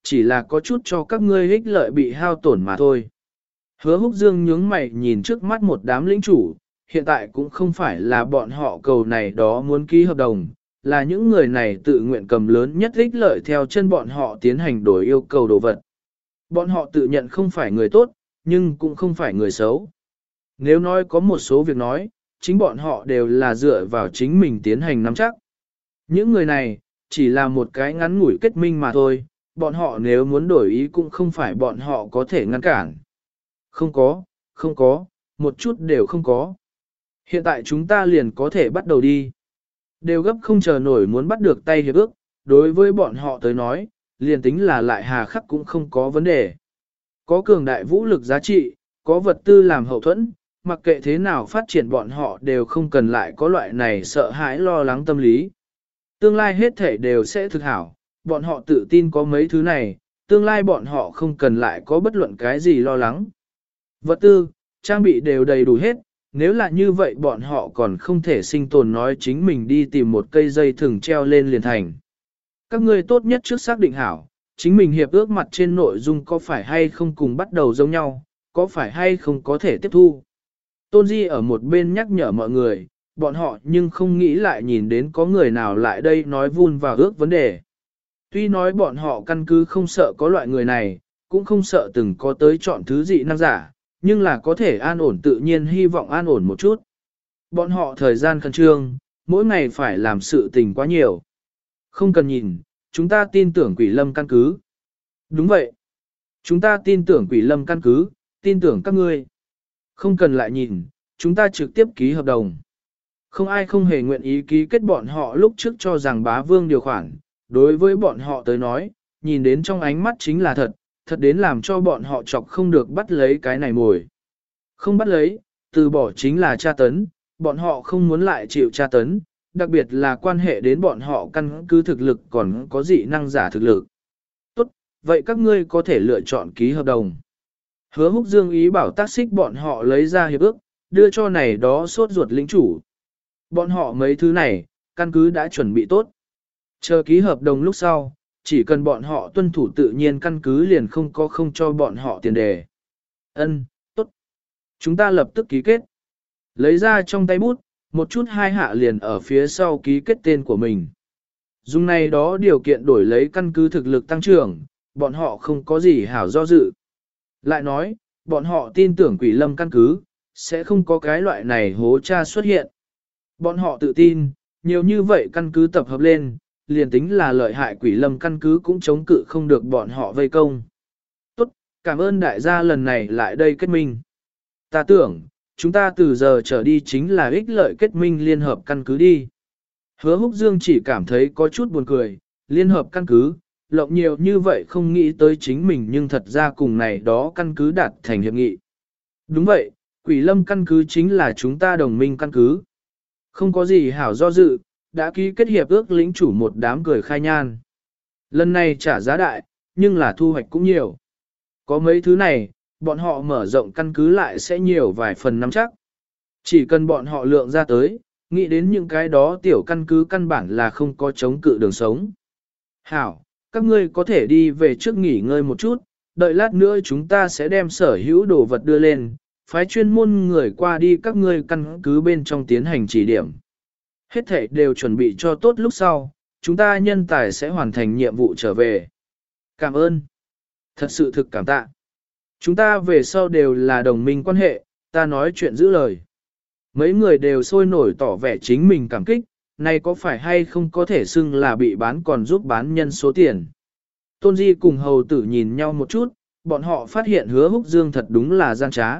S1: chỉ là có chút cho các ngươi ích lợi bị hao tổn mà thôi. Hứa Húc Dương nhướng mày nhìn trước mắt một đám lĩnh chủ, hiện tại cũng không phải là bọn họ cầu này đó muốn ký hợp đồng, là những người này tự nguyện cầm lớn nhất ích lợi theo chân bọn họ tiến hành đổi yêu cầu đồ vật. Bọn họ tự nhận không phải người tốt, nhưng cũng không phải người xấu. Nếu nói có một số việc nói, chính bọn họ đều là dựa vào chính mình tiến hành nắm chắc. Những người này, chỉ là một cái ngắn ngủi kết minh mà thôi, bọn họ nếu muốn đổi ý cũng không phải bọn họ có thể ngăn cản. Không có, không có, một chút đều không có. Hiện tại chúng ta liền có thể bắt đầu đi. Đều gấp không chờ nổi muốn bắt được tay hiệp ước, đối với bọn họ tới nói, liền tính là lại hà khắc cũng không có vấn đề. Có cường đại vũ lực giá trị, có vật tư làm hậu thuẫn, mặc kệ thế nào phát triển bọn họ đều không cần lại có loại này sợ hãi lo lắng tâm lý. Tương lai hết thể đều sẽ thực hảo, bọn họ tự tin có mấy thứ này, tương lai bọn họ không cần lại có bất luận cái gì lo lắng. Vật tư, trang bị đều đầy đủ hết, nếu là như vậy bọn họ còn không thể sinh tồn nói chính mình đi tìm một cây dây thừng treo lên liền thành. Các ngươi tốt nhất trước xác định hảo, chính mình hiệp ước mặt trên nội dung có phải hay không cùng bắt đầu giống nhau, có phải hay không có thể tiếp thu. Tôn Di ở một bên nhắc nhở mọi người, bọn họ nhưng không nghĩ lại nhìn đến có người nào lại đây nói vun vào ước vấn đề. Tuy nói bọn họ căn cứ không sợ có loại người này, cũng không sợ từng có tới chọn thứ dị năng giả, nhưng là có thể an ổn tự nhiên hy vọng an ổn một chút. Bọn họ thời gian khẩn trương, mỗi ngày phải làm sự tình quá nhiều. Không cần nhìn, chúng ta tin tưởng quỷ lâm căn cứ. Đúng vậy. Chúng ta tin tưởng quỷ lâm căn cứ, tin tưởng các ngươi. Không cần lại nhìn, chúng ta trực tiếp ký hợp đồng. Không ai không hề nguyện ý ký kết bọn họ lúc trước cho rằng bá vương điều khoản. Đối với bọn họ tới nói, nhìn đến trong ánh mắt chính là thật, thật đến làm cho bọn họ chọc không được bắt lấy cái này mồi. Không bắt lấy, từ bỏ chính là tra tấn, bọn họ không muốn lại chịu tra tấn, đặc biệt là quan hệ đến bọn họ căn cứ thực lực còn có dị năng giả thực lực. Tốt, vậy các ngươi có thể lựa chọn ký hợp đồng. Hứa Húc Dương ý bảo tác xích bọn họ lấy ra hiệp ước, đưa cho này đó sốt ruột lĩnh chủ. Bọn họ mấy thứ này, căn cứ đã chuẩn bị tốt. Chờ ký hợp đồng lúc sau, chỉ cần bọn họ tuân thủ tự nhiên căn cứ liền không có không cho bọn họ tiền đề. Ân, tốt. Chúng ta lập tức ký kết. Lấy ra trong tay bút, một chút hai hạ liền ở phía sau ký kết tên của mình. Dùng này đó điều kiện đổi lấy căn cứ thực lực tăng trưởng, bọn họ không có gì hảo do dự. Lại nói, bọn họ tin tưởng quỷ lâm căn cứ, sẽ không có cái loại này hố cha xuất hiện. Bọn họ tự tin, nhiều như vậy căn cứ tập hợp lên, liền tính là lợi hại quỷ lâm căn cứ cũng chống cự không được bọn họ vây công. Tốt, cảm ơn đại gia lần này lại đây kết minh. Ta tưởng, chúng ta từ giờ trở đi chính là ích lợi kết minh liên hợp căn cứ đi. Hứa Húc Dương chỉ cảm thấy có chút buồn cười, liên hợp căn cứ, lộng nhiều như vậy không nghĩ tới chính mình nhưng thật ra cùng này đó căn cứ đạt thành hiệp nghị. Đúng vậy, quỷ lâm căn cứ chính là chúng ta đồng minh căn cứ. Không có gì hảo do dự, đã ký kết hiệp ước lĩnh chủ một đám cười khai nhan. Lần này trả giá đại, nhưng là thu hoạch cũng nhiều. Có mấy thứ này, bọn họ mở rộng căn cứ lại sẽ nhiều vài phần nắm chắc. Chỉ cần bọn họ lượng ra tới, nghĩ đến những cái đó tiểu căn cứ căn bản là không có chống cự đường sống. Hảo, các ngươi có thể đi về trước nghỉ ngơi một chút, đợi lát nữa chúng ta sẽ đem sở hữu đồ vật đưa lên, phái chuyên môn người qua đi các ngươi căn cứ bên trong tiến hành chỉ điểm. Hết thảy đều chuẩn bị cho tốt lúc sau, chúng ta nhân tài sẽ hoàn thành nhiệm vụ trở về. Cảm ơn. Thật sự thực cảm tạ. Chúng ta về sau đều là đồng minh quan hệ, ta nói chuyện giữ lời. Mấy người đều sôi nổi tỏ vẻ chính mình cảm kích, này có phải hay không có thể xưng là bị bán còn giúp bán nhân số tiền. Tôn Di cùng hầu tử nhìn nhau một chút, bọn họ phát hiện Hứa Húc Dương thật đúng là gian trá.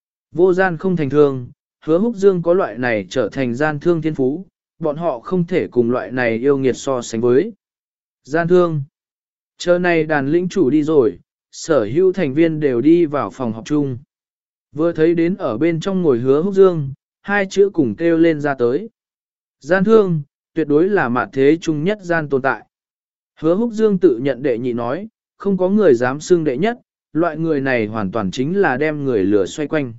S1: Vô gian không thành thương, Hứa Húc Dương có loại này trở thành gian thương thiên phú, bọn họ không thể cùng loại này yêu nghiệt so sánh với. Gian thương. Chờ này đàn lĩnh chủ đi rồi, sở hữu thành viên đều đi vào phòng học chung. Vừa thấy đến ở bên trong ngồi Hứa Húc Dương, hai chữ cùng kêu lên ra tới. Gian thương, tuyệt đối là mạt thế chung nhất gian tồn tại. Hứa Húc Dương tự nhận đệ nhị nói, không có người dám xưng đệ nhất, loại người này hoàn toàn chính là đem người lửa xoay quanh.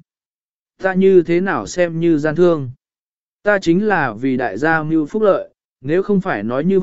S1: Ta như thế nào xem như gian thương? Ta chính là vì đại gia mưu phúc lợi, nếu không phải nói như vậy,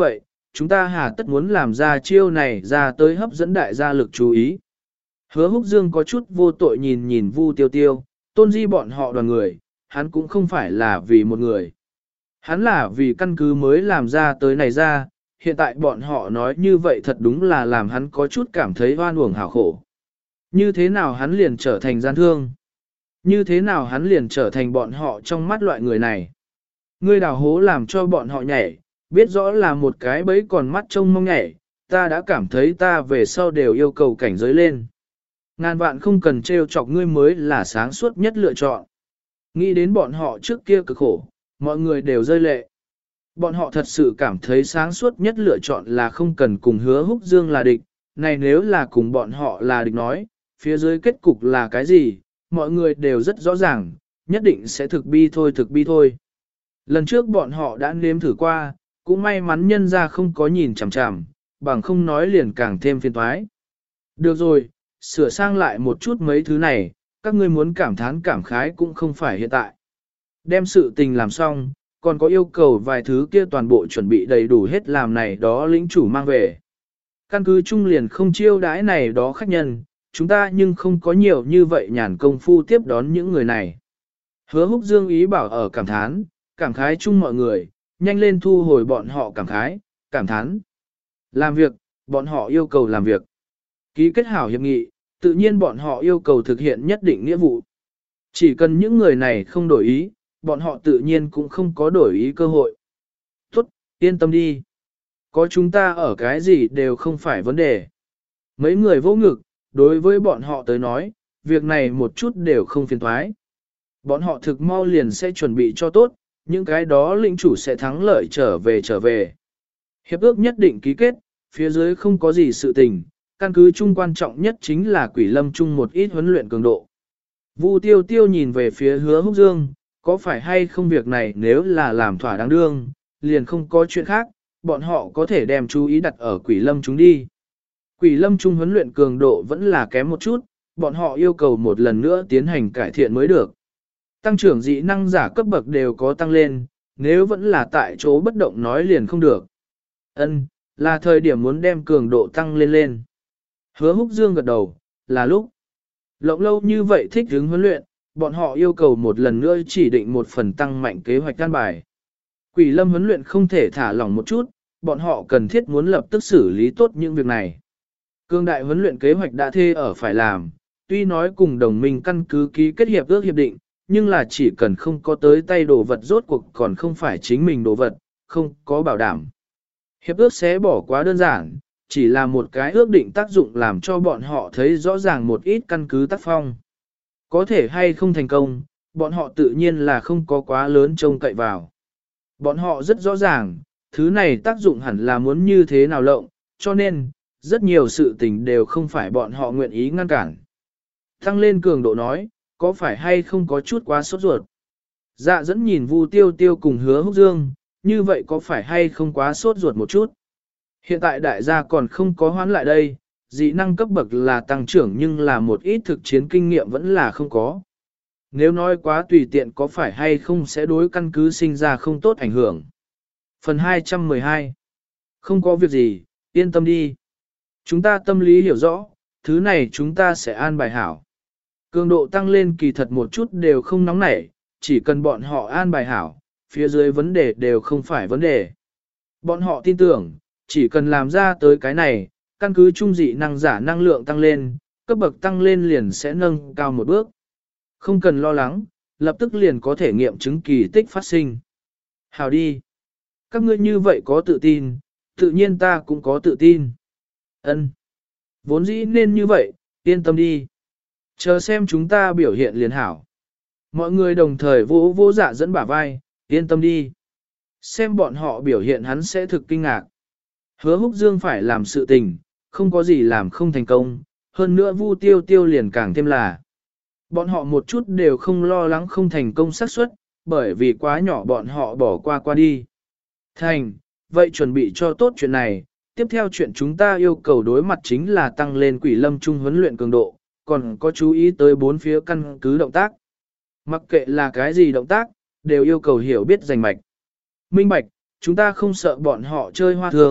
S1: chúng ta hà tất muốn làm ra chiêu này ra tới hấp dẫn đại gia lực chú ý. Hứa Húc Dương có chút vô tội nhìn nhìn Vu Tiêu Tiêu, Tôn Di bọn họ đoàn người, hắn cũng không phải là vì một người. Hắn là vì căn cứ mới làm ra tới này ra, hiện tại bọn họ nói như vậy thật đúng là làm hắn có chút cảm thấy oan uổng hảo khổ. Như thế nào hắn liền trở thành gian thương? Như thế nào hắn liền trở thành bọn họ trong mắt loại người này? Ngươi đào hố làm cho bọn họ nhảy, biết rõ là một cái bẫy còn mắt trông mong nhảy, ta đã cảm thấy ta về sau đều yêu cầu cảnh giới lên. Ngàn vạn không cần trêu chọc ngươi mới là sáng suốt nhất lựa chọn. Nghĩ đến bọn họ trước kia cực khổ, mọi người đều rơi lệ. Bọn họ thật sự cảm thấy sáng suốt nhất lựa chọn là không cần cùng Hứa Húc Dương là địch, này nếu là cùng bọn họ là địch nói, phía dưới kết cục là cái gì, mọi người đều rất rõ ràng, nhất định sẽ thực bi thôi thực bi thôi. Lần trước bọn họ đã nếm thử qua, cũng may mắn nhân ra không có nhìn chằm chằm, bằng không nói liền càng thêm phiền toái. Được rồi, sửa sang lại một chút mấy thứ này, các ngươi muốn cảm thán cảm khái cũng không phải hiện tại. Đem sự tình làm xong, còn có yêu cầu vài thứ kia toàn bộ chuẩn bị đầy đủ hết làm này đó lĩnh chủ mang về. Căn cứ trung liền không chiêu đãi này đó khách nhân, chúng ta nhưng không có nhiều như vậy nhàn công phu tiếp đón những người này. Hứa Húc Dương ý bảo ở cảm thán, cảm khái chung mọi người, nhanh lên thu hồi bọn họ cảm khái, cảm thán. Làm việc, bọn họ yêu cầu làm việc. Ký kết hảo hiệp nghị, tự nhiên bọn họ yêu cầu thực hiện nhất định nghĩa vụ. Chỉ cần những người này không đổi ý, bọn họ tự nhiên cũng không có đổi ý cơ hội. Tốt, yên tâm đi. Có chúng ta ở cái gì đều không phải vấn đề. Mấy người vô ngực, đối với bọn họ tới nói, việc này một chút đều không phiền thoái. Bọn họ thực mau liền sẽ chuẩn bị cho tốt, những cái đó lĩnh chủ sẽ thắng lợi trở về trở về. Hiệp ước nhất định ký kết, phía dưới không có gì sự tình, căn cứ chung quan trọng nhất chính là Quỷ Lâm chung một ít huấn luyện cường độ. Vu Tiêu Tiêu nhìn về phía Hứa Húc Dương, có phải hay không việc này nếu là làm thỏa đáng đương, liền không có chuyện khác, bọn họ có thể đem chú ý đặt ở Quỷ Lâm chúng đi. Quỷ Lâm chung huấn luyện cường độ vẫn là kém một chút, bọn họ yêu cầu một lần nữa tiến hành cải thiện mới được. Tăng trưởng dị năng giả cấp bậc đều có tăng lên, nếu vẫn là tại chỗ bất động nói liền không được. Ân, là thời điểm muốn đem cường độ tăng lên lên. Hứa Húc Dương gật đầu, là lúc. Lộng lâu như vậy thích hứng huấn luyện, bọn họ yêu cầu một lần nữa chỉ định một phần tăng mạnh kế hoạch căn bài. Quỷ Lâm huấn luyện không thể thả lỏng một chút, bọn họ cần thiết muốn lập tức xử lý tốt những việc này. Cương đại huấn luyện kế hoạch đã thê ở phải làm, tuy nói cùng đồng minh căn cứ ký kết hiệp ước hiệp định, nhưng là chỉ cần không có tới tay đồ vật rốt cuộc còn không phải chính mình đồ vật, không có bảo đảm. Hiệp ước sẽ bỏ quá đơn giản, chỉ là một cái ước định tác dụng làm cho bọn họ thấy rõ ràng một ít căn cứ tác phong. Có thể hay không thành công, bọn họ tự nhiên là không có quá lớn trông cậy vào. Bọn họ rất rõ ràng, thứ này tác dụng hẳn là muốn như thế nào lộng, cho nên, rất nhiều sự tình đều không phải bọn họ nguyện ý ngăn cản. Tăng lên cường độ nói, có phải hay không có chút quá sốt ruột. Dạ dẫn nhìn Vu Tiêu Tiêu cùng Hứa Húc Dương, như vậy có phải hay không quá sốt ruột một chút. Hiện tại đại gia còn không có hoán lại đây, dị năng cấp bậc là tăng trưởng nhưng là một ít thực chiến kinh nghiệm vẫn là không có. Nếu nói quá tùy tiện có phải hay không sẽ đối căn cứ sinh ra không tốt ảnh hưởng. Phần hai trăm mười hai. Không có việc gì, yên tâm đi. Chúng ta tâm lý hiểu rõ, thứ này chúng ta sẽ an bài hảo. Cường độ tăng lên kỳ thật một chút đều không nóng nảy, chỉ cần bọn họ an bài hảo, phía dưới vấn đề đều không phải vấn đề. Bọn họ tin tưởng, chỉ cần làm ra tới cái này, căn cứ trung dị năng giả năng lượng tăng lên, cấp bậc tăng lên liền sẽ nâng cao một bước. Không cần lo lắng, lập tức liền có thể nghiệm chứng kỳ tích phát sinh. Hào đi. Các ngươi như vậy có tự tin, tự nhiên ta cũng có tự tin. Ân. Vốn dĩ nên như vậy, yên tâm đi. Chờ xem chúng ta biểu hiện liền hảo. Mọi người đồng thời vỗ vỗ dạ dẫn bả vai, yên tâm đi. Xem bọn họ biểu hiện hắn sẽ thực kinh ngạc. Hứa Húc Dương phải làm sự tình, không có gì làm không thành công, hơn nữa Vu Tiêu Tiêu liền càng thêm là. Bọn họ một chút đều không lo lắng không thành công xác suất, bởi vì quá nhỏ bọn họ bỏ qua qua đi. Thành, vậy chuẩn bị cho tốt chuyện này, tiếp theo chuyện chúng ta yêu cầu đối mặt chính là tăng lên Quỷ Lâm trung huấn luyện cường độ, còn có chú ý tới bốn phía căn cứ động tác. Mặc kệ là cái gì động tác, đều yêu cầu hiểu biết rành mạch. Minh bạch, chúng ta không sợ bọn họ chơi hoa thường,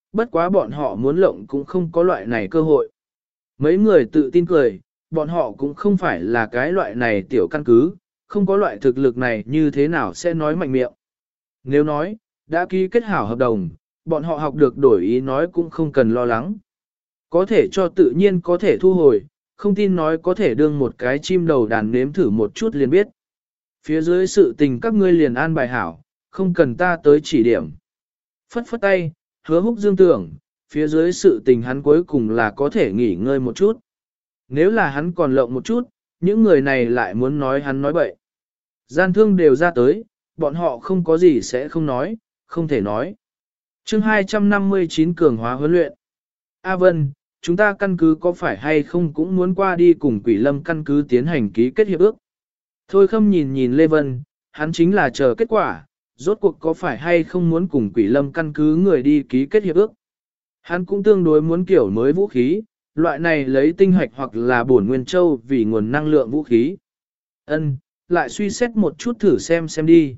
S1: bất quá bọn họ muốn lộng cũng không có loại này cơ hội. Mấy người tự tin cười, bọn họ cũng không phải là cái loại này tiểu căn cứ, không có loại thực lực này như thế nào sẽ nói mạnh miệng. Nếu nói, đã ký kết hảo hợp đồng, bọn họ học được đổi ý nói cũng không cần lo lắng. Có thể cho tự nhiên có thể thu hồi, không tin nói có thể đương một cái chim đầu đàn nếm thử một chút liền biết. Phía dưới sự tình các ngươi liền an bài hảo, không cần ta tới chỉ điểm. Phất phất tay, hứa húc dương tưởng, phía dưới sự tình hắn cuối cùng là có thể nghỉ ngơi một chút. Nếu là hắn còn lộng một chút, những người này lại muốn nói hắn nói bậy. Gian thương đều ra tới, bọn họ không có gì sẽ không nói, không thể nói. chương hai trăm năm mươi chín cường hóa huấn luyện. A Vân, chúng ta căn cứ có phải hay không cũng muốn qua đi cùng Quỷ Lâm căn cứ tiến hành ký kết hiệp ước. Thôi Khâm nhìn nhìn Lê Vân, hắn chính là chờ kết quả, rốt cuộc có phải hay không muốn cùng Quỷ Lâm căn cứ người đi ký kết hiệp ước. Hắn cũng tương đối muốn kiểu mới vũ khí, loại này lấy tinh hoạch hoặc là bổn nguyên châu vì nguồn năng lượng vũ khí. Ân, lại suy xét một chút thử xem xem đi.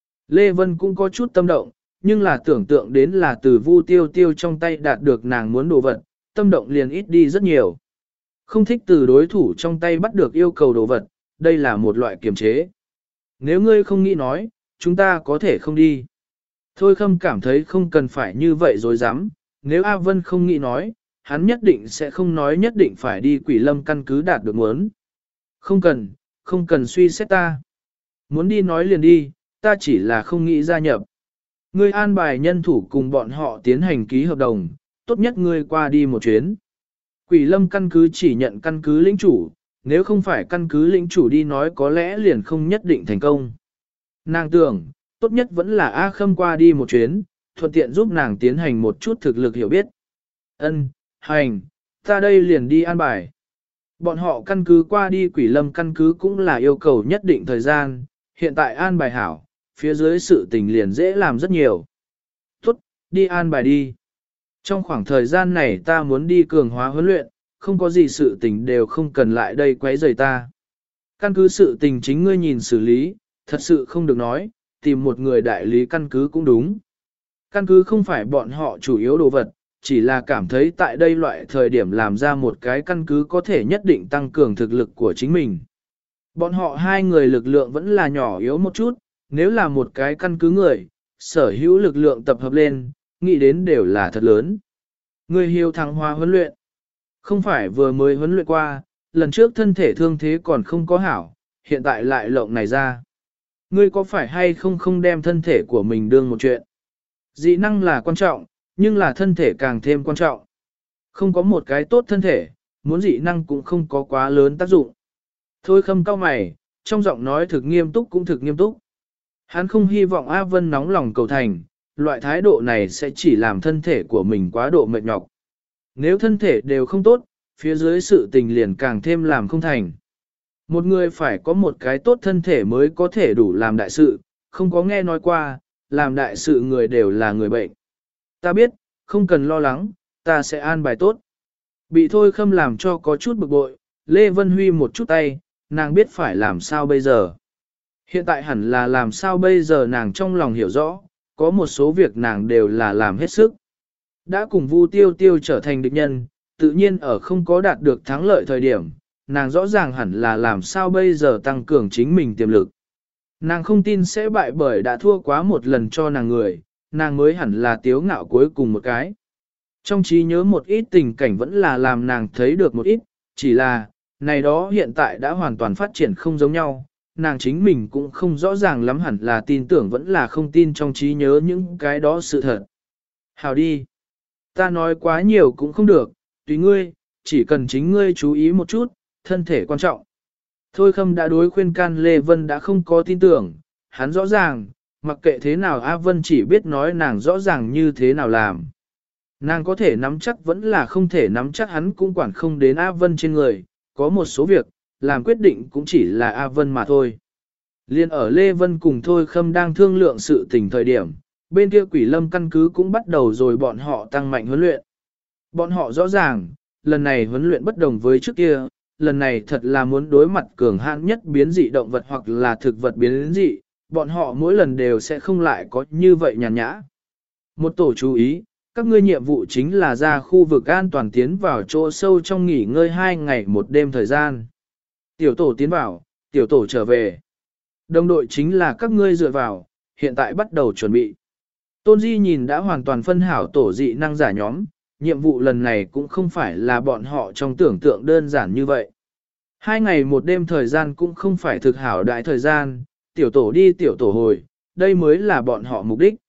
S1: Lê Vân cũng có chút tâm động, nhưng là tưởng tượng đến là từ Vu Tiêu Tiêu trong tay đạt được nàng muốn đồ vật, tâm động liền ít đi rất nhiều. Không thích từ đối thủ trong tay bắt được yêu cầu đồ vật, đây là một loại kiềm chế. Nếu ngươi không nghĩ nói, chúng ta có thể không đi. Thôi Khâm cảm thấy không cần phải như vậy rồi dám, nếu A Vân không nghĩ nói, hắn nhất định sẽ không nói nhất định phải đi Quỷ Lâm căn cứ đạt được muốn. Không cần, không cần suy xét ta. Muốn đi nói liền đi, ta chỉ là không nghĩ gia nhập. Ngươi an bài nhân thủ cùng bọn họ tiến hành ký hợp đồng, tốt nhất ngươi qua đi một chuyến. Quỷ Lâm căn cứ chỉ nhận căn cứ lĩnh chủ, nếu không phải căn cứ lĩnh chủ đi nói có lẽ liền không nhất định thành công. Nàng tưởng, tốt nhất vẫn là A Khâm qua đi một chuyến, thuận tiện giúp nàng tiến hành một chút thực lực hiểu biết. Ân, hành, ta đây liền đi an bài. Bọn họ căn cứ qua đi Quỷ Lâm căn cứ cũng là yêu cầu nhất định thời gian, hiện tại an bài hảo, phía dưới sự tình liền dễ làm rất nhiều. Tốt, đi an bài đi. Trong khoảng thời gian này ta muốn đi cường hóa huấn luyện, không có gì sự tình đều không cần lại đây quấy rầy ta. Căn cứ sự tình chính ngươi nhìn xử lý, thật sự không được nói, tìm một người đại lý căn cứ cũng đúng. Căn cứ không phải bọn họ chủ yếu đồ vật, chỉ là cảm thấy tại đây loại thời điểm làm ra một cái căn cứ có thể nhất định tăng cường thực lực của chính mình. Bọn họ hai người lực lượng vẫn là nhỏ yếu một chút, nếu là một cái căn cứ người, sở hữu lực lượng tập hợp lên, nghĩ đến đều là thật lớn. Người hiếu thắng hóa huấn luyện, không phải vừa mới huấn luyện qua, lần trước thân thể thương thế còn không có hảo, hiện tại lại lộng này ra. Ngươi có phải hay không không đem thân thể của mình đương một chuyện? Dị năng là quan trọng, nhưng là thân thể càng thêm quan trọng. Không có một cái tốt thân thể, muốn dị năng cũng không có quá lớn tác dụng. Thôi Khâm cau mày, trong giọng nói thực nghiêm túc cũng thực nghiêm túc. Hắn không hy vọng A Vân nóng lòng cầu thành, loại thái độ này sẽ chỉ làm thân thể của mình quá độ mệt nhọc. Nếu thân thể đều không tốt, phía dưới sự tình liền càng thêm làm không thành. Một người phải có một cái tốt thân thể mới có thể đủ làm đại sự, không có nghe nói qua, làm đại sự người đều là người bệnh. Ta biết, không cần lo lắng, ta sẽ an bài tốt. Bị Thôi Khâm làm cho có chút bực bội, Lê Vân Huy một chút tay, nàng biết phải làm sao bây giờ. Hiện tại hẳn là làm sao bây giờ nàng trong lòng hiểu rõ, có một số việc nàng đều là làm hết sức. Đã cùng Vu Tiêu Tiêu trở thành địch nhân, tự nhiên ở không có đạt được thắng lợi thời điểm, nàng rõ ràng hẳn là làm sao bây giờ tăng cường chính mình tiềm lực. Nàng không tin sẽ bại bởi đã thua quá một lần cho nàng người, nàng mới hẳn là tiếu ngạo cuối cùng một cái. Trong trí nhớ một ít tình cảnh vẫn là làm nàng thấy được một ít, chỉ là, này đó hiện tại đã hoàn toàn phát triển không giống nhau, nàng chính mình cũng không rõ ràng lắm hẳn là tin tưởng vẫn là không tin trong trí nhớ những cái đó sự thật. Hào đi! Ta nói quá nhiều cũng không được, tùy ngươi, chỉ cần chính ngươi chú ý một chút, thân thể quan trọng. Thôi Khâm đã đối khuyên can Lê Vân đã không có tin tưởng, hắn rõ ràng, mặc kệ thế nào A Vân chỉ biết nói nàng rõ ràng như thế nào làm. Nàng có thể nắm chắc vẫn là không thể nắm chắc hắn cũng quản không đến A Vân trên người, có một số việc, làm quyết định cũng chỉ là A Vân mà thôi. Liên ở Lê Vân cùng Thôi Khâm đang thương lượng sự tình thời điểm, bên kia Quỷ Lâm căn cứ cũng bắt đầu rồi bọn họ tăng mạnh huấn luyện. Bọn họ rõ ràng, lần này huấn luyện bất đồng với trước kia, lần này thật là muốn đối mặt cường hãn nhất biến dị động vật hoặc là thực vật biến dị, bọn họ mỗi lần đều sẽ không lại có như vậy nhàn nhã. Một tổ chú ý, các ngươi nhiệm vụ chính là ra khu vực an toàn tiến vào chỗ sâu trong nghỉ ngơi hai ngày một đêm thời gian. Tiểu tổ tiến vào, tiểu tổ trở về. Đồng đội chính là các ngươi dựa vào, hiện tại bắt đầu chuẩn bị. Tôn Di nhìn đã hoàn toàn phân hảo tổ dị năng giả nhóm, nhiệm vụ lần này cũng không phải là bọn họ trong tưởng tượng đơn giản như vậy. Hai ngày một đêm thời gian cũng không phải thực hảo đại thời gian, tiểu tổ đi tiểu tổ hồi, đây mới là bọn họ mục đích.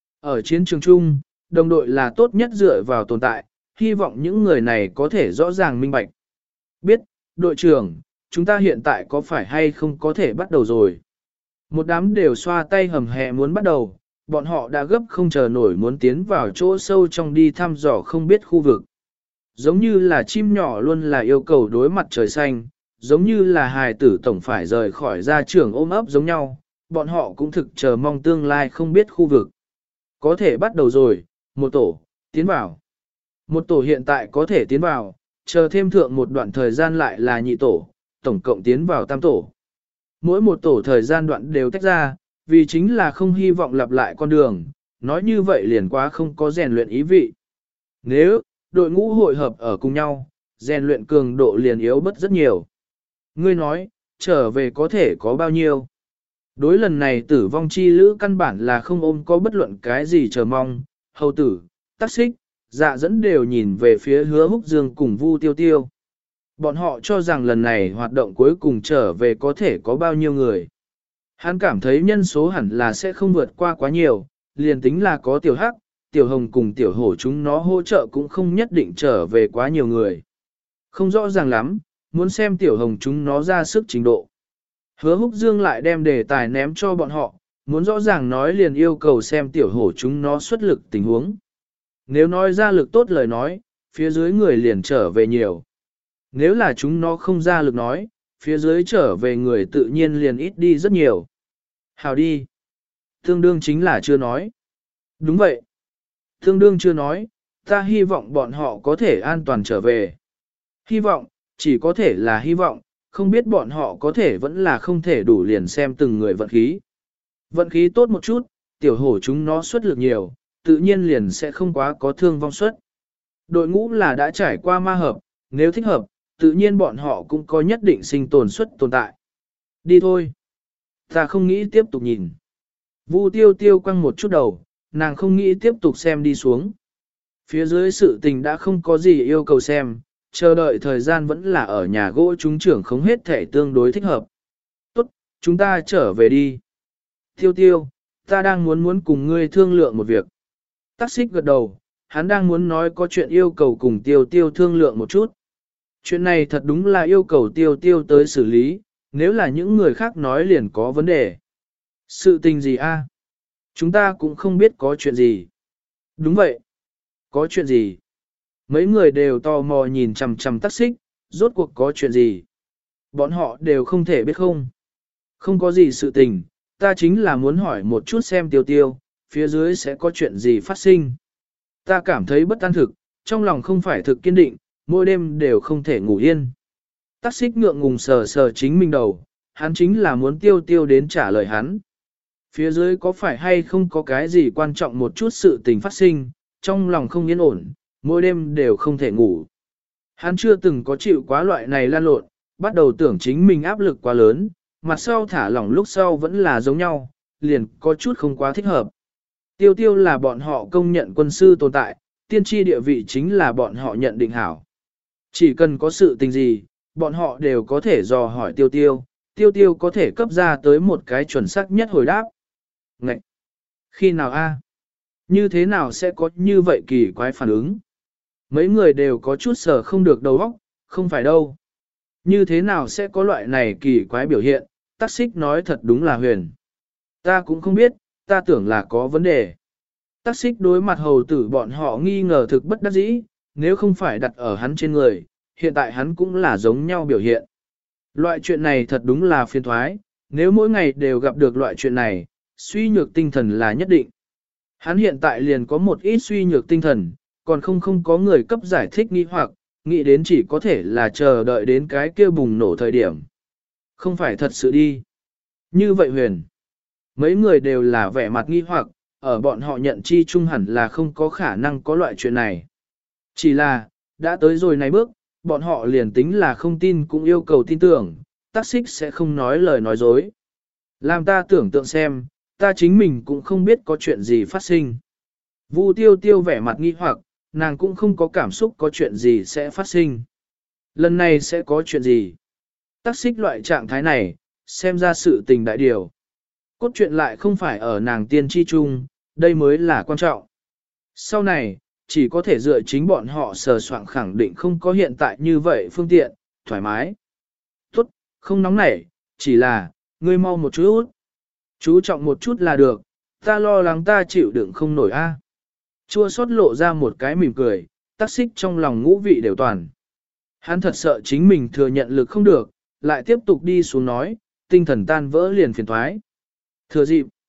S1: Ở chiến trường chung, đồng đội là tốt nhất dựa vào tồn tại, hy vọng những người này có thể rõ ràng minh bạch. Biết, đội trưởng, chúng ta hiện tại có phải hay không có thể bắt đầu rồi? Một đám đều xoa tay hầm hè muốn bắt đầu, bọn họ đã gấp không chờ nổi muốn tiến vào chỗ sâu trong đi thăm dò không biết khu vực. Giống như là chim nhỏ luôn là yêu cầu đối mặt trời xanh, giống như là hài tử tổng phải rời khỏi gia trưởng ôm ấp giống nhau, bọn họ cũng thực chờ mong tương lai không biết khu vực. Có thể bắt đầu rồi, một tổ, tiến vào. Một tổ hiện tại có thể tiến vào, chờ thêm thượng một đoạn thời gian lại là nhị tổ, tổng cộng tiến vào tam tổ. Mỗi một tổ thời gian đoạn đều tách ra, vì chính là không hy vọng lặp lại con đường, nói như vậy liền quá không có rèn luyện ý vị. Nếu, đội ngũ hội hợp ở cùng nhau, rèn luyện cường độ liền yếu bất rất nhiều. Ngươi nói, trở về có thể có bao nhiêu? Đối lần này tử vong chi lữ căn bản là không ôm có bất luận cái gì chờ mong, hầu tử, tác xích, dạ dẫn đều nhìn về phía hứa húc dương cùng Vu tiêu tiêu. Bọn họ cho rằng lần này hoạt động cuối cùng trở về có thể có bao nhiêu người. Hắn cảm thấy nhân số hẳn là sẽ không vượt qua quá nhiều, liền tính là có tiểu hắc, tiểu hồng cùng tiểu hổ chúng nó hỗ trợ cũng không nhất định trở về quá nhiều người. Không rõ ràng lắm, muốn xem tiểu hồng chúng nó ra sức trình độ. Hứa húc dương lại đem đề tài ném cho bọn họ, muốn rõ ràng nói liền yêu cầu xem tiểu hổ chúng nó xuất lực tình huống. Nếu nói ra lực tốt lời nói, phía dưới người liền trở về nhiều. Nếu là chúng nó không ra lực nói, phía dưới trở về người tự nhiên liền ít đi rất nhiều. Hào đi. Tương đương chính là chưa nói. Đúng vậy. Tương đương chưa nói, ta hy vọng bọn họ có thể an toàn trở về. Hy vọng, chỉ có thể là hy vọng, không biết bọn họ có thể vẫn là không thể đủ liền xem từng người vận khí. Vận khí tốt một chút, tiểu hổ chúng nó xuất lực nhiều, tự nhiên liền sẽ không quá có thương vong suất. Đội ngũ là đã trải qua ma hợp, nếu thích hợp, tự nhiên bọn họ cũng có nhất định sinh tồn suất tồn tại. Đi thôi. Ta không nghĩ tiếp tục nhìn. Vu tiêu tiêu quăng một chút đầu, nàng không nghĩ tiếp tục xem đi xuống. Phía dưới sự tình đã không có gì yêu cầu xem, chờ đợi thời gian vẫn là ở nhà gỗ chúng trưởng không hết thể tương đối thích hợp. Tốt, chúng ta trở về đi. Tiêu tiêu, ta đang muốn muốn cùng ngươi thương lượng một việc. Tắc xích gật đầu, hắn đang muốn nói có chuyện yêu cầu cùng tiêu tiêu thương lượng một chút. Chuyện này thật đúng là yêu cầu tiêu tiêu tới xử lý, nếu là những người khác nói liền có vấn đề. Sự tình gì a? Chúng ta cũng không biết có chuyện gì. Đúng vậy. Có chuyện gì? Mấy người đều tò mò nhìn chằm chằm Tắc xích, rốt cuộc có chuyện gì? Bọn họ đều không thể biết không. Không có gì sự tình, ta chính là muốn hỏi một chút xem tiêu tiêu, phía dưới sẽ có chuyện gì phát sinh. Ta cảm thấy bất an thực, trong lòng không phải thực kiên định, mỗi đêm đều không thể ngủ yên. Tắc xích ngượng ngùng sờ sờ chính mình đầu, hắn chính là muốn tiêu tiêu đến trả lời hắn. Phía dưới có phải hay không có cái gì quan trọng một chút sự tình phát sinh, trong lòng không yên ổn, mỗi đêm đều không thể ngủ. Hắn chưa từng có chịu quá loại này lan lộn, bắt đầu tưởng chính mình áp lực quá lớn, mặt sau thả lỏng lúc sau vẫn là giống nhau, liền có chút không quá thích hợp. Tiêu tiêu là bọn họ công nhận quân sư tồn tại, tiên tri địa vị chính là bọn họ nhận định hảo. Chỉ cần có sự tình gì, bọn họ đều có thể dò hỏi tiêu tiêu, tiêu tiêu có thể cấp ra tới một cái chuẩn xác nhất hồi đáp. Ngậy! Khi nào a? Như thế nào sẽ có như vậy kỳ quái phản ứng? Mấy người đều có chút sở không được đầu óc, không phải đâu. Như thế nào sẽ có loại này kỳ quái biểu hiện? Tắc xích nói thật đúng là huyền. Ta cũng không biết, ta tưởng là có vấn đề. Tắc xích đối mặt hầu tử bọn họ nghi ngờ thực bất đắc dĩ, nếu không phải đặt ở hắn trên người, hiện tại hắn cũng là giống nhau biểu hiện. Loại chuyện này thật đúng là phiền thoái, nếu mỗi ngày đều gặp được loại chuyện này, suy nhược tinh thần là nhất định. Hắn hiện tại liền có một ít suy nhược tinh thần, còn không không có người cấp giải thích nghi hoặc, nghĩ đến chỉ có thể là chờ đợi đến cái kia bùng nổ thời điểm. Không phải thật sự đi. Như vậy huyền. Mấy người đều là vẻ mặt nghi hoặc, ở bọn họ nhận chi chung hẳn là không có khả năng có loại chuyện này. Chỉ là, đã tới rồi này bước, bọn họ liền tính là không tin cũng yêu cầu tin tưởng, tác xích sẽ không nói lời nói dối. Làm ta tưởng tượng xem, ta chính mình cũng không biết có chuyện gì phát sinh. Vu tiêu tiêu vẻ mặt nghi hoặc, nàng cũng không có cảm xúc có chuyện gì sẽ phát sinh. Lần này sẽ có chuyện gì? Tác xích loại trạng thái này, xem ra sự tình đại điều. Cốt truyện lại không phải ở nàng tiên tri chung, đây mới là quan trọng. Sau này, chỉ có thể dựa chính bọn họ sờ soạn khẳng định không có hiện tại như vậy phương tiện, thoải mái. Tốt, không nóng nảy, chỉ là, ngươi mau một chút. Chú trọng một chút là được, ta lo lắng ta chịu đựng không nổi a. Chua xót lộ ra một cái mỉm cười, tác xích trong lòng ngũ vị đều toàn. Hắn thật sợ chính mình thừa nhận lực không được, lại tiếp tục đi xuống nói, tinh thần tan vỡ liền phiền thoái. Thừa dịp,